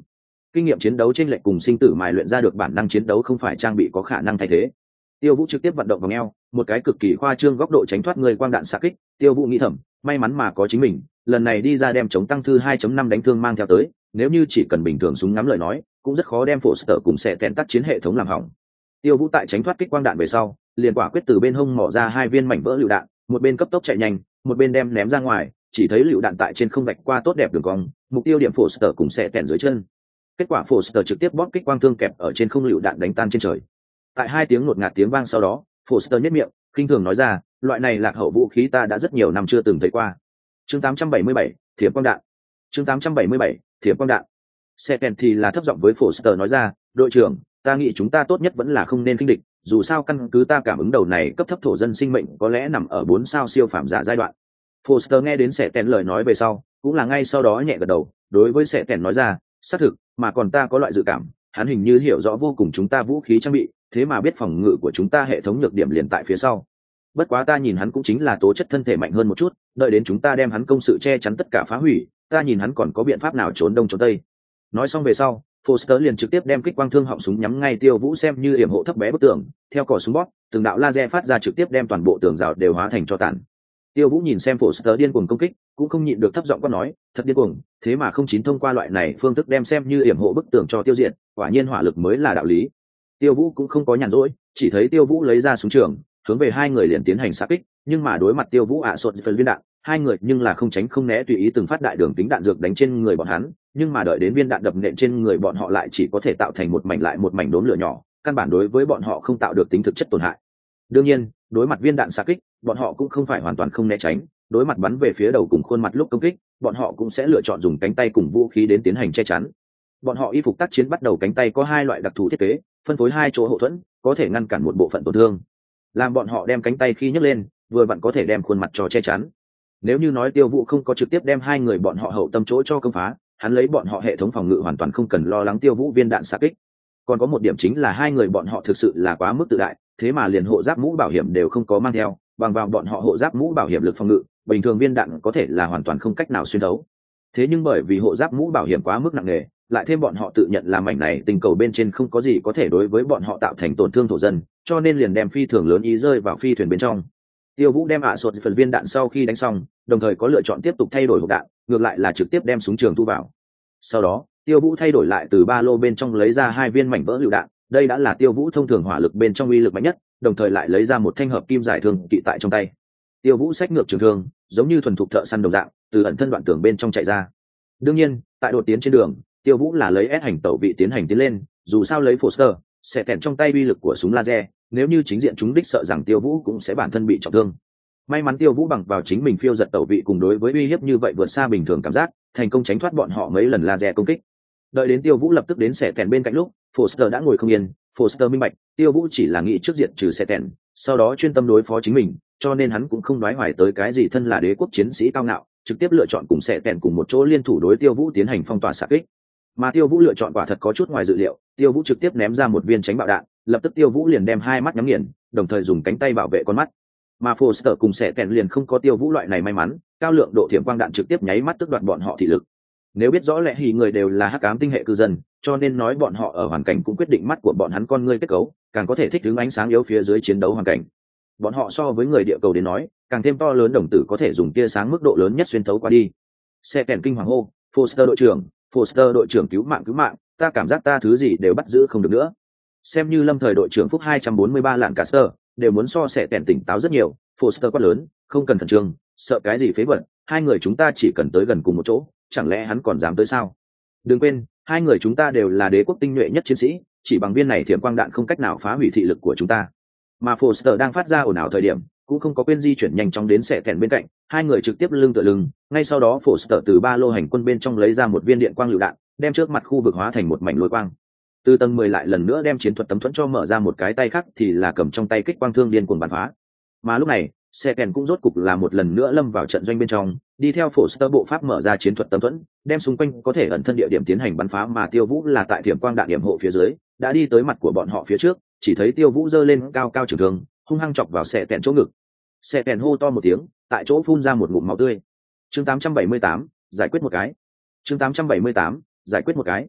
kinh nghiệm chiến đấu trên lệnh cùng sinh tử mài luyện ra được bản năng chiến đấu không phải trang bị có khả năng thay thế. Tiêu Vũ trực tiếp vận động vòng eo, một cái cực kỳ khoa trương góc độ tránh thoát người quang đạn xạ kích. Tiêu Vũ nghĩ thầm, may mắn mà có chính mình, lần này đi ra đem chống tăng thư hai chấm năm đánh thương mang theo tới, nếu như chỉ cần bình thường súng ngắm lời nói, cũng rất khó đem Foster cùng sẽ kèn tắt chiến hệ thống làm hỏng. Tiêu Vũ tại tránh thoát kích quang đạn về sau, liền quả quyết từ bên hông mỏ ra hai viên mảnh vỡ lựu đạn, một bên cấp tốc chạy nhanh, một bên đem ném ra ngoài, chỉ thấy lựu đạn tại trên không vạch qua tốt đẹp đường cong, mục tiêu điểm Foster cùng sẽ kèn dưới chân. Kết quả Foster trực tiếp bóp kích quang thương kẹp ở trên không lựu đạn đánh tan trên trời. Tại hai tiếng ngột ngạt tiếng vang sau đó, Foster nhếch miệng, khinh thường nói ra, loại này lạc hậu vũ khí ta đã rất nhiều năm chưa từng thấy qua. Chương tám trăm bảy mươi bảy, thiểm quang đạn. Chương tám trăm bảy mươi bảy, thiểm quang đạn. Sẽ kèn thì là thấp giọng với Foster nói ra, đội trưởng, ta nghĩ chúng ta tốt nhất vẫn là không nên khinh địch, dù sao căn cứ ta cảm ứng đầu này cấp thấp thổ dân sinh mệnh có lẽ nằm ở bốn sao siêu phàm giả giai đoạn. Foster nghe đến Sẽ kèn lời nói về sau, cũng là ngay sau đó nhẹ gật đầu, đối với Sẽ kèn nói ra, xác thực, mà còn ta có loại dự cảm, hắn hình như hiểu rõ vô cùng chúng ta vũ khí trang bị, thế mà biết phòng ngự của chúng ta hệ thống nhược điểm liền tại phía sau. Bất quá ta nhìn hắn cũng chính là tố chất thân thể mạnh hơn một chút, đợi đến chúng ta đem hắn công sự che chắn tất cả phá hủy, ta nhìn hắn còn có biện pháp nào trốn đông trốn tây. Nói xong về sau, Foster liền trực tiếp đem kích quang thương họng súng nhắm ngay Tiêu Vũ xem như yểm hộ thấp bé bức tường, theo cò súng bóp, từng đạo laser phát ra trực tiếp đem toàn bộ tường rào đều hóa thành tro tàn. Tiêu Vũ nhìn xem Foster điên cuồng công kích, cũng không nhịn được thấp giọng quát nói, thật điên cuồng, thế mà không chín thông qua loại này phương thức đem xem như yểm hộ bức tường cho tiêu diệt, quả nhiên hỏa lực mới là đạo lý. Tiêu Vũ cũng không có nhàn rỗi, chỉ thấy Tiêu Vũ lấy ra súng trường, hướng về hai người liền tiến hành xạ kích, nhưng mà đối mặt Tiêu Vũ ạ sột phần viên đạn, hai người nhưng là không tránh không né tùy ý từng phát đại đường tính đạn dược đánh trên người bọn hắn, nhưng mà đợi đến viên đạn đập nện trên người bọn họ lại chỉ có thể tạo thành một mảnh lại một mảnh đốm lửa nhỏ, căn bản đối với bọn họ không tạo được tính thực chất tổn hại. Đương nhiên, đối mặt viên đạn xạ kích, bọn họ cũng không phải hoàn toàn không né tránh, đối mặt bắn về phía đầu cùng khuôn mặt lúc công kích, bọn họ cũng sẽ lựa chọn dùng cánh tay cùng vũ khí đến tiến hành che chắn. Bọn họ y phục tác chiến bắt đầu cánh tay có hai loại đặc thù thiết kế, phân phối hai chỗ hậu thuẫn, có thể ngăn cản một bộ phận tổn thương. Làm bọn họ đem cánh tay khi nhấc lên, vừa vặn có thể đem khuôn mặt cho che chắn. Nếu như nói Tiêu Vũ không có trực tiếp đem hai người bọn họ hậu tâm chỗ cho công phá, hắn lấy bọn họ hệ thống phòng ngự hoàn toàn không cần lo lắng Tiêu Vũ viên đạn xạ kích. Còn có một điểm chính là hai người bọn họ thực sự là quá mức tự đại, thế mà liền hộ giáp mũ bảo hiểm đều không có mang theo, bằng vào bọn họ hộ giáp mũ bảo hiểm lực phòng ngự, bình thường viên đạn có thể là hoàn toàn không cách nào xuyên thấu. Thế nhưng bởi vì hộ giáp mũ bảo hiểm quá mức nặng nề, lại thêm bọn họ tự nhận là mảnh này tình cầu bên trên không có gì có thể đối với bọn họ tạo thành tổn thương thổ dân, cho nên liền đem phi thường lớn ý rơi vào phi thuyền bên trong. Tiêu Vũ đem ạ sột phần viên đạn sau khi đánh xong, đồng thời có lựa chọn tiếp tục thay đổi hộp đạn, ngược lại là trực tiếp đem súng trường thu vào. Sau đó, Tiêu Vũ thay đổi lại từ ba lô bên trong lấy ra hai viên mảnh vỡ lựu đạn, đây đã là Tiêu Vũ thông thường hỏa lực bên trong uy lực mạnh nhất, đồng thời lại lấy ra một thanh hợp kim giải thương kỵ tại trong tay. Tiêu Vũ xách ngược trường thương, giống như thuần thục thợ săn đồng dạng, từ ẩn thân đoạn tường bên trong chạy ra. Đương nhiên, tại đột tiến trên đường, Tiêu Vũ là lấy ép hành tẩu vị tiến hành tiến lên, dù sao lấy Foster sẽ kèn trong tay uy lực của súng laser, nếu như chính diện chúng đích sợ rằng Tiêu Vũ cũng sẽ bản thân bị trọng thương. May mắn Tiêu Vũ bằng vào chính mình phiêu giật tẩu vị cùng đối với uy hiếp như vậy vượt xa bình thường cảm giác, thành công tránh thoát bọn họ mấy lần laser công kích. Đợi đến Tiêu Vũ lập tức đến sẽ kèn bên cạnh lúc, Foster đã ngồi không yên, Foster minh bạch, Tiêu Vũ chỉ là nghĩ trước diện trừ sẽ kèn, sau đó chuyên tâm đối phó chính mình, cho nên hắn cũng không đoái hoài tới cái gì thân là đế quốc chiến sĩ cao ngạo, trực tiếp lựa chọn cùng sẽ kèn cùng một chỗ liên thủ đối Tiêu Vũ tiến hành phong tỏa xạ kích. Mà Tiêu Vũ lựa chọn quả thật có chút ngoài dự liệu, Tiêu Vũ trực tiếp ném ra một viên tránh bạo đạn, lập tức Tiêu Vũ liền đem hai mắt nhắm nghiền, đồng thời dùng cánh tay bảo vệ con mắt. Mà Foster cùng sẽ kèn liền không có Tiêu Vũ loại này may mắn, cao lượng độ thiểm quang đạn trực tiếp nháy mắt tức đoạt bọn họ thị lực. Nếu biết rõ lẽ thì người đều là hắc ám tinh hệ cư dân, cho nên nói bọn họ ở hoàn cảnh cũng quyết định mắt của bọn hắn con ngươi kết cấu, càng có thể thích ứng ánh sáng yếu phía dưới chiến đấu hoàn cảnh. Bọn họ so với người địa cầu đến nói, càng thêm to lớn đồng tử có thể dùng tia sáng mức độ lớn nhất xuyên thấu qua đi. Xe kèn kinh hoàng hô, Foster đội trưởng, Foster đội trưởng cứu mạng cứu mạng, ta cảm giác ta thứ gì đều bắt giữ không được nữa. Xem như lâm thời đội trưởng phúc hai trăm bốn mươi ba lạng Caster, đều muốn so sẽ kèn tỉnh táo rất nhiều. Foster quát lớn, không cần khẩn trương, sợ cái gì phế vật, hai người chúng ta chỉ cần tới gần cùng một chỗ, chẳng lẽ hắn còn dám tới sao? Đừng quên, hai người chúng ta đều là đế quốc tinh nhuệ nhất chiến sĩ, chỉ bằng viên này thiểm quang đạn không cách nào phá hủy thị lực của chúng ta. Mà Foster đang phát ra ồn ào thời điểm, cũng không có quên di chuyển nhanh chóng đến sẽ kèn bên cạnh, hai người trực tiếp lưng tựa lưng, ngay sau đó Foster từ ba lô hành quân bên trong lấy ra một viên điện quang lựu đạn, đem trước mặt khu vực hóa thành một mảnh lôi quang. Từ tầng mười lại lần nữa đem chiến thuật tấm thuẫn cho mở ra một cái tay khác thì là cầm trong tay kích quang thương điên cuồng bắn phá. Mà lúc này, xe kèn cũng rốt cục là một lần nữa lâm vào trận doanh bên trong, đi theo Foster bộ pháp mở ra chiến thuật tấm thuẫn, đem xung quanh có thể ẩn thân địa điểm tiến hành bắn phá, mà Tiêu Vũ là tại thiểm quang đạn điểm hộ phía dưới, đã đi tới mặt của bọn họ phía trước, chỉ thấy Tiêu Vũ giơ lên cao cao trường thương, hung hăng chọc vào xe kèn chỗ ngực. Xe kèn hô to một tiếng, tại chỗ phun ra một ngụm máu tươi. Chương tám trăm bảy mươi tám, giải quyết một cái. Chương tám trăm bảy mươi tám, giải quyết một cái.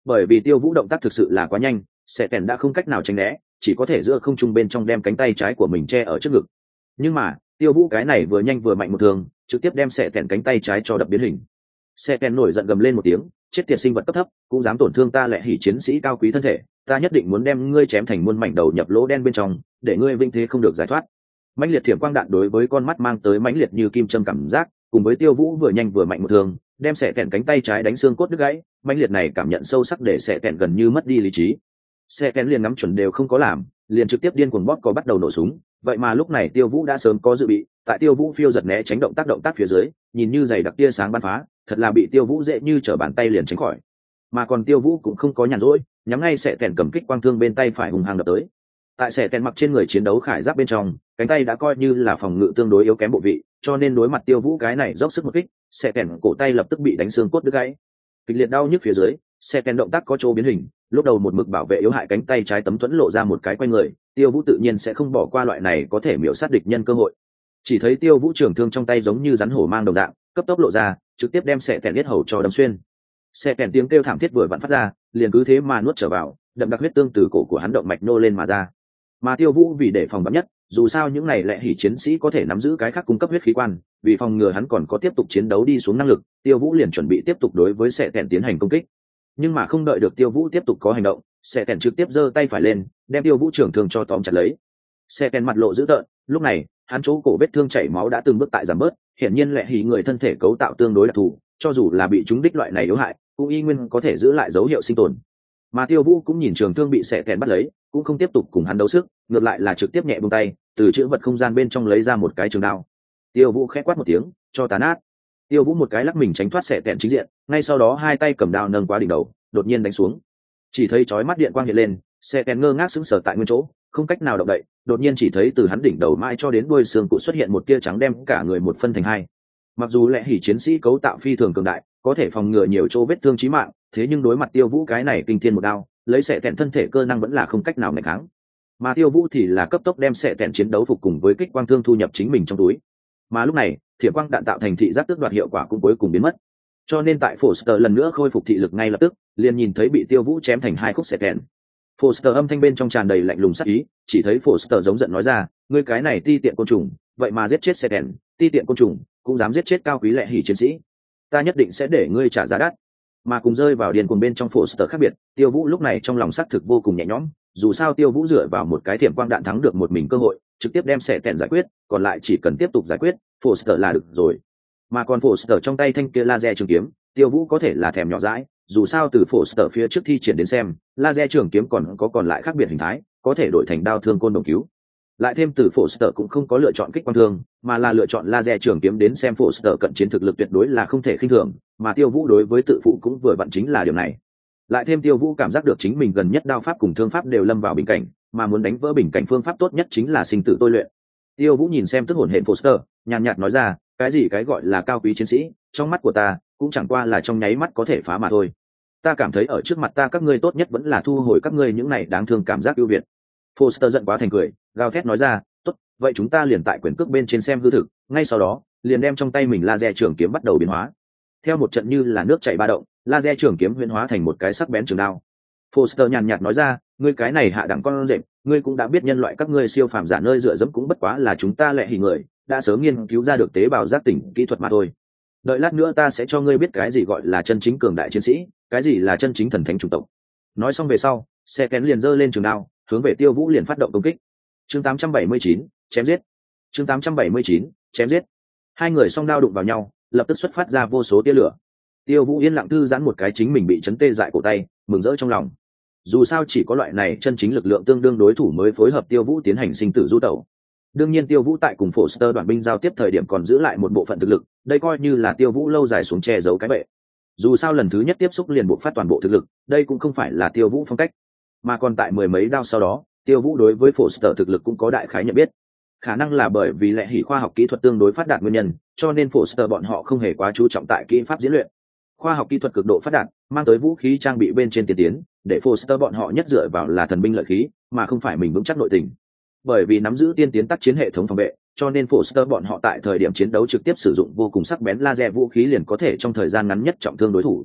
bởi vì Tiêu Vũ động tác thực sự là quá nhanh, Sẻ Tèn đã không cách nào tránh né, chỉ có thể giữa không trung bên trong đem cánh tay trái của mình che ở trước ngực. Nhưng mà Tiêu Vũ cái này vừa nhanh vừa mạnh một thường, trực tiếp đem Sẻ Tèn cánh tay trái cho đập biến hình. Sẻ Tèn nổi giận gầm lên một tiếng, chết tiệt sinh vật cấp thấp, cũng dám tổn thương ta lẹ hỉ chiến sĩ cao quý thân thể, ta nhất định muốn đem ngươi chém thành muôn mảnh đầu nhập lỗ đen bên trong, để ngươi vinh thế không được giải thoát. Mãnh liệt thiểm quang đạn đối với con mắt mang tới mãnh liệt như kim châm cảm giác, cùng với Tiêu Vũ vừa nhanh vừa mạnh một thường, đem Sẻ Tèn cánh tay trái đánh xương cốt đứt gãy, mãnh liệt này cảm nhận sâu sắc để Sẻ Tèn gần như mất đi lý trí. Sẻ Tèn liền ngắm chuẩn đều không có làm, liền trực tiếp điên cuồng bóp có bắt đầu nổ súng. Vậy mà lúc này Tiêu Vũ đã sớm có dự bị, tại Tiêu Vũ phiêu giật né tránh động tác động tác phía dưới, nhìn như dày đặc tia sáng bắn phá, thật là bị Tiêu Vũ dễ như trở bàn tay liền tránh khỏi. Mà còn Tiêu Vũ cũng không có nhàn rỗi, nhắm ngay Sẻ Tèn cầm kích quang thương bên tay phải hùng hăng đập tới. Tại Sẻ Tèn mặc trên người chiến đấu khải giáp bên trong, cánh tay đã coi như là phòng ngự tương đối yếu kém bộ vị, cho nên đối mặt Tiêu Vũ cái này dốc sức một kích, Sẻ Tèn cổ tay lập tức bị đánh xương cốt đứt gãy. Kịch liệt đau nhức phía dưới, Sẻ Tèn động tác có chỗ biến hình, lúc đầu một mực bảo vệ yếu hại cánh tay trái tấm thuẫn lộ ra một cái quay người, Tiêu Vũ tự nhiên sẽ không bỏ qua loại này có thể miểu sát địch nhân cơ hội. Chỉ thấy Tiêu Vũ trường thương trong tay giống như rắn hổ mang đồng dạng, cấp tốc lộ ra, trực tiếp đem Sẻ Tèn yết hầu cho đâm xuyên. Sẻ Tèn tiếng kêu thảm thiết vừa vặn phát ra, liền cứ thế mà nuốt trở vào, đậm đặc huyết tương từ cổ của hắn động mạch nô lên mà ra. Mà Tiêu Vũ vì để phòng vắn nhất, dù sao những này lẹ hỉ chiến sĩ có thể nắm giữ cái khác cung cấp huyết khí quan, vì phòng ngừa hắn còn có tiếp tục chiến đấu đi xuống năng lực, Tiêu Vũ liền chuẩn bị tiếp tục đối với Sẻ Tèn tiến hành công kích. Nhưng mà không đợi được Tiêu Vũ tiếp tục có hành động, Sẻ Tèn trực tiếp giơ tay phải lên, đem Tiêu Vũ trưởng thương cho tóm chặt lấy. Sẻ Tèn mặt lộ dữ tợn, lúc này hắn chỗ cổ vết thương chảy máu đã từng bước tại giảm bớt, hiển nhiên lẹ hỉ người thân thể cấu tạo tương đối đặc thù, cho dù là bị trúng đích loại này yếu hại, cũng y nguyên có thể giữ lại dấu hiệu sinh tồn. Mà Tiêu Vũ cũng nhìn trường thương bị Sẻ Tèn bắt lấy, cũng không tiếp tục cùng hắn đấu sức, ngược lại là trực tiếp nhẹ buông tay, từ chữ vật không gian bên trong lấy ra một cái trường đao. Tiêu Vũ khẽ quát một tiếng, cho tàn át. Tiêu Vũ một cái lắc mình tránh thoát Sẻ Tèn chính diện, ngay sau đó hai tay cầm đao nâng quá đỉnh đầu, đột nhiên đánh xuống. Chỉ thấy chói mắt điện quang hiện lên, Sẻ Tèn ngơ ngác sững sờ tại nguyên chỗ, không cách nào động đậy, đột nhiên chỉ thấy từ hắn đỉnh đầu mãi cho đến đuôi xương cụ xuất hiện một tia trắng đem cả người một phân thành hai. Mặc dù lẽ hỉ chiến sĩ cấu tạo phi thường cường đại, có thể phòng ngừa nhiều chỗ vết thương chí mạng, thế nhưng đối mặt Tiêu Vũ cái này kinh thiên một đao, lấy Sẻ Tèn thân thể cơ năng vẫn là không cách nào nghịch kháng. Mà Tiêu Vũ thì là cấp tốc đem Sẻ Tèn chiến đấu phục cùng với kích quang thương thu nhập chính mình trong túi. Mà lúc này, thiểm quang đạn tạo thành thị giác tước đoạt hiệu quả cũng cuối cùng biến mất. Cho nên tại Foster lần nữa khôi phục thị lực ngay lập tức, liền nhìn thấy bị Tiêu Vũ chém thành hai khúc Sẻ Tèn. Foster âm thanh bên trong tràn đầy lạnh lùng sắc ý, chỉ thấy Foster giống giận nói ra, ngươi cái này ti tiện côn trùng, vậy mà giết chết Sẻ Tèn, ti tiện côn trùng, cũng dám giết chết cao quý lẹ hỉ chiến sĩ. Ta nhất định sẽ để ngươi trả giá đắt. Mà cùng rơi vào điên cuồng bên trong Foster khác biệt, Tiêu Vũ lúc này trong lòng xác thực vô cùng nhẹ nhõm, dù sao Tiêu Vũ dựa vào một cái thiểm quang đạn thắng được một mình cơ hội, trực tiếp đem Sẻ Tèn giải quyết, còn lại chỉ cần tiếp tục giải quyết Foster là được rồi. Mà còn Foster trong tay thanh kia laser trường kiếm, Tiêu Vũ có thể là thèm nhỏ dãi, dù sao từ Foster phía trước thi triển đến xem, laser trường kiếm còn có còn lại khác biệt hình thái, có thể đổi thành đao thương côn đồng cứu. Lại thêm từ Foster cũng không có lựa chọn kích quang thương, mà là lựa chọn laser trường kiếm đến xem Foster cận chiến thực lực tuyệt đối là không thể khinh thường, mà Tiêu Vũ đối với tự phụ cũng vừa vặn chính là điều này. Lại thêm Tiêu Vũ cảm giác được chính mình gần nhất đao pháp cùng thương pháp đều lâm vào bình cảnh, mà muốn đánh vỡ bình cảnh phương pháp tốt nhất chính là sinh tử tôi luyện. Tiêu Vũ nhìn xem tức hồn hển Foster, nhàn nhạt nói ra, cái gì cái gọi là cao quý chiến sĩ, trong mắt của ta cũng chẳng qua là trong nháy mắt có thể phá mà thôi. Ta cảm thấy ở trước mặt ta các ngươi tốt nhất vẫn là thu hồi các ngươi những này đáng thương cảm giác ưu việt. Foster giận quá thành cười, gào thét nói ra, tốt, vậy chúng ta liền tại quyền cước bên trên xem hư thực, ngay sau đó liền đem trong tay mình laser trường kiếm bắt đầu biến hóa. Theo một trận như là nước chảy ba động, laser trường kiếm huyễn hóa thành một cái sắc bén trường đao. Foster nhàn nhạt nói ra, ngươi cái này hạ đẳng con rệp, ngươi cũng đã biết nhân loại các ngươi siêu phàm giả nơi dựa dẫm cũng bất quá là chúng ta lẹ hỉ người, đã sớm nghiên cứu ra được tế bào giác tỉnh kỹ thuật mà thôi. Đợi lát nữa ta sẽ cho ngươi biết cái gì gọi là chân chính cường đại chiến sĩ, cái gì là chân chính thần thánh chủng tộc. Nói xong về sau, Sẻ Tèn liền giơ lên trường đao, hướng về Tiêu Vũ liền phát động công kích. Chương tám trăm bảy mươi chín, chém giết. Chương tám trăm bảy mươi chín, chém giết. Hai người song đao đụng vào nhau, lập tức xuất phát ra vô số tia lửa. Tiêu Vũ yên lặng thư giãn một cái chính mình bị chấn tê dại cổ tay, mừng rỡ trong lòng. Dù sao chỉ có loại này chân chính lực lượng tương đương đối thủ mới phối hợp Tiêu Vũ tiến hành sinh tử du tẩu. Đương nhiên Tiêu Vũ tại cùng Foster đoàn binh giao tiếp thời điểm còn giữ lại một bộ phận thực lực, đây coi như là Tiêu Vũ lâu dài xuống che giấu cái bệ. Dù sao lần thứ nhất tiếp xúc liền buộc phát toàn bộ thực lực, đây cũng không phải là Tiêu Vũ phong cách. Mà còn tại mười mấy đao sau đó, Tiêu Vũ đối với Foster thực lực cũng có đại khái nhận biết. Khả năng là bởi vì lẽ hỉ khoa học kỹ thuật tương đối phát đạt nguyên nhân, cho nên Foster bọn họ không hề quá chú trọng tại kỹ pháp diễn luyện. Khoa học kỹ thuật cực độ phát đạt, mang tới vũ khí trang bị bên trên tiên tiến, để Foster bọn họ nhất dựa vào là thần binh lợi khí, mà không phải mình vững chắc nội tình. Bởi vì nắm giữ tiên tiến tác chiến hệ thống phòng vệ, cho nên Foster bọn họ tại thời điểm chiến đấu trực tiếp sử dụng vô cùng sắc bén laser vũ khí liền có thể trong thời gian ngắn nhất trọng thương đối thủ.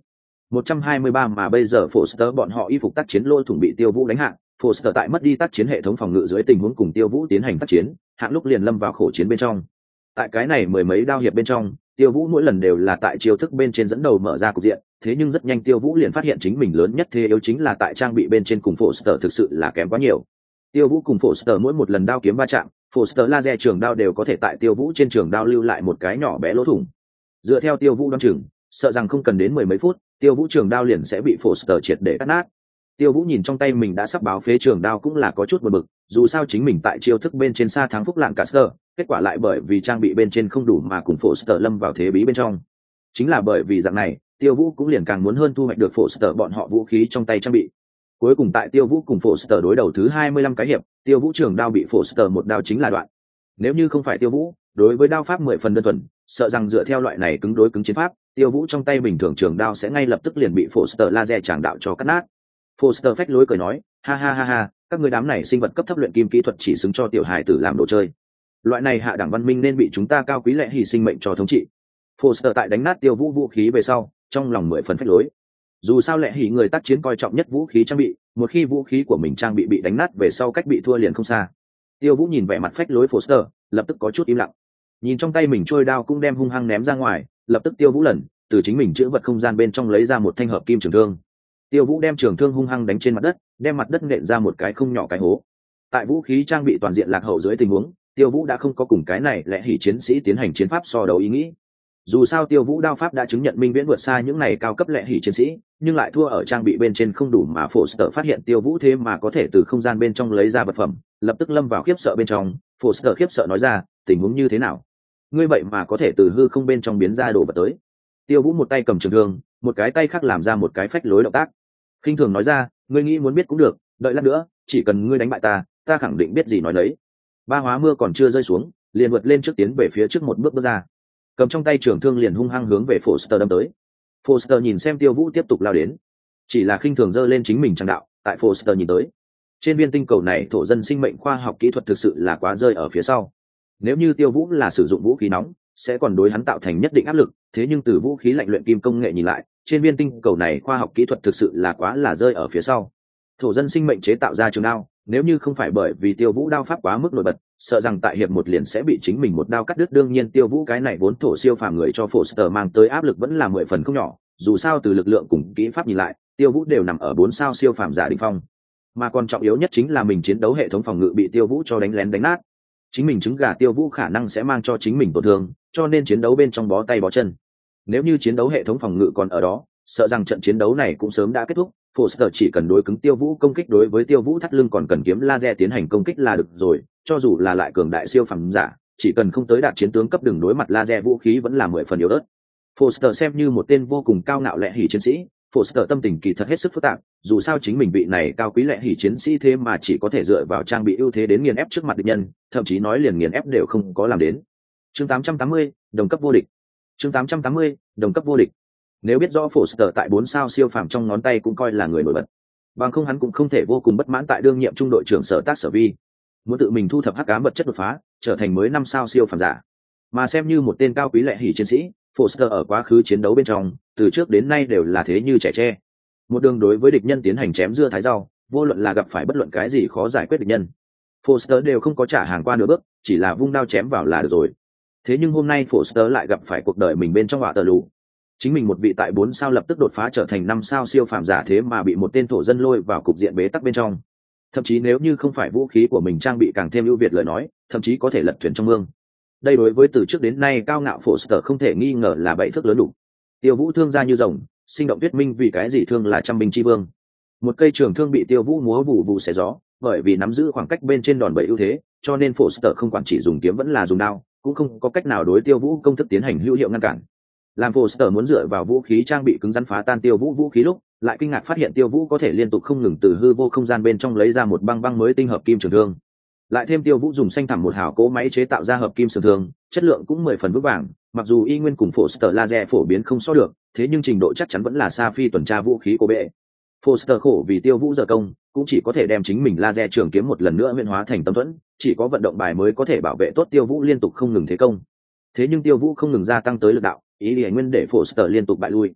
một trăm hai mươi ba mà bây giờ Foster bọn họ y phục tác chiến lỗ thủng bị Tiêu Vũ đánh hạ, Foster tại mất đi tác chiến hệ thống phòng ngự dưới tình huống cùng Tiêu Vũ tiến hành tác chiến, hạng lúc liền lâm vào khổ chiến bên trong. Tại cái này mười mấy đao hiệp bên trong, Tiêu Vũ mỗi lần đều là tại chiêu thức bên trên dẫn đầu mở ra cục diện, thế nhưng rất nhanh Tiêu Vũ liền phát hiện chính mình lớn nhất thế yếu chính là tại trang bị bên trên cùng Foster thực sự là kém quá nhiều. Tiêu Vũ cùng Foster mỗi một lần đao kiếm va chạm, Foster laser trường đao đều có thể tại Tiêu Vũ trên trường đao lưu lại một cái nhỏ bé lỗ thủng. Dựa theo Tiêu Vũ đoán chừng, sợ rằng không cần đến mười mấy phút, Tiêu Vũ trường đao liền sẽ bị Foster triệt để cắt nát. Tiêu Vũ nhìn trong tay mình đã sắp báo phế trường đao cũng là có chút buồn bực, dù sao chính mình tại chiêu thức bên trên xa thắng Phúc Lạng Caster, kết quả lại bởi vì trang bị bên trên không đủ mà cùng Foster lâm vào thế bí bên trong. Chính là bởi vì dạng này, Tiêu Vũ cũng liền càng muốn hơn thu hoạch được Foster bọn họ vũ khí trong tay trang bị. Cuối cùng tại Tiêu Vũ cùng Foster đối đầu thứ hai mươi lăm cái hiệp, Tiêu Vũ trường đao bị Foster một đao chính là đoạn. Nếu như không phải Tiêu Vũ, đối với đao pháp mười phần đơn thuần, sợ rằng dựa theo loại này cứng đối cứng chiến pháp, Tiêu Vũ trong tay bình thường trường đao sẽ ngay lập tức liền bị Foster laser tràng đạo cho cắt nát. Foster phách lối cười nói, ha ha ha ha, các người đám này sinh vật cấp thấp luyện kim kỹ thuật chỉ xứng cho tiểu hài tử làm đồ chơi. Loại này hạ đẳng văn minh nên bị chúng ta cao quý lệ hy sinh mệnh cho thống trị. Foster tại đánh nát Tiêu Vũ vũ khí về sau, trong lòng mười phần phách lối. Dù sao lệ hỉ người tác chiến coi trọng nhất vũ khí trang bị, một khi vũ khí của mình trang bị bị đánh nát về sau cách bị thua liền không xa. Tiêu Vũ nhìn vẻ mặt phách lối Foster, lập tức có chút im lặng. Nhìn trong tay mình trôi đao cũng đem hung hăng ném ra ngoài, lập tức Tiêu Vũ lần từ chính mình chữ vật không gian bên trong lấy ra một thanh hợp kim trường thương. Tiêu Vũ đem trường thương hung hăng đánh trên mặt đất, đem mặt đất nện ra một cái không nhỏ cái hố. Tại vũ khí trang bị toàn diện lạc hậu dưới tình huống, Tiêu Vũ đã không có cùng cái này lệ hỉ chiến sĩ tiến hành chiến pháp so đấu ý nghĩ. Dù sao Tiêu Vũ đao pháp đã chứng nhận minh viễn vượt xa những này cao cấp lệ hỉ chiến sĩ, nhưng lại thua ở trang bị bên trên không đủ mà Foster phát hiện Tiêu Vũ thế mà có thể từ không gian bên trong lấy ra vật phẩm, lập tức lâm vào khiếp sợ bên trong. Foster khiếp sợ nói ra, tình huống như thế nào? Ngươi vậy mà có thể từ hư không bên trong biến ra đồ vật tới. Tiêu Vũ một tay cầm trường thương, một cái tay khác làm ra một cái phách lối động tác. Khinh thường nói ra, ngươi nghĩ muốn biết cũng được, đợi lát nữa, chỉ cần ngươi đánh bại ta, ta khẳng định biết gì nói đấy. Ba hóa mưa còn chưa rơi xuống, liền vượt lên trước tiến về phía trước một bước bước ra. Cầm trong tay trường thương liền hung hăng hướng về Foster đâm tới. Foster nhìn xem Tiêu Vũ tiếp tục lao đến, chỉ là khinh thường giơ lên chính mình trang đạo. Tại Foster nhìn tới, trên viên tinh cầu này thổ dân sinh mệnh khoa học kỹ thuật thực sự là quá rơi ở phía sau. Nếu như Tiêu Vũ là sử dụng vũ khí nóng, sẽ còn đối hắn tạo thành nhất định áp lực, thế nhưng từ vũ khí lạnh luyện kim công nghệ nhìn lại, trên viên tinh cầu này khoa học kỹ thuật thực sự là quá là rơi ở phía sau. Thổ dân sinh mệnh chế tạo ra trường đao, nếu như không phải bởi vì Tiêu Vũ đao pháp quá mức nổi bật, sợ rằng tại hiệp một liền sẽ bị chính mình một đao cắt đứt. Đương nhiên Tiêu Vũ cái này vốn thổ siêu phàm người cho Foster mang tới áp lực vẫn là mười phần không nhỏ, dù sao từ lực lượng cùng kỹ pháp nhìn lại, Tiêu Vũ đều nằm ở bốn sao siêu phàm giả đỉnh phong. Mà còn trọng yếu nhất chính là mình chiến đấu hệ thống phòng ngự bị Tiêu Vũ cho đánh lén đánh nát. Chính mình trứng gà Tiêu Vũ khả năng sẽ mang cho chính mình tổn thương, cho nên chiến đấu bên trong bó tay bó chân. Nếu như chiến đấu hệ thống phòng ngự còn ở đó, sợ rằng trận chiến đấu này cũng sớm đã kết thúc. Foster chỉ cần đối cứng Tiêu Vũ công kích, đối với Tiêu Vũ thắt lưng còn cần kiếm laser tiến hành công kích là được rồi, cho dù là lại cường đại siêu phàm giả, chỉ cần không tới đạt chiến tướng cấp đường đối mặt laser vũ khí vẫn là mười phần yếu ớt. Foster xem như một tên vô cùng cao ngạo lệ hỉ chiến sĩ, Foster tâm tình kỳ thật hết sức phức tạp, dù sao chính mình vị này cao quý lệ hỉ chiến sĩ thế mà chỉ có thể dựa vào trang bị ưu thế đến nghiền ép trước mặt địch nhân, thậm chí nói liền nghiền ép đều không có làm đến. Chương tám trăm tám mươi, đồng cấp vô địch. Chương tám trăm tám mươi, đồng cấp vô địch. Nếu biết rõ Foster tại bốn sao siêu phàm trong ngón tay cũng coi là người nổi bật, bằng không hắn cũng không thể vô cùng bất mãn tại đương nhiệm trung đội trưởng sở tác sở vi, muốn tự mình thu thập hắc ám vật chất đột phá, trở thành mới năm sao siêu phàm giả. Mà xem như một tên cao quý lệ hỉ chiến sĩ, Foster ở quá khứ chiến đấu bên trong, từ trước đến nay đều là thế như trẻ tre. Một đường đối với địch nhân tiến hành chém dưa thái rau, vô luận là gặp phải bất luận cái gì khó giải quyết địch nhân, Foster đều không có trả hàng qua nửa bước, chỉ là vung đao chém vào là được rồi. Thế nhưng hôm nay Foster lại gặp phải cuộc đời mình bên trong họa tờ lù. Chính mình một vị tại bốn sao lập tức đột phá trở thành năm sao siêu phàm giả, thế mà bị một tên thổ dân lôi vào cục diện bế tắc bên trong. Thậm chí nếu như không phải vũ khí của mình trang bị càng thêm ưu việt lời nói, thậm chí có thể lật thuyền trong mương. Đây đối với từ trước đến nay cao ngạo Foster không thể nghi ngờ là bẫy thước lớn đủ. Tiêu Vũ thương ra như rồng, sinh động thuyết minh vì cái gì thương là trăm binh chi vương. Một cây trường thương bị Tiêu Vũ múa vụ vụ xé gió, bởi vì nắm giữ khoảng cách bên trên đòn bẩy ưu thế, cho nên Foster không quản chỉ dùng kiếm vẫn là dùng đao, cũng không có cách nào đối Tiêu Vũ công thức tiến hành hữu hiệu ngăn cản. Làm Foster muốn dựa vào vũ khí trang bị cứng rắn phá tan Tiêu Vũ vũ khí lúc, lại kinh ngạc phát hiện Tiêu Vũ có thể liên tục không ngừng từ hư vô không gian bên trong lấy ra một băng băng mới tinh hợp kim trường thương. Lại thêm Tiêu Vũ dùng xanh thẳm một hào cỗ máy chế tạo ra hợp kim trường thương, chất lượng cũng mười phần vững vàng, mặc dù y nguyên cùng Foster laser phổ biến không so được, thế nhưng trình độ chắc chắn vẫn là xa phi tuần tra vũ khí của bệ. Foster khổ vì Tiêu Vũ giờ công, cũng chỉ có thể đem chính mình laser trường kiếm một lần nữa huyễn hóa thành tâm thuẫn, chỉ có vận động bài mới có thể bảo vệ tốt Tiêu Vũ liên tục không ngừng thế công. Thế nhưng Tiêu Vũ không ngừng gia tăng tới lực đạo, ý lý nguyên để Foster liên tục bại lui.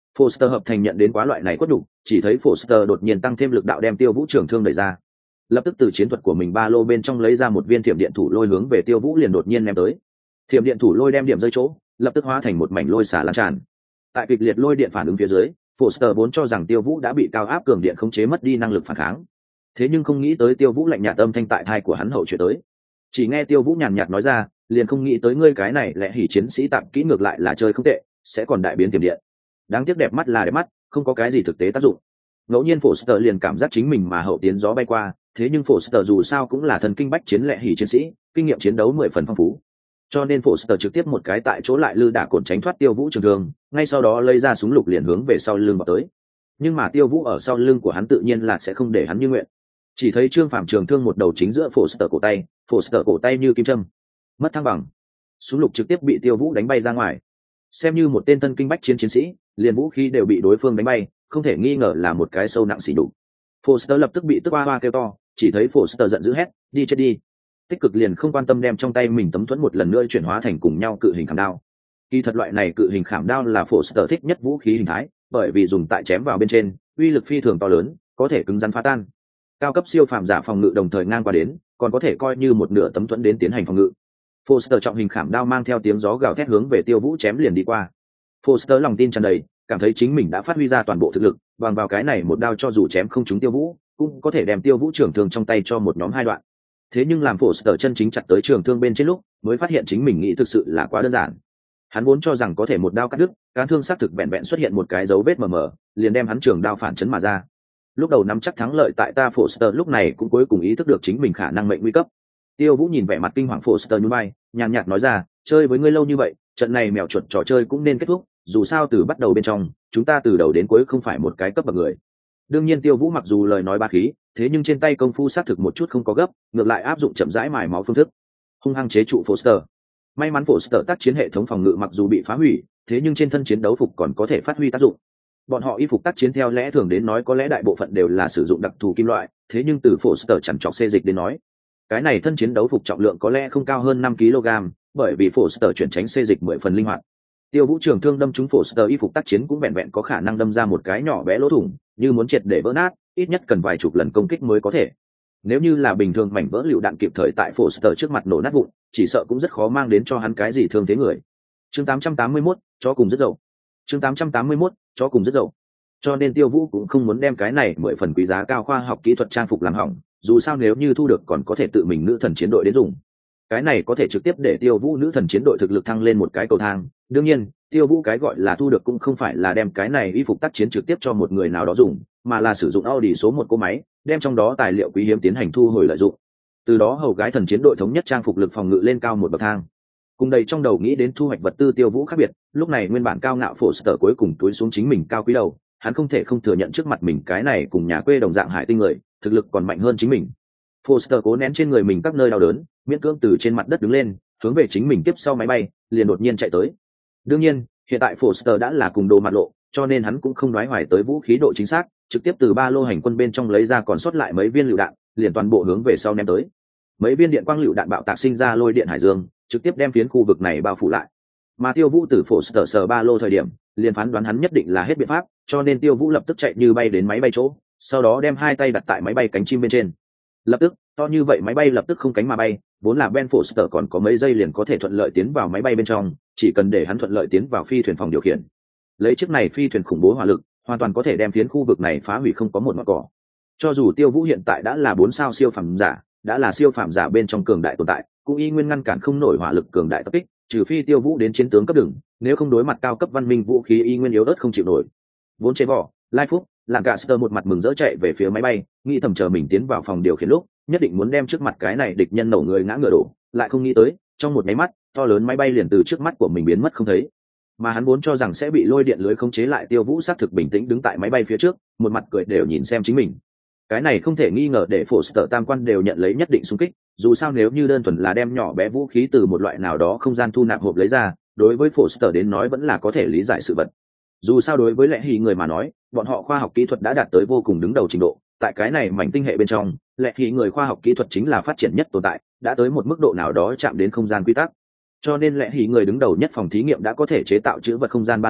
Foster hợp thành nhận đến quá loại này quất đủ, chỉ thấy Foster đột nhiên tăng thêm lực đạo đem Tiêu Vũ trưởng thương đẩy ra. Lập tức từ chiến thuật của mình ba lô bên trong lấy ra một viên thiểm điện thủ lôi hướng về Tiêu Vũ liền đột nhiên ném tới. Thiểm điện thủ lôi đem điểm rơi chỗ, lập tức hóa thành một mảnh lôi xả lan tràn. Tại kịch liệt lôi điện phản ứng phía dưới, Foster vốn cho rằng Tiêu Vũ đã bị cao áp cường điện khống chế mất đi năng lực phản kháng. Thế nhưng không nghĩ tới Tiêu Vũ lạnh nhạt âm thanh tại tai của hắn hậu chuyển tới. Chỉ nghe Tiêu Vũ nhàn nhạt nói ra, liền không nghĩ tới ngươi cái này lẽ hỉ chiến sĩ tạm kỹ ngược lại là chơi không tệ, sẽ còn đại biến tiềm điện. Đáng tiếc đẹp mắt là đẹp mắt, không có cái gì thực tế tác dụng. Ngẫu nhiên Foster liền cảm giác chính mình mà hậu tiến gió bay qua, thế nhưng Foster dù sao cũng là thần kinh bách chiến lẽ hỉ chiến sĩ, kinh nghiệm chiến đấu mười phần phong phú. Cho nên Foster trực tiếp một cái tại chỗ lại lư đả cồn tránh thoát Tiêu Vũ trường thương, ngay sau đó lấy ra súng lục liền hướng về sau lưng vào tới. Nhưng mà Tiêu Vũ ở sau lưng của hắn tự nhiên là sẽ không để hắn như nguyện. Chỉ thấy Trương Phàm trường thương một đầu chính giữa Foster cổ tay, Foster cổ tay như kim châm, mất thăng bằng. Súng lục trực tiếp bị Tiêu Vũ đánh bay ra ngoài. Xem như một tên tân kinh bách chiến chiến sĩ, liền vũ khí đều bị đối phương đánh bay, không thể nghi ngờ là một cái sâu nặng xỉ đục. Foster lập tức bị tức hoa hoa kêu to, chỉ thấy Foster giận dữ hét, đi chết đi. Tích cực liền không quan tâm đem trong tay mình tấm thuẫn một lần nữa chuyển hóa thành cùng nhau cự hình khảm đao. Kỳ thật loại này cự hình khảm đao là Foster thích nhất vũ khí hình thái, bởi vì dùng tại chém vào bên trên, uy lực phi thường to lớn, có thể cứng rắn phá tan. Cao cấp siêu phàm giả phòng ngự đồng thời ngang qua đến, còn có thể coi như một nửa tấm thuẫn đến tiến hành phòng ngự. Foster trọng hình khảm đao mang theo tiếng gió gào thét hướng về Tiêu Vũ chém liền đi qua. Foster lòng tin tràn đầy, cảm thấy chính mình đã phát huy ra toàn bộ thực lực, bằng vào cái này một đao cho dù chém không trúng Tiêu Vũ, cũng có thể đem Tiêu Vũ trưởng thương trong tay cho một nhóm hai đoạn. Thế nhưng làm Foster chân chính chặt tới trường thương bên trên lúc, mới phát hiện chính mình nghĩ thực sự là quá đơn giản. Hắn vốn cho rằng có thể một đao cắt đứt, cán thương xác thực vẹn vẹn xuất hiện một cái dấu vết mờ mờ, liền đem hắn trường đao phản chấn mà ra. Lúc đầu nắm chắc thắng lợi tại ta Foster lúc này cũng cuối cùng ý thức được chính mình khả năng mệnh nguy cấp. Tiêu Vũ nhìn vẻ mặt kinh hoàng Foster nhún vai, nhàn nhạt nói ra, chơi với ngươi lâu như vậy, trận này mèo chuột trò chơi cũng nên kết thúc, dù sao từ bắt đầu bên trong, chúng ta từ đầu đến cuối không phải một cái cấp bậc người. Đương nhiên Tiêu Vũ mặc dù lời nói ba khí, thế nhưng trên tay công phu xác thực một chút không có gấp, ngược lại áp dụng chậm rãi mài máu phương thức, hung hăng chế trụ Foster. May mắn Foster tác chiến hệ thống phòng ngự mặc dù bị phá hủy, thế nhưng trên thân chiến đấu phục còn có thể phát huy tác dụng. Bọn họ y phục tác chiến theo lẽ thường đến nói có lẽ đại bộ phận đều là sử dụng đặc thù kim loại, thế nhưng từ Foster chằn trọc xê dịch đến nói, cái này thân chiến đấu phục trọng lượng có lẽ không cao hơn năm ki lô gam, bởi vì Foster chuyển tránh xê dịch mười phần linh hoạt. Tiêu Vũ trường thương đâm trúng Foster y phục tác chiến cũng vẹn vẹn có khả năng đâm ra một cái nhỏ bé lỗ thủng, như muốn triệt để vỡ nát, ít nhất cần vài chục lần công kích mới có thể. Nếu như là bình thường mảnh vỡ lựu đạn kịp thời tại Foster trước mặt nổ nát vụn, chỉ sợ cũng rất khó mang đến cho hắn cái gì thương thế người. Chương tám trăm tám mươi mốt, chó cùng rất dậu. Chương tám trăm tám mươi mốt, chó cùng rất dậu. Cho nên Tiêu Vũ cũng không muốn đem cái này mười phần quý giá cao khoa học kỹ thuật trang phục làm hỏng, dù sao nếu như thu được còn có thể tự mình nữ thần chiến đội đến dùng. Cái này có thể trực tiếp để Tiêu Vũ nữ thần chiến đội thực lực thăng lên một cái cầu thang. Đương nhiên, Tiêu Vũ cái gọi là thu được cũng không phải là đem cái này y phục tác chiến trực tiếp cho một người nào đó dùng, mà là sử dụng Audi số một cỗ máy, đem trong đó tài liệu quý hiếm tiến hành thu hồi lợi dụng. Từ đó hầu gái thần chiến đội thống nhất trang phục lực phòng ngự lên cao một bậc thang. Cùng đầy trong đầu nghĩ đến thu hoạch vật tư Tiêu Vũ khác biệt, lúc này nguyên bản cao ngạo Foster cuối cùng túi xuống chính mình cao quý đầu, hắn không thể không thừa nhận trước mặt mình cái này cùng nhà quê đồng dạng hải tinh người, thực lực còn mạnh hơn chính mình. Foster cố nén trên người mình các nơi đau đớn, miễn cưỡng từ trên mặt đất đứng lên, hướng về chính mình tiếp sau máy bay, liền đột nhiên chạy tới. Đương nhiên, hiện tại Foster đã là cùng đồ mặt lộ, cho nên hắn cũng không đoái hoài tới vũ khí độ chính xác, trực tiếp từ ba lô hành quân bên trong lấy ra còn sót lại mấy viên lựu đạn, liền toàn bộ hướng về sau ném tới. Mấy viên điện quang lựu đạn bạo tạc sinh ra lôi điện hải dương, trực tiếp đem phiến khu vực này bao phủ lại. Mà Tiêu Vũ từ Foster sờ ba lô thời điểm, liền phán đoán hắn nhất định là hết biện pháp, cho nên Tiêu Vũ lập tức chạy như bay đến máy bay chỗ, sau đó đem hai tay đặt tại máy bay cánh chim bên trên. Lập tức, to như vậy máy bay lập tức không cánh mà bay, vốn là Ben Foster còn có mấy giây liền có thể thuận lợi tiến vào máy bay bên trong, chỉ cần để hắn thuận lợi tiến vào phi thuyền phòng điều khiển. Lấy chiếc này phi thuyền khủng bố hỏa lực, hoàn toàn có thể đem phiến khu vực này phá hủy không có một mảng cỏ. Cho dù Tiêu Vũ hiện tại đã là bốn sao siêu phàm giả, đã là siêu phàm giả bên trong cường đại tồn tại, cũng y nguyên ngăn cản không nổi hỏa lực cường đại tập kích, trừ phi Tiêu Vũ đến chiến tướng cấp đường, nếu không đối mặt cao cấp văn minh vũ khí y nguyên yếu ớt không chịu nổi. Vốn chế vỏ, Lai Phúc, làm cả Sơ một mặt mừng rỡ chạy về phía máy bay, nghĩ thầm chờ mình tiến vào phòng điều khiển lúc, nhất định muốn đem trước mặt cái này địch nhân nổ người ngã ngựa đổ, lại không nghĩ tới, trong một máy mắt, to lớn máy bay liền từ trước mắt của mình biến mất không thấy. Mà hắn vốn cho rằng sẽ bị lôi điện lưới khống chế lại, Tiêu Vũ xác thực bình tĩnh đứng tại máy bay phía trước, một mặt cười đều nhìn xem chính mình. Cái này không thể nghi ngờ để Foster tam quan đều nhận lấy nhất định xung kích, dù sao nếu như đơn thuần là đem nhỏ bé vũ khí từ một loại nào đó không gian thu nạp hộp lấy ra, đối với Foster đến nói vẫn là có thể lý giải sự vật. Dù sao đối với lẽ hì người mà nói, bọn họ khoa học kỹ thuật đã đạt tới vô cùng đứng đầu trình độ, tại cái này mảnh tinh hệ bên trong, lẽ hì người khoa học kỹ thuật chính là phát triển nhất tồn tại, đã tới một mức độ nào đó chạm đến không gian quy tắc. Cho nên lẽ hì người đứng đầu nhất phòng thí nghiệm đã có thể chế tạo chữ vật không gian ba lô,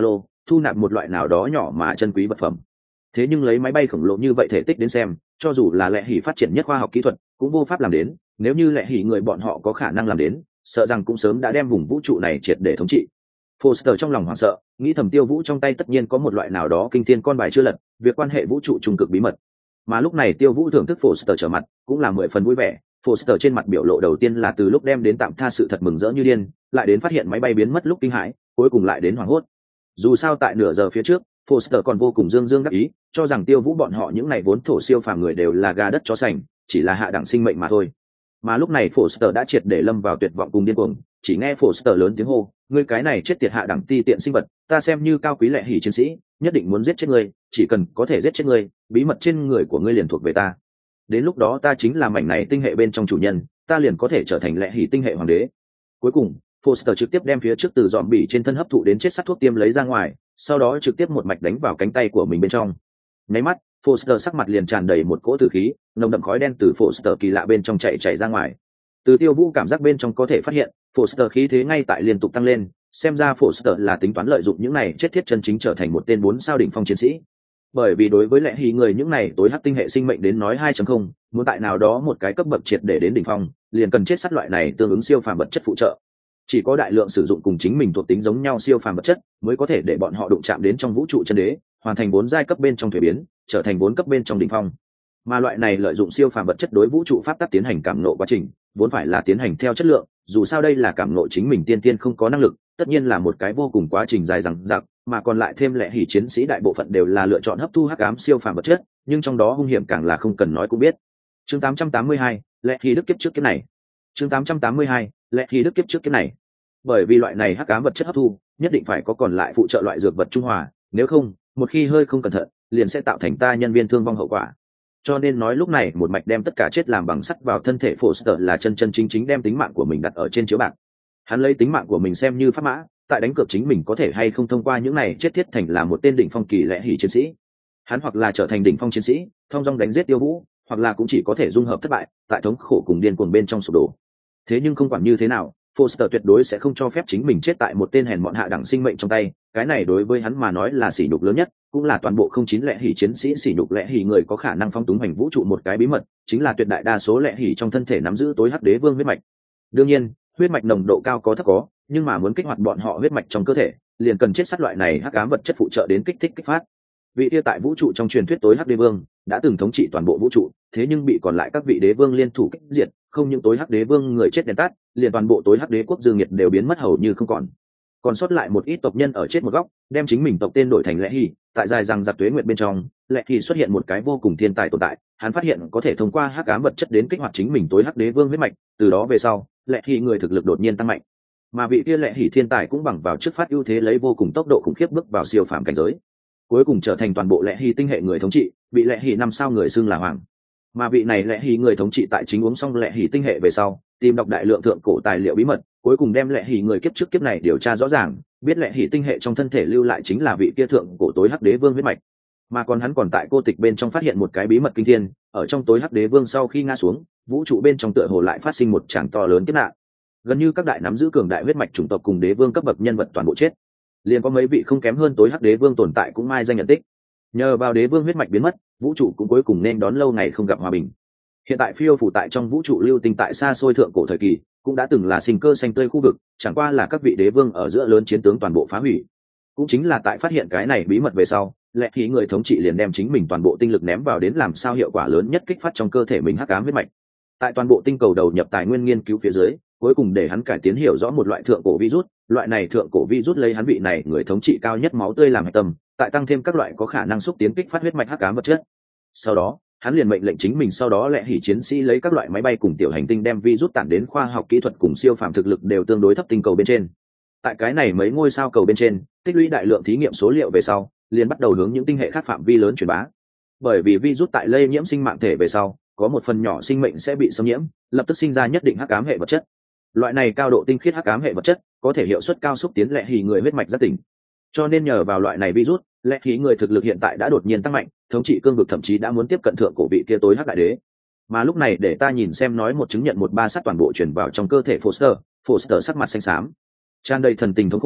thu nạp một loại nào đó nhỏ mà chân quý vật phẩm. Thế nhưng lấy máy bay khổng lồ như vậy thể tích đến xem, cho dù là Lệ Hỉ phát triển nhất khoa học kỹ thuật cũng vô pháp làm đến, nếu như Lệ Hỉ người bọn họ có khả năng làm đến, sợ rằng cũng sớm đã đem vùng vũ trụ này triệt để thống trị. Foster trong lòng hoảng sợ, nghĩ thầm Tiêu Vũ trong tay tất nhiên có một loại nào đó kinh thiên con bài chưa lật, việc quan hệ vũ trụ trung cực bí mật. Mà lúc này Tiêu Vũ thưởng thức Foster trở mặt, cũng là mười phần vui vẻ. Foster trên mặt biểu lộ đầu tiên là từ lúc đem đến tạm tha sự thật mừng rỡ như điên, lại đến phát hiện máy bay biến mất lúc kinh hãi, cuối cùng lại đến hoảng hốt. Dù sao tại nửa giờ phía trước, Foster còn vô cùng dương dương đắc ý, cho rằng Tiêu Vũ bọn họ những này vốn thổ siêu phàm người đều là gà đất chó sành, chỉ là hạ đẳng sinh mệnh mà thôi. Mà lúc này Foster đã triệt để lâm vào tuyệt vọng cùng điên cuồng, chỉ nghe Foster lớn tiếng hô, ngươi cái này chết tiệt hạ đẳng ti tiện sinh vật, ta xem như cao quý Lệ Hỉ chiến sĩ, nhất định muốn giết chết ngươi, chỉ cần có thể giết chết ngươi, bí mật trên người của ngươi liền thuộc về ta. Đến lúc đó ta chính là mảnh này tinh hệ bên trong chủ nhân, ta liền có thể trở thành Lệ Hỉ tinh hệ hoàng đế. Cuối cùng, Foster trực tiếp đem phía trước từ dòm bỉ trên thân hấp thụ đến chết sắt thuốc tiêm lấy ra ngoài, sau đó trực tiếp một mạch đánh vào cánh tay của mình bên trong. Nháy mắt, Foster sắc mặt liền tràn đầy một cỗ tử khí, nồng đậm khói đen từ Foster kỳ lạ bên trong chạy chạy ra ngoài. Từ Tiêu Vũ cảm giác bên trong có thể phát hiện, Foster khí thế ngay tại liên tục tăng lên, xem ra Foster là tính toán lợi dụng những này chết thiết chân chính trở thành một tên bốn sao đỉnh phong chiến sĩ. Bởi vì đối với Lệ Hỉ người những này tối hắc tinh hệ sinh mệnh đến nói hai chấm không, muốn tại nào đó một cái cấp bậc triệt để đến đỉnh phong, liền cần chết sắt loại này tương ứng siêu phàm vật chất phụ trợ. Chỉ có đại lượng sử dụng cùng chính mình thuộc tính giống nhau siêu phàm vật chất mới có thể để bọn họ đụng chạm đến trong vũ trụ chân đế, hoàn thành bốn giai cấp bên trong thuế biến, trở thành bốn cấp bên trong đỉnh phong. Mà loại này lợi dụng siêu phàm vật chất đối vũ trụ pháp tắc tiến hành cảm ngộ quá trình, vốn phải là tiến hành theo chất lượng, dù sao đây là cảm ngộ chính mình tiên tiên không có năng lực, tất nhiên là một cái vô cùng quá trình dài dằng dặc, mà còn lại thêm Lệ Hỉ chiến sĩ đại bộ phận đều là lựa chọn hấp thu hắc ám siêu phàm vật chất, nhưng trong đó hung hiểm càng là không cần nói cũng biết. Chương tám trăm tám mươi hai, Lệ Hỉ đức kiếp trước kiếp này. Chương tám trăm tám mươi hai, Lệ Hỉ đức kiếp trước kiếp này. Bởi vì loại này hắc ám vật chất hấp thu, nhất định phải có còn lại phụ trợ loại dược vật trung hòa, nếu không, một khi hơi không cẩn thận, liền sẽ tạo thành ta nhân viên thương vong hậu quả. Cho nên nói lúc này một mạch đem tất cả chết làm bằng sắt vào thân thể Foster là chân chân chính chính đem tính mạng của mình đặt ở trên chiếu bạc. Hắn lấy tính mạng của mình xem như pháp mã, tại đánh cược chính mình có thể hay không thông qua những này chết thiết thành là một tên đỉnh phong kỳ Lệ Hỉ chiến sĩ. Hắn hoặc là trở thành đỉnh phong chiến sĩ, thông dong đánh giết Tiêu Vũ, hoặc là cũng chỉ có thể dung hợp thất bại, tại thống khổ cùng điên cuồng bên trong sụp đổ. Thế nhưng không quản như thế nào, Foster tuyệt đối sẽ không cho phép chính mình chết tại một tên hèn mọn hạ đẳng sinh mệnh trong tay, cái này đối với hắn mà nói là sỉ nhục lớn nhất, cũng là toàn bộ không chín Lệ Hỉ chiến sĩ sỉ nhục. Lệ Hỉ người có khả năng phong túng hành vũ trụ một cái bí mật, chính là tuyệt đại đa số Lệ Hỉ trong thân thể nắm giữ tối hắc đế vương huyết mạch. Đương nhiên, huyết mạch nồng độ cao có thấp có, nhưng mà muốn kích hoạt bọn họ huyết mạch trong cơ thể, liền cần chết sắt loại này hắc ám vật chất phụ trợ đến kích thích kích phát. Vị kia tại vũ trụ trong truyền thuyết tối hắc đế vương đã từng thống trị toàn bộ vũ trụ, thế nhưng bị còn lại các vị đế vương liên thủ kích diệt, không những tối hắc đế vương người chết đèn tắt, liền toàn bộ tối hắc đế quốc dương nhiệt đều biến mất hầu như không còn. Còn sót lại một ít tộc nhân ở chết một góc, đem chính mình tộc tên đổi thành Lệ Hỉ. Tại dài rằng giặc tuế nguyệt bên trong, Lệ Hỉ xuất hiện một cái vô cùng thiên tài tồn tại, hắn phát hiện có thể thông qua hắc ám vật chất đến kích hoạt chính mình tối hắc đế vương huyết mạch, từ đó về sau, Lệ Hỉ người thực lực đột nhiên tăng mạnh. Mà vị kia Lệ Hỉ thiên tài cũng bằng vào trước phát ưu thế lấy vô cùng tốc độ khủng khiếp bước vào siêu phàm cảnh giới, cuối cùng trở thành toàn bộ Lệ Hỉ tinh hệ người thống trị, bị Lệ Hỉ năm sao người xưng là hoàng. Mà vị này Lệ Hỉ người thống trị tại chính uống xong Lệ Hỉ tinh hệ về sau, tìm đọc đại lượng thượng cổ tài liệu bí mật, cuối cùng đem Lệ Hỉ người kiếp trước kiếp này điều tra rõ ràng, biết Lệ Hỉ tinh hệ trong thân thể lưu lại chính là vị kia thượng cổ tối hắc đế vương huyết mạch. Mà còn hắn còn tại cô tịch bên trong phát hiện một cái bí mật kinh thiên, ở trong tối hắc đế vương sau khi ngã xuống, vũ trụ bên trong tựa hồ lại phát sinh một tràng to lớn kiếp nạn. Gần như các đại nắm giữ cường đại huyết mạch chủng tộc cùng đế vương cấp bậc nhân vật toàn bộ chết, liền có mấy vị không kém hơn tối hắc đế vương tồn tại cũng mai danh nhận tích. Nhờ vào đế vương huyết mạch biến mất, vũ trụ cũng cuối cùng nên đón lâu ngày không gặp hòa bình. Hiện tại phiêu phủ tại trong vũ trụ lưu tinh tại xa xôi thượng cổ thời kỳ, cũng đã từng là sinh cơ xanh tươi khu vực, chẳng qua là các vị đế vương ở giữa lớn chiến tướng toàn bộ phá hủy. Cũng chính là tại phát hiện cái này bí mật về sau, Lệ Hỉ người thống trị liền đem chính mình toàn bộ tinh lực ném vào đến làm sao hiệu quả lớn nhất kích phát trong cơ thể mình hắc ám huyết mạch. Tại toàn bộ tinh cầu đầu nhập tài nguyên nghiên cứu phía dưới, cuối cùng để hắn cải tiến hiểu rõ một loại thượng cổ virus, loại này thượng cổ virus lấy hắn vị này người thống trị cao nhất máu tươi làm hạch tâm, tại tăng thêm các loại có khả năng xúc tiến kích phát huyết mạch hắc ám vật chất. Sau đó, hắn liền mệnh lệnh chính mình sau đó Lệ Hỉ chiến sĩ lấy các loại máy bay cùng tiểu hành tinh đem virus tản đến khoa học kỹ thuật cùng siêu phàm thực lực đều tương đối thấp tinh cầu bên trên. Tại cái này mấy ngôi sao cầu bên trên, tích lũy đại lượng thí nghiệm số liệu về sau, liền bắt đầu hướng những tinh hệ khác phạm vi lớn truyền bá. Bởi vì virus tại lây nhiễm sinh mạng thể về sau, có một phần nhỏ sinh mệnh sẽ bị xâm nhiễm, lập tức sinh ra nhất định hắc ám hệ vật chất. Loại này cao độ tinh khiết hắc ám hệ vật chất, có thể hiệu suất cao xúc tiến Lệ Hỉ người huyết mạch giác tỉnh. Cho nên nhờ vào loại này virus, Lệ Hỉ người thực lực hiện tại đã đột nhiên tăng mạnh, thống trị cương vực thậm chí đã muốn tiếp cận thượng cổ vị kia tối hắc đại đế. Mà lúc này để ta nhìn xem nói một chứng nhận một ba sát toàn bộ truyền vào trong cơ thể Foster, Foster sắc mặt xanh xám, tràn đầy thần tình thống khổ,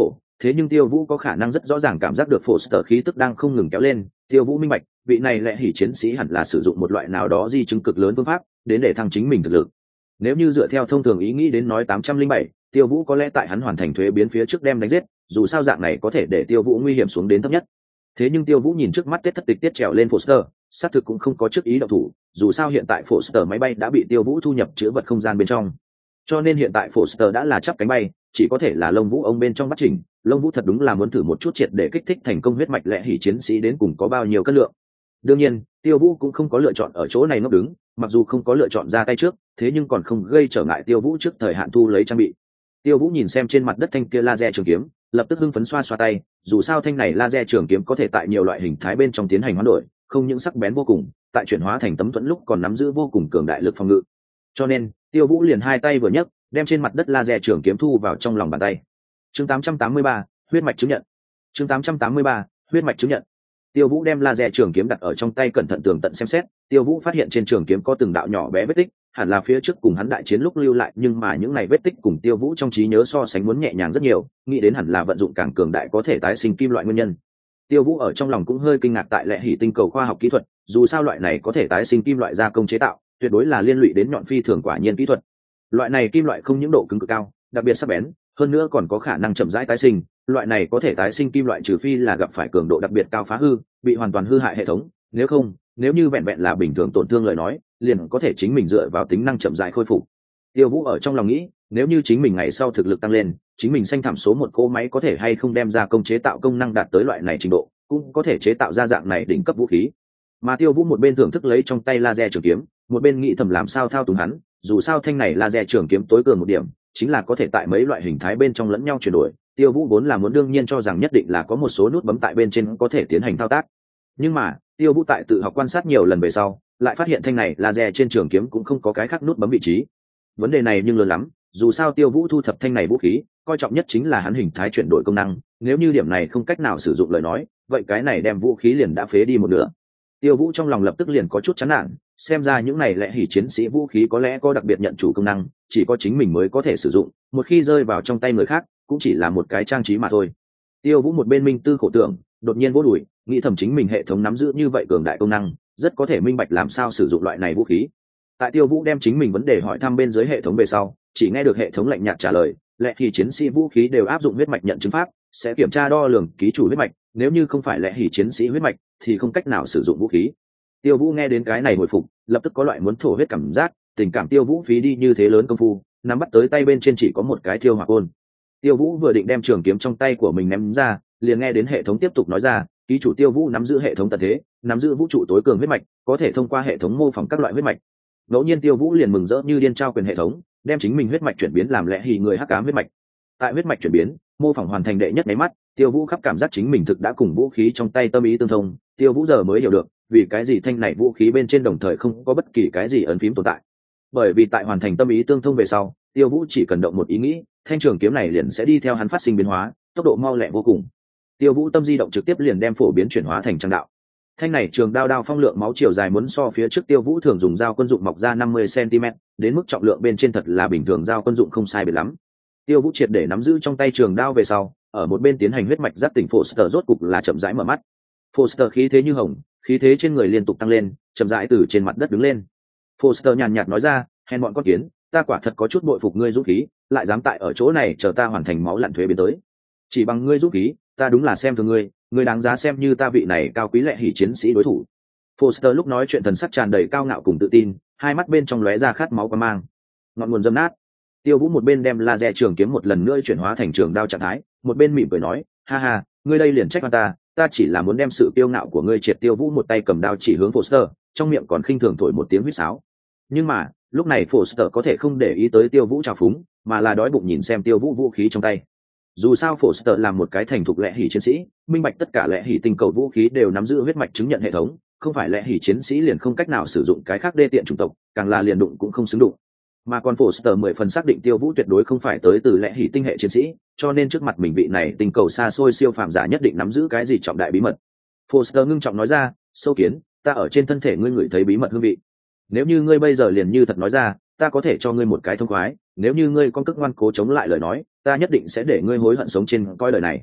thế nhưng Tiêu Vũ có khả năng rất rõ ràng cảm giác được Foster khí tức đang không ngừng kéo lên. Tiêu Vũ minh bạch, vị này lẽ hỉ chiến sĩ hẳn là sử dụng một loại nào đó di chứng cực lớn phương pháp đến để thăng chính mình thực lực. Nếu như dựa theo thông thường ý nghĩ đến nói tám trăm linh bảy, Tiêu Vũ có lẽ tại hắn hoàn thành thuế biến phía trước đem đánh giết, dù sao dạng này có thể để Tiêu Vũ nguy hiểm xuống đến thấp nhất. Thế nhưng Tiêu Vũ nhìn trước mắt Tết Thất Tịch tiết trèo lên Foster, xác thực cũng không có trước ý động thủ, dù sao hiện tại Foster máy bay đã bị Tiêu Vũ thu nhập chứa vật không gian bên trong. Cho nên hiện tại Foster đã là chắp cánh bay, chỉ có thể là Lông Vũ ông bên trong bắt chỉnh. Lông Vũ thật đúng là muốn thử một chút triệt để kích thích thành công huyết mạch lẽ hỉ chiến sĩ đến cùng có bao nhiêu cân lượng. Đương nhiên, Tiêu Vũ cũng không có lựa chọn ở chỗ này ngốc đứng, mặc dù không có lựa chọn ra tay trước, thế nhưng còn không gây trở ngại Tiêu Vũ trước thời hạn thu lấy trang bị. Tiêu Vũ nhìn xem trên mặt đất thanh kia laser trường kiếm, lập tức hưng phấn xoa xoa tay, dù sao thanh này laser trường kiếm có thể tại nhiều loại hình thái bên trong tiến hành hoán đổi, không những sắc bén vô cùng, tại chuyển hóa thành tấm thuẫn lúc còn nắm giữ vô cùng cường đại lực phòng ngự. Cho nên, Tiêu Vũ liền hai tay vừa nhấc, đem trên mặt đất laser trường kiếm thu vào trong lòng bàn tay. Chương tám trăm tám mươi ba, huyết mạch chứng nhận. Chương tám trăm tám mươi ba, huyết mạch chứng nhận. Tiêu Vũ đem laser trường kiếm đặt ở trong tay cẩn thận tường tận xem xét, Tiêu Vũ phát hiện trên trường kiếm có từng đạo nhỏ bé vết tích, hẳn là phía trước cùng hắn đại chiến lúc lưu lại, nhưng mà những này vết tích cùng Tiêu Vũ trong trí nhớ so sánh muốn nhẹ nhàng rất nhiều, nghĩ đến hẳn là vận dụng càng cường đại có thể tái sinh kim loại nguyên nhân. Tiêu Vũ ở trong lòng cũng hơi kinh ngạc tại lệ hỉ tinh cầu khoa học kỹ thuật, dù sao loại này có thể tái sinh kim loại gia công chế tạo, tuyệt đối là liên lụy đến nhọn phi thường quả nhiên kỹ thuật. Loại này kim loại không những độ cứng cực cao, đặc biệt sắc bén, hơn nữa còn có khả năng chậm rãi tái sinh. Loại này có thể tái sinh kim loại trừ phi là gặp phải cường độ đặc biệt cao phá hư, bị hoàn toàn hư hại hệ thống, nếu không, nếu như vẹn vẹn là bình thường tổn thương lời nói, liền có thể chính mình dựa vào tính năng chậm rãi khôi phục. Tiêu Vũ ở trong lòng nghĩ, nếu như chính mình ngày sau thực lực tăng lên, chính mình sanh thảm số một cỗ máy có thể hay không đem ra công chế tạo công năng đạt tới loại này trình độ, cũng có thể chế tạo ra dạng này đỉnh cấp vũ khí. Mà Tiêu Vũ một bên thưởng thức lấy trong tay laser trường kiếm, một bên nghĩ thầm làm sao thao túng hắn, dù sao thanh này laser trường kiếm tối cường một điểm, chính là có thể tại mấy loại hình thái bên trong lẫn nhau chuyển đổi. Tiêu Vũ vốn là muốn đương nhiên cho rằng nhất định là có một số nút bấm tại bên trên có thể tiến hành thao tác, nhưng mà Tiêu Vũ tại tự học quan sát nhiều lần về sau, lại phát hiện thanh này laser trên trường kiếm cũng không có cái khác nút bấm vị trí. Vấn đề này nhưng lớn lắm, dù sao Tiêu Vũ thu thập thanh này vũ khí, coi trọng nhất chính là hắn hình thái chuyển đổi công năng, nếu như điểm này không cách nào sử dụng lời nói, vậy cái này đem vũ khí liền đã phế đi một nửa. Tiêu Vũ trong lòng lập tức liền có chút chán nản, xem ra những này lẽ hỉ chiến sĩ vũ khí có lẽ có đặc biệt nhận chủ công năng, chỉ có chính mình mới có thể sử dụng, một khi rơi vào trong tay người khác, cũng chỉ là một cái trang trí mà thôi. Tiêu Vũ một bên minh tư khổ tưởng, đột nhiên vỗ đùi, nghĩ thầm chính mình hệ thống nắm giữ như vậy cường đại công năng, rất có thể minh bạch làm sao sử dụng loại này vũ khí. Tại Tiêu Vũ đem chính mình vấn đề hỏi thăm bên dưới hệ thống về sau, chỉ nghe được hệ thống lạnh nhạt trả lời, lẽ hỉ chiến sĩ vũ khí đều áp dụng huyết mạch nhận chứng pháp, sẽ kiểm tra đo lường ký chủ huyết mạch, nếu như không phải lẽ hỉ chiến sĩ huyết mạch thì không cách nào sử dụng vũ khí. Tiêu Vũ nghe đến cái này hồi phục, lập tức có loại muốn thổ huyết cảm giác, tình cảm Tiêu Vũ phí đi như thế lớn công phu, nắm bắt tới tay bên trên chỉ có một cái thiêu hỏa côn. Tiêu Vũ vừa định đem trường kiếm trong tay của mình ném ra, liền nghe đến hệ thống tiếp tục nói ra, ký chủ Tiêu Vũ nắm giữ hệ thống tận thế, nắm giữ vũ trụ tối cường huyết mạch, có thể thông qua hệ thống mô phỏng các loại huyết mạch. Ngẫu nhiên Tiêu Vũ liền mừng rỡ như điên trao quyền hệ thống, đem chính mình huyết mạch chuyển biến làm lẽ hỉ người hắc ám huyết mạch. Tại huyết mạch chuyển biến, mô phỏng hoàn thành đệ nhất máy mắt, Tiêu Vũ khắp cảm giác chính mình thực đã cùng vũ khí trong tay tâm ý tương thông. Tiêu Vũ giờ mới hiểu được, vì cái gì thanh này vũ khí bên trên đồng thời không có bất kỳ cái gì ấn phím tồn tại. Bởi vì tại hoàn thành tâm ý tương thông về sau, Tiêu Vũ chỉ cần động một ý nghĩ, thanh trường kiếm này liền sẽ đi theo hắn phát sinh biến hóa, tốc độ mau lẹ vô cùng. Tiêu Vũ tâm di động trực tiếp liền đem phổ biến chuyển hóa thành trang đạo. Thanh này trường đao đao phong lượng máu chiều dài muốn so phía trước Tiêu Vũ thường dùng dao quân dụng mọc ra năm mươi xăng ti mét, đến mức trọng lượng bên trên thật là bình thường dao quân dụng không sai biệt lắm. Tiêu Vũ triệt để nắm giữ trong tay trường đao về sau, ở một bên tiến hành huyết mạch giác tỉnh Foster rốt cục là chậm rãi mở mắt. Foster khí thế như hồng, khí thế trên người liên tục tăng lên, chậm rãi từ trên mặt đất đứng lên. Foster nhàn nhạt nói ra, hèn bọn con kiến, ta quả thật có chút bội phục ngươi dũng khí, lại dám tại ở chỗ này chờ ta hoàn thành máu lặn thuế biến tới. Chỉ bằng ngươi dũng khí, ta đúng là xem thường ngươi, ngươi đáng giá xem như ta vị này cao quý lệ hỉ chiến sĩ đối thủ. Foster lúc nói chuyện thần sắc tràn đầy cao ngạo cùng tự tin, hai mắt bên trong lóe ra khát máu quan mang. Ngọn nguồn dâm nát. Tiêu Vũ một bên đem laser trường kiếm một lần nữa chuyển hóa thành trường đao trạng thái, một bên mỉm cười nói, ha ha, ngươi đây liền trách ta, ta chỉ là muốn đem sự kiêu ngạo của ngươi triệt. Tiêu Vũ một tay cầm đao chỉ hướng Foster, trong miệng còn khinh thường thổi một tiếng huýt sáo. Nhưng mà, lúc này Foster có thể không để ý tới Tiêu Vũ trào phúng, mà là đói bụng nhìn xem Tiêu Vũ vũ khí trong tay. Dù sao Foster là một cái thành thục lẽ hỉ chiến sĩ, minh bạch tất cả lẽ hỉ tinh cầu vũ khí đều nắm giữ huyết mạch chứng nhận hệ thống, không phải lẽ hỉ chiến sĩ liền không cách nào sử dụng cái khác đê tiện chủng tộc, càng là liền đụng cũng không xứng đụng. Mà còn Foster mười phần xác định Tiêu Vũ tuyệt đối không phải tới từ lẽ hỉ tinh hệ chiến sĩ, cho nên trước mặt mình vị này tinh cầu xa xôi siêu phàm giả nhất định nắm giữ cái gì trọng đại bí mật. Foster ngưng trọng nói ra, sâu kiến, ta ở trên thân thể ngươi ngửi thấy bí mật hương vị. Nếu như ngươi bây giờ liền như thật nói ra, ta có thể cho ngươi một cái thông khoái, nếu như ngươi con cức ngoan cố chống lại lời nói, ta nhất định sẽ để ngươi hối hận sống trên coi đời này.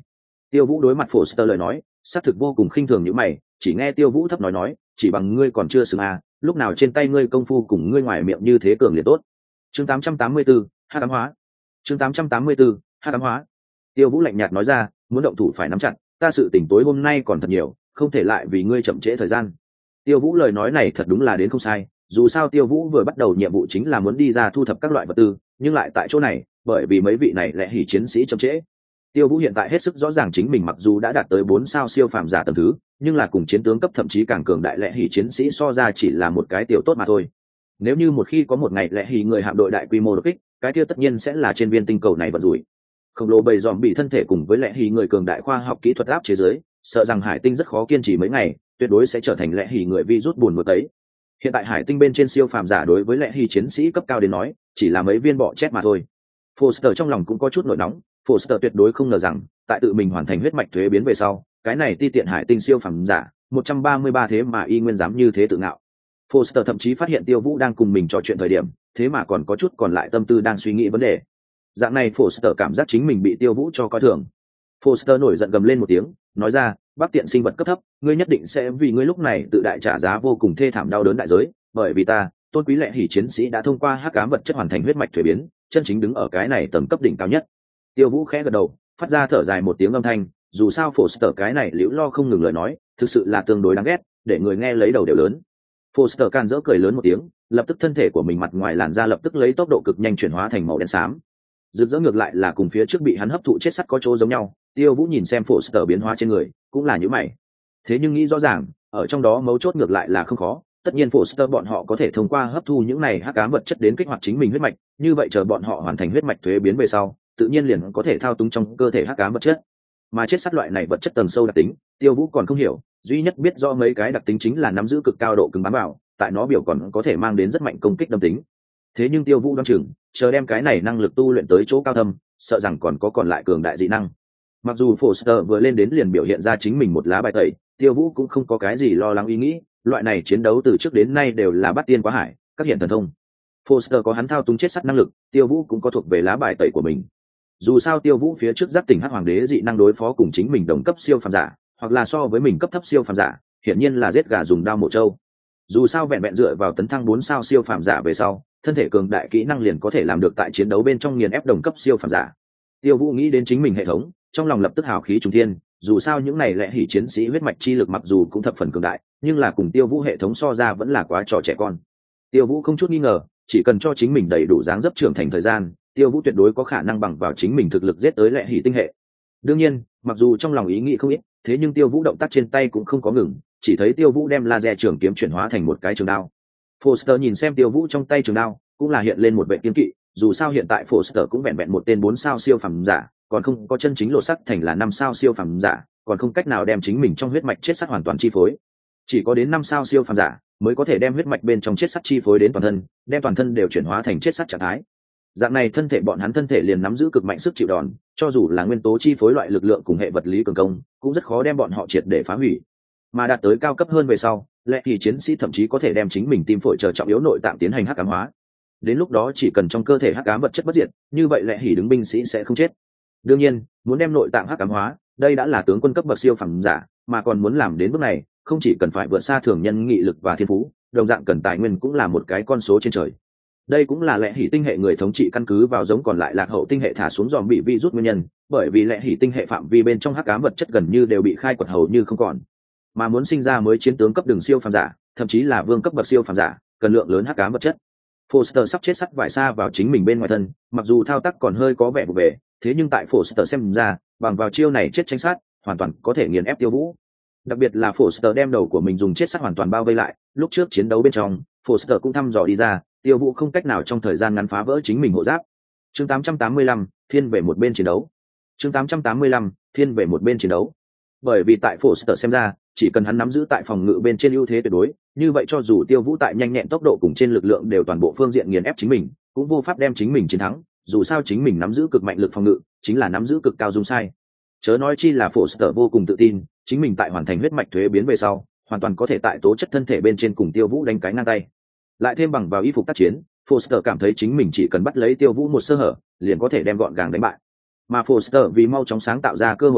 Tiêu Vũ đối mặt Foster lời nói xác thực vô cùng khinh thường những mày, chỉ nghe Tiêu Vũ thấp nói nói, chỉ bằng ngươi còn chưa xứng à, lúc nào trên tay ngươi công phu cùng ngươi ngoài miệng như thế cường liệt tốt. Chương tám trăm tám mươi tư, hắc ám hóa. Chương tám trăm tám mươi tư, hắc ám hóa. Tiêu Vũ lạnh nhạt nói ra, muốn động thủ phải nắm chặt, ta sự tỉnh tối hôm nay còn thật nhiều, không thể lại vì ngươi chậm trễ thời gian. Tiêu Vũ lời nói này thật đúng là đến không sai, dù sao Tiêu Vũ vừa bắt đầu nhiệm vụ chính là muốn đi ra thu thập các loại vật tư, nhưng lại tại chỗ này, bởi vì mấy vị này lẽ hỉ chiến sĩ chậm trễ. Tiêu Vũ hiện tại hết sức rõ ràng chính mình mặc dù đã đạt tới bốn sao siêu phàm giả tầng thứ, nhưng là cùng chiến tướng cấp thậm chí càng cường đại lẽ hỉ chiến sĩ so ra chỉ là một cái tiểu tốt mà thôi. Nếu như một khi có một ngày lẽ hỉ người hạm đội đại quy mô đột kích, cái kia tất nhiên sẽ là trên viên tinh cầu này vận rủi. Khổng lồ bầy giòm bị thân thể cùng với lẽ hỉ người cường đại khoa học kỹ thuật áp chế giới, sợ rằng hải tinh rất khó kiên trì mấy ngày, tuyệt đối sẽ trở thành lẽ hỉ người virus buồn một tấy. Hiện tại hải tinh bên trên siêu phàm giả đối với lẽ hỉ chiến sĩ cấp cao đến nói, chỉ là mấy viên bọ chết mà thôi. Foster trong lòng cũng có chút nổi nóng, Foster tuyệt đối không ngờ rằng, tại tự mình hoàn thành huyết mạch thuế biến về sau, cái này ti tiện hải tinh siêu phàm giả, một trăm ba mươi ba thế mà y nguyên dám như thế tự ngạo. Foster thậm chí phát hiện Tiêu Vũ đang cùng mình trò chuyện thời điểm, thế mà còn có chút còn lại tâm tư đang suy nghĩ vấn đề. Dạng này Foster cảm giác chính mình bị Tiêu Vũ cho coi thường. Foster nổi giận gầm lên một tiếng, nói ra, Bác tiện sinh vật cấp thấp, ngươi nhất định sẽ vì ngươi lúc này tự đại trả giá vô cùng thê thảm đau đớn đại giới, bởi vì ta, tôn quý lệ hỉ chiến sĩ đã thông qua hắc ám vật chất hoàn thành huyết mạch thuế biến, chân chính đứng ở cái này tầm cấp đỉnh cao nhất. Tiêu Vũ khẽ gật đầu, phát ra thở dài một tiếng âm thanh, dù sao Foster cái này liễu lo không ngừng lời nói, thực sự là tương đối đáng ghét, để người nghe lấy đầu đều lớn. Foster can dỡ cười lớn một tiếng, lập tức thân thể của mình mặt ngoài làn da lập tức lấy tốc độ cực nhanh chuyển hóa thành màu đen xám. Rực rỡ ngược lại là cùng phía trước bị hắn hấp thụ chết sắt có chỗ giống nhau. Tiêu Vũ nhìn xem Foster biến hóa trên người, cũng là như mày. Thế nhưng nghĩ rõ ràng, ở trong đó mấu chốt ngược lại là không khó, tất nhiên Foster bọn họ có thể thông qua hấp thu những này hắc ám vật chất đến kích hoạt chính mình huyết mạch, như vậy chờ bọn họ hoàn thành huyết mạch thuế biến về sau, tự nhiên liền có thể thao túng trong cơ thể hắc ám vật chất. Mà chết sắt loại này vật chất tầng sâu đặc tính, Tiêu Vũ còn không hiểu, duy nhất biết rõ mấy cái đặc tính chính là nắm giữ cực cao độ cứng bám vào, tại nó biểu còn có thể mang đến rất mạnh công kích đâm tính. Thế nhưng Tiêu Vũ đoán chừng, chờ đem cái này năng lực tu luyện tới chỗ cao thâm, sợ rằng còn có còn lại cường đại dị năng. Mặc dù Foster vừa lên đến liền biểu hiện ra chính mình một lá bài tẩy, Tiêu Vũ cũng không có cái gì lo lắng ý nghĩ, loại này chiến đấu từ trước đến nay đều là bắt tiên quá hải, các hiện thần thông. Foster có hắn thao túng chết sắt năng lực, Tiêu Vũ cũng có thuộc về lá bài tẩy của mình. Dù sao Tiêu Vũ phía trước giác tỉnh hắc hoàng đế dị năng đối phó cùng chính mình đồng cấp siêu phàm giả, hoặc là so với mình cấp thấp siêu phàm giả, hiển nhiên là giết gà dùng dao mổ trâu. Dù sao vẹn vẹn dựa vào tấn thăng bốn sao siêu phàm giả về sau, thân thể cường đại kỹ năng liền có thể làm được tại chiến đấu bên trong nghiền ép đồng cấp siêu phàm giả. Tiêu Vũ nghĩ đến chính mình hệ thống, trong lòng lập tức hào khí trùng thiên, dù sao những này lẽ hỉ chiến sĩ huyết mạch chi lực mặc dù cũng thập phần cường đại, nhưng là cùng Tiêu Vũ hệ thống so ra vẫn là quá trò trẻ con. Tiêu Vũ không chút nghi ngờ, chỉ cần cho chính mình đầy đủ dáng dấp trưởng thành thời gian, Tiêu Vũ tuyệt đối có khả năng bằng vào chính mình thực lực giết tới lẽ hỉ tinh hệ. Đương nhiên, mặc dù trong lòng ý nghĩ không ít, thế nhưng Tiêu Vũ động tác trên tay cũng không có ngừng, chỉ thấy Tiêu Vũ đem laser trường kiếm chuyển hóa thành một cái trường đao. Foster nhìn xem Tiêu Vũ trong tay trường đao, cũng là hiện lên một vẻ kiêng kỵ, dù sao hiện tại Foster cũng vẹn vẹn một tên bốn sao siêu phàm giả, còn không có chân chính lộ sắc thành là năm sao siêu phàm giả, còn không cách nào đem chính mình trong huyết mạch chết sắt hoàn toàn chi phối. Chỉ có đến năm sao siêu phàm giả mới có thể đem huyết mạch bên trong chết sắt chi phối đến toàn thân, đem toàn thân đều chuyển hóa thành chết sắt trạng thái. Dạng này thân thể bọn hắn thân thể liền nắm giữ cực mạnh sức chịu đòn, cho dù là nguyên tố chi phối loại lực lượng cùng hệ vật lý cường công, cũng rất khó đem bọn họ triệt để phá hủy. Mà đạt tới cao cấp hơn về sau, lẽ thì chiến sĩ thậm chí có thể đem chính mình tim phổi chờ trọng yếu nội tạng tiến hành hắc ám hóa. Đến lúc đó chỉ cần trong cơ thể hắc ám vật chất bất diệt, như vậy lẽ hỉ đứng binh sĩ sẽ không chết. Đương nhiên, muốn đem nội tạng hắc ám hóa, đây đã là tướng quân cấp bậc siêu phàm giả, mà còn muốn làm đến bước này, không chỉ cần phải vượt xa thường nhân nghị lực và thiên phú, đồng dạng cần tài nguyên cũng là một cái con số trên trời. Đây cũng là lẽ hỉ tinh hệ người thống trị căn cứ vào giống còn lại lạc hậu tinh hệ thả xuống dòm bị virus nguyên nhân, bởi vì lẽ hỉ tinh hệ phạm vi bên trong hắc ám vật chất gần như đều bị khai quật hầu như không còn. Mà muốn sinh ra mới chiến tướng cấp đường siêu phàm giả, thậm chí là vương cấp bậc siêu phàm giả, cần lượng lớn hắc ám vật chất. Foster sắp chết sắt vải xa vào chính mình bên ngoài thân, mặc dù thao tác còn hơi có vẻ vụ về, thế nhưng tại Foster xem ra, bằng vào chiêu này chết tranh sát, hoàn toàn có thể nghiền ép Tiêu Vũ. Đặc biệt là Foster đem đầu của mình dùng chết sắt hoàn toàn bao vây lại, lúc trước chiến đấu bên trong, Foster cũng thăm dò đi ra, Tiêu Vũ không cách nào trong thời gian ngắn phá vỡ chính mình hộ giáp. Chương tám trăm tám mươi lăm, thiên về một bên chiến đấu. Chương tám trăm tám mươi lăm, thiên về một bên chiến đấu. Bởi vì tại Foster xem ra, chỉ cần hắn nắm giữ tại phòng ngự bên trên ưu thế tuyệt đối, như vậy cho dù Tiêu Vũ tại nhanh nhẹn tốc độ cùng trên lực lượng đều toàn bộ phương diện nghiền ép chính mình, cũng vô pháp đem chính mình chiến thắng, dù sao chính mình nắm giữ cực mạnh lực phòng ngự, chính là nắm giữ cực cao dung sai. Chớ nói chi là Foster vô cùng tự tin, chính mình tại hoàn thành huyết mạch thuế biến về sau, hoàn toàn có thể tại tố chất thân thể bên trên cùng Tiêu Vũ đánh cái ngang tay. Lại thêm bằng vào y phục tác chiến, Foster cảm thấy chính mình chỉ cần bắt lấy Tiêu Vũ một sơ hở, liền có thể đem gọn gàng đánh bại. Mà Foster vì mau chóng sáng tạo ra cơ hội này,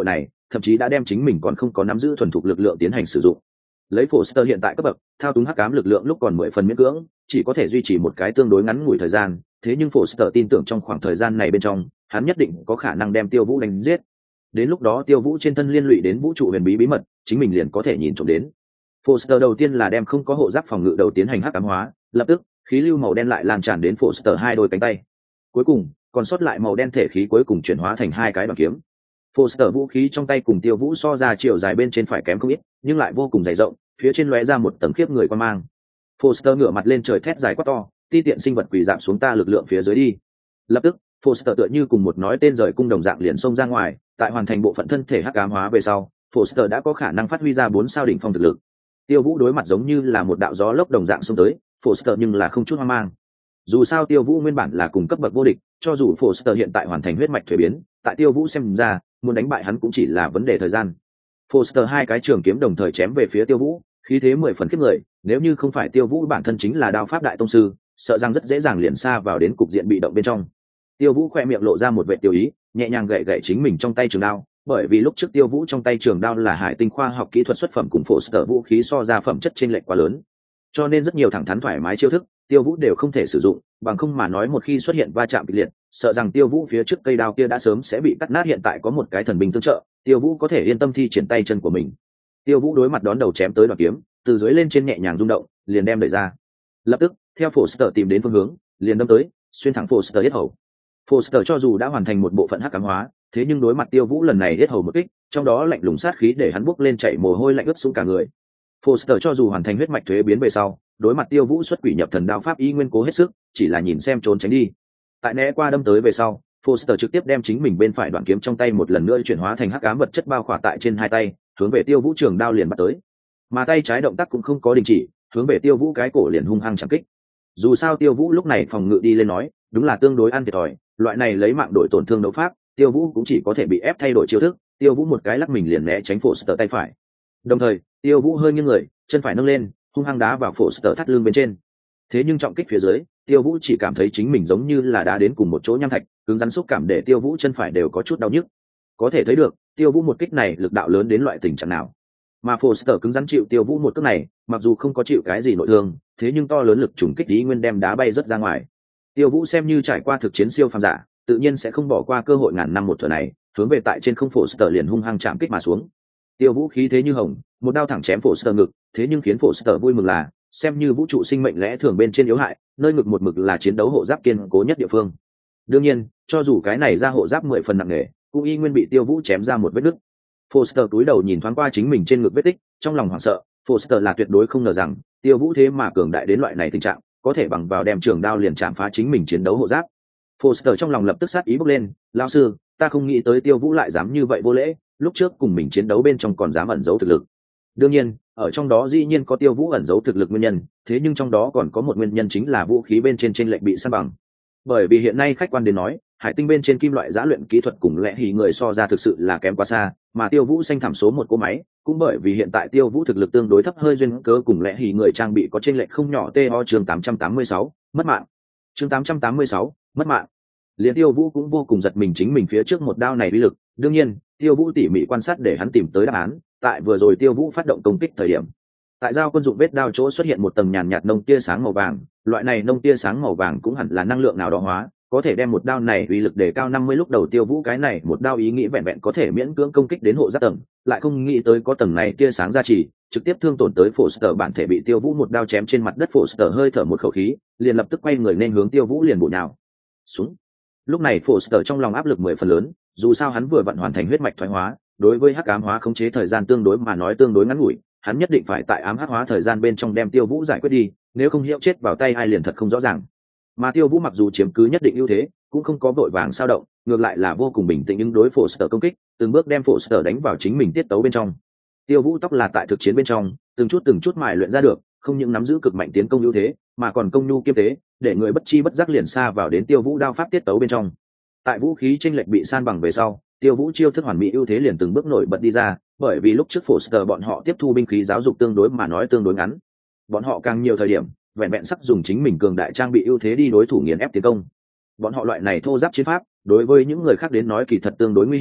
thậm chí đã đem chính mình còn không có nắm giữ thuần thục lực lượng tiến hành sử dụng. Lấy Foster hiện tại cấp bậc, thao túng hắc ám lực lượng lúc còn mười phần miễn cưỡng, chỉ có thể duy trì một cái tương đối ngắn ngủi thời gian, thế nhưng Foster tin tưởng trong khoảng thời gian này bên trong, hắn nhất định có khả năng đem Tiêu Vũ đánh giết. Đến lúc đó Tiêu Vũ trên thân liên lụy đến vũ trụ huyền bí bí mật, chính mình liền có thể nhìn trộm đến. Foster đầu tiên là đem không có hộ giáp phòng ngự đầu tiến hành hắc ám hóa, lập tức, khí lưu màu đen lại lan tràn đến Foster hai đôi cánh tay. Cuối cùng, còn sót lại màu đen thể khí cuối cùng chuyển hóa thành hai cái đoàn kiếm. Foster vũ khí trong tay cùng Tiêu Vũ so ra chiều dài bên trên phải kém không ít, nhưng lại vô cùng dày rộng, phía trên lóe ra một tầng khiếp người quan mang. Foster ngửa mặt lên trời thét dài quát to, ti tiện sinh vật quỷ giảm xuống ta lực lượng phía dưới đi. Lập tức, Foster tựa như cùng một nói tên rời cung đồng dạng liền xông ra ngoài, tại hoàn thành bộ phận thân thể hắc ám hóa về sau, Foster đã có khả năng phát huy ra bốn sao đỉnh phong thực lực. Tiêu Vũ đối mặt giống như là một đạo gió lốc đồng dạng xông tới, Foster nhưng là không chút hoang mang. Dù sao Tiêu Vũ nguyên bản là cùng cấp bậc vô địch, cho dù Foster hiện tại hoàn thành huyết mạch thuế biến, tại Tiêu Vũ xem ra, muốn đánh bại hắn cũng chỉ là vấn đề thời gian. Foster hai cái trường kiếm đồng thời chém về phía Tiêu Vũ, khí thế mười phần khiếp người, nếu như không phải Tiêu Vũ bản thân chính là đao pháp đại tông sư, sợ rằng rất dễ dàng liền xa vào đến cục diện bị động bên trong. Tiêu Vũ khẽ miệng lộ ra một vẻ tiêu ý, nhẹ nhàng gậy gậy chính mình trong tay trường đao, bởi vì lúc trước Tiêu Vũ trong tay trường đao là Hải Tinh khoa học kỹ thuật xuất phẩm cùng Foster vũ khí so ra phẩm chất chênh lệch quá lớn, cho nên rất nhiều thẳng thắn thoải mái chiêu thức, Tiêu Vũ đều không thể sử dụng, bằng không mà nói một khi xuất hiện va chạm kịch liệt, sợ rằng Tiêu Vũ phía trước cây đao kia đã sớm sẽ bị cắt nát. Hiện tại có một cái thần binh tương trợ, Tiêu Vũ có thể yên tâm thi triển tay chân của mình. Tiêu Vũ đối mặt đón đầu chém tới đoạn kiếm, từ dưới lên trên nhẹ nhàng rung động, liền đem đẩy ra. Lập tức, theo Foster tìm đến phương hướng, liền đâm tới, xuyên thẳng Foster yết hầu. Foster cho dù đã hoàn thành một bộ phận hắc ám hóa, thế nhưng đối mặt Tiêu Vũ lần này yết hầu một kích, trong đó lạnh lùng sát khí để hắn bốc lên chảy mồ hôi lạnh ướt sũng cả người. Foster cho dù hoàn thành huyết mạch thuế biến về sau, đối mặt Tiêu Vũ xuất quỷ nhập thần đao pháp y nguyên cố hết sức, chỉ là nhìn xem trốn tránh đi. Tại né qua đâm tới về sau, Foster trực tiếp đem chính mình bên phải đoạn kiếm trong tay một lần nữa chuyển hóa thành hắc ám vật chất bao khỏa tại trên hai tay, hướng về Tiêu Vũ trường đao liền bắt tới. Mà tay trái động tác cũng không có đình chỉ, hướng về Tiêu Vũ cái cổ liền hung hăng chạm kích. Dù sao Tiêu Vũ lúc này phòng ngự đi lên nói, đúng là tương đối ăn thiệt thòi, loại này lấy mạng đổi tổn thương đấu pháp, Tiêu Vũ cũng chỉ có thể bị ép thay đổi chiêu thức, Tiêu Vũ một cái lắc mình liền né tránh Foster tay phải. Đồng thời, Tiêu Vũ hơi nghiêng người, chân phải nâng lên, hung hăng đá vào Foster thắt lưng bên trên. Thế nhưng trọng kích phía dưới, Tiêu Vũ chỉ cảm thấy chính mình giống như là đá đến cùng một chỗ nham thạch, cứng rắn xúc cảm để Tiêu Vũ chân phải đều có chút đau nhức. Có thể thấy được, Tiêu Vũ một kích này lực đạo lớn đến loại tình trạng nào. Mà Foster cứng rắn chịu Tiêu Vũ một cước này, mặc dù không có chịu cái gì nội thương, thế nhưng to lớn lực trùng kích ý nguyên đem đá bay rất ra ngoài. Tiêu Vũ xem như trải qua thực chiến siêu phàm giả, tự nhiên sẽ không bỏ qua cơ hội ngàn năm một thở này, hướng về tại trên không Foster liền hung hăng chạm kích mà xuống. Tiêu Vũ khí thế như hồng, một đao thẳng chém Foster ngực, thế nhưng khiến Foster vui mừng là, xem như vũ trụ sinh mệnh lẽ thường bên trên yếu hại, nơi ngực một mực là chiến đấu hộ giáp kiên cố nhất địa phương. Đương nhiên, cho dù cái này ra hộ giáp mười phần nặng nề, cũng y nguyên bị Tiêu Vũ chém ra một vết nứt. Foster cúi đầu nhìn thoáng qua chính mình trên ngực vết tích, trong lòng hoảng sợ, Foster là tuyệt đối không ngờ rằng, Tiêu Vũ thế mà cường đại đến loại này tình trạng, có thể bằng vào đem trường đao liền chạm phá chính mình chiến đấu hộ giáp. Foster trong lòng lập tức sát ý bốc lên, lão sư, ta không nghĩ tới Tiêu Vũ lại dám như vậy vô lễ, lúc trước cùng mình chiến đấu bên trong còn dám ẩn giấu thực lực. Đương nhiên, ở trong đó dĩ nhiên có Tiêu Vũ ẩn giấu thực lực nguyên nhân, thế nhưng trong đó còn có một nguyên nhân chính là vũ khí bên trên trên lệnh bị san bằng. Bởi vì hiện nay khách quan đến nói, Hải Tinh bên trên kim loại giã luyện kỹ thuật cùng lẽ hỉ người so ra thực sự là kém quá xa, mà Tiêu Vũ xanh thảm số một cỗ máy, cũng bởi vì hiện tại Tiêu Vũ thực lực tương đối thấp hơi duyên cớ cùng lẽ hỉ người trang bị có trên lệnh không nhỏ. To chương tám trăm tám mươi sáu, mất mạng. Chương tám trăm tám mươi sáu, mất mạng. Liên Tiêu Vũ cũng vô cùng giật mình chính mình phía trước một đao này uy lực, đương nhiên, Tiêu Vũ tỉ mỉ quan sát để hắn tìm tới đáp án, tại vừa rồi Tiêu Vũ phát động công kích thời điểm, tại dao quân dụng vết đao chỗ xuất hiện một tầng nhàn nhạt nông tia sáng màu vàng, loại này nông tia sáng màu vàng cũng hẳn là năng lượng nào đó hóa, có thể đem một đao này uy lực đề cao năm mươi. Lúc đầu Tiêu Vũ cái này một đao ý nghĩ vẹn vẹn có thể miễn cưỡng công kích đến hộ giáp tầng, lại không nghĩ tới có tầng này tia sáng gia trì, trực tiếp thương tổn tới Foster bản thể, bị Tiêu Vũ một đao chém trên mặt đất. Foster hơi thở một khẩu khí, liền lập tức quay người nên hướng Tiêu Vũ liền bổ nhào xuống. Lúc này Foster trong lòng áp lực mười phần lớn, dù sao hắn vừa vận hoàn thành huyết mạch thoái hóa, đối với hắc ám hóa khống chế thời gian tương đối mà nói tương đối ngắn ngủi, hắn nhất định phải tại ám hắc hóa thời gian bên trong đem Tiêu Vũ giải quyết đi, nếu không hiệu chết vào tay ai liền thật không rõ ràng. Mà Tiêu Vũ mặc dù chiếm cứ nhất định ưu thế, cũng không có vội vàng sao động, ngược lại là vô cùng bình tĩnh ứng đối Foster công kích, từng bước đem Foster đánh vào chính mình tiết tấu bên trong. Tiêu Vũ tóc là tại thực chiến bên trong, từng chút từng chút mài luyện ra được, không những nắm giữ cực mạnh tiến công ưu thế, mà còn công nhu kiêm tế, để người bất chi bất giác liền xa vào đến Tiêu Vũ đao pháp tiết tấu bên trong. Tại vũ khí chênh lệch bị san bằng về sau, Tiêu Vũ chiêu thức hoàn mỹ ưu thế liền từng bước nổi bật đi ra, bởi vì lúc trước Foster bọn họ tiếp thu binh khí giáo dục tương đối mà nói tương đối ngắn, bọn họ càng nhiều thời điểm vẹn vẹn sắc dùng chính mình cường đại trang bị ưu thế đi đối thủ nghiền ép tiến công. Bọn họ loại này thô giáp chiến pháp, đối với những người khác đến nói kỳ thật tương đối nguy hiểm,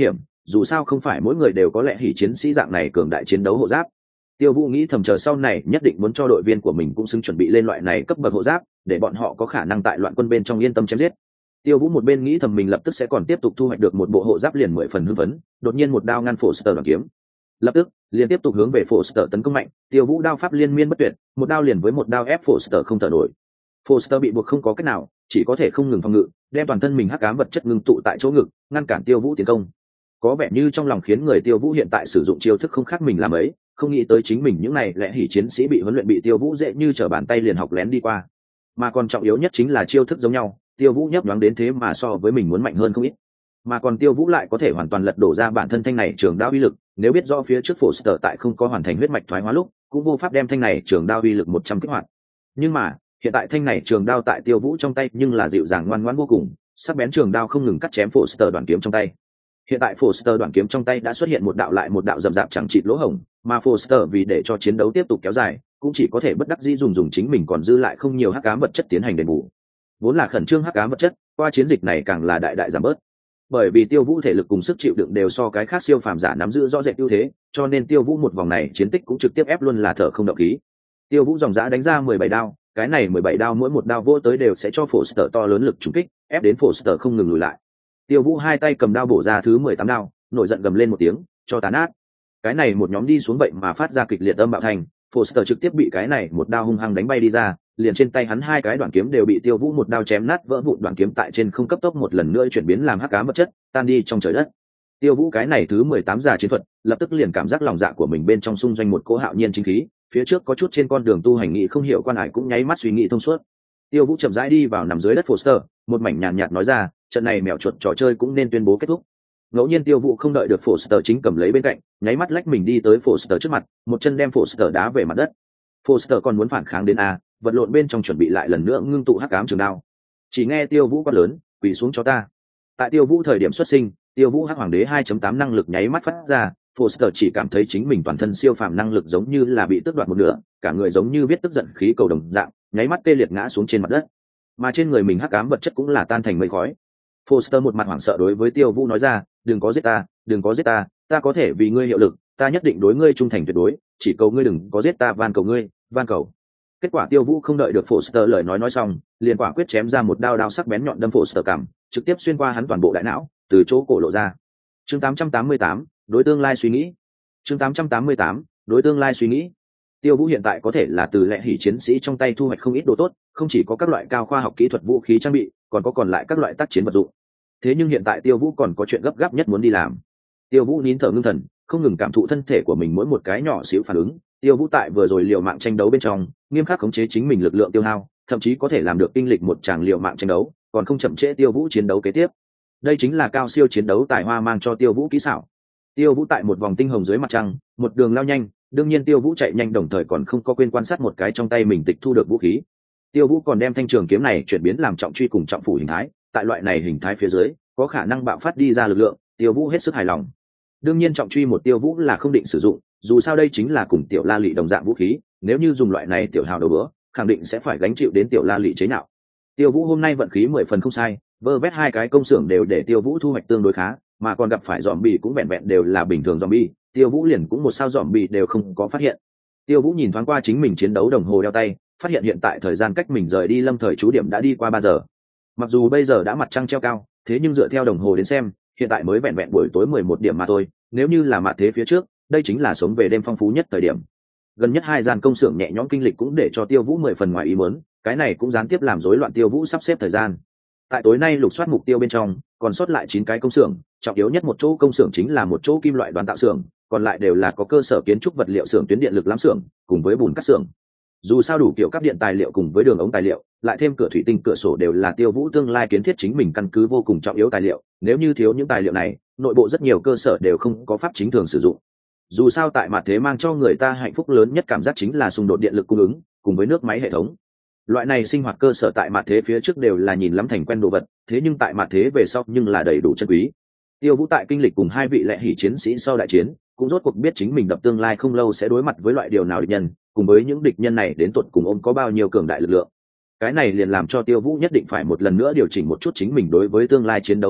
dù sao không phải mỗi người đều có lẽ hỉ chiến sĩ dạng này cường đại chiến đấu hộ giáp. Tiêu Vũ nghĩ thầm chờ sau này nhất định muốn cho đội viên của mình cũng xứng chuẩn bị lên loại này cấp bậc hộ giáp, để bọn họ có khả năng tại loạn quân bên trong yên tâm chém giết. Tiêu Vũ một bên nghĩ thầm mình lập tức sẽ còn tiếp tục thu hoạch được một bộ hộ giáp liền mười phần hưng phấn, đột nhiên một đao ngăn Foster đoàn kiếm. Lập tức, liền tiếp tục hướng về Foster tấn công mạnh, Tiêu Vũ đao pháp liên miên bất tuyệt, một đao liền với một đao ép Foster không thở nổi. Foster bị buộc không có cách nào, chỉ có thể không ngừng phòng ngự, đem toàn thân mình hắc ám vật chất ngưng tụ tại chỗ ngực, ngăn cản Tiêu Vũ tiến công. Có vẻ như trong lòng khiến người Tiêu Vũ hiện tại sử dụng chiêu thức không khác mình làm ấy, không nghĩ tới chính mình những này lẽ hỉ chiến sĩ bị huấn luyện bị Tiêu Vũ dễ như trở bàn tay liền học lén đi qua. Mà còn trọng yếu nhất chính là chiêu thức giống nhau, Tiêu Vũ nhấp nhoáng đến thế mà so với mình muốn mạnh hơn không ít. Mà còn Tiêu Vũ lại có thể hoàn toàn lật đổ ra bản thân thanh này trường đao uy lực, nếu biết rõ phía trước Foster tại không có hoàn thành huyết mạch thoái hóa lúc, cũng vô pháp đem thanh này trường đao uy lực một trăm kích hoạt. Nhưng mà, hiện tại thanh này trường đao tại Tiêu Vũ trong tay nhưng là dịu dàng ngoan ngoãn vô cùng, sắc bén trường đao không ngừng cắt chém Foster đoạn kiếm trong tay. Hiện tại Foster đoạn kiếm trong tay đã xuất hiện một đạo lại một đạo rậm rạp chẳng chịt lỗ hổng, mà Foster vì để cho chiến đấu tiếp tục kéo dài, cũng chỉ có thể bất đắc dĩ dùng dùng chính mình còn dư lại không nhiều hắc ám vật chất tiến hành đền bù. Vốn là khẩn trương hắc ám vật chất, qua chiến dịch này càng là đại đại giảm bớt. Bởi vì Tiêu Vũ thể lực cùng sức chịu đựng đều so cái khác siêu phàm giả nắm giữ rõ rệt ưu thế, cho nên Tiêu Vũ một vòng này chiến tích cũng trực tiếp ép luôn là thở không động khí. Tiêu Vũ dòng dã đánh ra mười bảy đao, cái này mười bảy đao mỗi một đao vô tới đều sẽ cho Foster to lớn lực trùng kích, ép đến Foster không ngừng lùi lại. Tiêu Vũ hai tay cầm đao bổ ra thứ mười tám đao, nổi giận gầm lên một tiếng, cho tàn ác. Cái này một nhóm đi xuống vậy mà phát ra kịch liệt âm bạo thành, Foster trực tiếp bị cái này một đao hung hăng đánh bay đi ra, liền trên tay hắn hai cái đoạn kiếm đều bị Tiêu Vũ một đao chém nát vỡ vụn, đoạn kiếm tại trên không cấp tốc một lần nữa chuyển biến làm hắc ám vật chất, tan đi trong trời đất. Tiêu Vũ cái này thứ mười tám giả chiến thuật, lập tức liền cảm giác lòng dạ của mình bên trong xung doanh một cỗ hạo nhiên chính khí, phía trước có chút trên con đường tu hành nghị không hiểu quan hải cũng nháy mắt suy nghĩ thông suốt. Tiêu Vũ chậm rãi đi vào nằm dưới đất Foster, một mảnh nhàn nhạt, nhạt nói ra, trận này mèo chuột trò chơi cũng nên tuyên bố kết thúc. Ngẫu nhiên Tiêu Vũ không đợi được Foster chính cầm lấy bên cạnh, nháy mắt lách mình đi tới Foster trước mặt, một chân đem Foster đá về mặt đất. Foster còn muốn phản kháng đến a, vật lộn bên trong chuẩn bị lại lần nữa ngưng tụ hắc ám trường đao. Chỉ nghe Tiêu Vũ quát lớn, quỳ xuống cho ta. Tại Tiêu Vũ thời điểm xuất sinh, Tiêu Vũ hắc hoàng đế hai chấm tám năng lực nháy mắt phát ra, Foster chỉ cảm thấy chính mình toàn thân siêu phàm năng lực giống như là bị tước đoạt một nửa, cả người giống như biết tức giận khí cầu đồng dạng, nháy mắt tê liệt ngã xuống trên mặt đất. Mà trên người mình hắc ám vật chất cũng là tan thành mây khói. Foster một mặt hoảng sợ đối với Tiêu Vũ nói ra, đừng có giết ta, đừng có giết ta, ta có thể vì ngươi hiệu lực, ta nhất định đối ngươi trung thành tuyệt đối, chỉ cầu ngươi đừng có giết ta, van cầu ngươi, van cầu. Kết quả Tiêu Vũ không đợi được Foster lời nói nói xong, liền quả quyết chém ra một đao đao sắc bén nhọn đâm Foster cằm, trực tiếp xuyên qua hắn toàn bộ đại não, từ chỗ cổ lộ ra. Chương tám trăm tám mươi tám, đối tương lai suy nghĩ. Chương tám trăm tám mươi tám, đối tương lai suy nghĩ. Tiêu Vũ hiện tại có thể là từ lệ hỉ chiến sĩ trong tay thu hoạch không ít đồ tốt, không chỉ có các loại cao khoa học kỹ thuật vũ khí trang bị, còn có còn lại các loại tác chiến vật dụng. Thế nhưng hiện tại Tiêu Vũ còn có chuyện gấp gáp nhất muốn đi làm. Tiêu Vũ nín thở ngưng thần, không ngừng cảm thụ thân thể của mình mỗi một cái nhỏ xíu phản ứng. Tiêu Vũ tại vừa rồi liều mạng tranh đấu bên trong, nghiêm khắc khống chế chính mình lực lượng tiêu hao, thậm chí có thể làm được kinh lịch một tràng liều mạng tranh đấu, còn không chậm trễ Tiêu Vũ chiến đấu kế tiếp. Đây chính là cao siêu chiến đấu tài hoa mang cho Tiêu Vũ kỹ xảo. Tiêu Vũ tại một vòng tinh hồng dưới mặt trăng, một đường lao nhanh, đương nhiên Tiêu Vũ chạy nhanh đồng thời còn không có quên quan sát một cái trong tay mình tịch thu được vũ khí. Tiêu Vũ còn đem thanh trường kiếm này chuyển biến làm trọng truy cùng trọng phủ hình thái, tại loại này hình thái phía dưới, có khả năng bạo phát đi ra lực lượng, Tiêu Vũ hết sức hài lòng. Đương nhiên trọng truy một Tiêu Vũ là không định sử dụng, dù sao đây chính là cùng tiểu la lị đồng dạng vũ khí, nếu như dùng loại này tiểu hào đầu bữa, khẳng định sẽ phải gánh chịu đến tiểu la lị chế nhạo. Tiêu Vũ hôm nay vận khí mười phần không sai, vơ vét hai cái công xưởng đều để Tiêu Vũ thu hoạch tương đối khá, mà còn gặp phải zombie cũng vẹn vẹn đều là bình thường zombie, Tiêu Vũ liền cũng một sao zombie đều không có phát hiện. Tiêu Vũ nhìn thoáng qua chính mình chiến đấu đồng hồ đeo tay, phát hiện hiện tại thời gian cách mình rời đi lâm thời trú điểm đã đi qua ba giờ. Mặc dù bây giờ đã mặt trăng treo cao, thế nhưng dựa theo đồng hồ đến xem, hiện tại mới vẹn vẹn buổi tối mười một điểm mà thôi, nếu như là mặt thế phía trước, đây chính là sống về đêm phong phú nhất thời điểm. Gần nhất hai gian công xưởng nhẹ nhõm kinh lịch cũng để cho Tiêu Vũ mười phần ngoài ý muốn, cái này cũng gián tiếp làm rối loạn Tiêu Vũ sắp xếp thời gian. Tại tối nay lục soát mục tiêu bên trong, còn sót lại chín cái công xưởng, trọng yếu nhất một chỗ công xưởng chính là một chỗ kim loại đoàn tạo xưởng, còn lại đều là có cơ sở kiến trúc vật liệu xưởng tuyến điện lực lắm xưởng, cùng với bùn cắt xưởng. Dù sao đủ kiểu cấp điện tài liệu cùng với đường ống tài liệu, lại thêm cửa thủy tinh cửa sổ đều là Tiêu Vũ tương lai kiến thiết chính mình căn cứ vô cùng trọng yếu tài liệu, nếu như thiếu những tài liệu này, nội bộ rất nhiều cơ sở đều không có pháp chính thường sử dụng. Dù sao tại mặt thế mang cho người ta hạnh phúc lớn nhất cảm giác chính là xung đột điện lực cung ứng cùng với nước máy hệ thống. Loại này sinh hoạt cơ sở tại mặt thế phía trước đều là nhìn lắm thành quen đồ vật, thế nhưng tại mặt thế về sau nhưng là đầy đủ chân quý. Tiêu Vũ tại kinh lịch cùng hai vị lệ hỉ chiến sĩ sau đại chiến, cũng rốt cuộc biết chính mình đập tương lai không lâu sẽ đối mặt với loại điều nào địch nhân, cùng với những địch nhân này đến tận cùng ôm có bao nhiêu cường đại lực lượng. Cái này liền làm cho Tiêu Vũ nhất định phải một lần nữa điều chỉnh một chút chính mình đối với tương lai chiến đấu quy hoạch,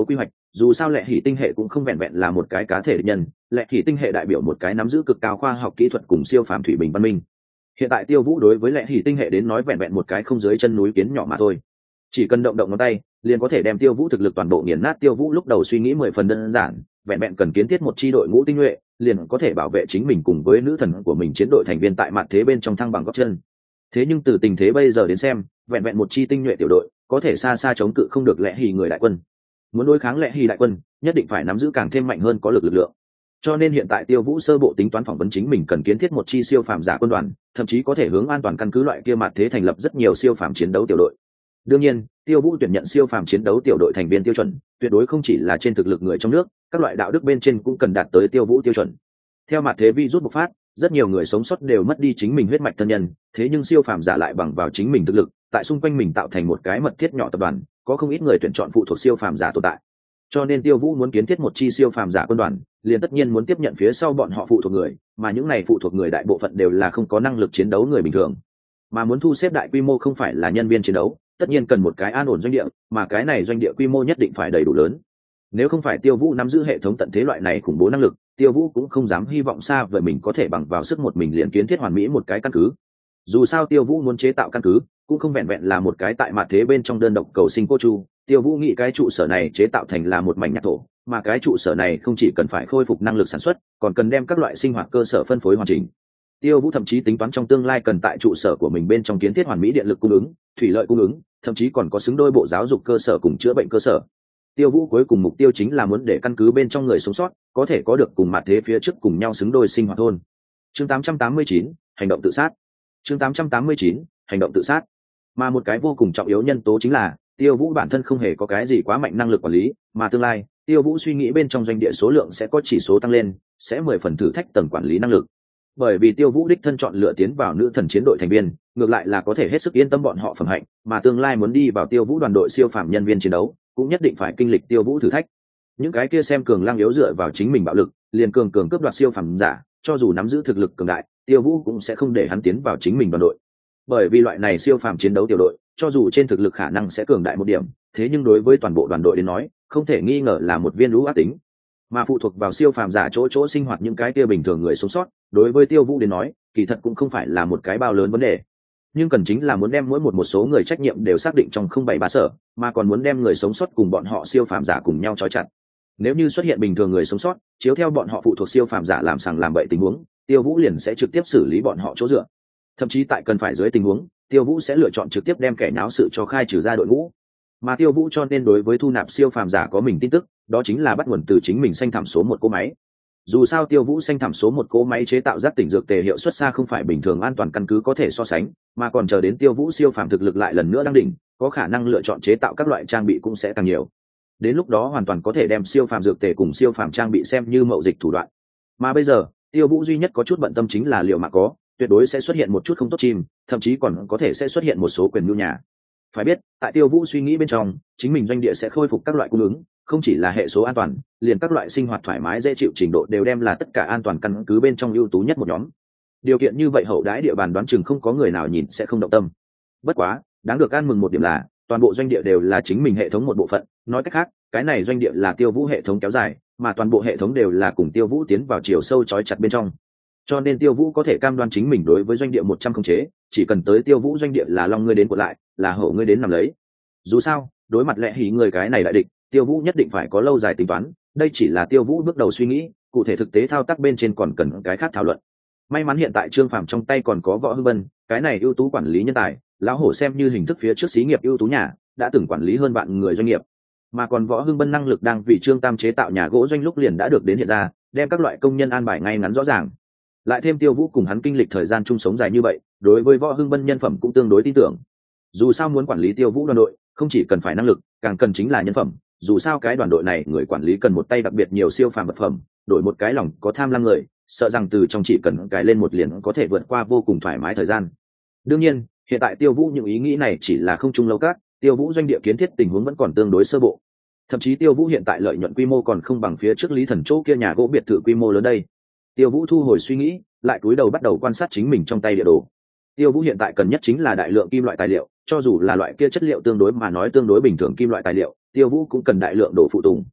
dù sao lệ hỷ tinh hệ cũng không vẹn vẹn là một cái cá thể địch nhân, lệ hỷ tinh hệ đại biểu một cái nắm giữ cực cao khoa học kỹ thuật cùng siêu phàm thủy bình văn minh. Hiện tại Tiêu Vũ đối với lệ hỷ tinh hệ đến nói vẹn vẹn một cái không dưới chân núi kiến nhỏ mà thôi, chỉ cần động động ngón tay liền có thể đem Tiêu Vũ thực lực toàn bộ nghiền nát. Tiêu Vũ lúc đầu suy nghĩ mười phần đơn giản, vẹn vẹn cần kiến thiết một chi đội ngũ tinh nhuệ liền có thể bảo vệ chính mình cùng với nữ thần của mình chiến đội thành viên tại mặt thế bên trong thăng bằng gót chân. Thế nhưng từ tình thế bây giờ đến xem, vẹn vẹn một chi tinh nhuệ tiểu đội có thể xa xa chống cự không được lệ hỷ người đại quân. Muốn đối kháng lệ hỷ đại quân nhất định phải nắm giữ càng thêm mạnh hơn có lực lực lượng. Cho nên hiện tại Tiêu Vũ sơ bộ tính toán phỏng vấn chính mình cần kiến thiết một chi siêu phàm giả quân đoàn, thậm chí có thể hướng an toàn căn cứ loại kia mặt thế thành lập rất nhiều siêu phàm chiến đấu tiểu đội. Đương nhiên, Tiêu Vũ tuyển nhận siêu phàm chiến đấu tiểu đội thành viên tiêu chuẩn, tuyệt đối không chỉ là trên thực lực người trong nước, các loại đạo đức bên trên cũng cần đạt tới Tiêu Vũ tiêu chuẩn. Theo mặt thế virus bộc phát, rất nhiều người sống sót đều mất đi chính mình huyết mạch thân nhân, thế nhưng siêu phàm giả lại bằng vào chính mình thực lực, tại xung quanh mình tạo thành một cái mật thiết nhỏ tập đoàn, có không ít người tuyển chọn phụ thuộc siêu phàm giả tồn tại. Cho nên Tiêu Vũ muốn kiến thiết một chi siêu phàm giả quân đoàn, liền tất nhiên muốn tiếp nhận phía sau bọn họ phụ thuộc người, mà những này phụ thuộc người đại bộ phận đều là không có năng lực chiến đấu người bình thường. Mà muốn thu xếp đại quy mô không phải là nhân viên chiến đấu, tất nhiên cần một cái an ổn doanh địa, mà cái này doanh địa quy mô nhất định phải đầy đủ lớn. Nếu không phải Tiêu Vũ nắm giữ hệ thống tận thế loại này khủng bố năng lực, Tiêu Vũ cũng không dám hy vọng xa vời mình có thể bằng vào sức một mình liền kiến thiết hoàn mỹ một cái căn cứ. Dù sao Tiêu Vũ muốn chế tạo căn cứ, cũng không vẹn vẹn là một cái tại mặt thế bên trong đơn độc cầu sinh cô chu. Tiêu Vũ nghĩ cái trụ sở này chế tạo thành là một mảnh nhạc thổ, mà cái trụ sở này không chỉ cần phải khôi phục năng lực sản xuất, còn cần đem các loại sinh hoạt cơ sở phân phối hoàn chỉnh. Tiêu Vũ thậm chí tính toán trong tương lai cần tại trụ sở của mình bên trong kiến thiết hoàn mỹ điện lực cung ứng, thủy lợi cung ứng, thậm chí còn có xứng đôi bộ giáo dục cơ sở cùng chữa bệnh cơ sở. Tiêu Vũ cuối cùng mục tiêu chính là muốn để căn cứ bên trong người sống sót có thể có được cùng mặt thế phía trước cùng nhau xứng đôi sinh hoạt thôn. Chương tám trăm tám mươi chín, hành động tự sát. Chương tám trăm tám mươi chín, hành động tự sát. Mà một cái vô cùng trọng yếu nhân tố chính là Tiêu Vũ bản thân không hề có cái gì quá mạnh năng lực quản lý, mà tương lai Tiêu Vũ suy nghĩ bên trong doanh địa số lượng sẽ có chỉ số tăng lên, sẽ mười phần thử thách tầng quản lý năng lực. Bởi vì Tiêu Vũ đích thân chọn lựa tiến vào nữ thần chiến đội thành viên, ngược lại là có thể hết sức yên tâm bọn họ phẩm hạnh, mà tương lai muốn đi vào Tiêu Vũ đoàn đội siêu phàm nhân viên chiến đấu, cũng nhất định phải kinh lịch Tiêu Vũ thử thách. Những cái kia xem cường lang yếu dựa vào chính mình bạo lực, liền cường cường cướp đoạt siêu phàm giả, cho dù nắm giữ thực lực cường đại, Tiêu Vũ cũng sẽ không để hắn tiến vào chính mình đoàn đội. Bởi vì loại này siêu phàm chiến đấu tiểu đội, cho dù trên thực lực khả năng sẽ cường đại một điểm, thế nhưng đối với toàn bộ đoàn đội đến nói, không thể nghi ngờ là một viên lũ ác tính. Mà phụ thuộc vào siêu phàm giả chỗ chỗ sinh hoạt những cái kia bình thường người sống sót, đối với Tiêu Vũ đến nói, kỳ thật cũng không phải là một cái bao lớn vấn đề. Nhưng cần chính là muốn đem mỗi một một số người trách nhiệm đều xác định trong không bảy ba sở, mà còn muốn đem người sống sót cùng bọn họ siêu phàm giả cùng nhau trói chặt. Nếu như xuất hiện bình thường người sống sót, chiếu theo bọn họ phụ thuộc siêu phàm giả làm sằng làm bậy tình huống, Tiêu Vũ liền sẽ trực tiếp xử lý bọn họ chỗ dựa. Thậm chí tại cần phải dưới tình huống, Tiêu Vũ sẽ lựa chọn trực tiếp đem kẻ náo sự cho khai trừ ra đội ngũ. Mà Tiêu Vũ cho nên đối với thu nạp siêu phàm giả có mình tin tức, đó chính là bắt nguồn từ chính mình xanh thảm số một cỗ máy. Dù sao Tiêu Vũ xanh thảm số một cỗ máy chế tạo giác tỉnh dược tề hiệu suất xa không phải bình thường an toàn căn cứ có thể so sánh, mà còn chờ đến Tiêu Vũ siêu phàm thực lực lại lần nữa đăng đỉnh, có khả năng lựa chọn chế tạo các loại trang bị cũng sẽ càng nhiều. Đến lúc đó hoàn toàn có thể đem siêu phàm dược tề cùng siêu phàm trang bị xem như mậu dịch thủ đoạn. Mà bây giờ, Tiêu Vũ duy nhất có chút bận tâm chính là liệu mà có, tuyệt đối sẽ xuất hiện một chút không tốt chim, thậm chí còn có thể sẽ xuất hiện một số quyền nhu nhà. Phải biết, tại Tiêu Vũ suy nghĩ bên trong, chính mình doanh địa sẽ khôi phục các loại cung ứng, không chỉ là hệ số an toàn, liền các loại sinh hoạt thoải mái dễ chịu trình độ đều đem là tất cả an toàn căn cứ bên trong ưu tú nhất một nhóm. Điều kiện như vậy hậu đãi địa bàn đoán chừng không có người nào nhìn sẽ không động tâm. Bất quá, đáng được ăn mừng một điểm là, toàn bộ doanh địa đều là chính mình hệ thống một bộ phận, nói cách khác, cái này doanh địa là Tiêu Vũ hệ thống kéo dài, mà toàn bộ hệ thống đều là cùng Tiêu Vũ tiến vào chiều sâu chói chặt bên trong. Cho nên Tiêu Vũ có thể cam đoan chính mình đối với doanh địa một trăm khống chế, chỉ cần tới Tiêu Vũ doanh địa là long ngươi đến của lại, là hổ ngươi đến nằm lấy. Dù sao, đối mặt lẽ hí người cái này đại địch, Tiêu Vũ nhất định phải có lâu dài tính toán, đây chỉ là Tiêu Vũ bước đầu suy nghĩ, cụ thể thực tế thao tác bên trên còn cần cái khác thảo luận. May mắn hiện tại Trương Phàm trong tay còn có Võ Hưng Vân, cái này ưu tú quản lý nhân tài, lão hổ xem như hình thức phía trước xí nghiệp ưu tú nhà, đã từng quản lý hơn vạn người doanh nghiệp. Mà còn Võ Hưng Vân năng lực đang vì Trương Tam chế tạo nhà gỗ doanh lúc liền đã được đến hiện ra, đem các loại công nhân an bài ngay ngắn rõ ràng. Lại thêm Tiêu Vũ cùng hắn kinh lịch thời gian chung sống dài như vậy, đối với Võ Hưng Vân nhân phẩm cũng tương đối tin tưởng. Dù sao muốn quản lý Tiêu Vũ đoàn đội, không chỉ cần phải năng lực, càng cần chính là nhân phẩm. Dù sao cái đoàn đội này người quản lý cần một tay đặc biệt nhiều siêu phàm vật phẩm, đổi một cái lòng có tham lam người, sợ rằng từ trong chỉ cần cài lên một liền có thể vượt qua vô cùng thoải mái thời gian. Đương nhiên, hiện tại Tiêu Vũ những ý nghĩ này chỉ là không trung lâu các, Tiêu Vũ doanh địa kiến thiết tình huống vẫn còn tương đối sơ bộ. Thậm chí Tiêu Vũ hiện tại lợi nhuận quy mô còn không bằng phía trước Lý Thần chỗ kia nhà gỗ biệt thự quy mô lớn đây. Tiêu Vũ thu hồi suy nghĩ, lại cúi đầu bắt đầu quan sát chính mình trong tay địa đồ. Tiêu Vũ hiện tại cần nhất chính là đại lượng kim loại tài liệu, cho dù là loại kia chất liệu tương đối mà nói tương đối bình thường kim loại tài liệu, Tiêu Vũ cũng cần đại lượng đồ phụ tùng.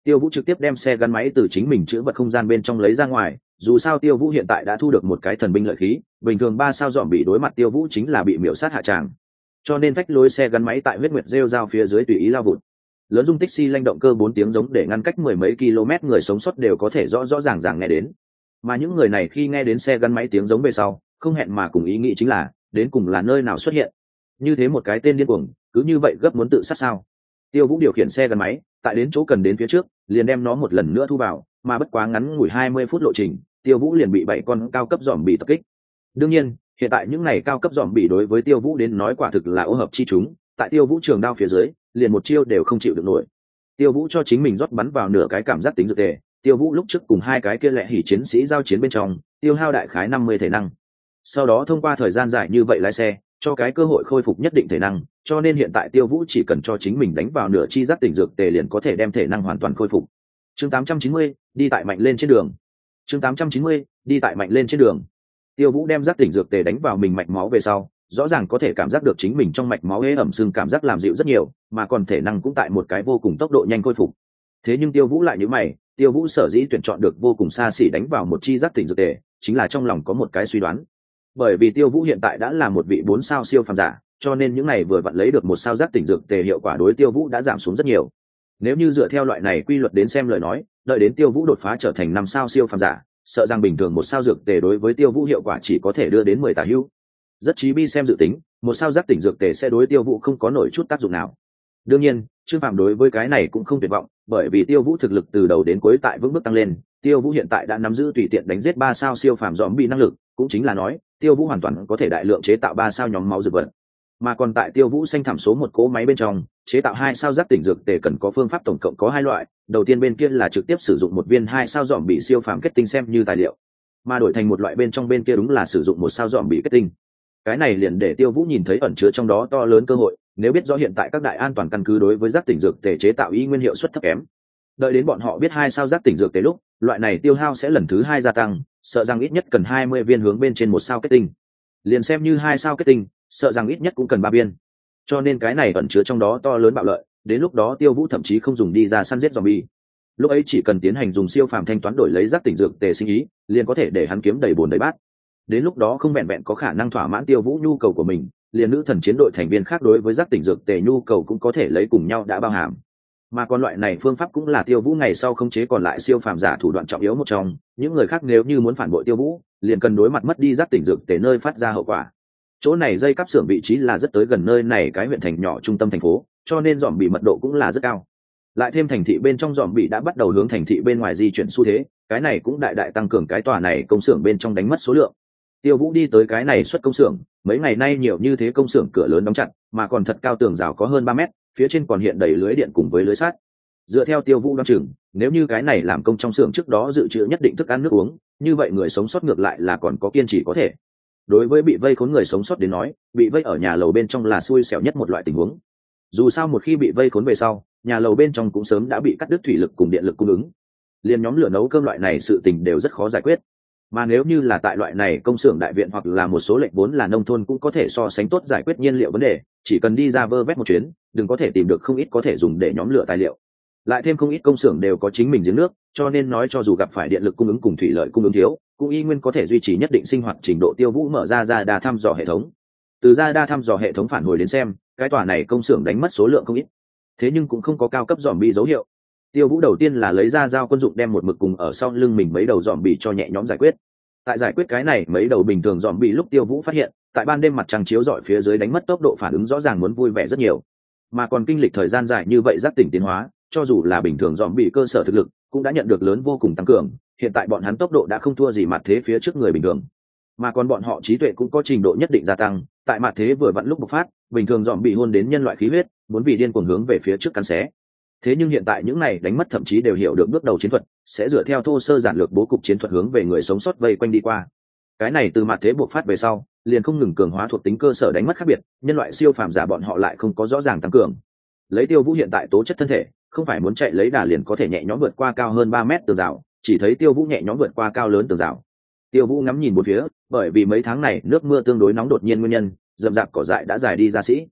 Tiêu Vũ trực tiếp đem xe gắn máy từ chính mình chữ vật không gian bên trong lấy ra ngoài, dù sao Tiêu Vũ hiện tại đã thu được một cái thần binh lợi khí, bình thường ba sao dòm bị đối mặt Tiêu Vũ chính là bị miểu sát hạ tràng. Cho nên vách lối xe gắn máy tại huyết nguyệt rêu rao phía dưới tùy ý lao vụt. Lớn dung tích xi lanh động cơ bốn tiếng giống để ngăn cách mười mấy km người sống sót đều có thể rõ rõ ràng ràng nghe đến. Mà những người này khi nghe đến xe gắn máy tiếng giống về sau, không hẹn mà cùng ý nghĩ chính là, đến cùng là nơi nào xuất hiện. Như thế một cái tên điên cuồng, cứ như vậy gấp muốn tự sát sao? Tiêu Vũ điều khiển xe gắn máy, tại đến chỗ cần đến phía trước, liền đem nó một lần nữa thu vào, mà bất quá ngắn ngủi hai mươi phút lộ trình, Tiêu Vũ liền bị bảy con cao cấp giòm bị tập kích. Đương nhiên, hiện tại những này cao cấp giòm bị đối với Tiêu Vũ đến nói quả thực là ô hợp chi chúng, tại Tiêu Vũ trường đao phía dưới, liền một chiêu đều không chịu được nổi. Tiêu Vũ cho chính mình rót bắn vào nửa cái cảm giác tính dược tề, Tiêu Vũ lúc trước cùng hai cái kia lẹ hỉ chiến sĩ giao chiến bên trong, tiêu hao đại khái năm mươi thể năng. Sau đó thông qua thời gian dài như vậy lái xe, cho cái cơ hội khôi phục nhất định thể năng, cho nên hiện tại Tiêu Vũ chỉ cần cho chính mình đánh vào nửa chi giác tỉnh dược tề liền có thể đem thể năng hoàn toàn khôi phục. Chương tám trăm chín mươi, đi tại mạnh lên trên đường. Chương tám trăm chín mươi, đi tại mạnh lên trên đường. Tiêu Vũ đem giác tỉnh dược tề đánh vào mình mạch máu về sau, rõ ràng có thể cảm giác được chính mình trong mạch máu hế ẩm sưng cảm giác làm dịu rất nhiều, mà còn thể năng cũng tại một cái vô cùng tốc độ nhanh khôi phục. Thế nhưng Tiêu Vũ lại nhíu mày, Tiêu Vũ sở dĩ tuyển chọn được vô cùng xa xỉ đánh vào một chi giác tỉnh dược tề, chính là trong lòng có một cái suy đoán. Bởi vì Tiêu Vũ hiện tại đã là một vị bốn sao siêu phàm giả, cho nên những này vừa vặn lấy được một sao giác tỉnh dược tề hiệu quả đối Tiêu Vũ đã giảm xuống rất nhiều. Nếu như dựa theo loại này quy luật đến xem lời nói, đợi đến Tiêu Vũ đột phá trở thành năm sao siêu phàm giả, sợ rằng bình thường một sao dược tề đối với Tiêu Vũ hiệu quả chỉ có thể đưa đến mười tả hữu. Rất chí bi xem dự tính, một sao giác tỉnh dược tề sẽ đối Tiêu Vũ không có nổi chút tác dụng nào. Đương nhiên, Trương Phạm đối với cái này cũng không tuyệt vọng, bởi vì Tiêu Vũ thực lực từ đầu đến cuối tại vững bước tăng lên, Tiêu Vũ hiện tại đã nắm giữ tùy tiện đánh giết ba sao siêu phàm zombie năng lực, cũng chính là nói, Tiêu Vũ hoàn toàn có thể đại lượng chế tạo ba sao nhóm máu dược vật. Mà còn tại Tiêu Vũ xanh thảm số một cỗ máy bên trong, chế tạo hai sao giác tỉnh dược tề cần có phương pháp tổng cộng có hai loại, đầu tiên bên kia là trực tiếp sử dụng một viên hai sao zombie siêu phàm kết tinh xem như tài liệu, mà đổi thành một loại bên trong bên kia đúng là sử dụng một sao zombie kết tinh. Cái này liền để Tiêu Vũ nhìn thấy ẩn chứa trong đó to lớn cơ hội, nếu biết rõ hiện tại các đại an toàn căn cứ đối với giác tỉnh dược tề chế tạo y nguyên hiệu suất thấp kém, đợi đến bọn họ biết hai sao giác tỉnh dược tề lúc, loại này tiêu hao sẽ lần thứ hai gia tăng, sợ rằng ít nhất cần hai mươi viên hướng bên trên một sao kết tinh. Liền xem như hai sao kết tinh, sợ rằng ít nhất cũng cần ba viên. Cho nên cái này ẩn chứa trong đó to lớn bạo lợi, đến lúc đó Tiêu Vũ thậm chí không dùng đi ra săn giết zombie. Lúc ấy chỉ cần tiến hành dùng siêu phàm thanh toán đổi lấy giác tỉnh dược tề sinh ý, liền có thể để hắn kiếm đầy bồn đầy bát. Đến lúc đó không vẹn vẹn có khả năng thỏa mãn Tiêu Vũ nhu cầu của mình, liền nữ thần chiến đội thành viên khác đối với giác tỉnh dược tề nhu cầu cũng có thể lấy cùng nhau đã bao hàm. Mà còn loại này phương pháp cũng là Tiêu Vũ ngày sau khống chế còn lại siêu phàm giả thủ đoạn trọng yếu một trong, những người khác nếu như muốn phản bội Tiêu Vũ, liền cần đối mặt mất đi giác tỉnh dược tề nơi phát ra hậu quả. Chỗ này dây cáp xưởng vị trí là rất tới gần nơi này cái huyện thành nhỏ trung tâm thành phố, cho nên dòm bị mật độ cũng là rất cao. Lại thêm thành thị bên trong dòm bị đã bắt đầu hướng thành thị bên ngoài di chuyển xu thế, cái này cũng đại đại tăng cường cái tòa này công xưởng bên trong đánh mất số lượng. Tiêu Vũ đi tới cái này xuất công xưởng, mấy ngày nay nhiều như thế công xưởng cửa lớn đóng chặt, mà còn thật cao tường rào có hơn ba mét, phía trên còn hiện đầy lưới điện cùng với lưới sắt. Dựa theo Tiêu Vũ đoán chừng, nếu như cái này làm công trong xưởng trước đó dự trữ nhất định thức ăn nước uống, như vậy người sống sót ngược lại là còn có kiên trì có thể. Đối với bị vây khốn người sống sót đến nói, bị vây ở nhà lầu bên trong là xui xẻo nhất một loại tình huống. Dù sao một khi bị vây khốn về sau, nhà lầu bên trong cũng sớm đã bị cắt đứt thủy lực cùng điện lực cung ứng. Liên nhóm lửa nấu cơm loại này sự tình đều rất khó giải quyết. Mà nếu như là tại loại này công xưởng đại viện hoặc là một số lệnh vốn là nông thôn cũng có thể so sánh tốt giải quyết nhiên liệu vấn đề, chỉ cần đi ra vơ vét một chuyến, đừng có thể tìm được không ít có thể dùng để nhóm lửa tài liệu. Lại thêm không ít công xưởng đều có chính mình giếng nước, cho nên nói cho dù gặp phải điện lực cung ứng cùng thủy lợi cung ứng thiếu, cũng y nguyên có thể duy trì nhất định sinh hoạt trình độ. Tiêu Vũ mở ra ra đa thăm dò hệ thống. Từ ra đa thăm dò hệ thống phản hồi đến xem, cái tòa này công xưởng đánh mất số lượng không ít, thế nhưng cũng không có cao cấp dòm bị dấu hiệu. Tiêu Vũ đầu tiên là lấy ra dao quân dụng đem một mực cùng ở sau lưng mình mấy đầu dòm bị cho nhẹ nhõm giải quyết. Tại giải quyết cái này mấy đầu bình thường dòm bị lúc Tiêu Vũ phát hiện, tại ban đêm mặt trăng chiếu rọi phía dưới đánh mất tốc độ phản ứng rõ ràng muốn vui vẻ rất nhiều, mà còn kinh lịch thời gian dài như vậy giác tỉnh tiến hóa, cho dù là bình thường dòm bị cơ sở thực lực cũng đã nhận được lớn vô cùng tăng cường. Hiện tại bọn hắn tốc độ đã không thua gì mặt thế phía trước người bình thường, mà còn bọn họ trí tuệ cũng có trình độ nhất định gia tăng. Tại mặt thế vừa vặn lúc bộc phát, bình thường dòm bị hôn đến nhân loại khí huyết, muốn vì điên cuồng hướng về phía trước cắn xé. Thế nhưng hiện tại những này đánh mất thậm chí đều hiểu được bước đầu chiến thuật, sẽ dựa theo thô sơ giản lược bố cục chiến thuật hướng về người sống sót vây quanh đi qua. Cái này từ mặt thế bộc phát về sau, liền không ngừng cường hóa thuộc tính cơ sở đánh mất khác biệt, nhân loại siêu phàm giả bọn họ lại không có rõ ràng tăng cường. Lấy Tiêu Vũ hiện tại tố chất thân thể, không phải muốn chạy lấy đà liền có thể nhẹ nhõm vượt qua cao hơn ba mét tường rào, chỉ thấy Tiêu Vũ nhẹ nhõm vượt qua cao lớn tường rào. Tiêu Vũ ngắm nhìn bốn phía, bởi vì mấy tháng này nước mưa tương đối nóng đột nhiên nguyên nhân, rậm rạp cỏ dại đã dài đi ra sĩ.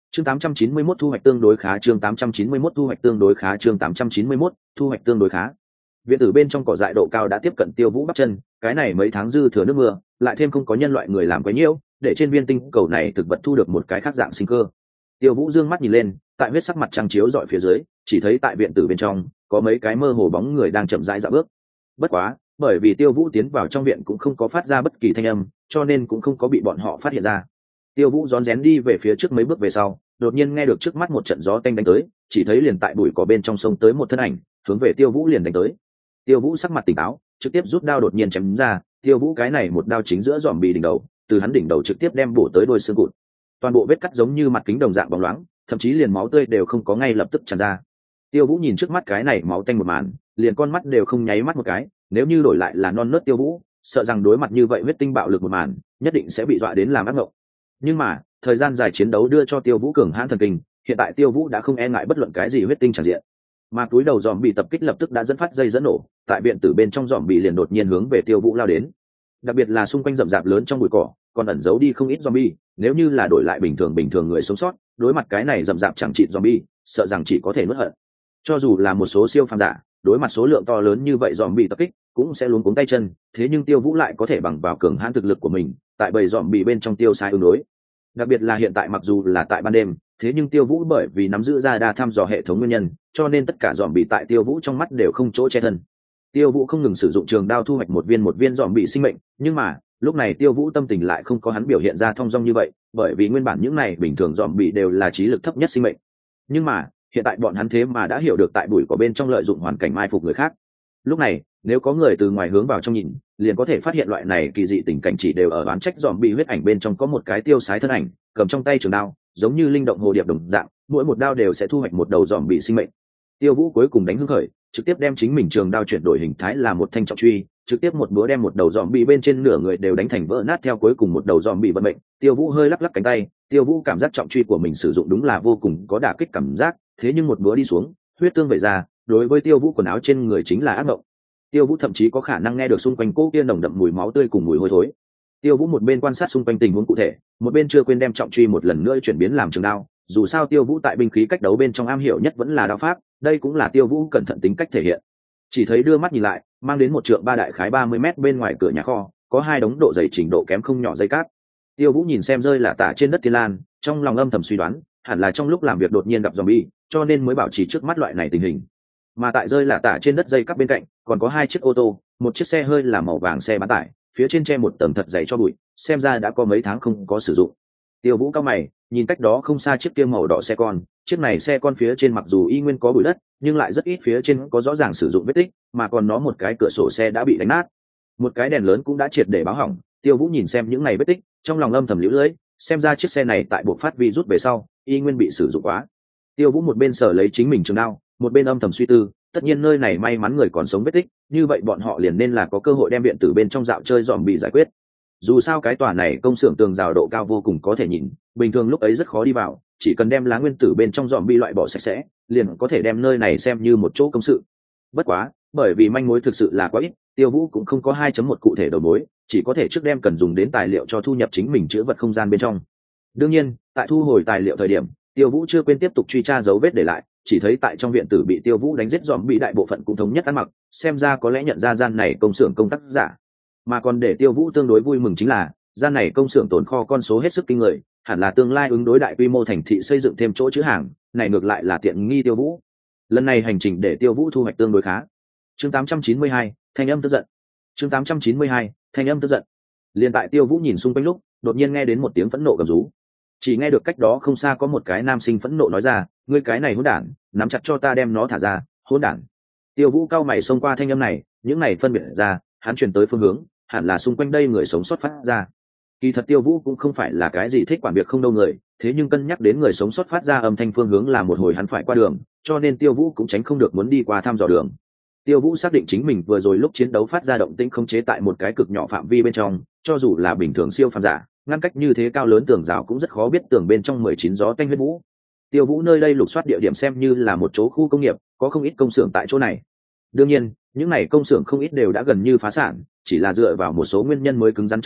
Chương tám trăm chín mươi mốt thu hoạch tương đối khá, chương tám trăm chín mươi mốt thu hoạch tương đối khá, chương tám trăm chín mươi mốt thu hoạch tương đối khá. Viện tử bên trong cỏ dại độ cao đã tiếp cận Tiêu Vũ bắp chân, cái này mấy tháng dư thừa nước mưa, lại thêm không có nhân loại người làm quấy nhiễu, để trên viên tinh cầu này thực vật thu được một cái khác dạng sinh cơ. Tiêu Vũ dương mắt nhìn lên, tại huyết sắc mặt trăng chiếu dọi phía dưới, chỉ thấy tại viện tử bên trong có mấy cái mơ hồ bóng người đang chậm rãi dạo bước. Bất quá, bởi vì Tiêu Vũ tiến vào trong viện cũng không có phát ra bất kỳ thanh âm, cho nên cũng không có bị bọn họ phát hiện ra. Tiêu Vũ rón rén đi về phía trước mấy bước về sau, đột nhiên nghe được trước mắt một trận gió tanh đánh tới, chỉ thấy liền tại bụi cỏ bên trong sông tới một thân ảnh, hướng về Tiêu Vũ liền đánh tới. Tiêu Vũ sắc mặt tỉnh táo, trực tiếp rút đao đột nhiên chém ra, Tiêu Vũ cái này một đao chính giữa dòm bì đỉnh đầu, từ hắn đỉnh đầu trực tiếp đem bổ tới đôi xương cụt. Toàn bộ vết cắt giống như mặt kính đồng dạng bóng loáng, thậm chí liền máu tươi đều không có ngay lập tức tràn ra. Tiêu Vũ nhìn trước mắt cái này máu tanh một màn, liền con mắt đều không nháy mắt một cái, nếu như đổi lại là non nớt Tiêu Vũ, sợ rằng đối mặt như vậy huyết tinh bạo lực một màn, nhất định sẽ bị dọa đến làm ác mộng. Nhưng mà, thời gian dài chiến đấu đưa cho Tiêu Vũ cường hãn thần kinh, hiện tại Tiêu Vũ đã không e ngại bất luận cái gì huyết tinh tràn diện. Mà túi đầu dòm bị tập kích lập tức đã dẫn phát dây dẫn nổ, tại viện tử bên trong dòm bị liền đột nhiên hướng về Tiêu Vũ lao đến. Đặc biệt là xung quanh rậm rạp lớn trong bụi cỏ, còn ẩn giấu đi không ít zombie, nếu như là đổi lại bình thường bình thường người sống sót, đối mặt cái này rậm rạp chẳng trị zombie, sợ rằng chỉ có thể nuốt hận. Cho dù là một số siêu phàm giả, đối mặt số lượng to lớn như vậy zombie tập kích, cũng sẽ luống cuống tay chân, thế nhưng Tiêu Vũ lại có thể bằng vào cường hãn thực lực của mình, tại bầy zombie bên trong tiêu sai ứng đối. Đặc biệt là hiện tại mặc dù là tại ban đêm, thế nhưng Tiêu Vũ bởi vì nắm giữ ra đa thăm dò hệ thống nguyên nhân, cho nên tất cả zombie tại Tiêu Vũ trong mắt đều không chỗ che thân. Tiêu Vũ không ngừng sử dụng trường đao thu hoạch một viên một viên zombie sinh mệnh, nhưng mà lúc này Tiêu Vũ tâm tình lại không có hắn biểu hiện ra thong dong như vậy, bởi vì nguyên bản những này bình thường zombie đều là trí lực thấp nhất sinh mệnh. Nhưng mà hiện tại bọn hắn thế mà đã hiểu được tại bụi cỏ bên trong lợi dụng hoàn cảnh mai phục người khác. Lúc này nếu có người từ ngoài hướng vào trong nhìn, liền có thể phát hiện loại này kỳ dị tình cảnh chỉ đều ở đoán trách zombie huyết ảnh bên trong có một cái tiêu sái thân ảnh, cầm trong tay trường đao, giống như linh động hồ điệp đồng dạng, mỗi một đao đều sẽ thu hoạch một đầu zombie sinh mệnh. Tiêu Vũ cuối cùng đánh hưng khởi, trực tiếp đem chính mình trường đao chuyển đổi hình thái là một thanh trọng truy, trực tiếp một búa đem một đầu zombie bên trên nửa người đều đánh thành vỡ nát theo cuối cùng một đầu zombie vận mệnh. Tiêu Vũ hơi lắc lắc cánh tay, Tiêu Vũ cảm giác trọng truy của mình sử dụng đúng là vô cùng có đả kích cảm giác, thế nhưng một búa đi xuống, huyết tương vẩy ra, đối với Tiêu Vũ quần áo trên người chính là ác mộng. Tiêu Vũ thậm chí có khả năng nghe được xung quanh cỗ kia nồng đậm mùi máu tươi cùng mùi hôi thối. Tiêu Vũ một bên quan sát xung quanh tình huống cụ thể, một bên chưa quên đem trọng truy một lần nữa chuyển biến làm trường đao, dù sao Tiêu Vũ tại binh khí cách đấu bên trong am hiểu nhất vẫn là đao pháp, đây cũng là Tiêu Vũ cẩn thận tính cách thể hiện. Chỉ thấy đưa mắt nhìn lại, mang đến một trượng ba đại khái ba mươi mét bên ngoài cửa nhà kho, có hai đống độ dày trình độ kém không nhỏ dây cát. Tiêu Vũ nhìn xem rơi là tả trên đất Thiên Lan, trong lòng âm thầm suy đoán, hẳn là trong lúc làm việc đột nhiên gặp zombie, cho nên mới bảo trì trước mắt loại này tình hình. Mà tại rơi là tả trên đất dây cát bên cạnh, còn có hai chiếc ô tô, một chiếc xe hơi là màu vàng xe bán tải, phía trên che một tầng thật dày cho bụi, xem ra đã có mấy tháng không có sử dụng. Tiêu Vũ cao mày, nhìn cách đó không xa chiếc kia màu đỏ xe con, chiếc này xe con phía trên mặc dù y nguyên có bụi đất, nhưng lại rất ít phía trên có rõ ràng sử dụng vết tích, mà còn nó một cái cửa sổ xe đã bị đánh nát, một cái đèn lớn cũng đã triệt để báo hỏng. Tiêu Vũ nhìn xem những này vết tích, trong lòng âm thầm liễu lưỡi, xem ra chiếc xe này tại buộc phát virus về sau, y nguyên bị sử dụng quá. Tiêu Vũ một bên sở lấy chính mình trường đao, một bên âm thầm suy tư, tất nhiên nơi này may mắn người còn sống vết tích, như vậy bọn họ liền nên là có cơ hội đem viện tử bên trong dạo chơi dòm bị giải quyết. Dù sao cái tòa này công xưởng tường rào độ cao vô cùng có thể nhìn, bình thường lúc ấy rất khó đi vào, chỉ cần đem lá nguyên tử bên trong dòm bị loại bỏ sạch sẽ, liền có thể đem nơi này xem như một chỗ công sự. Bất quá, bởi vì manh mối thực sự là quá ít, Tiêu Vũ cũng không có hai chấm một cụ thể đầu mối, chỉ có thể trước đem cần dùng đến tài liệu cho thu nhập chính mình chứa vật không gian bên trong. Đương nhiên, tại thu hồi tài liệu thời điểm, Tiêu Vũ chưa quên tiếp tục truy tra dấu vết để lại, chỉ thấy tại trong viện tử bị Tiêu Vũ đánh giết dòm bị đại bộ phận cũng thống nhất ăn mặc, xem ra có lẽ nhận ra gian này công xưởng công tác giả. Mà còn để Tiêu Vũ tương đối vui mừng chính là, gian này công xưởng tồn kho con số hết sức kinh người, hẳn là tương lai ứng đối đại quy mô thành thị xây dựng thêm chỗ chứa hàng, này ngược lại là tiện nghi Tiêu Vũ. Lần này hành trình để Tiêu Vũ thu hoạch tương đối khá. Chương tám trăm chín mươi hai, thanh âm tức giận. Chương tám trăm chín mươi hai, thanh âm tức giận. Liên tại Tiêu Vũ nhìn xung quanh lúc, đột nhiên nghe đến một tiếng phẫn nộ gầm rú. Chỉ nghe được cách đó không xa có một cái nam sinh phẫn nộ nói ra, ngươi cái này hỗn đản, nắm chặt cho ta đem nó thả ra, hỗn đản. Tiêu Vũ cao mày xông qua thanh âm này, những này phân biệt ra, hắn chuyển tới phương hướng, hẳn là xung quanh đây người sống sót phát ra. Kỳ thật Tiêu Vũ cũng không phải là cái gì thích quản việc không đâu người, thế nhưng cân nhắc đến người sống sót phát ra âm thanh phương hướng là một hồi hắn phải qua đường, cho nên Tiêu Vũ cũng tránh không được muốn đi qua thăm dò đường. Tiêu Vũ xác định chính mình vừa rồi lúc chiến đấu phát ra động tĩnh không chế tại một cái cực nhỏ phạm vi bên trong, cho dù là bình thường siêu phàm giả, ngăn cách như thế cao lớn tường rào cũng rất khó biết tường bên trong mười chín gió tanh huyết vũ. Tiêu Vũ nơi đây lục soát địa điểm xem như là một chỗ khu công nghiệp, có không ít công xưởng tại chỗ này. Đương nhiên, những này công xưởng không ít đều đã gần như phá sản, chỉ là dựa vào một số nguyên nhân mới cứng rắn chống đỡ,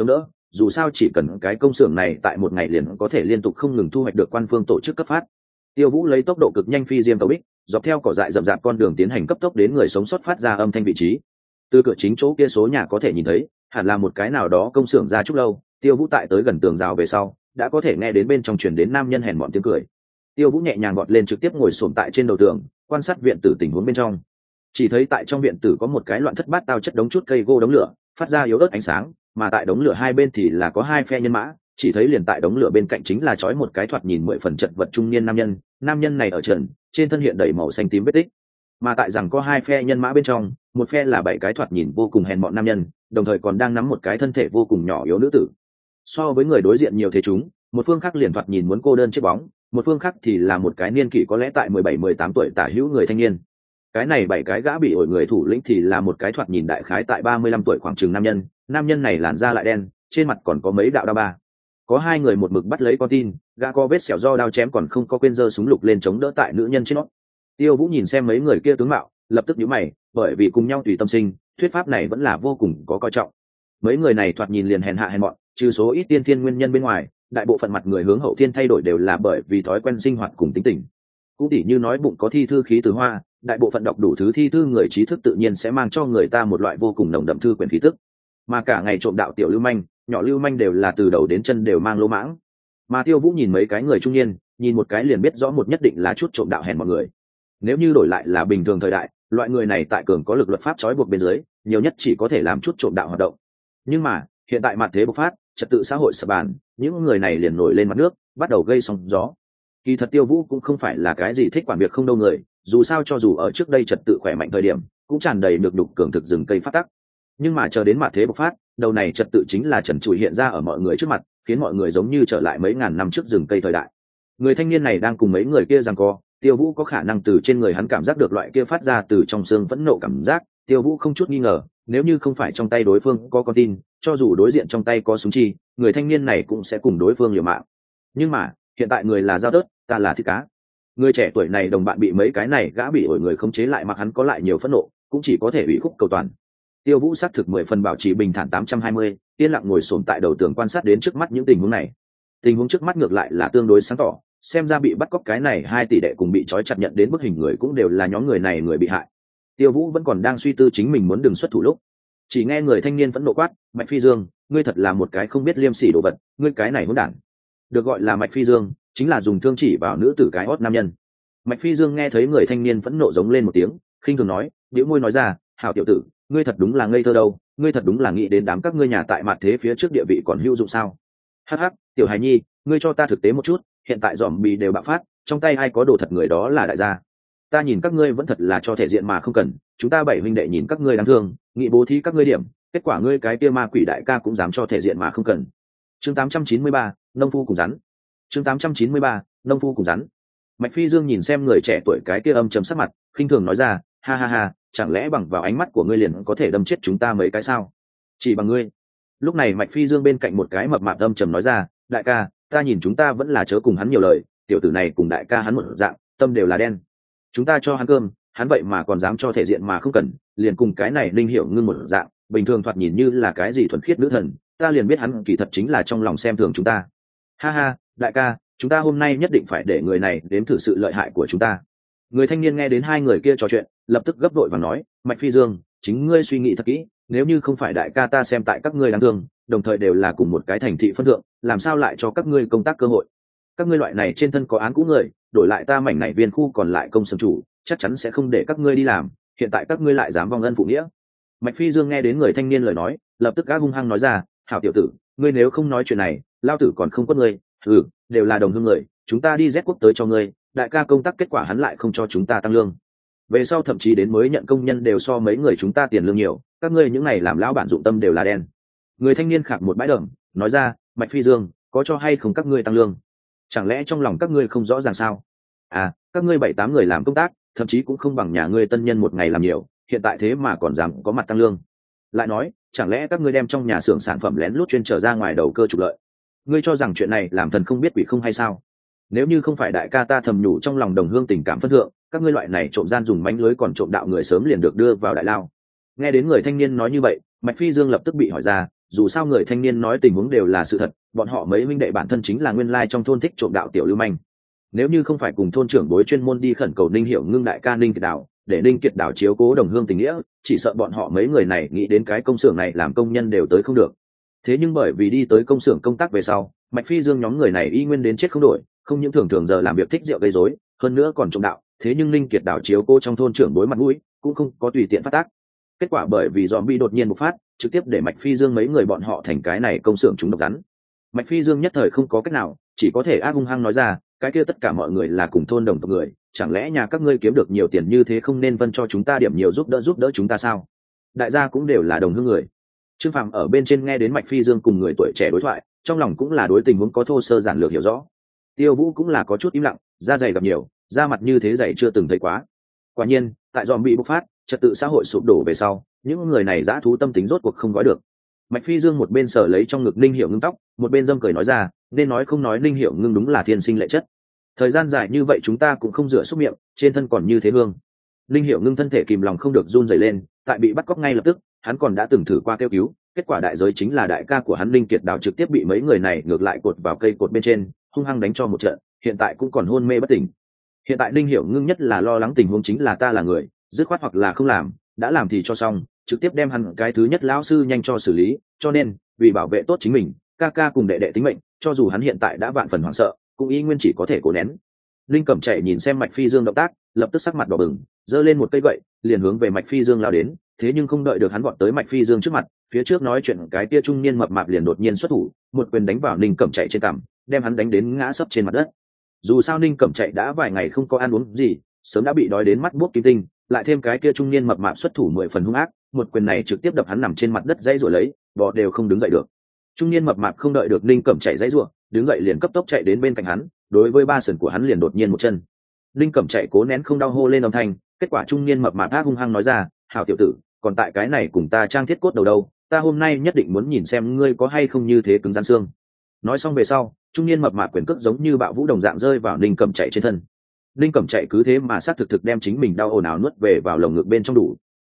dù sao chỉ cần cái công xưởng này tại một ngày liền có thể liên tục không ngừng thu hoạch được quan phương tổ chức cấp phát. Tiêu Vũ lấy tốc độ cực nhanh phi diêm tàu bích, dọc theo cỏ dại rậm rạp con đường tiến hành cấp tốc đến người sống sót phát ra âm thanh vị trí. Từ cửa chính chỗ kia số nhà có thể nhìn thấy, hẳn là một cái nào đó công xưởng ra chút lâu. Tiêu Vũ tại tới gần tường rào về sau, đã có thể nghe đến bên trong truyền đến nam nhân hèn mọn tiếng cười. Tiêu Vũ nhẹ nhàng vọt lên trực tiếp ngồi xổm tại trên đầu tường, quan sát viện tử tình huống bên trong. Chỉ thấy tại trong viện tử có một cái loạn thất bát tao chất đống chút cây gỗ đống lửa, phát ra yếu ớt ánh sáng, mà tại đống lửa hai bên thì là có hai phe nhân mã, chỉ thấy liền tại đống lửa bên cạnh chính là trói một cái thoạt nhìn mười phần chật vật trung niên nam nhân. Nam nhân này ở trần, trên thân hiện đầy màu xanh tím vết tích. Mà tại rằng có hai phe nhân mã bên trong, một phe là bảy cái thoạt nhìn vô cùng hèn mọn nam nhân, đồng thời còn đang nắm một cái thân thể vô cùng nhỏ yếu nữ tử. So với người đối diện nhiều thế chúng, một phương khác liền thoạt nhìn muốn cô đơn chiếc bóng, một phương khác thì là một cái niên kỷ có lẽ tại mười bảy mười tám tuổi tả hữu người thanh niên. Cái này bảy cái gã bị ổi người thủ lĩnh thì là một cái thoạt nhìn đại khái tại ba mươi lăm tuổi khoảng chừng nam nhân, nam nhân này làn da lại đen, trên mặt còn có mấy đạo đao ba. Có hai người một mực bắt lấy con tin, gã có vết sẹo do đao chém còn không có quên giơ súng lục lên chống đỡ tại nữ nhân trên nó. Tiêu Vũ nhìn xem mấy người kia tướng mạo, lập tức nhíu mày, bởi vì cùng nhau tùy tâm sinh, thuyết pháp này vẫn là vô cùng có coi trọng. Mấy người này thoạt nhìn liền hèn hạ hèn mọn, trừ số ít tiên thiên nguyên nhân bên ngoài, đại bộ phận mặt người hướng hậu thiên thay đổi đều là bởi vì thói quen sinh hoạt cùng tính tình. Cũng tỉ như nói bụng có thi thư khí từ hoa, đại bộ phận đọc đủ thứ thi thư người trí thức tự nhiên sẽ mang cho người ta một loại vô cùng nồng đậm thư quyển khí tức. Mà cả ngày trộm đạo tiểu lưu manh, nhỏ lưu manh đều là từ đầu đến chân đều mang lỗ mãng. Mà Tiêu Vũ nhìn mấy cái người trung niên, nhìn một cái liền biết rõ một nhất định là chút trộm đạo hèn mọi người. Nếu như đổi lại là bình thường thời đại, loại người này tại cường có lực luật pháp trói buộc bên dưới, nhiều nhất chỉ có thể làm chút trộm đạo hoạt động. Nhưng mà hiện tại mặt thế bộc phát, trật tự xã hội sập bàn, những người này liền nổi lên mặt nước, bắt đầu gây sóng gió. Kỳ thật Tiêu Vũ cũng không phải là cái gì thích quản việc không đâu người, dù sao cho dù ở trước đây trật tự khỏe mạnh thời điểm, cũng tràn đầy được đục cường thực rừng cây phát tắc. Nhưng mà chờ đến mặt thế bộc phát, đầu này trật tự chính là trần trụi hiện ra ở mọi người trước mặt, khiến mọi người giống như trở lại mấy ngàn năm trước rừng cây thời đại. Người thanh niên này đang cùng mấy người kia giằng co, Tiêu Vũ có khả năng từ trên người hắn cảm giác được loại kia phát ra từ trong xương phẫn nộ cảm giác. Tiêu Vũ không chút nghi ngờ, nếu như không phải trong tay đối phương có con tin, cho dù đối diện trong tay có súng chi, người thanh niên này cũng sẽ cùng đối phương liều mạng. Nhưng mà hiện tại người là dao tớt, ta là thịt cá. Người trẻ tuổi này đồng bạn bị mấy cái này gã bị ổi người khống chế lại, mặc hắn có lại nhiều phẫn nộ, cũng chỉ có thể ủy khúc cầu toàn. Tiêu Vũ xác thực mười phần bảo trì bình thản tám trăm hai mươi, yên lặng ngồi xổm tại đầu tường quan sát đến trước mắt những tình huống này. Tình huống trước mắt ngược lại là tương đối sáng tỏ, xem ra bị bắt cóc cái này hai tỷ đệ cùng bị trói chặt nhận đến bức hình người cũng đều là nhóm người này người bị hại. Tiêu Vũ vẫn còn đang suy tư chính mình muốn đừng xuất thủ lúc, chỉ nghe người thanh niên phẫn nộ quát, Mạch Phi Dương, ngươi thật là một cái không biết liêm sỉ đồ vật, ngươi cái này hỗn đản. Được gọi là Mạch Phi Dương, chính là dùng thương chỉ vào nữ tử cái hót nam nhân. Mạch Phi Dương nghe thấy người thanh niên phẫn nộ giống lên một tiếng, khinh thường nói, bĩu môi nói ra, hảo tiểu tử, ngươi thật đúng là ngây thơ đâu, ngươi thật đúng là nghĩ đến đám các ngươi nhà tại mặt thế phía trước địa vị còn hữu dụng sao? Hắc hắc, tiểu hài nhi, ngươi cho ta thực tế một chút, hiện tại dòm bì đều bạo phát, trong tay ai có đồ thật người đó là đại gia. Ta nhìn các ngươi vẫn thật là cho thể diện mà không cần, chúng ta bảy huynh đệ nhìn các ngươi đáng thương, nghĩ bố thí các ngươi điểm, kết quả ngươi cái kia ma quỷ đại ca cũng dám cho thể diện mà không cần. Chương tám trăm chín mươi ba, nông phu cùng rắn. Chương tám trăm chín mươi ba, nông phu cùng rắn. Mạch Phi Dương nhìn xem người trẻ tuổi cái kia âm trầm sắc mặt, khinh thường nói ra, ha ha ha, chẳng lẽ bằng vào ánh mắt của ngươi liền có thể đâm chết chúng ta mấy cái sao? Chỉ bằng ngươi. Lúc này Mạch Phi Dương bên cạnh một cái mập mạp âm trầm nói ra, đại ca, ta nhìn chúng ta vẫn là chớ cùng hắn nhiều lời, tiểu tử này cùng đại ca hắn một dạng, tâm đều là đen. Chúng ta cho hắn cơm, hắn vậy mà còn dám cho thể diện mà không cần, liền cùng cái này Linh Hiểu Ngưng một dạng, bình thường thoạt nhìn như là cái gì thuần khiết nữ thần, ta liền biết hắn kỳ thật chính là trong lòng xem thường chúng ta. Ha ha, đại ca, chúng ta hôm nay nhất định phải để người này đến thử sự lợi hại của chúng ta. Người thanh niên nghe đến hai người kia trò chuyện, lập tức gấp đội và nói, Mạch Phi Dương, chính ngươi suy nghĩ thật kỹ, nếu như không phải đại ca ta xem tại các ngươi đáng thương, đồng thời đều là cùng một cái thành thị phân thượng, làm sao lại cho các ngươi công tác cơ hội? Các ngươi loại này trên thân có án cũ người, đổi lại ta mảnh này viên khu còn lại công xưởng chủ, chắc chắn sẽ không để các ngươi đi làm, hiện tại các ngươi lại dám vong ân phụ nghĩa. Mạch Phi Dương nghe đến người thanh niên lời nói, lập tức gã hung hăng nói ra, hảo tiểu tử, ngươi nếu không nói chuyện này, lao tử còn không quất ngươi. Ừ, đều là đồng hương người, chúng ta đi Z quốc tới cho ngươi, đại ca công tác kết quả hắn lại không cho chúng ta tăng lương, về sau thậm chí đến mới nhận công nhân đều so mấy người chúng ta tiền lương nhiều, các ngươi những này làm lão bản dụng tâm đều là đen. Người thanh niên khạc một bãi đờm nói ra, Mạch Phi Dương, có cho hay không các ngươi tăng lương? Chẳng lẽ trong lòng các ngươi không rõ ràng sao? À, các ngươi bảy tám người làm công tác, thậm chí cũng không bằng nhà ngươi tân nhân một ngày làm nhiều, hiện tại thế mà còn dám có mặt tăng lương. Lại nói, chẳng lẽ các ngươi đem trong nhà xưởng sản phẩm lén lút chuyên trở ra ngoài đầu cơ trục lợi? Ngươi cho rằng chuyện này làm thần không biết quỷ không hay sao? Nếu như không phải đại ca ta thầm nhủ trong lòng đồng hương tình cảm phân thượng, các ngươi loại này trộm gian dùng mánh lưới còn trộm đạo người sớm liền được đưa vào đại lao. Nghe đến người thanh niên nói như vậy, Mạch Phi Dương lập tức bị hỏi ra, dù sao người thanh niên nói tình huống đều là sự thật, bọn họ mấy huynh đệ bản thân chính là nguyên lai trong thôn thích trộm đạo tiểu lưu manh. Nếu như không phải cùng thôn trưởng bối chuyên môn đi khẩn cầu Ninh Hiểu Ngưng đại ca Ninh Kiệt Đảo, để Ninh Kiệt Đảo chiếu cố đồng hương tình nghĩa, chỉ sợ bọn họ mấy người này nghĩ đến cái công xưởng này làm công nhân đều tới không được. Thế nhưng bởi vì đi tới công xưởng công tác về sau, Mạch Phi Dương nhóm người này y nguyên đến chết không đổi, không những thường thường giờ làm việc thích rượu gây rối, hơn nữa còn trộm đạo, thế nhưng Ninh Kiệt Đảo chiếu cố trong thôn trưởng bối mặt mũi, cũng không có tùy tiện phát tác. Kết quả bởi vì zombie đột nhiên bộc phát, trực tiếp để Mạch Phi Dương mấy người bọn họ thành cái này công xưởng chúng độc rắn. Mạch Phi Dương nhất thời không có cách nào, chỉ có thể ác hung hăng nói ra, cái kia tất cả mọi người là cùng thôn đồng tộc người, chẳng lẽ nhà các ngươi kiếm được nhiều tiền như thế không nên vân cho chúng ta điểm nhiều giúp đỡ giúp đỡ chúng ta sao? Đại gia cũng đều là đồng hương người. Trương Phàm ở bên trên nghe đến Mạch Phi Dương cùng người tuổi trẻ đối thoại, trong lòng cũng là đối tình huống có thô sơ giản lược hiểu rõ. Tiêu Vũ cũng là có chút im lặng, da dày gặp nhiều, da mặt như thế dày chưa từng thấy quá. Quả nhiên, tại dòm bị bộc phát, trật tự xã hội sụp đổ về sau, những người này dã thú tâm tính rốt cuộc không gói được. Mạch Phi Dương một bên sờ lấy trong ngực Ninh Hiểu Ngưng tóc, một bên dâm cười nói ra, nên nói không nói Ninh Hiểu Ngưng đúng là thiên sinh lệ chất. Thời gian dài như vậy chúng ta cũng không rửa xúc miệng, trên thân còn như thế hương. Ninh Hiểu Ngưng thân thể kìm lòng không được run rẩy lên, tại bị bắt cóc ngay lập tức, hắn còn đã từng thử qua kêu cứu, kết quả đại giới chính là đại ca của hắn Ninh Kiệt Đào trực tiếp bị mấy người này ngược lại cột vào cây cột bên trên, hung hăng đánh cho một trận, hiện tại cũng còn hôn mê bất tỉnh. Hiện tại Ninh Hiểu Ngưng nhất là lo lắng tình huống chính là ta là người, dứt khoát hoặc là không làm, đã làm thì cho xong, trực tiếp đem hắn cái thứ nhất lão sư nhanh cho xử lý, cho nên vì bảo vệ tốt chính mình, ca ca cùng đệ đệ tính mệnh, cho dù hắn hiện tại đã vạn phần hoảng sợ, cũng y nguyên chỉ có thể cố nén. Linh Cẩm Chạy nhìn xem Mạch Phi Dương động tác, lập tức sắc mặt đỏ bừng, giơ lên một cây gậy, liền hướng về Mạch Phi Dương lao đến, thế nhưng không đợi được hắn vọt tới Mạch Phi Dương trước mặt, phía trước nói chuyện cái tia trung niên mập mạp liền đột nhiên xuất thủ, một quyền đánh vào Linh Cẩm Chạy trên cằm, đem hắn đánh đến ngã sấp trên mặt đất. Dù sao Linh Cẩm Chạy đã vài ngày không có ăn uống gì, sớm đã bị đói đến mắt buốc kim tinh, lại thêm cái kia trung niên mập mạp xuất thủ mười phần hung ác, một quyền này trực tiếp đập hắn nằm trên mặt đất dãy rồi lấy, bò đều không đứng dậy được. Trung niên mập mạp không đợi được Linh Cẩm Chạy dãy rủa, đứng dậy liền cấp tốc chạy đến bên cạnh hắn, đối với ba sườn của hắn liền đột nhiên một chân. Linh Cẩm Chạy cố nén không đau hô lên âm thanh, kết quả trung niên mập mạp ác hung hăng nói ra, "Hảo tiểu tử, còn tại cái này cùng ta trang thiết cốt đầu đâu, ta hôm nay nhất định muốn nhìn xem ngươi có hay không như thế cứng rắn xương." Nói xong về sau, trung niên mập mạp quyền cước giống như bạo vũ đồng dạng rơi vào Linh Cẩm Chạy trên thân. Linh Cẩm Chạy cứ thế mà sát thực thực đem chính mình đau ồn ào nuốt về vào lồng ngực bên trong đủ,